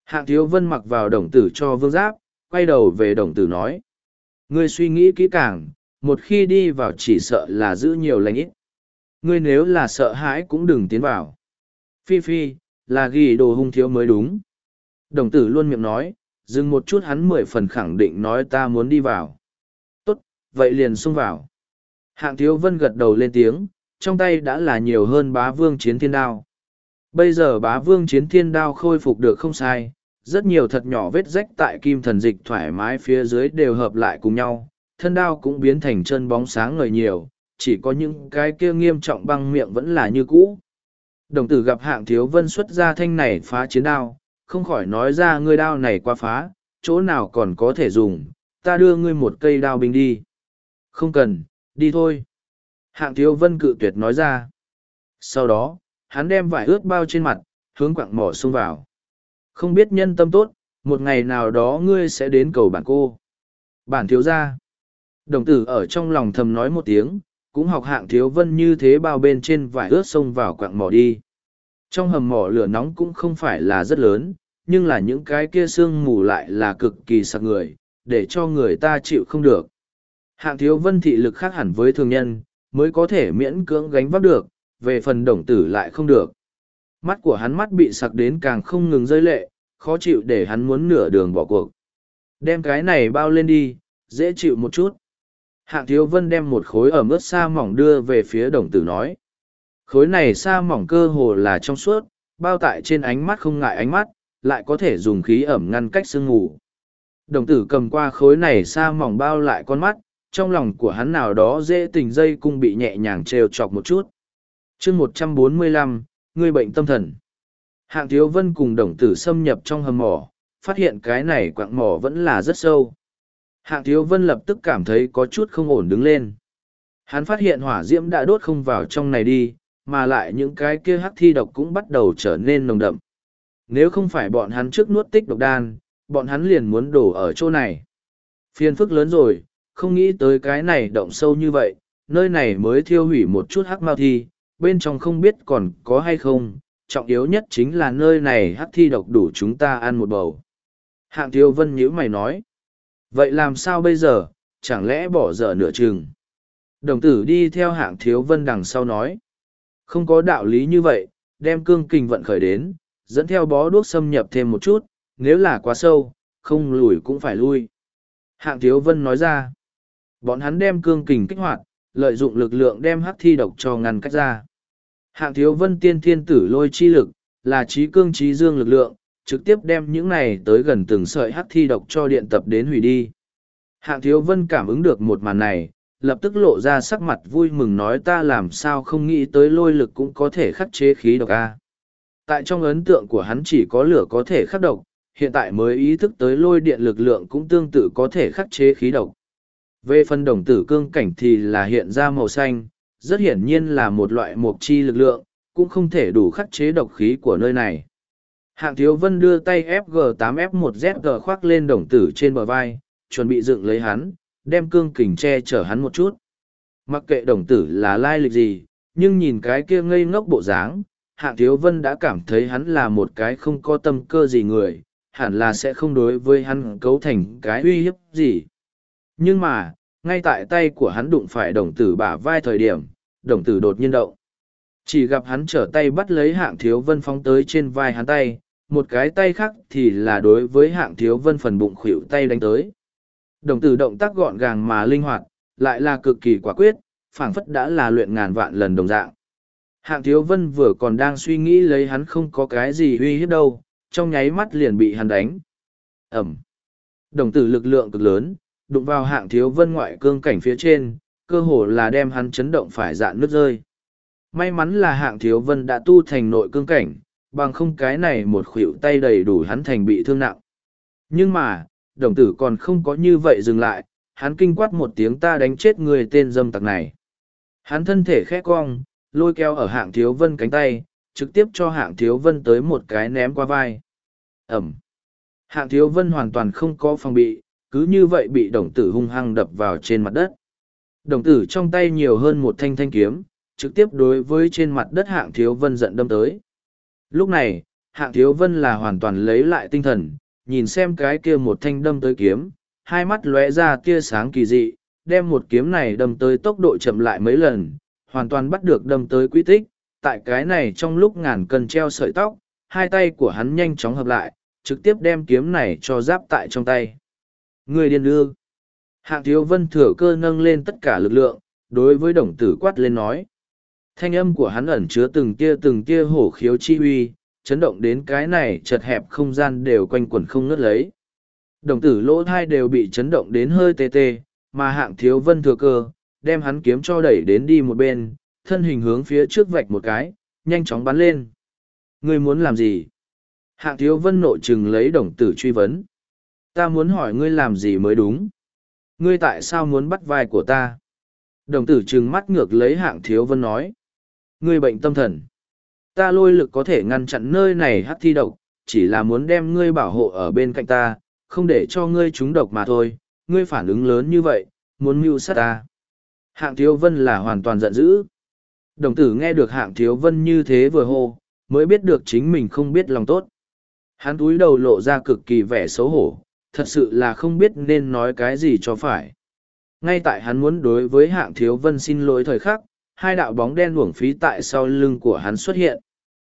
Hạng Thiếu Vân mặc vào đồng tử cho vương giáp, quay đầu về đồng tử nói. Ngươi suy nghĩ kỹ càng, một khi đi vào chỉ sợ là giữ nhiều lành ít. Ngươi nếu là sợ hãi cũng đừng tiến vào. Phi Phi, là ghi đồ hung thiếu mới đúng. Đồng tử luôn miệng nói, dừng một chút hắn 10 phần khẳng định nói ta muốn đi vào. Tốt, vậy liền xông vào. Hạng Thiếu Vân gật đầu lên tiếng, trong tay đã là nhiều hơn bá vương chiến thiên đao. Bây giờ bá vương chiến thiên đao khôi phục được không sai, rất nhiều thật nhỏ vết rách tại kim thần dịch thoải mái phía dưới đều hợp lại cùng nhau, thân đao cũng biến thành chân bóng sáng ngời nhiều, chỉ có những cái kia nghiêm trọng băng miệng vẫn là như cũ. Đồng tử gặp Hạng Thiếu Vân xuất ra thanh này phá chiến đao, không khỏi nói ra ngươi đao này quá phá, chỗ nào còn có thể dùng, ta đưa ngươi một cây đao binh đi. Không cần, đi thôi. Hạng Thiếu Vân cự tuyệt nói ra. Sau đó, hắn đem vải ướt bao trên mặt, hướng quặng mỏ xông vào. Không biết nhân tâm tốt, một ngày nào đó ngươi sẽ đến cầu bản cô. Bản thiếu gia. Đồng tử ở trong lòng thầm nói một tiếng, cũng học Hạng Thiếu Vân như thế bao bên trên vải ướt xông vào quặng mỏ đi. Trong hầm mỏ lửa nóng cũng không phải là rất lớn, nhưng là những cái kia sương mù lại là cực kỳ sặc người, để cho người ta chịu không được. Hạng Thiếu Vân thị lực khác hẳn với thường nhân, mới có thể miễn cưỡng gánh vác được, về phần đồng tử lại không được. Mắt của hắn mắt bị sặc đến càng không ngừng rơi lệ, khó chịu để hắn muốn nửa đường bỏ cuộc. Đem cái này bao lên đi, dễ chịu một chút. Hạng Thiếu Vân đem một khối ẩm ướt sa mỏng đưa về phía đồng tử nói. Khối này sa mỏng cơ hồ là trong suốt, bao tại trên ánh mắt không ngại ánh mắt, lại có thể dùng khí ẩm ngăn cách sương mù. Đồng tử cầm qua khối này sa mỏng bao lại con mắt, trong lòng của hắn nào đó dễ tình dây cung bị nhẹ nhàng trêu chọc một chút. chương 145, người bệnh tâm thần. Hạng Thiếu Vân cùng đồng tử xâm nhập trong hầm mỏ, phát hiện cái này quặng mỏ vẫn là rất sâu. Hạng Thiếu Vân lập tức cảm thấy có chút không ổn đứng lên. Hắn phát hiện hỏa diễm đã đốt không vào trong này đi, mà lại những cái kia hắc thi độc cũng bắt đầu trở nên nồng đậm. Nếu không phải bọn hắn trước nuốt tích độc đan, bọn hắn liền muốn đổ ở chỗ này. Phiền phức lớn rồi, không nghĩ tới cái này động sâu như vậy, nơi này mới thiêu hủy một chút hắc mao thi, bên trong không biết còn có hay không, trọng yếu nhất chính là nơi này hắc thi độc đủ chúng ta ăn một bầu. Hạng Thiếu Vân nhíu mày nói, vậy làm sao bây giờ, chẳng lẽ bỏ dở nửa chừng. Đồng tử đi theo Hạng Thiếu Vân đằng sau nói, không có đạo lý như vậy, đem cương kình vận khởi đến, dẫn theo bó đuốc xâm nhập thêm một chút, nếu là quá sâu, không lùi cũng phải lui. Hạng Thiếu Vân nói ra, bọn hắn đem cương kình kích hoạt, lợi dụng lực lượng đem hắc thi độc cho ngăn cách ra. Hạng Thiếu Vân tiên thiên tử lôi chi lực, là trí cương trí dương lực lượng, trực tiếp đem những này tới gần từng sợi hắc thi độc cho điện tập đến hủy đi. Hạng Thiếu Vân cảm ứng được một màn này, lập tức lộ ra sắc mặt vui mừng nói ta làm sao không nghĩ tới lôi lực cũng có thể khắc chế khí độc a. Tại trong ấn tượng của hắn chỉ có lửa có thể khắc độc, hiện tại mới ý thức tới lôi điện lực lượng cũng tương tự có thể khắc chế khí độc. Về phần đồng tử cương cảnh thì là hiện ra màu xanh, rất hiển nhiên là một loại mộc chi lực lượng, cũng không thể đủ khắc chế độc khí của nơi này. Hạng Thiếu Vân đưa tay FG8F1ZG khoác lên đồng tử trên bờ vai, chuẩn bị dựng lấy hắn, đem cương kình che chở hắn một chút. Mặc kệ đồng tử là lai lịch gì, nhưng nhìn cái kia ngây ngốc bộ dáng, Hạng Thiếu Vân đã cảm thấy hắn là một cái không có tâm cơ gì người, hẳn là sẽ không đối với hắn cấu thành cái uy hiếp gì. Nhưng mà, ngay tại tay của hắn đụng phải đồng tử bả vai thời điểm, đồng tử đột nhiên động. Chỉ gặp hắn trở tay bắt lấy Hạng Thiếu Vân phóng tới trên vai hắn tay, một cái tay khác thì là đối với Hạng Thiếu Vân phần bụng khuỷu tay đánh tới. Đồng tử động tác gọn gàng mà linh hoạt, lại là cực kỳ quả quyết, phảng phất đã là luyện ngàn vạn lần đồng dạng. Hạng Thiếu Vân vừa còn đang suy nghĩ lấy hắn không có cái gì uy hiếp đâu, trong nháy mắt liền bị hắn đánh. Ẩm. Đồng tử lực lượng cực lớn, đụng vào Hạng Thiếu Vân ngoại cương cảnh phía trên, cơ hồ là đem hắn chấn động phải dạn nứt rơi. May mắn là Hạng Thiếu Vân đã tu thành nội cương cảnh, bằng không cái này một khuỷu tay đầy đủ hắn thành bị thương nặng. Nhưng mà, đồng tử còn không có như vậy dừng lại, hắn kinh quát một tiếng ta đánh chết người tên dâm tặc này. Hắn thân thể khẽ cong, lôi kéo ở Hạng Thiếu Vân cánh tay, trực tiếp cho Hạng Thiếu Vân tới một cái ném qua vai. Ẩm. Hạng Thiếu Vân hoàn toàn không có phòng bị, cứ như vậy bị đồng tử hung hăng đập vào trên mặt đất. Đồng tử trong tay nhiều hơn một thanh thanh kiếm, trực tiếp đối với trên mặt đất Hạng Thiếu Vân giận đâm tới. Lúc này, Hạng Thiếu Vân là hoàn toàn lấy lại tinh thần, nhìn xem cái kia một thanh đâm tới kiếm, hai mắt lóe ra tia sáng kỳ dị, đem một kiếm này đâm tới tốc độ chậm lại mấy lần, hoàn toàn bắt được đâm tới quy tích. Tại cái này trong lúc ngàn cân treo sợi tóc, hai tay của hắn nhanh chóng hợp lại, trực tiếp đem kiếm này cho giáp tại trong tay. Người điên ư? Hạng Thiếu Vân thừa cơ nâng lên tất cả lực lượng, đối với Đồng Tử quát lên nói. Thanh âm của hắn ẩn chứa từng tia hổ khiếu chi uy, chấn động đến cái này chật hẹp không gian đều quanh quẩn không ngớt lấy. Đồng Tử lỗ thai đều bị chấn động đến hơi tê tê, mà Hạng Thiếu Vân thừa cơ, đem hắn kiếm cho đẩy đến đi một bên, thân hình hướng phía trước vạch một cái, nhanh chóng bắn lên. Ngươi muốn làm gì? Hạng Thiếu Vân nội trừng lấy Đồng Tử truy vấn. Ta muốn hỏi ngươi làm gì mới đúng. Ngươi tại sao muốn bắt vai của ta? Đồng Tử trừng mắt ngược lấy Hạng Thiếu Vân nói. Ngươi bệnh tâm thần. Ta lôi lực có thể ngăn chặn nơi này hắc thi độc, chỉ là muốn đem ngươi bảo hộ ở bên cạnh ta, không để cho ngươi trúng độc mà thôi. Ngươi phản ứng lớn như vậy, muốn mưu sát ta. Hạng Thiếu Vân là hoàn toàn giận dữ. Đồng Tử nghe được Hạng Thiếu Vân như thế vừa hô, mới biết được chính mình không biết lòng tốt. Hắn túi đầu lộ ra cực kỳ vẻ xấu hổ, thật sự là không biết nên nói cái gì cho phải. Ngay tại hắn muốn đối với Hạng Thiếu Vân xin lỗi thời khắc, hai đạo bóng đen uổng phí tại sau lưng của hắn xuất hiện.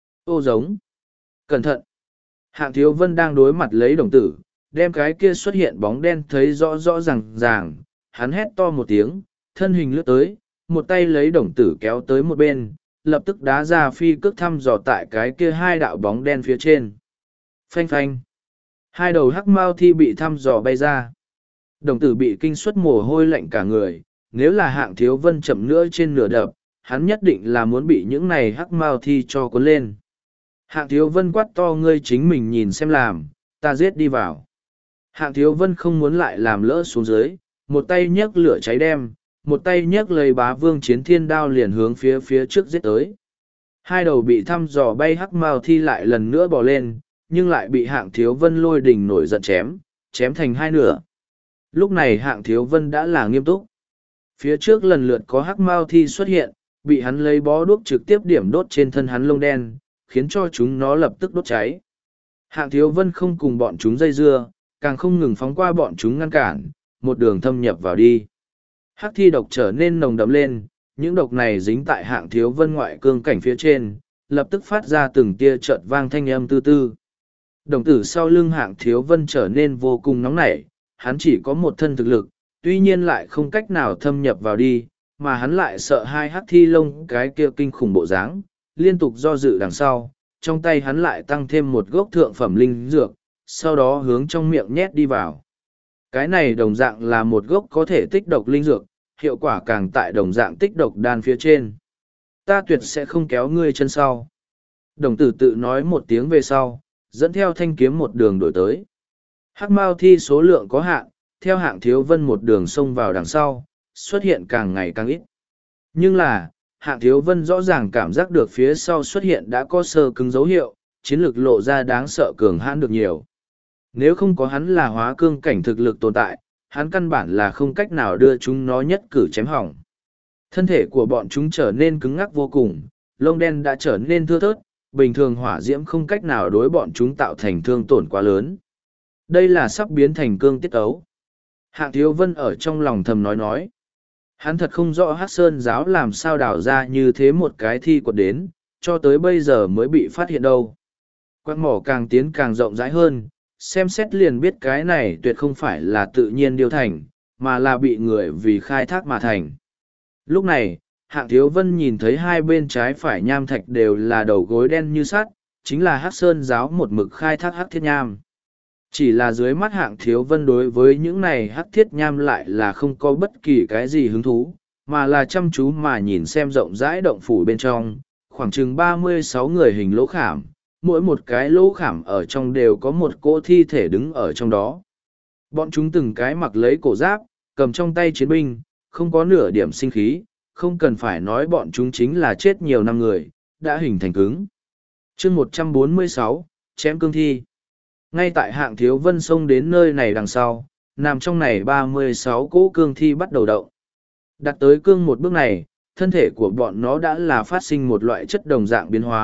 Ô giống! Cẩn thận! Hạng Thiếu Vân đang đối mặt lấy Đồng Tử, đem cái kia xuất hiện bóng đen thấy rõ rõ ràng, hắn hét to một tiếng, thân hình lướt tới, một tay lấy Đồng Tử kéo tới một bên, lập tức đá ra phi cước thăm dò tại cái kia hai đạo bóng đen phía trên. Phanh phanh! Hai đầu hắc mao thi bị thăm dò bay ra. Đồng Tử bị kinh suất mồ hôi lạnh cả người, nếu là Hạng Thiếu Vân chậm nữa trên nửa đập, hắn nhất định là muốn bị những này hắc mao thi cho cuốn lên. Hạng Thiếu Vân quát to, ngươi chính mình nhìn xem làm, ta giết đi vào. Hạng Thiếu Vân không muốn lại làm lỡ xuống dưới, một tay nhấc lửa cháy đem, một tay nhấc lấy Bá Vương Chiến Thiên Đao liền hướng phía trước giết tới. Hai đầu bị thăm dò bay hắc mao thi lại lần nữa bò lên, nhưng lại bị Hạng Thiếu Vân lôi đình nổi giận chém thành hai nửa. Lúc này Hạng Thiếu Vân đã là nghiêm túc. Phía trước lần lượt có hắc mao thi xuất hiện, bị hắn lấy bó đuốc trực tiếp điểm đốt trên thân hắn lông đen, khiến cho chúng nó lập tức đốt cháy. Hạng Thiếu Vân không cùng bọn chúng dây dưa, càng không ngừng phóng qua bọn chúng ngăn cản, một đường thâm nhập vào đi. Hắc thi độc trở nên nồng đậm lên, những độc này dính tại Hạng Thiếu Vân ngoại cương cảnh phía trên, lập tức phát ra từng tia chợt vang thanh âm tư tư. Đồng Tử sau lưng Hạng Thiếu Vân trở nên vô cùng nóng nảy, hắn chỉ có một thân thực lực, tuy nhiên lại không cách nào thâm nhập vào đi, mà hắn lại sợ hai hắc thi lông cái kia kinh khủng bộ dáng, liên tục do dự đằng sau, trong tay hắn lại tăng thêm một gốc thượng phẩm linh dược, sau đó hướng trong miệng nhét đi vào. Cái này đồng dạng là một gốc có thể tích độc linh dược, hiệu quả càng tại đồng dạng tích độc đan phía trên. Ta tuyệt sẽ không kéo ngươi chân sau. Đồng Tử tự nói một tiếng về sau, dẫn theo thanh kiếm một đường đổi tới. Hắc mao thi số lượng có hạn, theo Hạng Thiếu Vân một đường xông vào đằng sau, xuất hiện càng ngày càng ít. Nhưng là, Hạng Thiếu Vân rõ ràng cảm giác được phía sau xuất hiện đã có sơ cứng dấu hiệu, chiến lược lộ ra đáng sợ cường hãn được nhiều. Nếu không có hắn là hóa cương cảnh thực lực tồn tại, hắn căn bản là không cách nào đưa chúng nó nhất cử chém hỏng. Thân thể của bọn chúng trở nên cứng ngắc vô cùng, lông đen đã trở nên thưa thớt, bình thường hỏa diễm không cách nào đối bọn chúng tạo thành thương tổn quá lớn. Đây là sắp biến thành cương tiết ấu. Hạng Thiếu Vân ở trong lòng thầm nói. Hắn thật không rõ Hắc Sơn giáo làm sao đào ra như thế một cái thi quật đến, cho tới bây giờ mới bị phát hiện đâu. Quạt mỏ càng tiến càng rộng rãi hơn, xem xét liền biết cái này tuyệt không phải là tự nhiên điều thành, mà là bị người vì khai thác mà thành. Lúc này, Hạng Thiếu Vân nhìn thấy hai bên trái phải nham thạch đều là đầu gối đen như sắt, chính là Hắc Sơn giáo một mực khai thác hắc thiết nham. Chỉ là dưới mắt Hạng Thiếu Vân đối với những này hắc thiết nham lại là không có bất kỳ cái gì hứng thú, mà là chăm chú mà nhìn xem rộng rãi động phủ bên trong, khoảng chừng 36 người hình lỗ khảm, mỗi một cái lỗ khảm ở trong đều có một cỗ thi thể đứng ở trong đó. Bọn chúng từng cái mặc lấy cổ giáp, cầm trong tay chiến binh, không có nửa điểm sinh khí, không cần phải nói bọn chúng chính là chết nhiều năm người, đã hình thành cứng. chương 146, chém cương thi. Ngay tại Hạng Thiếu Vân xông đến nơi này đằng sau, nằm trong này 36 cỗ cương thi bắt đầu động. Đặt tới cương một bước này, thân thể của bọn nó đã là phát sinh một loại chất đồng dạng biến hóa,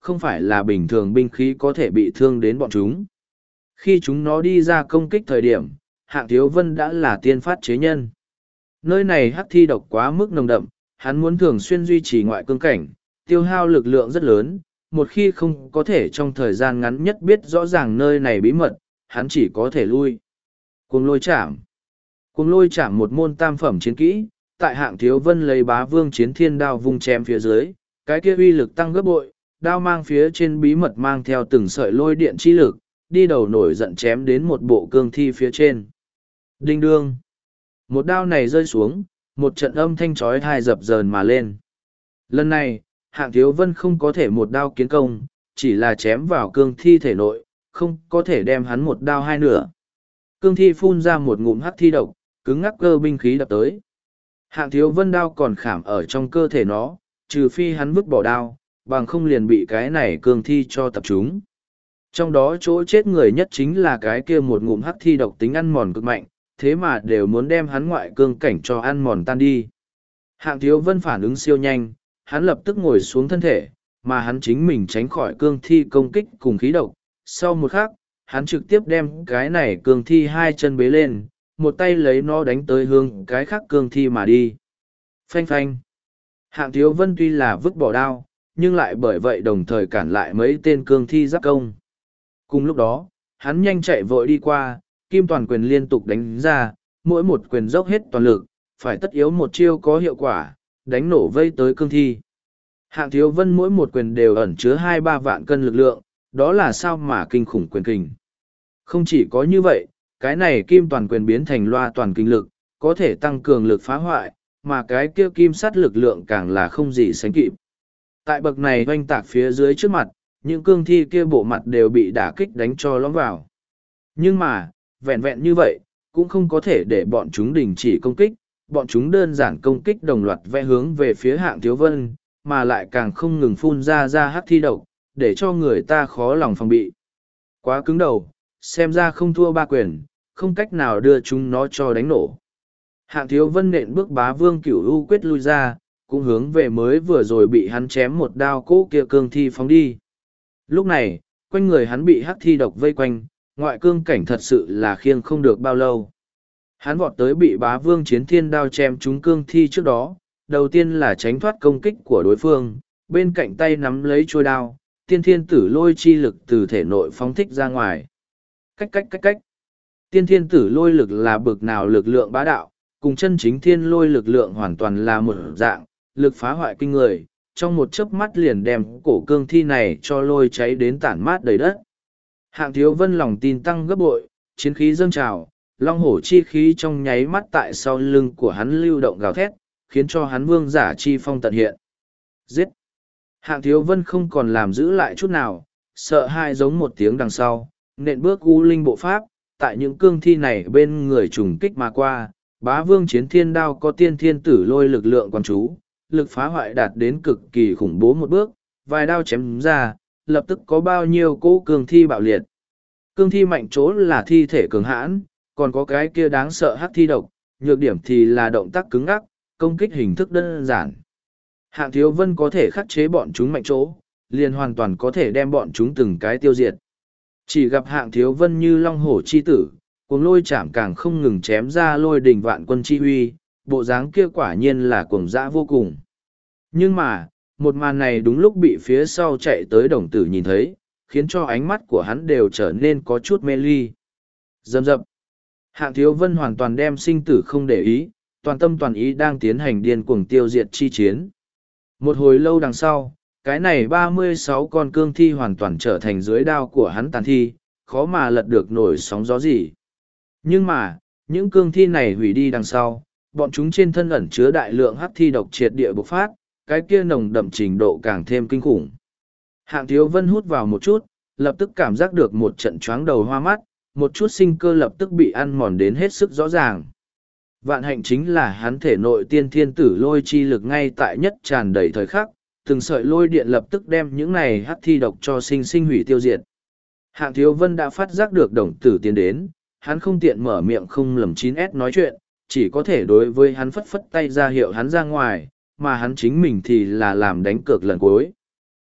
không phải là bình thường binh khí có thể bị thương đến bọn chúng. Khi chúng nó đi ra công kích thời điểm, Hạng Thiếu Vân đã là tiên phát chế nhân. Nơi này hắc thi độc quá mức nồng đậm, hắn muốn thường xuyên duy trì ngoại cương cảnh, tiêu hao lực lượng rất lớn, một khi không có thể trong thời gian ngắn nhất biết rõ ràng nơi này bí mật, hắn chỉ có thể lui. Cuồng lôi chạm. Cuồng lôi chạm một môn tam phẩm chiến kỹ, tại Hạng Thiếu Vân lấy bá vương chiến thiên đao vung chém phía dưới, cái kia uy lực tăng gấp bội, đao mang phía trên bí mật mang theo từng sợi lôi điện chi lực, đi đầu nổi giận chém đến một bộ cương thi phía trên. Đinh đương. Một đao này rơi xuống, một trận âm thanh chói tai dập dờn mà lên. Lần này, Hạng Thiếu Vân không có thể một đao kiến công, chỉ là chém vào cương thi thể nội, không có thể đem hắn một đao hai nửa. Cương thi phun ra một ngụm hắc thi độc, cứng ngắc cơ binh khí đập tới. Hạng Thiếu Vân đao còn khảm ở trong cơ thể nó, trừ phi hắn vứt bỏ đao, bằng không liền bị cái này cương thi cho tập chúng. Trong đó chỗ chết người nhất chính là cái kia một ngụm hắc thi độc tính ăn mòn cực mạnh, thế mà đều muốn đem hắn ngoại cương cảnh cho ăn mòn tan đi. Hạng Thiếu Vân phản ứng siêu nhanh, hắn lập tức ngồi xuống thân thể, mà hắn chính mình tránh khỏi cương thi công kích cùng khí độc. Sau một khắc, hắn trực tiếp đem cái này cương thi hai chân bế lên, một tay lấy nó đánh tới hướng cái khác cương thi mà đi. Phanh phanh. Hạng Thiếu Vân tuy là vứt bỏ đao, nhưng lại bởi vậy đồng thời cản lại mấy tên cương thi giáp công. Cùng lúc đó, hắn nhanh chạy vội đi qua, kim toàn quyền liên tục đánh ra, mỗi một quyền dốc hết toàn lực, phải tất yếu một chiêu có hiệu quả, đánh nổ vây tới cương thi. Hạng Thiếu Vân mỗi một quyền đều ẩn chứa 2-3 vạn cân lực lượng, đó là sao mà kinh khủng quyền kình. Không chỉ có như vậy, cái này kim toàn quyền biến thành loa toàn kinh lực, có thể tăng cường lực phá hoại, mà cái kia kim sắt lực lượng càng là không gì sánh kịp. Tại bậc này oanh tạc phía dưới trước mặt, những cương thi kia bộ mặt đều bị đả kích đánh cho lõm vào. Nhưng mà, vẹn vẹn như vậy, cũng không có thể để bọn chúng đình chỉ công kích, bọn chúng đơn giản công kích đồng loạt vẽ hướng về phía Hạng Thiếu Vân, mà lại càng không ngừng phun ra hắc thi độc, để cho người ta khó lòng phòng bị. Quá cứng đầu, xem ra không thua ba quyền, không cách nào đưa chúng nó cho đánh nổ. Hạng Thiếu Vân nện bước bá vương cửu u quyết lui ra, cũng hướng về mới vừa rồi bị hắn chém một đao cỗ kia cương thi phóng đi. Lúc này, quanh người hắn bị hắc thi độc vây quanh, ngoại cương cảnh thật sự là khiêng không được bao lâu. Hắn vọt tới bị bá vương chiến thiên đao chém trúng cương thi trước đó, đầu tiên là tránh thoát công kích của đối phương, bên cạnh tay nắm lấy chuôi đao, tiên thiên tử lôi chi lực từ thể nội phóng thích ra ngoài. Cách. Tiên thiên tử lôi lực là bực nào lực lượng bá đạo, cùng chân chính thiên lôi lực lượng hoàn toàn là một dạng, lực phá hoại kinh người, trong một chớp mắt liền đem cổ cương thi này cho lôi cháy đến tản mát đầy đất. Hạng Thiếu Vân lòng tin tăng gấp bội, chiến khí dâng trào, long hổ chi khí trong nháy mắt tại sau lưng của hắn lưu động gào thét, khiến cho hắn vương giả chi phong tận hiện. Giết! Hạng Thiếu Vân không còn làm giữ lại chút nào, sợ hai giống một tiếng đằng sau, nện bước u linh bộ pháp, tại những cương thi này bên người trùng kích mà qua, bá vương chiến thiên đao có tiên thiên tử lôi lực lượng quan chú, lực phá hoại đạt đến cực kỳ khủng bố một bước, vài đao chém ra, lập tức có bao nhiêu cỗ cương thi bạo liệt. Cương thi mạnh chỗ là thi thể cường hãn, còn có cái kia đáng sợ hắc thi độc, nhược điểm thì là động tác cứng ngắc, công kích hình thức đơn giản. Hạng Thiếu Vân có thể khắc chế bọn chúng mạnh chỗ, liền hoàn toàn có thể đem bọn chúng từng cái tiêu diệt. Chỉ gặp Hạng Thiếu Vân như long hổ chi tử, cuồng lôi chạm càng không ngừng chém ra lôi đình vạn quân chi huy, bộ dáng kia quả nhiên là cuồng dã vô cùng. Nhưng mà, một màn này đúng lúc bị phía sau chạy tới đồng tử nhìn thấy, khiến cho ánh mắt của hắn đều trở nên có chút mê ly. Dầm dập. Hạng Thiếu Vân hoàn toàn đem sinh tử không để ý, toàn tâm toàn ý đang tiến hành điên cuồng tiêu diệt chi chiến. Một hồi lâu đằng sau, cái này 36 con cương thi hoàn toàn trở thành dưới đao của hắn tàn thi, khó mà lật được nổi sóng gió gì. Nhưng mà, những cương thi này hủy đi đằng sau, bọn chúng trên thân ẩn chứa đại lượng hắc thi độc triệt địa bộc phát, cái kia nồng đậm trình độ càng thêm kinh khủng. Hạng Thiếu Vân hút vào một chút, lập tức cảm giác được một trận choáng đầu hoa mắt, một chút sinh cơ lập tức bị ăn mòn đến hết sức rõ ràng. Vạn hạnh chính là hắn thể nội tiên thiên tử lôi chi lực ngay tại nhất tràn đầy thời khắc, từng sợi lôi điện lập tức đem những này hắc thi độc cho sinh hủy tiêu diệt. Hạng Thiếu Vân đã phát giác được đồng tử tiến đến, hắn không tiện mở miệng không lầm 9S nói chuyện, chỉ có thể đối với hắn phất phất tay ra hiệu hắn ra ngoài, mà hắn chính mình thì là làm đánh cược lần cuối.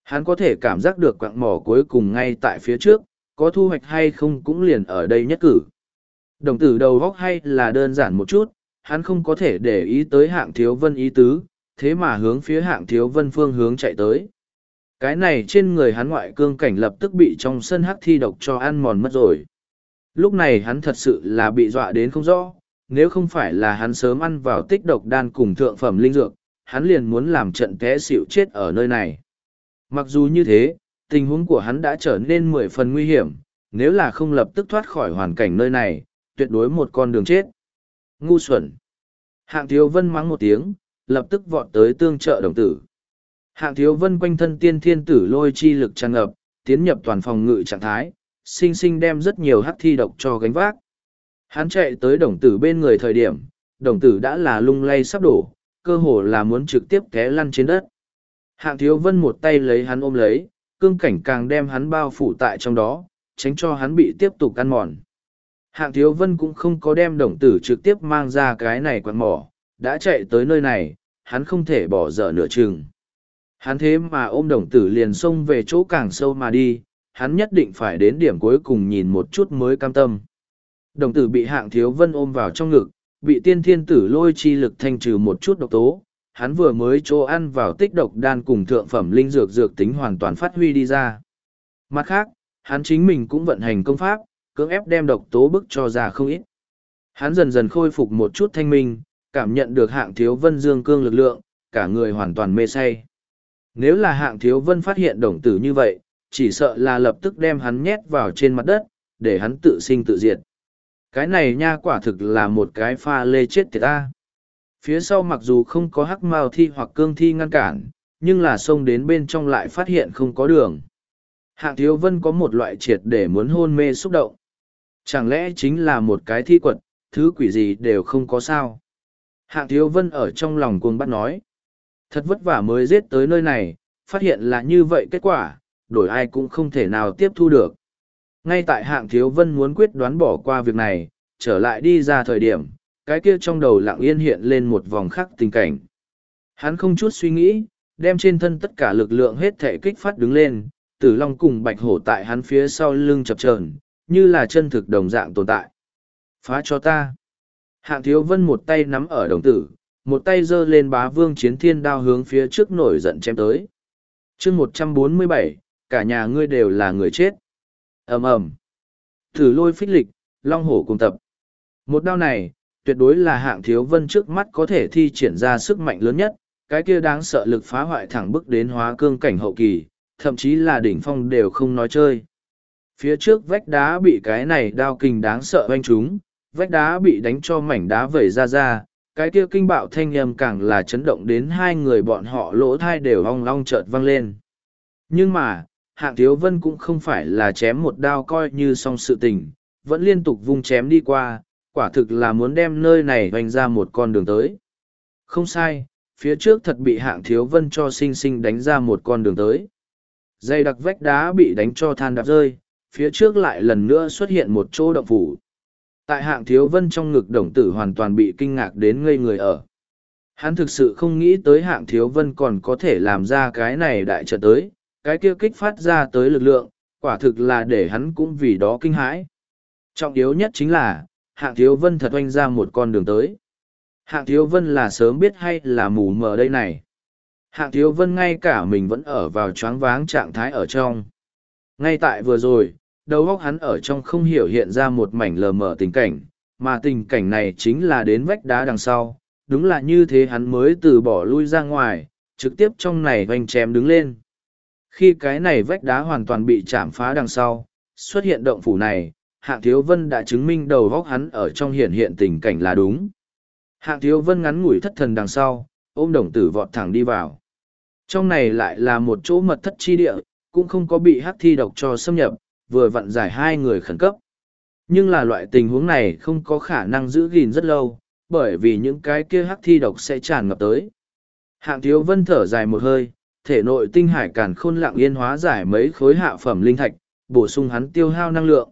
Hắn có thể cảm giác được quặng mỏ cuối cùng ngay tại phía trước, có thu hoạch hay không cũng liền ở đây nhất cử. Đồng tử đầu góc hay là đơn giản một chút, hắn không có thể để ý tới Hạng Thiếu Vân ý tứ, thế mà hướng phía Hạng Thiếu Vân phương hướng chạy tới. Cái này trên người hắn ngoại cương cảnh lập tức bị trong sân hắc thi độc cho ăn mòn mất rồi. Lúc này hắn thật sự là bị dọa đến không rõ, nếu không phải là hắn sớm ăn vào tích độc đan cùng thượng phẩm linh dược, hắn liền muốn làm trận té xỉu chết ở nơi này. Mặc dù như thế, tình huống của hắn đã trở nên 10 phần nguy hiểm, nếu là không lập tức thoát khỏi hoàn cảnh nơi này, tuyệt đối một con đường chết. Ngu xuẩn. Hạng Thiếu Vân mắng một tiếng, lập tức vọt tới tương trợ đồng tử. Hạng Thiếu Vân quanh thân tiên thiên tử lôi chi lực tràn ngập, tiến nhập toàn phòng ngự trạng thái, sinh sinh đem rất nhiều hắc thi độc cho gánh vác. Hắn chạy tới đồng tử bên người thời điểm, đồng tử đã là lung lay sắp đổ, cơ hồ là muốn trực tiếp té lăn trên đất. Hạng Thiếu Vân một tay lấy hắn ôm lấy, cương cảnh càng đem hắn bao phủ tại trong đó, tránh cho hắn bị tiếp tục ăn mòn. Hạng Thiếu Vân cũng không có đem đồng tử trực tiếp mang ra cái này quạt mỏ, đã chạy tới nơi này, hắn không thể bỏ dở nửa chừng. Hắn thế mà ôm đồng tử liền xông về chỗ càng sâu mà đi, hắn nhất định phải đến điểm cuối cùng nhìn một chút mới cam tâm. Đồng tử bị Hạng Thiếu Vân ôm vào trong ngực, bị tiên thiên tử lôi chi lực thanh trừ một chút độc tố, hắn vừa mới chỗ ăn vào tích độc đan cùng thượng phẩm linh dược dược tính hoàn toàn phát huy đi ra. Mặt khác, hắn chính mình cũng vận hành công pháp, cưỡng ép đem độc tố bức cho ra không ít. Hắn dần dần khôi phục một chút thanh minh, cảm nhận được Hạng Thiếu Vân dương cương lực lượng, cả người hoàn toàn mê say. Nếu là Hạng Thiếu Vân phát hiện đồng tử như vậy, chỉ sợ là lập tức đem hắn nhét vào trên mặt đất, để hắn tự sinh tự diệt. Cái này nha quả thực là một cái pha lê chết tiệt ta. Phía sau mặc dù không có hắc mao thi hoặc cương thi ngăn cản, nhưng là xông đến bên trong lại phát hiện không có đường. Hạng Thiếu Vân có một loại triệt để muốn hôn mê xúc động. Chẳng lẽ chính là một cái thi quật, thứ quỷ gì đều không có sao. Hạng Thiếu Vân ở trong lòng cuồng bắt nói. Thật vất vả mới giết tới nơi này, phát hiện là như vậy kết quả, đổi ai cũng không thể nào tiếp thu được. Ngay tại Hạng Thiếu Vân muốn quyết đoán bỏ qua việc này, trở lại đi ra thời điểm, cái kia trong đầu lặng yên hiện lên một vòng khắc tình cảnh. Hắn không chút suy nghĩ, đem trên thân tất cả lực lượng hết thể kích phát đứng lên, Tử Long cùng Bạch Hổ tại hắn phía sau lưng chập chờn, như là chân thực đồng dạng tồn tại. Phá cho ta. Hạng Thiếu Vân một tay nắm ở đồng tử, một tay giơ lên Bá Vương Chiến Thiên Đao hướng phía trước nổi giận chém tới. Chương 147, cả nhà ngươi đều là người chết. Ầm ầm. Thử lôi phích lịch, Long Hổ cùng tập. Một đao này, tuyệt đối là Hạng Thiếu Vân trước mắt có thể thi triển ra sức mạnh lớn nhất, cái kia đáng sợ lực phá hoại thẳng bức đến hóa cương cảnh hậu kỳ, thậm chí là đỉnh phong đều không nói chơi. Phía trước vách đá bị cái này đao kình đáng sợ oanh trúng, vách đá bị đánh cho mảnh đá vẩy ra, cái kia kinh bạo thanh âm càng là chấn động đến hai người bọn họ lỗ thai đều ong long chợt vang lên. Nhưng mà, Hạng Thiếu Vân cũng không phải là chém một đao coi như xong sự tình, vẫn liên tục vung chém đi qua, quả thực là muốn đem nơi này hoành ra một con đường tới. Không sai, phía trước thật bị Hạng Thiếu Vân cho sinh sinh đánh ra một con đường tới. Dây đặc vách đá bị đánh cho than đạp rơi, phía trước lại lần nữa xuất hiện một chỗ động phủ. Tại Hạng Thiếu Vân trong ngực đồng tử hoàn toàn bị kinh ngạc đến ngây người ở. Hắn thực sự không nghĩ tới Hạng Thiếu Vân còn có thể làm ra cái này đại trận tới, cái kia kích phát ra tới lực lượng, quả thực là để hắn cũng vì đó kinh hãi. Trọng yếu nhất chính là, Hạng Thiếu Vân thật oanh ra một con đường tới. Hạng Thiếu Vân là sớm biết hay là mù mờ đây này. Hạng Thiếu Vân ngay cả mình vẫn ở vào choáng váng trạng thái ở trong. Ngay tại vừa rồi, đầu óc hắn ở trong không hiểu hiện ra một mảnh lờ mờ tình cảnh, mà tình cảnh này chính là đến vách đá đằng sau. Đúng là như thế hắn mới từ bỏ lui ra ngoài, trực tiếp trong này hoành chém đứng lên. Khi cái này vách đá hoàn toàn bị chạm phá đằng sau, xuất hiện động phủ này, Hạng Thiếu Vân đã chứng minh đầu óc hắn ở trong hiện tình cảnh là đúng. Hạng Thiếu Vân ngắn ngủi thất thần đằng sau, ôm đồng tử vọt thẳng đi vào. Trong này lại là một chỗ mật thất chi địa, cũng không có bị hắc thi độc cho xâm nhập, vừa vặn giải hai người khẩn cấp. Nhưng là loại tình huống này không có khả năng giữ gìn rất lâu, bởi vì những cái kia hắc thi độc sẽ tràn ngập tới. Hạng Thiếu Vân thở dài một hơi, thể nội tinh hải càn khôn lặng yên hóa giải mấy khối hạ phẩm linh thạch, bổ sung hắn tiêu hao năng lượng.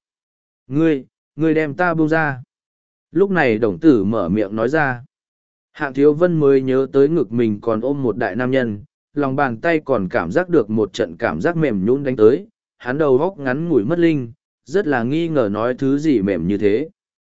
Ngươi đem ta buông ra. Lúc này đồng tử mở miệng nói ra. Hạng Thiếu Vân mới nhớ tới ngực mình còn ôm một đại nam nhân, lòng bàn tay còn cảm giác được một trận cảm giác mềm nhũn đánh tới, hắn đầu góc ngắn ngủi mất linh, rất là nghi ngờ nói thứ gì mềm như thế.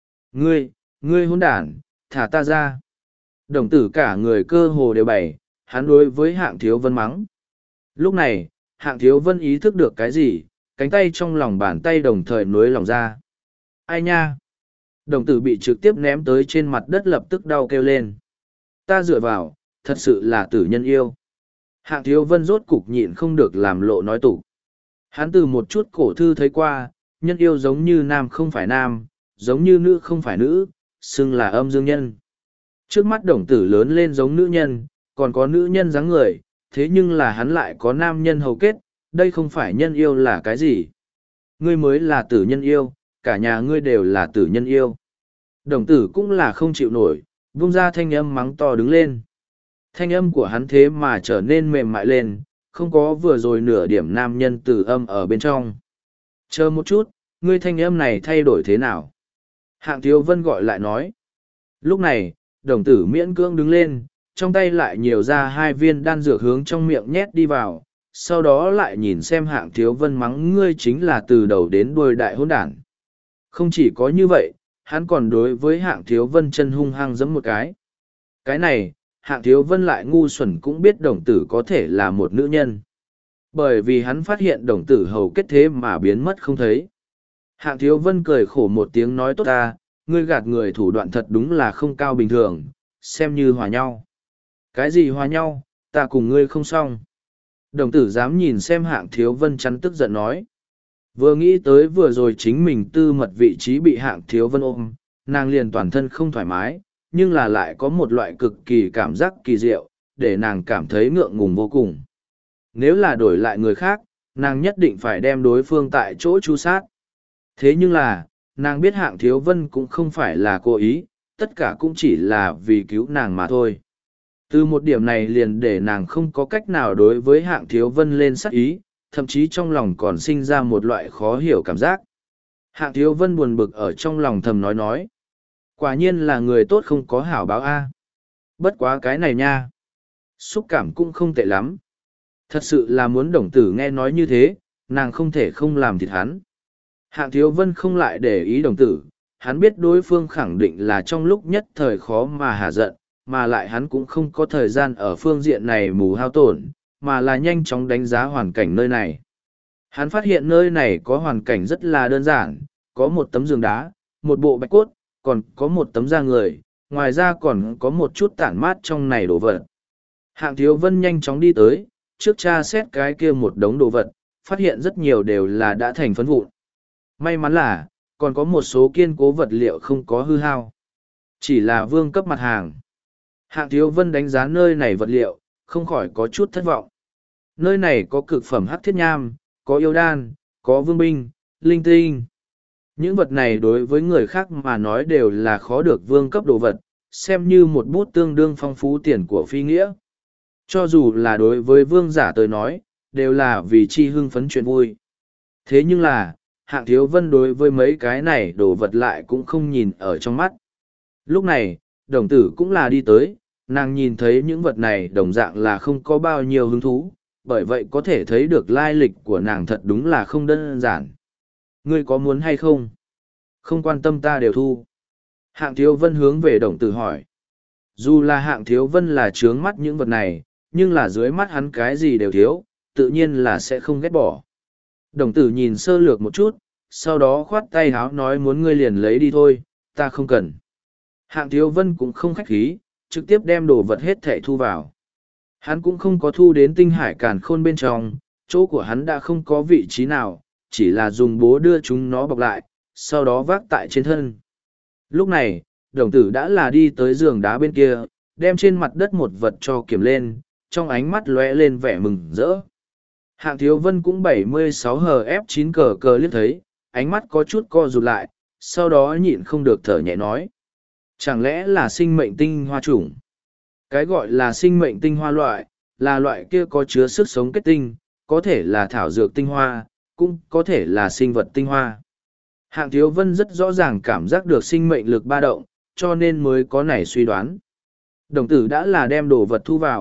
Ngươi hỗn đản, thả ta ra. Đồng tử cả người cơ hồ đều bày, hắn đối với Hạng Thiếu Vân mắng. Lúc này, Hạng Thiếu Vân ý thức được cái gì, cánh tay trong lòng bàn tay đồng thời nối lòng ra. Ai nha? Đồng tử bị trực tiếp ném tới trên mặt đất lập tức đau kêu lên. Ta dựa vào, thật sự là tử nhân yêu. Hạng Thiếu Vân rốt cục nhịn không được làm lộ nói tục. Hắn từ một chút cổ thư thấy qua, nhân yêu giống như nam không phải nam, giống như nữ không phải nữ, xưng là âm dương nhân. Trước mắt đồng tử lớn lên giống nữ nhân, còn có nữ nhân dáng người, thế nhưng là hắn lại có nam nhân hầu kết, đây không phải nhân yêu là cái gì. Ngươi mới là tử nhân yêu, cả nhà ngươi đều là tử nhân yêu. Đồng tử cũng là không chịu nổi, vung ra thanh âm mắng to đứng lên. Thanh âm của hắn thế mà trở nên mềm mại lên, không có vừa rồi nửa điểm nam nhân tử âm ở bên trong. Chờ một chút, ngươi thanh âm này thay đổi thế nào? Hạng Thiếu Vân gọi lại nói. Lúc này, đồng tử miễn cưỡng đứng lên, trong tay lại nhiều ra 2 viên đan dược hướng trong miệng nhét đi vào, sau đó lại nhìn xem Hạng Thiếu Vân mắng ngươi chính là từ đầu đến đuôi đại hỗn đản. Không chỉ có như vậy, hắn còn đối với Hạng Thiếu Vân chân hung hăng giẫm một cái. Cái này, Hạng Thiếu Vân lại ngu xuẩn cũng biết đồng tử có thể là một nữ nhân. Bởi vì hắn phát hiện đồng tử hầu kết thế mà biến mất không thấy. Hạng Thiếu Vân cười khổ một tiếng nói tốt ta, ngươi gạt người thủ đoạn thật đúng là không cao bình thường, xem như hòa nhau. Cái gì hòa nhau, ta cùng ngươi không xong. Đồng tử dám nhìn xem Hạng Thiếu Vân chắn tức giận nói. Vừa nghĩ tới vừa rồi chính mình tư mật vị trí bị Hạng Thiếu Vân ôm, nàng liền toàn thân không thoải mái, nhưng là lại có một loại cực kỳ cảm giác kỳ diệu, để nàng cảm thấy ngượng ngùng vô cùng. Nếu là đổi lại người khác, nàng nhất định phải đem đối phương tại chỗ tru sát. Thế nhưng là, nàng biết Hạng Thiếu Vân cũng không phải là cố ý, tất cả cũng chỉ là vì cứu nàng mà thôi. Từ một điểm này liền để nàng không có cách nào đối với Hạng Thiếu Vân lên sát ý, thậm chí trong lòng còn sinh ra một loại khó hiểu cảm giác. Hạng Thiếu Vân buồn bực ở trong lòng thầm nói. Quả nhiên là người tốt không có hảo báo a. Bất quá cái này nha. Xúc cảm cũng không tệ lắm. Thật sự là muốn đồng tử nghe nói như thế, nàng không thể không làm thịt hắn. Hạng Thiếu Vân không lại để ý đồng tử, hắn biết đối phương khẳng định là trong lúc nhất thời khó mà hạ giận, mà lại hắn cũng không có thời gian ở phương diện này mù hao tổn, mà là nhanh chóng đánh giá hoàn cảnh nơi này. Hắn phát hiện nơi này có hoàn cảnh rất là đơn giản, có một tấm giường đá, một bộ bạch cốt, còn có một tấm da người, ngoài ra còn có một chút tản mát trong này đồ vật. Hạng Thiếu Vân nhanh chóng đi tới, trước tra xét cái kia một đống đồ vật, phát hiện rất nhiều đều là đã thành phấn vụn. May mắn là, còn có một số kiên cố vật liệu không có hư hao. Chỉ là vương cấp mặt hàng. Hạng Thiếu Vân đánh giá nơi này vật liệu, không khỏi có chút thất vọng. Nơi này có cực phẩm hắc thiết nham, có yêu đan, có vương binh, linh tinh. Những vật này đối với người khác mà nói đều là khó được vương cấp đồ vật, xem như một bút tương đương phong phú tiền của phi nghĩa. Cho dù là đối với vương giả tới nói, đều là vì chi hưng phấn chuyện vui. Thế nhưng là, Hạng Thiếu Vân đối với mấy cái này đồ vật lại cũng không nhìn ở trong mắt. Lúc này, đồng tử cũng là đi tới, nàng nhìn thấy những vật này đồng dạng là không có bao nhiêu hứng thú, bởi vậy có thể thấy được lai lịch của nàng thật đúng là không đơn giản. Ngươi có muốn hay không? Không quan tâm ta đều thu. Hạng Thiếu Vân hướng về đồng tử hỏi. Dù là Hạng Thiếu Vân là trướng mắt những vật này, nhưng là dưới mắt hắn cái gì đều thiếu, tự nhiên là sẽ không ghét bỏ. Đồng tử nhìn sơ lược một chút, sau đó khoát tay háo nói muốn ngươi liền lấy đi thôi, ta không cần. Hạng Thiếu Vân cũng không khách khí, trực tiếp đem đồ vật hết thảy thu vào. Hắn cũng không có thu đến tinh hải càn khôn bên trong, chỗ của hắn đã không có vị trí nào, chỉ là dùng bố đưa chúng nó bọc lại, sau đó vác tại trên thân. Lúc này, đồng tử đã là đi tới giường đá bên kia, đem trên mặt đất một vật cho kiểm lên, trong ánh mắt lóe lên vẻ mừng rỡ. Hạng Thiếu Vân cũng 76 HF9 cờ cờ liếc thấy, ánh mắt có chút co rụt lại, sau đó nhịn không được thở nhẹ nói. Chẳng lẽ là sinh mệnh tinh hoa chủng? Cái gọi là sinh mệnh tinh hoa loại, là loại kia có chứa sức sống kết tinh, có thể là thảo dược tinh hoa, cũng có thể là sinh vật tinh hoa. Hạng Thiếu Vân rất rõ ràng cảm giác được sinh mệnh lực ba động, cho nên mới có nảy suy đoán. Đồng tử đã là đem đồ vật thu vào,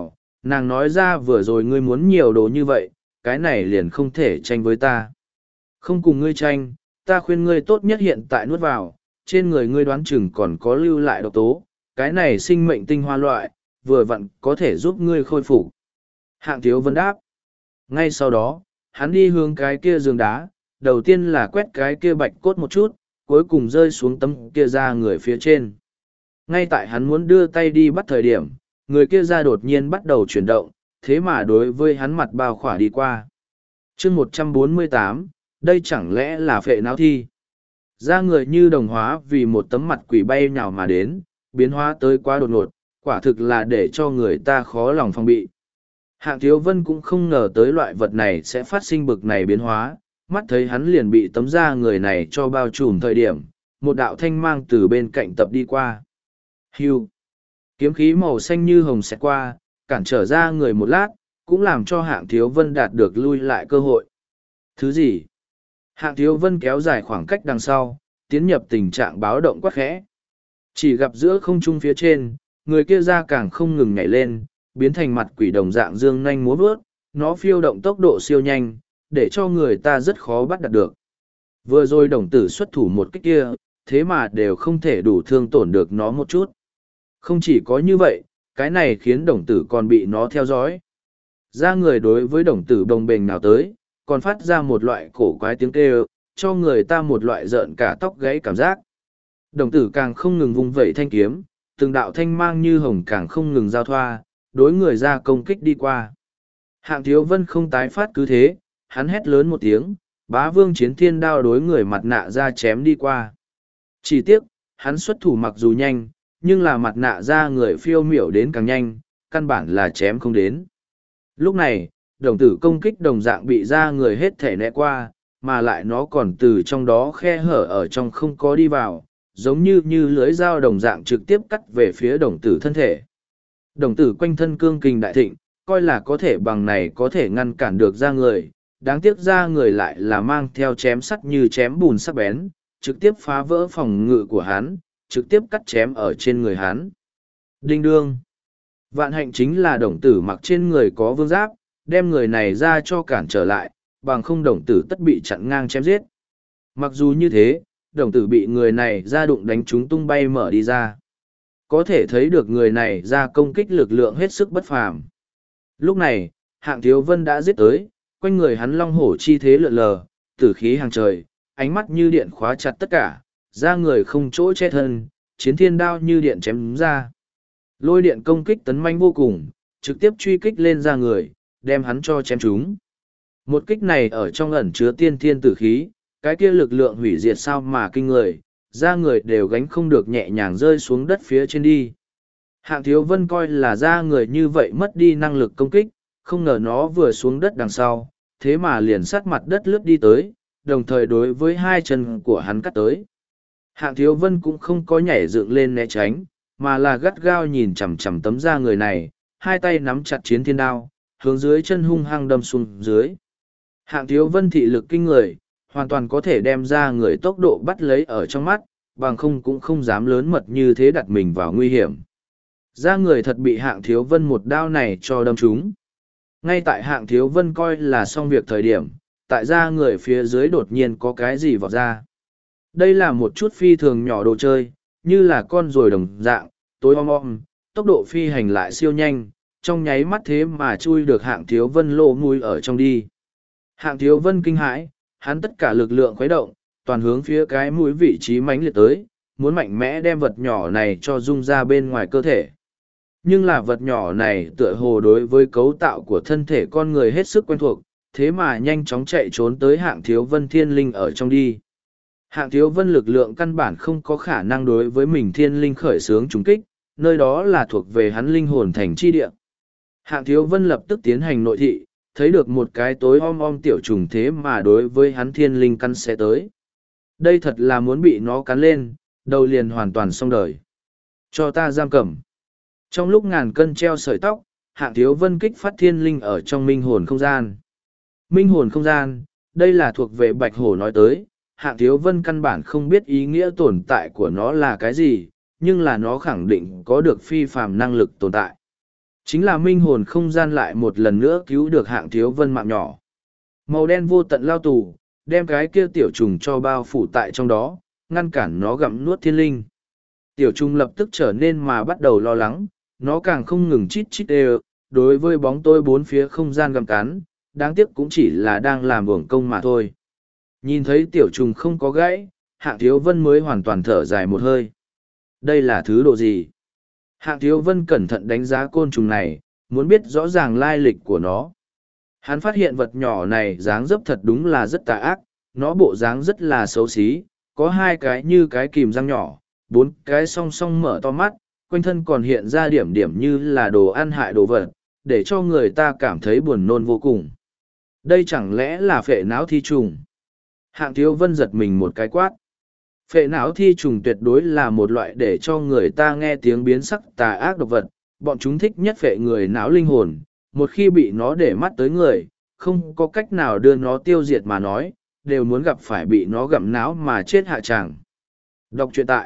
Nàng nói ra vừa rồi ngươi muốn nhiều đồ như vậy, cái này liền không thể tranh với ta. Không cùng ngươi tranh, ta khuyên ngươi tốt nhất hiện tại nuốt vào, trên người ngươi đoán chừng còn có lưu lại độc tố, cái này sinh mệnh tinh hoa loại, vừa vặn có thể giúp ngươi khôi phục. Hạng Thiếu Vân đáp. Ngay sau đó, hắn đi hướng cái kia giường đá, đầu tiên là quét cái kia bạch cốt một chút, cuối cùng rơi xuống tấm kia ra người phía trên. Ngay tại hắn muốn đưa tay đi bắt thời điểm, người kia ra đột nhiên bắt đầu chuyển động, thế mà đối với hắn mặt bao khỏa đi qua. chương 148, đây chẳng lẽ là phệ não thi? Ra người như đồng hóa vì một tấm mặt quỷ bay nhào mà đến, biến hóa tới quá đột ngột, quả thực là để cho người ta khó lòng phòng bị. Hạng Thiếu Vân cũng không ngờ tới loại vật này sẽ phát sinh bực này biến hóa, mắt thấy hắn liền bị tấm da người này cho bao trùm thời điểm, một đạo thanh mang từ bên cạnh tập đi qua. Hưu! Kiếm khí màu xanh như hồng xẹt qua, cản trở ra người một lát, cũng làm cho Hạng Thiếu Vân đạt được lui lại cơ hội. Thứ gì? Hạng Thiếu Vân kéo dài khoảng cách đằng sau, tiến nhập tình trạng báo động quắc khẽ. Chỉ gặp giữa không trung phía trên, người kia ra càng không ngừng nhảy lên, biến thành mặt quỷ đồng dạng dương nhanh múa vớt, nó phiêu động tốc độ siêu nhanh, để cho người ta rất khó bắt đặt được. Vừa rồi đồng tử xuất thủ một kích kia, thế mà đều không thể đủ thương tổn được nó một chút. Không chỉ có như vậy, cái này khiến đồng tử còn bị nó theo dõi. Ra người đối với đồng tử đồng bền nào tới, còn phát ra một loại cổ quái tiếng kêu, cho người ta một loại rợn cả tóc gáy cảm giác. Đồng tử càng không ngừng vung vẩy thanh kiếm, từng đạo thanh mang như hồng càng không ngừng giao thoa, đối người ra công kích đi qua. Hạng Thiếu Vân không tái phát cứ thế, hắn hét lớn một tiếng, Bá Vương Chiến Thiên Đao đối người mặt nạ ra chém đi qua. Chỉ tiếc, hắn xuất thủ mặc dù nhanh, nhưng là mặt nạ ra người phiêu miểu đến càng nhanh, căn bản là chém không đến. Lúc này, đồng tử công kích đồng dạng bị ra người hết thể né qua, mà lại nó còn từ trong đó khe hở ở trong không có đi vào, giống như lưới dao đồng dạng trực tiếp cắt về phía đồng tử thân thể. Đồng tử quanh thân cương kình đại thịnh, coi là có thể bằng này có thể ngăn cản được ra người, đáng tiếc ra người lại là mang theo chém sắt như chém bùn sắc bén, trực tiếp phá vỡ phòng ngự của hắn, trực tiếp cắt chém ở trên người hắn. Đinh đương. Vạn hạnh chính là đồng tử mặc trên người có vương giáp, đem người này ra cho cản trở lại, bằng không đồng tử tất bị chặn ngang chém giết. Mặc dù như thế, đồng tử bị người này ra đụng đánh trúng tung bay mở đi ra. Có thể thấy được người này ra công kích lực lượng hết sức bất phàm. Lúc này, Hạng Thiếu Vân đã giết tới, quanh người hắn long hổ chi thế lượn lờ, tử khí hàng trời, ánh mắt như điện khóa chặt tất cả, ra người không chỗ che thân, chiến thiên đao như điện chém ra. Lôi điện công kích tấn manh vô cùng, trực tiếp truy kích lên ra người, đem hắn cho chém trúng. Một kích này ở trong ẩn chứa tiên thiên tử khí, cái kia lực lượng hủy diệt sao mà kinh người, ra người đều gánh không được nhẹ nhàng rơi xuống đất phía trên đi. Hạng Thiếu Vân coi là ra người như vậy mất đi năng lực công kích, không ngờ nó vừa xuống đất đằng sau, thế mà liền sát mặt đất lướt đi tới, đồng thời đối với hai chân của hắn cắt tới. Hạng Thiếu Vân cũng không có nhảy dựng lên né tránh, mà là gắt gao nhìn chằm chằm tấm da người này, hai tay nắm chặt chiến thiên đao, hướng dưới chân hung hăng đâm xuống dưới. Hạng Thiếu Vân thị lực kinh người, hoàn toàn có thể đem ra người tốc độ bắt lấy ở trong mắt, bằng không cũng không dám lớn mật như thế đặt mình vào nguy hiểm. Ra người thật bị Hạng Thiếu Vân một đao này cho đâm trúng. Ngay tại Hạng Thiếu Vân coi là xong việc thời điểm, tại ra người phía dưới đột nhiên có cái gì vọt ra. Đây là một chút phi thường nhỏ đồ chơi, như là con ruồi đồng dạng, tối om, tốc độ phi hành lại siêu nhanh, trong nháy mắt thế mà chui được Hạng Thiếu Vân lỗ mũi ở trong đi. Hạng Thiếu Vân kinh hãi, hắn tất cả lực lượng khuấy động, toàn hướng phía cái mũi vị trí mãnh liệt tới, muốn mạnh mẽ đem vật nhỏ này cho rung ra bên ngoài cơ thể. Nhưng là vật nhỏ này tựa hồ đối với cấu tạo của thân thể con người hết sức quen thuộc, thế mà nhanh chóng chạy trốn tới Hạng Thiếu Vân thiên linh ở trong đi. Hạng Thiếu Vân lực lượng căn bản không có khả năng đối với mình thiên linh khởi xướng trúng kích, nơi đó là thuộc về hắn linh hồn thành chi địa. Hạng Thiếu Vân lập tức tiến hành nội thị, thấy được một cái tối om tiểu trùng thế mà đối với hắn thiên linh căn sẽ tới. Đây thật là muốn bị nó cắn lên, đầu liền hoàn toàn xong đời. Cho ta giam cầm. Trong lúc ngàn cân treo sợi tóc, Hạng Thiếu Vân kích phát thiên linh ở trong minh hồn không gian. Minh hồn không gian, đây là thuộc về Bạch Hổ nói tới, Hạng Thiếu Vân căn bản không biết ý nghĩa tồn tại của nó là cái gì, nhưng là nó khẳng định có được phi phàm năng lực tồn tại. Chính là minh hồn không gian lại một lần nữa cứu được Hạng Thiếu Vân mạng nhỏ. Màu đen vô tận lao tù, đem cái kia tiểu trùng cho bao phủ tại trong đó, ngăn cản nó gặm nuốt thiên linh. Tiểu trùng lập tức trở nên mà bắt đầu lo lắng, nó càng không ngừng chít chít đều, đối với bóng tôi bốn phía không gian gặm cắn, đáng tiếc cũng chỉ là đang làm uổng công mà thôi. Nhìn thấy tiểu trùng không có gãy, Hạng Thiếu Vân mới hoàn toàn thở dài một hơi. Đây là thứ độ gì? Hạng Thiếu Vân cẩn thận đánh giá côn trùng này, muốn biết rõ ràng lai lịch của nó. Hắn phát hiện vật nhỏ này dáng dấp thật đúng là rất tà ác, nó bộ dáng rất là xấu xí, có hai cái như cái kìm răng nhỏ, bốn cái song song mở to mắt, quanh thân còn hiện ra điểm điểm như là đồ ăn hại đồ vật, để cho người ta cảm thấy buồn nôn vô cùng. Đây chẳng lẽ là phệ não thi trùng? Hạng Thiếu Vân giật mình một cái quát. Phệ não thi trùng tuyệt đối là một loại để cho người ta nghe tiếng biến sắc tà ác độc vật, bọn chúng thích nhất phệ người não linh hồn, một khi bị nó để mắt tới người, không có cách nào đưa nó tiêu diệt mà nói, đều muốn gặp phải bị nó gặm não mà chết hạ tràng. Đọc truyện tại.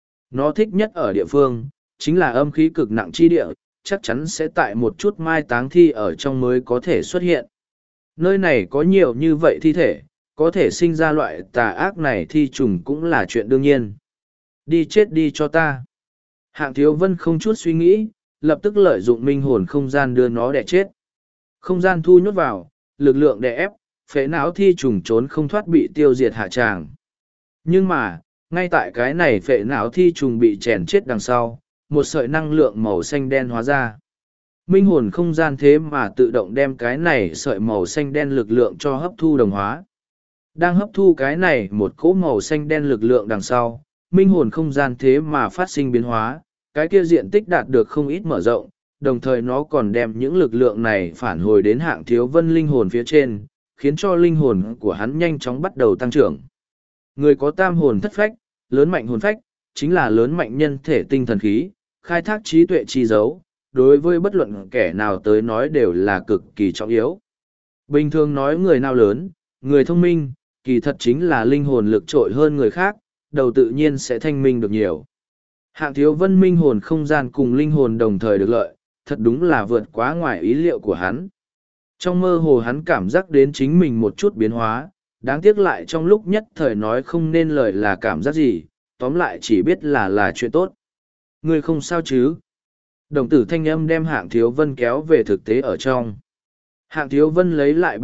Nó thích nhất ở địa phương, chính là âm khí cực nặng chi địa, chắc chắn sẽ tại một chút mai táng thi ở trong mới có thể xuất hiện. Nơi này có nhiều như vậy thi thể, có thể sinh ra loại tà ác này thi trùng cũng là chuyện đương nhiên. Đi chết đi cho ta. Hạng Thiếu Vân không chút suy nghĩ, lập tức lợi dụng minh hồn không gian đưa nó đẻ chết. Không gian thu nhốt vào, lực lượng đè ép, phế não thi trùng trốn không thoát bị tiêu diệt hạ tràng. Nhưng mà, ngay tại cái này phệ não thi trùng bị chèn chết đằng sau, một sợi năng lượng màu xanh đen hóa ra. Minh hồn không gian thế mà tự động đem cái này sợi màu xanh đen lực lượng cho hấp thu đồng hóa. Đang hấp thu cái này một cỗ màu xanh đen lực lượng đằng sau, minh hồn không gian thế mà phát sinh biến hóa, cái kia diện tích đạt được không ít mở rộng, đồng thời nó còn đem những lực lượng này phản hồi đến Hạng Thiếu Vân linh hồn phía trên, khiến cho linh hồn của hắn nhanh chóng bắt đầu tăng trưởng. Người có tam hồn thất phách, lớn mạnh hồn phách, chính là lớn mạnh nhân thể tinh thần khí, khai thác trí tuệ chi dấu, đối với bất luận kẻ nào tới nói đều là cực kỳ trọng yếu. Bình thường nói người nào lớn, người thông minh, kỳ thật chính là linh hồn lực trội hơn người khác, đầu tự nhiên sẽ thanh minh được nhiều. Hạng Thiếu Vân minh hồn không gian cùng linh hồn đồng thời được lợi, thật đúng là vượt quá ngoài ý liệu của hắn. Trong mơ hồ hắn cảm giác đến chính mình một chút biến hóa, đáng tiếc lại trong lúc nhất thời nói không nên lời là cảm giác gì, tóm lại chỉ biết là chuyện tốt. Ngươi không sao chứ? Đồng tử thanh âm đem Hạng Thiếu Vân kéo về thực tế ở trong. Hạng Thiếu Vân lấy lại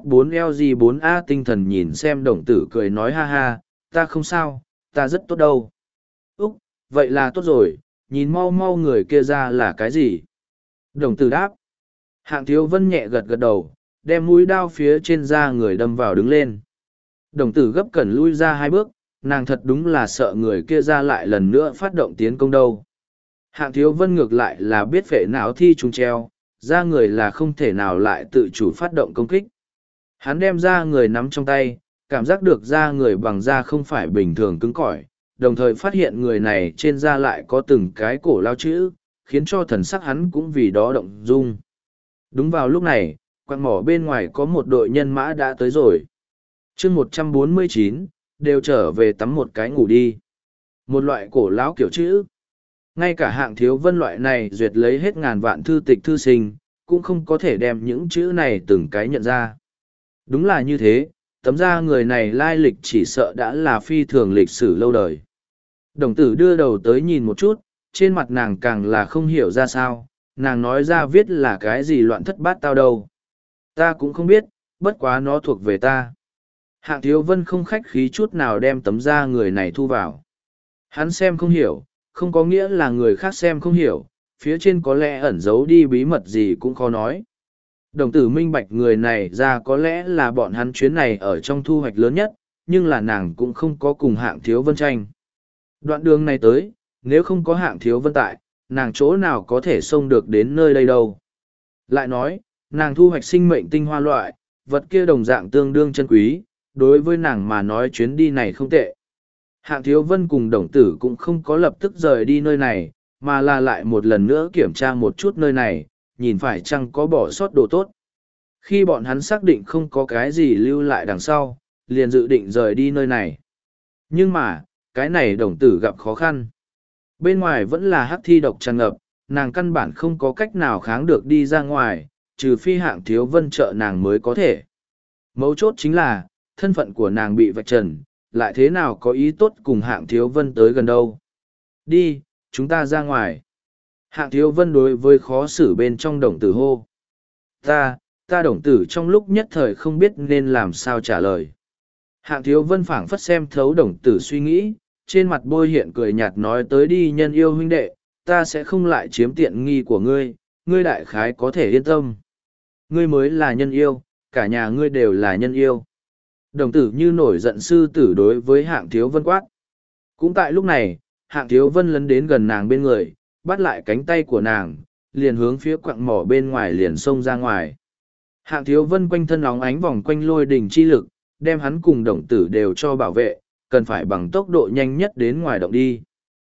7F4LG4A tinh thần nhìn xem đồng tử cười nói ha ha, ta không sao, ta rất tốt đâu. Úc, vậy là tốt rồi, nhìn mau mau người kia ra là cái gì? Đồng tử đáp. Hạng Thiếu Vân nhẹ gật gật đầu, đem mũi đao phía trên da người đâm vào đứng lên. Đồng tử gấp cẩn lui ra 2 bước, nàng thật đúng là sợ người kia ra lại lần nữa phát động tiến công đâu. Hạng Thiếu Vân ngược lại là biết phệ não thi trùng treo, da người là không thể nào lại tự chủ phát động công kích. Hắn đem da người nắm trong tay, cảm giác được da người bằng da không phải bình thường cứng cỏi, đồng thời phát hiện người này trên da lại có từng cái cổ lao chữ, khiến cho thần sắc hắn cũng vì đó động dung. Đúng vào lúc này, quặng mỏ bên ngoài có một đội nhân mã đã tới rồi. chương 149, đều trở về tắm một cái ngủ đi. Một loại cổ lão kiểu chữ. Ngay cả Hạng Thiếu Vân loại này duyệt lấy hết ngàn vạn thư tịch thư sinh, cũng không có thể đem những chữ này từng cái nhận ra. Đúng là như thế, tấm da người này lai lịch chỉ sợ đã là phi thường lịch sử lâu đời. Đồng tử đưa đầu tới nhìn một chút, trên mặt nàng càng là không hiểu ra sao, nàng nói ra viết là cái gì loạn thất bát tao đâu. Ta cũng không biết, bất quá nó thuộc về ta. Hạng Thiếu Vân không khách khí chút nào đem tấm da người này thu vào. Hắn xem không hiểu, không có nghĩa là người khác xem không hiểu, phía trên có lẽ ẩn giấu đi bí mật gì cũng khó nói. Đồng tử minh bạch người này ra có lẽ là bọn hắn chuyến này ở trong thu hoạch lớn nhất, nhưng là nàng cũng không có cùng Hạng Thiếu Vân tranh. Đoạn đường này tới, nếu không có Hạng Thiếu Vân tại, nàng chỗ nào có thể xông được đến nơi đây đâu. Lại nói, nàng thu hoạch sinh mệnh tinh hoa loại, vật kia đồng dạng tương đương chân quý, đối với nàng mà nói chuyến đi này không tệ. Hạng Thiếu Vân cùng đồng tử cũng không có lập tức rời đi nơi này, mà là lại một lần nữa kiểm tra một chút nơi này, nhìn phải chăng có bỏ sót đồ tốt. Khi bọn hắn xác định không có cái gì lưu lại đằng sau, liền dự định rời đi nơi này. Nhưng mà, cái này đồng tử gặp khó khăn. Bên ngoài vẫn là hắc thi độc tràn ngập, nàng căn bản không có cách nào kháng được đi ra ngoài, trừ phi Hạng Thiếu Vân trợ nàng mới có thể. Mấu chốt chính là, thân phận của nàng bị vạch trần, lại thế nào có ý tốt cùng Hạng Thiếu Vân tới gần đâu. Đi, chúng ta ra ngoài. Hạng Thiếu Vân đối với khó xử bên trong Đồng Tử hô. Ta Đồng Tử trong lúc nhất thời không biết nên làm sao trả lời. Hạng Thiếu Vân phảng phất xem thấu Đồng Tử suy nghĩ, trên mặt bôi hiện cười nhạt nói tới đi nhân yêu huynh đệ, ta sẽ không lại chiếm tiện nghi của ngươi, ngươi đại khái có thể yên tâm. Ngươi mới là nhân yêu, cả nhà ngươi đều là nhân yêu. Đồng Tử như nổi giận sư tử đối với Hạng Thiếu Vân quát. Cũng tại lúc này, Hạng Thiếu Vân lấn đến gần nàng bên người, bắt lại cánh tay của nàng, liền hướng phía quặng mỏ bên ngoài liền xông ra ngoài. Hạng Thiếu Vân quanh thân óng ánh vòng quanh lôi đỉnh chi lực, đem hắn cùng Đồng Tử đều cho bảo vệ, cần phải bằng tốc độ nhanh nhất đến ngoài động đi.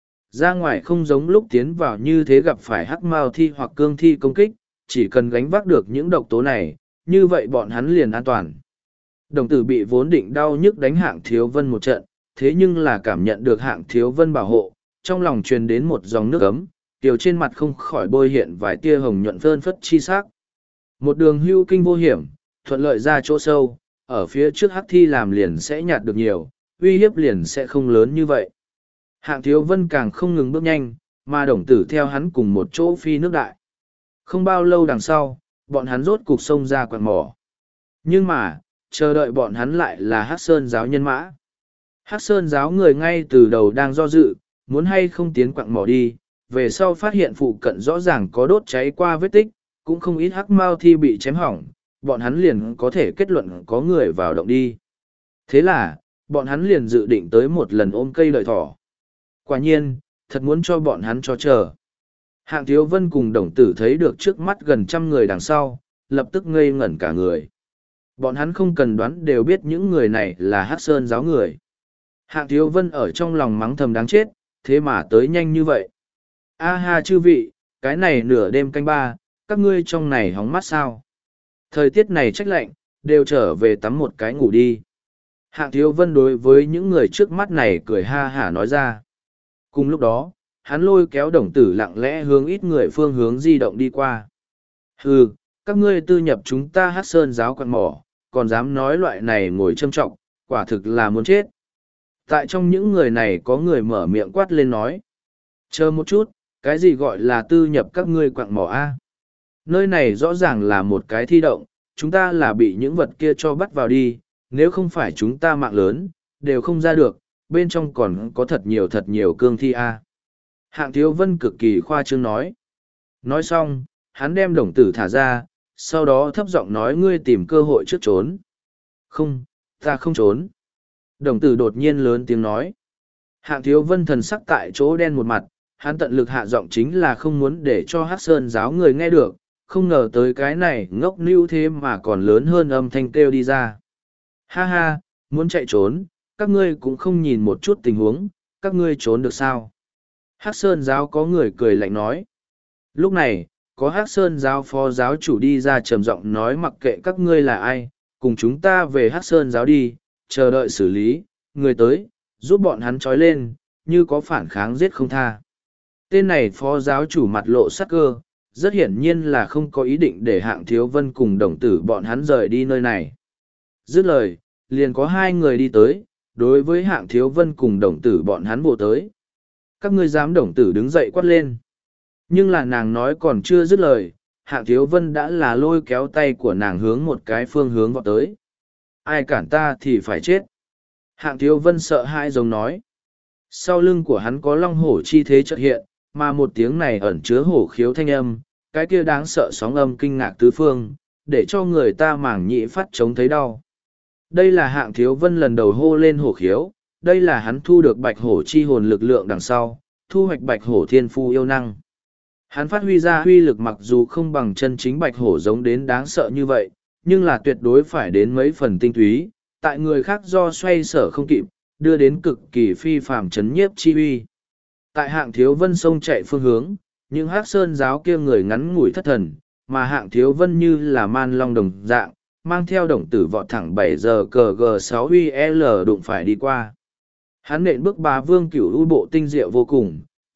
Ra ngoài không giống lúc tiến vào như thế gặp phải hắc mao thi hoặc cương thi công kích, chỉ cần gánh vác được những độc tố này, như vậy bọn hắn liền an toàn. Đồng Tử bị vốn định đau nhức đánh Hạng Thiếu Vân một trận, thế nhưng là cảm nhận được Hạng Thiếu Vân bảo hộ, trong lòng truyền đến một dòng nước ấm, tiểu trên mặt không khỏi bôi hiện vài tia hồng nhuận phơn phất chi sắc. Một đường hưu kinh vô hiểm, thuận lợi ra chỗ sâu, ở phía trước hắc thi làm liền sẽ nhạt được nhiều, uy hiếp liền sẽ không lớn như vậy. Hạng Thiếu Vân càng không ngừng bước nhanh, mà Đồng Tử theo hắn cùng một chỗ phi nước đại. Không bao lâu đằng sau, bọn hắn rốt cục xông ra quặng mỏ. Nhưng mà, chờ đợi bọn hắn lại là Hắc Sơn giáo nhân mã. Hắc Sơn giáo người ngay từ đầu đang do dự, muốn hay không tiến quặng mỏ đi, về sau phát hiện phụ cận rõ ràng có đốt cháy qua vết tích, cũng không ít hắc mao thi bị chém hỏng, bọn hắn liền có thể kết luận có người vào động đi. Thế là, bọn hắn liền dự định tới một lần ôm cây đợi thỏ. Quả nhiên, thật muốn cho bọn hắn cho chờ. Hạng Thiếu Vân cùng Đồng Tử thấy được trước mắt gần 100 người đằng sau, lập tức ngây ngẩn cả người. Bọn hắn không cần đoán đều biết những người này là Hắc Sơn giáo người. Hạng Thiếu Vân ở trong lòng mắng thầm đáng chết, thế mà tới nhanh như vậy. A ha chư vị, cái này nửa đêm canh ba, các ngươi trong này hóng mát sao? Thời tiết này trách lạnh, đều trở về tắm một cái ngủ đi. Hạng Thiếu Vân đối với những người trước mắt này cười ha hả nói ra. Cùng lúc đó, hắn lôi kéo Đồng Tử lặng lẽ hướng ít người phương hướng di động đi qua. Hừ, các ngươi tư nhập chúng ta Hắc Sơn giáo quặng mỏ, còn dám nói loại này ngồi châm trọng, quả thực là muốn chết. Tại trong những người này có người mở miệng quát lên nói. Chờ một chút, cái gì gọi là tư nhập các ngươi quặng mỏ A? Nơi này rõ ràng là một cái thi động, chúng ta là bị những vật kia cho bắt vào đi, nếu không phải chúng ta mạng lớn, đều không ra được, bên trong còn có thật nhiều cương thi A. Hạng Thiếu Vân cực kỳ khoa trương nói. Nói xong, hắn đem Đồng Tử thả ra, sau đó thấp giọng nói ngươi tìm cơ hội trước trốn. Không, ta không trốn. Đồng Tử đột nhiên lớn tiếng nói. Hạng Thiếu Vân thần sắc tại chỗ đen một mặt, hắn tận lực hạ giọng chính là không muốn để cho Hắc Sơn giáo người nghe được, không ngờ tới cái này ngốc níu thế mà còn lớn hơn âm thanh kêu đi ra. Ha ha, muốn chạy trốn, các ngươi cũng không nhìn một chút tình huống, các ngươi trốn được sao? Hắc Sơn giáo có người cười lạnh nói. Lúc này, có Hắc Sơn giáo phó giáo chủ đi ra trầm giọng nói mặc kệ các ngươi là ai, cùng chúng ta về Hắc Sơn giáo đi, chờ đợi xử lý, người tới, giúp bọn hắn trói lên, như có phản kháng giết không tha. Tên này phó giáo chủ mặt lộ sắc cơ, rất hiển nhiên là không có ý định để Hạng Thiếu Vân cùng Đồng Tử bọn hắn rời đi nơi này. Dứt lời, liền có hai người đi tới, đối với Hạng Thiếu Vân cùng Đồng Tử bọn hắn bộ tới. Các ngươi dám? Đồng Tử đứng dậy quát lên. Nhưng là nàng nói còn chưa dứt lời, Hạng Thiếu Vân đã là lôi kéo tay của nàng hướng một cái phương hướng vọt tới. Ai cản ta thì phải chết. Hạng Thiếu Vân sợ hãi giống nói. Sau lưng của hắn có long hổ chi thế chợt hiện, mà một tiếng này ẩn chứa hổ khiếu thanh âm, cái kia đáng sợ sóng âm kinh ngạc tứ phương, để cho người ta mảng nhĩ phát chống thấy đau. Đây là Hạng Thiếu Vân lần đầu hô lên hổ khiếu, đây là hắn thu được bạch hổ chi hồn lực lượng đằng sau, thu hoạch bạch hổ thiên phu yêu năng. Hắn phát huy ra huy lực mặc dù không bằng chân chính bạch hổ giống đến đáng sợ như vậy, nhưng là tuyệt đối phải đến mấy phần tinh túy, tại người khác do xoay sở không kịp, đưa đến cực kỳ phi phàm chấn nhiếp chi uy. Tại Hạng Thiếu Vân sông chạy phương hướng, những Hắc Sơn giáo kia người ngắn ngủi thất thần, mà Hạng Thiếu Vân như là man long đồng dạng, mang theo Đồng Tử vọt thẳng 7 giờ cờ G6 UL đụng phải đi qua. Hắn nện bước bá vương cửu u bộ tinh diệu vô cùng,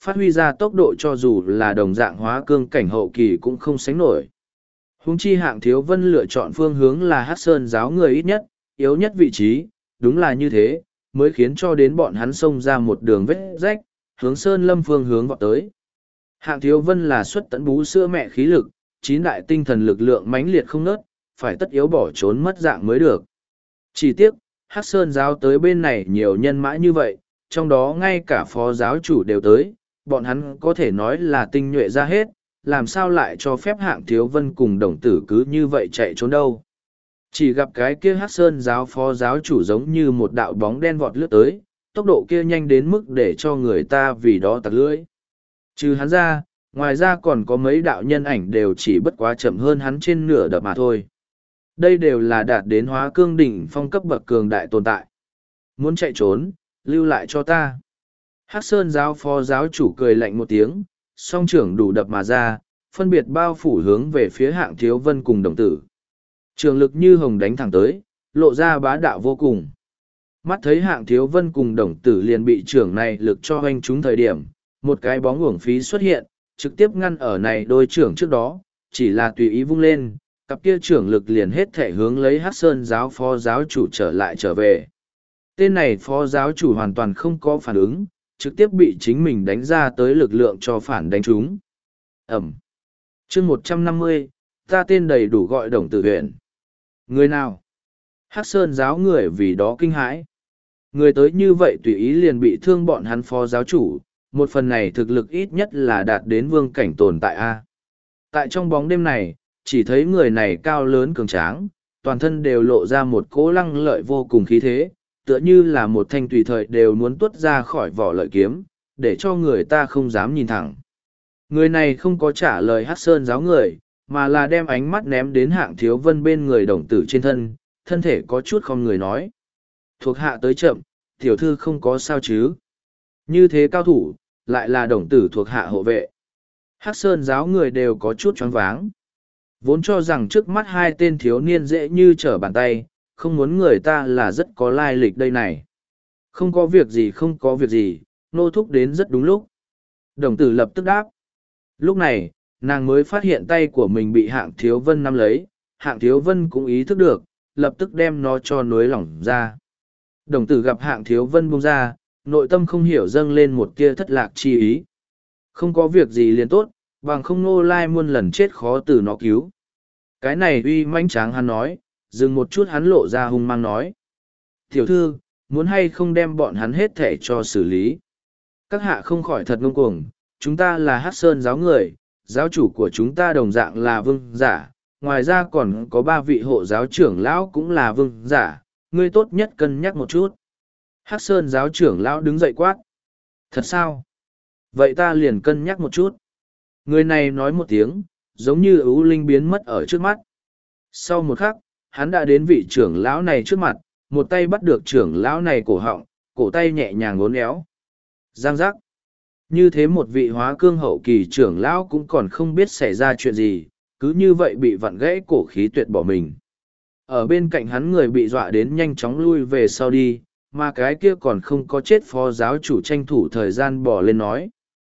phát huy ra tốc độ cho dù là đồng dạng hóa cương cảnh hậu kỳ cũng không sánh nổi. Huống chi Hạng Thiếu Vân lựa chọn phương hướng là Hắc Sơn giáo người ít nhất, yếu nhất vị trí, đúng là như thế, mới khiến cho đến bọn hắn xông ra một đường vết rách, hướng Sơn Lâm phương hướng vọt tới. Hạng Thiếu Vân là xuất tận bú sữa mẹ khí lực, chín đại tinh thần lực lượng mãnh liệt không nớt, phải tất yếu bỏ trốn mất dạng mới được. Chỉ tiếc, Hắc Sơn giáo tới bên này nhiều nhân mã như vậy, trong đó ngay cả phó giáo chủ đều tới, bọn hắn có thể nói là tinh nhuệ ra hết, làm sao lại cho phép Hạng Thiếu Vân cùng đồng tử cứ như vậy chạy trốn đâu. Chỉ gặp cái kia Hắc Sơn giáo phó giáo chủ giống như một đạo bóng đen vọt lướt tới, tốc độ kia nhanh đến mức để cho người ta vì đó tặc lưỡi. Trừ hắn ra, ngoài ra còn có mấy đạo nhân ảnh đều chỉ bất quá chậm hơn hắn trên nửa đập mà thôi. Đây đều là đạt đến hóa cương đỉnh phong cấp bậc cường đại tồn tại. Muốn chạy trốn, lưu lại cho ta. Hắc Sơn giáo phó giáo chủ cười lạnh một tiếng, song trưởng đủ đập mà ra, phân biệt bao phủ hướng về phía Hạng Thiếu Vân cùng đồng tử. Trường lực như hồng đánh thẳng tới, lộ ra bá đạo vô cùng. Mắt thấy Hạng Thiếu Vân cùng đồng tử liền bị trưởng này lực cho hoanh trúng thời điểm, một cái bóng uổng phí xuất hiện, trực tiếp ngăn ở này đôi trưởng trước đó, chỉ là tùy ý vung lên, cặp kia trưởng lực liền hết thể hướng lấy Hắc Sơn giáo phó giáo chủ trở về. Tên này phó giáo chủ hoàn toàn không có phản ứng, trực tiếp bị chính mình đánh ra tới lực lượng cho phản đánh trúng. Ẩm. Chương 150, ta tên đầy đủ gọi đồng tử huyện. Người nào? Hắc Sơn giáo người vì đó kinh hãi. Người tới như vậy tùy ý liền bị thương bọn hắn phó giáo chủ, một phần này thực lực ít nhất là đạt đến vương cảnh tồn tại A. Tại trong bóng đêm này, chỉ thấy người này cao lớn cường tráng, toàn thân đều lộ ra một cỗ lăng lợi vô cùng khí thế, tựa như là một thanh tùy thời đều muốn tuốt ra khỏi vỏ lợi kiếm, để cho người ta không dám nhìn thẳng. Người này không có trả lời Hắc Sơn giáo người, mà là đem ánh mắt ném đến Hạng Thiếu Vân bên người đồng tử trên thân, thân thể có chút không người nói. Thuộc hạ tới chậm, tiểu thư không có sao chứ. Như thế cao thủ, lại là đồng tử thuộc hạ hộ vệ. Hắc Sơn giáo người đều có chút choáng váng. Vốn cho rằng trước mắt hai tên thiếu niên dễ như trở bàn tay, không muốn người ta là rất có lai lịch đây này. Không có việc gì không có việc gì, nô thúc đến rất đúng lúc. Đồng tử lập tức đáp. Lúc này, nàng mới phát hiện tay của mình bị Hạng Thiếu Vân nắm lấy, Hạng Thiếu Vân cũng ý thức được, lập tức đem nó cho nối lỏng ra. Đồng tử gặp Hạng Thiếu Vân buông ra, nội tâm không hiểu dâng lên một tia thất lạc chi ý. Không có việc gì liền tốt, bằng không nô lai muôn lần chết khó từ nó cứu. Cái này uy mãnh tráng hắn nói, dừng một chút hắn lộ ra hung mang nói. Tiểu thư, muốn hay không đem bọn hắn hết thể cho xử lý. Các hạ không khỏi thật ngông cuồng, chúng ta là Hắc Sơn giáo người, giáo chủ của chúng ta đồng dạng là vương giả, ngoài ra còn có 3 vị hộ giáo trưởng lão cũng là vương giả, ngươi tốt nhất cân nhắc một chút. Hắc Sơn giáo trưởng lão đứng dậy quát. Thật sao? Vậy ta liền cân nhắc một chút. Người này nói một tiếng, giống như ưu linh biến mất ở trước mắt. Sau một khắc, hắn đã đến vị trưởng lão này trước mặt, một tay bắt được trưởng lão này cổ họng, cổ tay nhẹ nhàng ngốn éo. Giang giác. Như thế một vị hóa cương hậu kỳ trưởng lão cũng còn không biết xảy ra chuyện gì, cứ như vậy bị vặn gãy cổ khí tuyệt bỏ mình. Ở bên cạnh hắn người bị dọa đến nhanh chóng lui về sau đi, mà cái kia còn không có chết phó giáo chủ tranh thủ thời gian bỏ lên nói.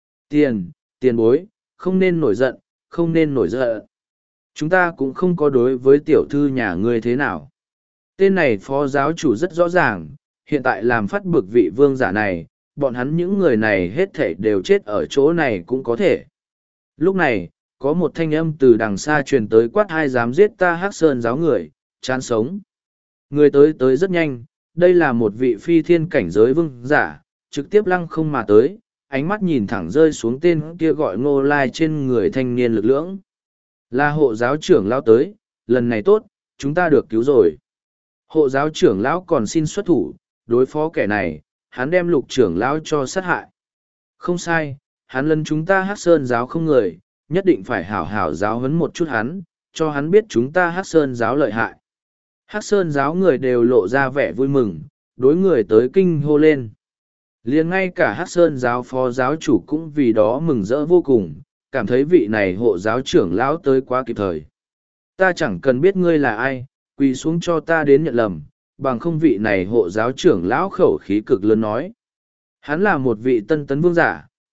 Tiền bối, không nên nổi giận, không nên nổi giận. Chúng ta cũng không có đối với tiểu thư nhà ngươi thế nào. Tên này phó giáo chủ rất rõ ràng, hiện tại làm phát bực vị vương giả này, bọn hắn những người này hết thể đều chết ở chỗ này cũng có thể. Lúc này, có một thanh âm từ đằng xa truyền tới quát ai dám giết ta Hắc Sơn giáo người, chán sống. Người tới rất nhanh, đây là một vị phi thiên cảnh giới vương giả, trực tiếp lăng không mà tới, ánh mắt nhìn thẳng rơi xuống tên kia gọi Ngô Lai trên người thanh niên lực lưỡng. Là hộ giáo trưởng lão tới, lần này tốt, chúng ta được cứu rồi. Hộ giáo trưởng lão còn xin xuất thủ, đối phó kẻ này, hắn đem Lục trưởng lão cho sát hại. Không sai, hắn lần chúng ta Hắc Sơn giáo không người, nhất định phải hảo hảo giáo huấn một chút hắn, cho hắn biết chúng ta Hắc Sơn giáo lợi hại. Hắc Sơn giáo người đều lộ ra vẻ vui mừng, đối người tới kinh hô lên. Liền ngay cả Hắc Sơn giáo phó giáo chủ cũng vì đó mừng rỡ vô cùng, cảm thấy vị này hộ giáo trưởng lão tới quá kịp thời. Ta chẳng cần biết ngươi là ai, quỳ xuống cho ta đến nhận lầm, bằng không vị này hộ giáo trưởng lão khẩu khí cực lớn nói. Hắn là một vị tân tấn vương giả,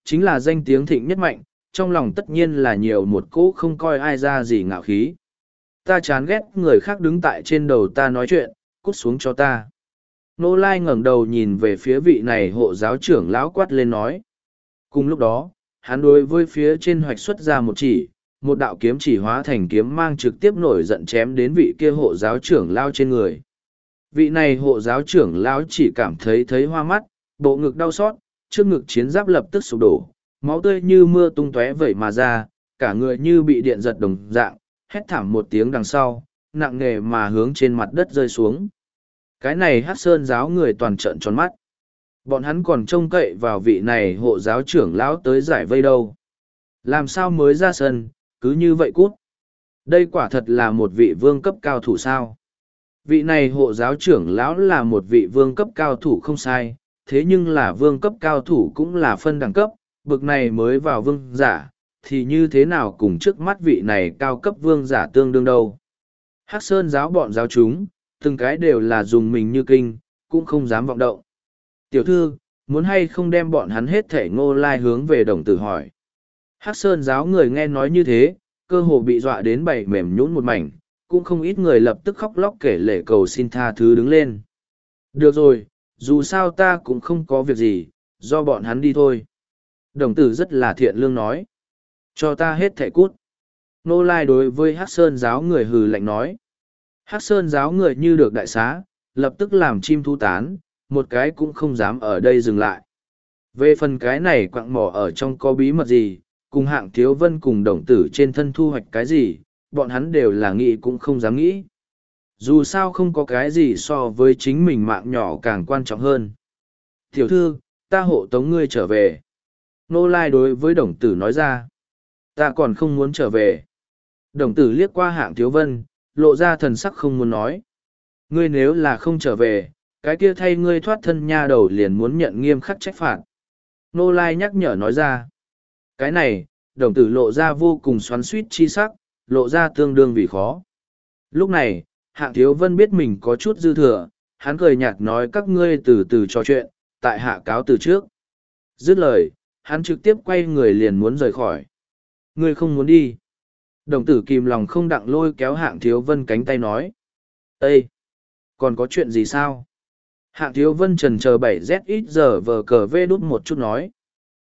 chính là danh tiếng thịnh nhất mạnh, trong lòng tất nhiên là nhiều một cỗ không coi ai ra gì ngạo khí. Ta chán ghét người khác đứng tại trên đầu ta nói chuyện, cút xuống cho ta. Nô Lai ngẩng đầu nhìn về phía vị này hộ giáo trưởng lão quát lên nói. Cùng lúc đó, hắn đối với phía trên hoạch xuất ra một chỉ, một đạo kiếm chỉ hóa thành kiếm mang trực tiếp nổi giận chém đến vị kia hộ giáo trưởng lao trên người. Vị này hộ giáo trưởng lão chỉ cảm thấy hoa mắt, bộ ngực đau xót, trước ngực chiến giáp lập tức sụp đổ, máu tươi như mưa tung tóe vẩy mà ra, cả người như bị điện giật đồng dạng, hét thảm một tiếng đằng sau, nặng nề mà hướng trên mặt đất rơi xuống. Cái này Hắc Sơn giáo người toàn trợn tròn mắt. Bọn hắn còn trông cậy vào vị này hộ giáo trưởng lão tới giải vây đâu. Làm sao mới ra sân, cứ như vậy cút. Đây quả thật là một vị vương cấp cao thủ sao. Vị này hộ giáo trưởng lão là một vị vương cấp cao thủ không sai, thế nhưng là vương cấp cao thủ cũng là phân đẳng cấp, bực này mới vào vương giả, thì như thế nào cùng trước mắt vị này cao cấp vương giả tương đương đâu. Hắc Sơn giáo bọn giáo chúng, từng cái đều là dùng mình như kinh, cũng không dám vọng động. Tiểu thư, muốn hay không đem bọn hắn hết thể Ngô Lai hướng về đồng tử hỏi. Hắc Sơn giáo người nghe nói như thế, cơ hồ bị dọa đến bảy mềm nhũn một mảnh, cũng không ít người lập tức khóc lóc kể lể cầu xin tha thứ đứng lên. Được rồi, dù sao ta cũng không có việc gì, do bọn hắn đi thôi. Đồng tử rất là thiện lương nói. Cho ta hết thẻ cút. Nô Lai đối với Hắc Sơn giáo người hừ lạnh nói. Hắc Sơn giáo người như được đại xá, lập tức làm chim thu tán, một cái cũng không dám ở đây dừng lại. Về phần cái này quặng mỏ ở trong có bí mật gì, cùng Hạng Thiếu Vân cùng đồng tử trên thân thu hoạch cái gì, bọn hắn đều là nghĩ cũng không dám nghĩ. Dù sao không có cái gì so với chính mình mạng nhỏ càng quan trọng hơn. Tiểu thư, ta hộ tống ngươi trở về. Nô Lai đối với đồng tử nói ra. Ta còn không muốn trở về. Đồng tử liếc qua Hạng Thiếu Vân, lộ ra thần sắc không muốn nói. Ngươi nếu là không trở về, cái kia thay ngươi thoát thân nha đầu liền muốn nhận nghiêm khắc trách phạt. Nô Lai nhắc nhở nói ra. Cái này, đồng tử lộ ra vô cùng xoắn suýt chi sắc, lộ ra tương đương vì khó. Lúc này, Hạng Thiếu Vân biết mình có chút dư thừa, hắn cười nhạt nói các ngươi từ từ trò chuyện, tại hạ cáo từ trước. Dứt lời, hắn trực tiếp quay người liền muốn rời khỏi. Ngươi không muốn đi. Đồng tử kìm lòng không đặng lôi kéo Hạng Thiếu Vân cánh tay nói. Ê! Còn có chuyện gì sao? Hạng Thiếu Vân trần chờ 7Z giờ vờ cờ vê đút một chút nói.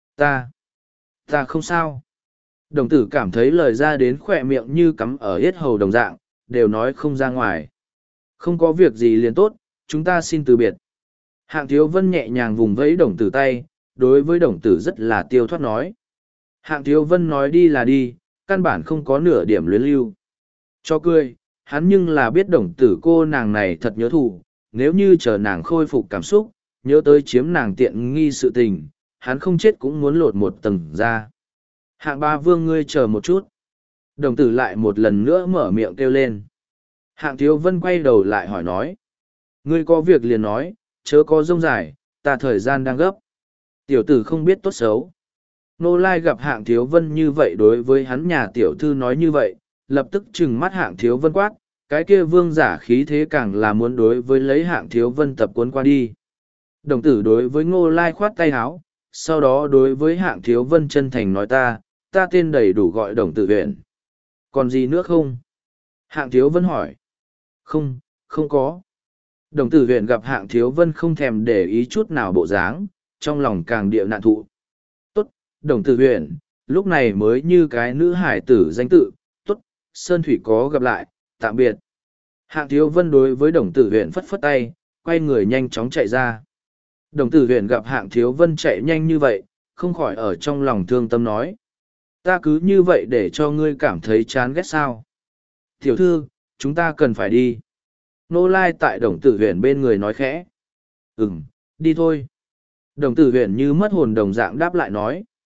Ta không sao. Đồng tử cảm thấy lời ra đến khỏe miệng như cắm ở yết hầu đồng dạng, đều nói không ra ngoài. Không có việc gì liền tốt, chúng ta xin từ biệt. Hạng Thiếu Vân nhẹ nhàng vùng vẫy đồng tử tay, đối với đồng tử rất là tiêu thoát nói. Hạng Thiếu Vân nói đi là đi, căn bản không có nửa điểm luyến lưu. Cho cười, hắn nhưng là biết đồng tử cô nàng này thật nhớ thù, nếu như chờ nàng khôi phục cảm xúc, nhớ tới chiếm nàng tiện nghi sự tình, hắn không chết cũng muốn lột một tầng ra. Hạng ba vương ngươi chờ một chút. Đồng tử lại một lần nữa mở miệng kêu lên. Hạng Thiếu Vân quay đầu lại hỏi nói. Ngươi có việc liền nói, chớ có rông dài, ta thời gian đang gấp. Tiểu tử không biết tốt xấu. Nô Lai gặp Hạng Thiếu Vân như vậy đối với hắn nhà tiểu thư nói như vậy, lập tức trừng mắt Hạng Thiếu Vân quát, cái kia vương giả khí thế càng là muốn đối với lấy Hạng Thiếu Vân tập cuốn qua đi. Đồng tử đối với Ngô Lai khoát tay háo, sau đó đối với Hạng Thiếu Vân chân thành nói ta tên đầy đủ gọi đồng tử huyện. Còn gì nữa không? Hạng Thiếu Vân hỏi. Không có. Đồng tử huyện gặp Hạng Thiếu Vân không thèm để ý chút nào bộ dáng, trong lòng càng địa nạn thụ. Tốt, đồng tử huyện, lúc này mới như cái nữ hải tử danh tự, tốt, Sơn Thủy có gặp lại, tạm biệt. Hạng Thiếu Vân đối với đồng tử huyện phất phất tay, quay người nhanh chóng chạy ra. Đồng tử huyện gặp Hạng Thiếu Vân chạy nhanh như vậy, không khỏi ở trong lòng thương tâm nói. Ta cứ như vậy để cho ngươi cảm thấy chán ghét sao? Tiểu thư, chúng ta cần phải đi. Nô Lai tại đồng tử huyện bên người nói khẽ. Đi thôi. Đồng tử huyện như mất hồn đồng dạng đáp lại nói.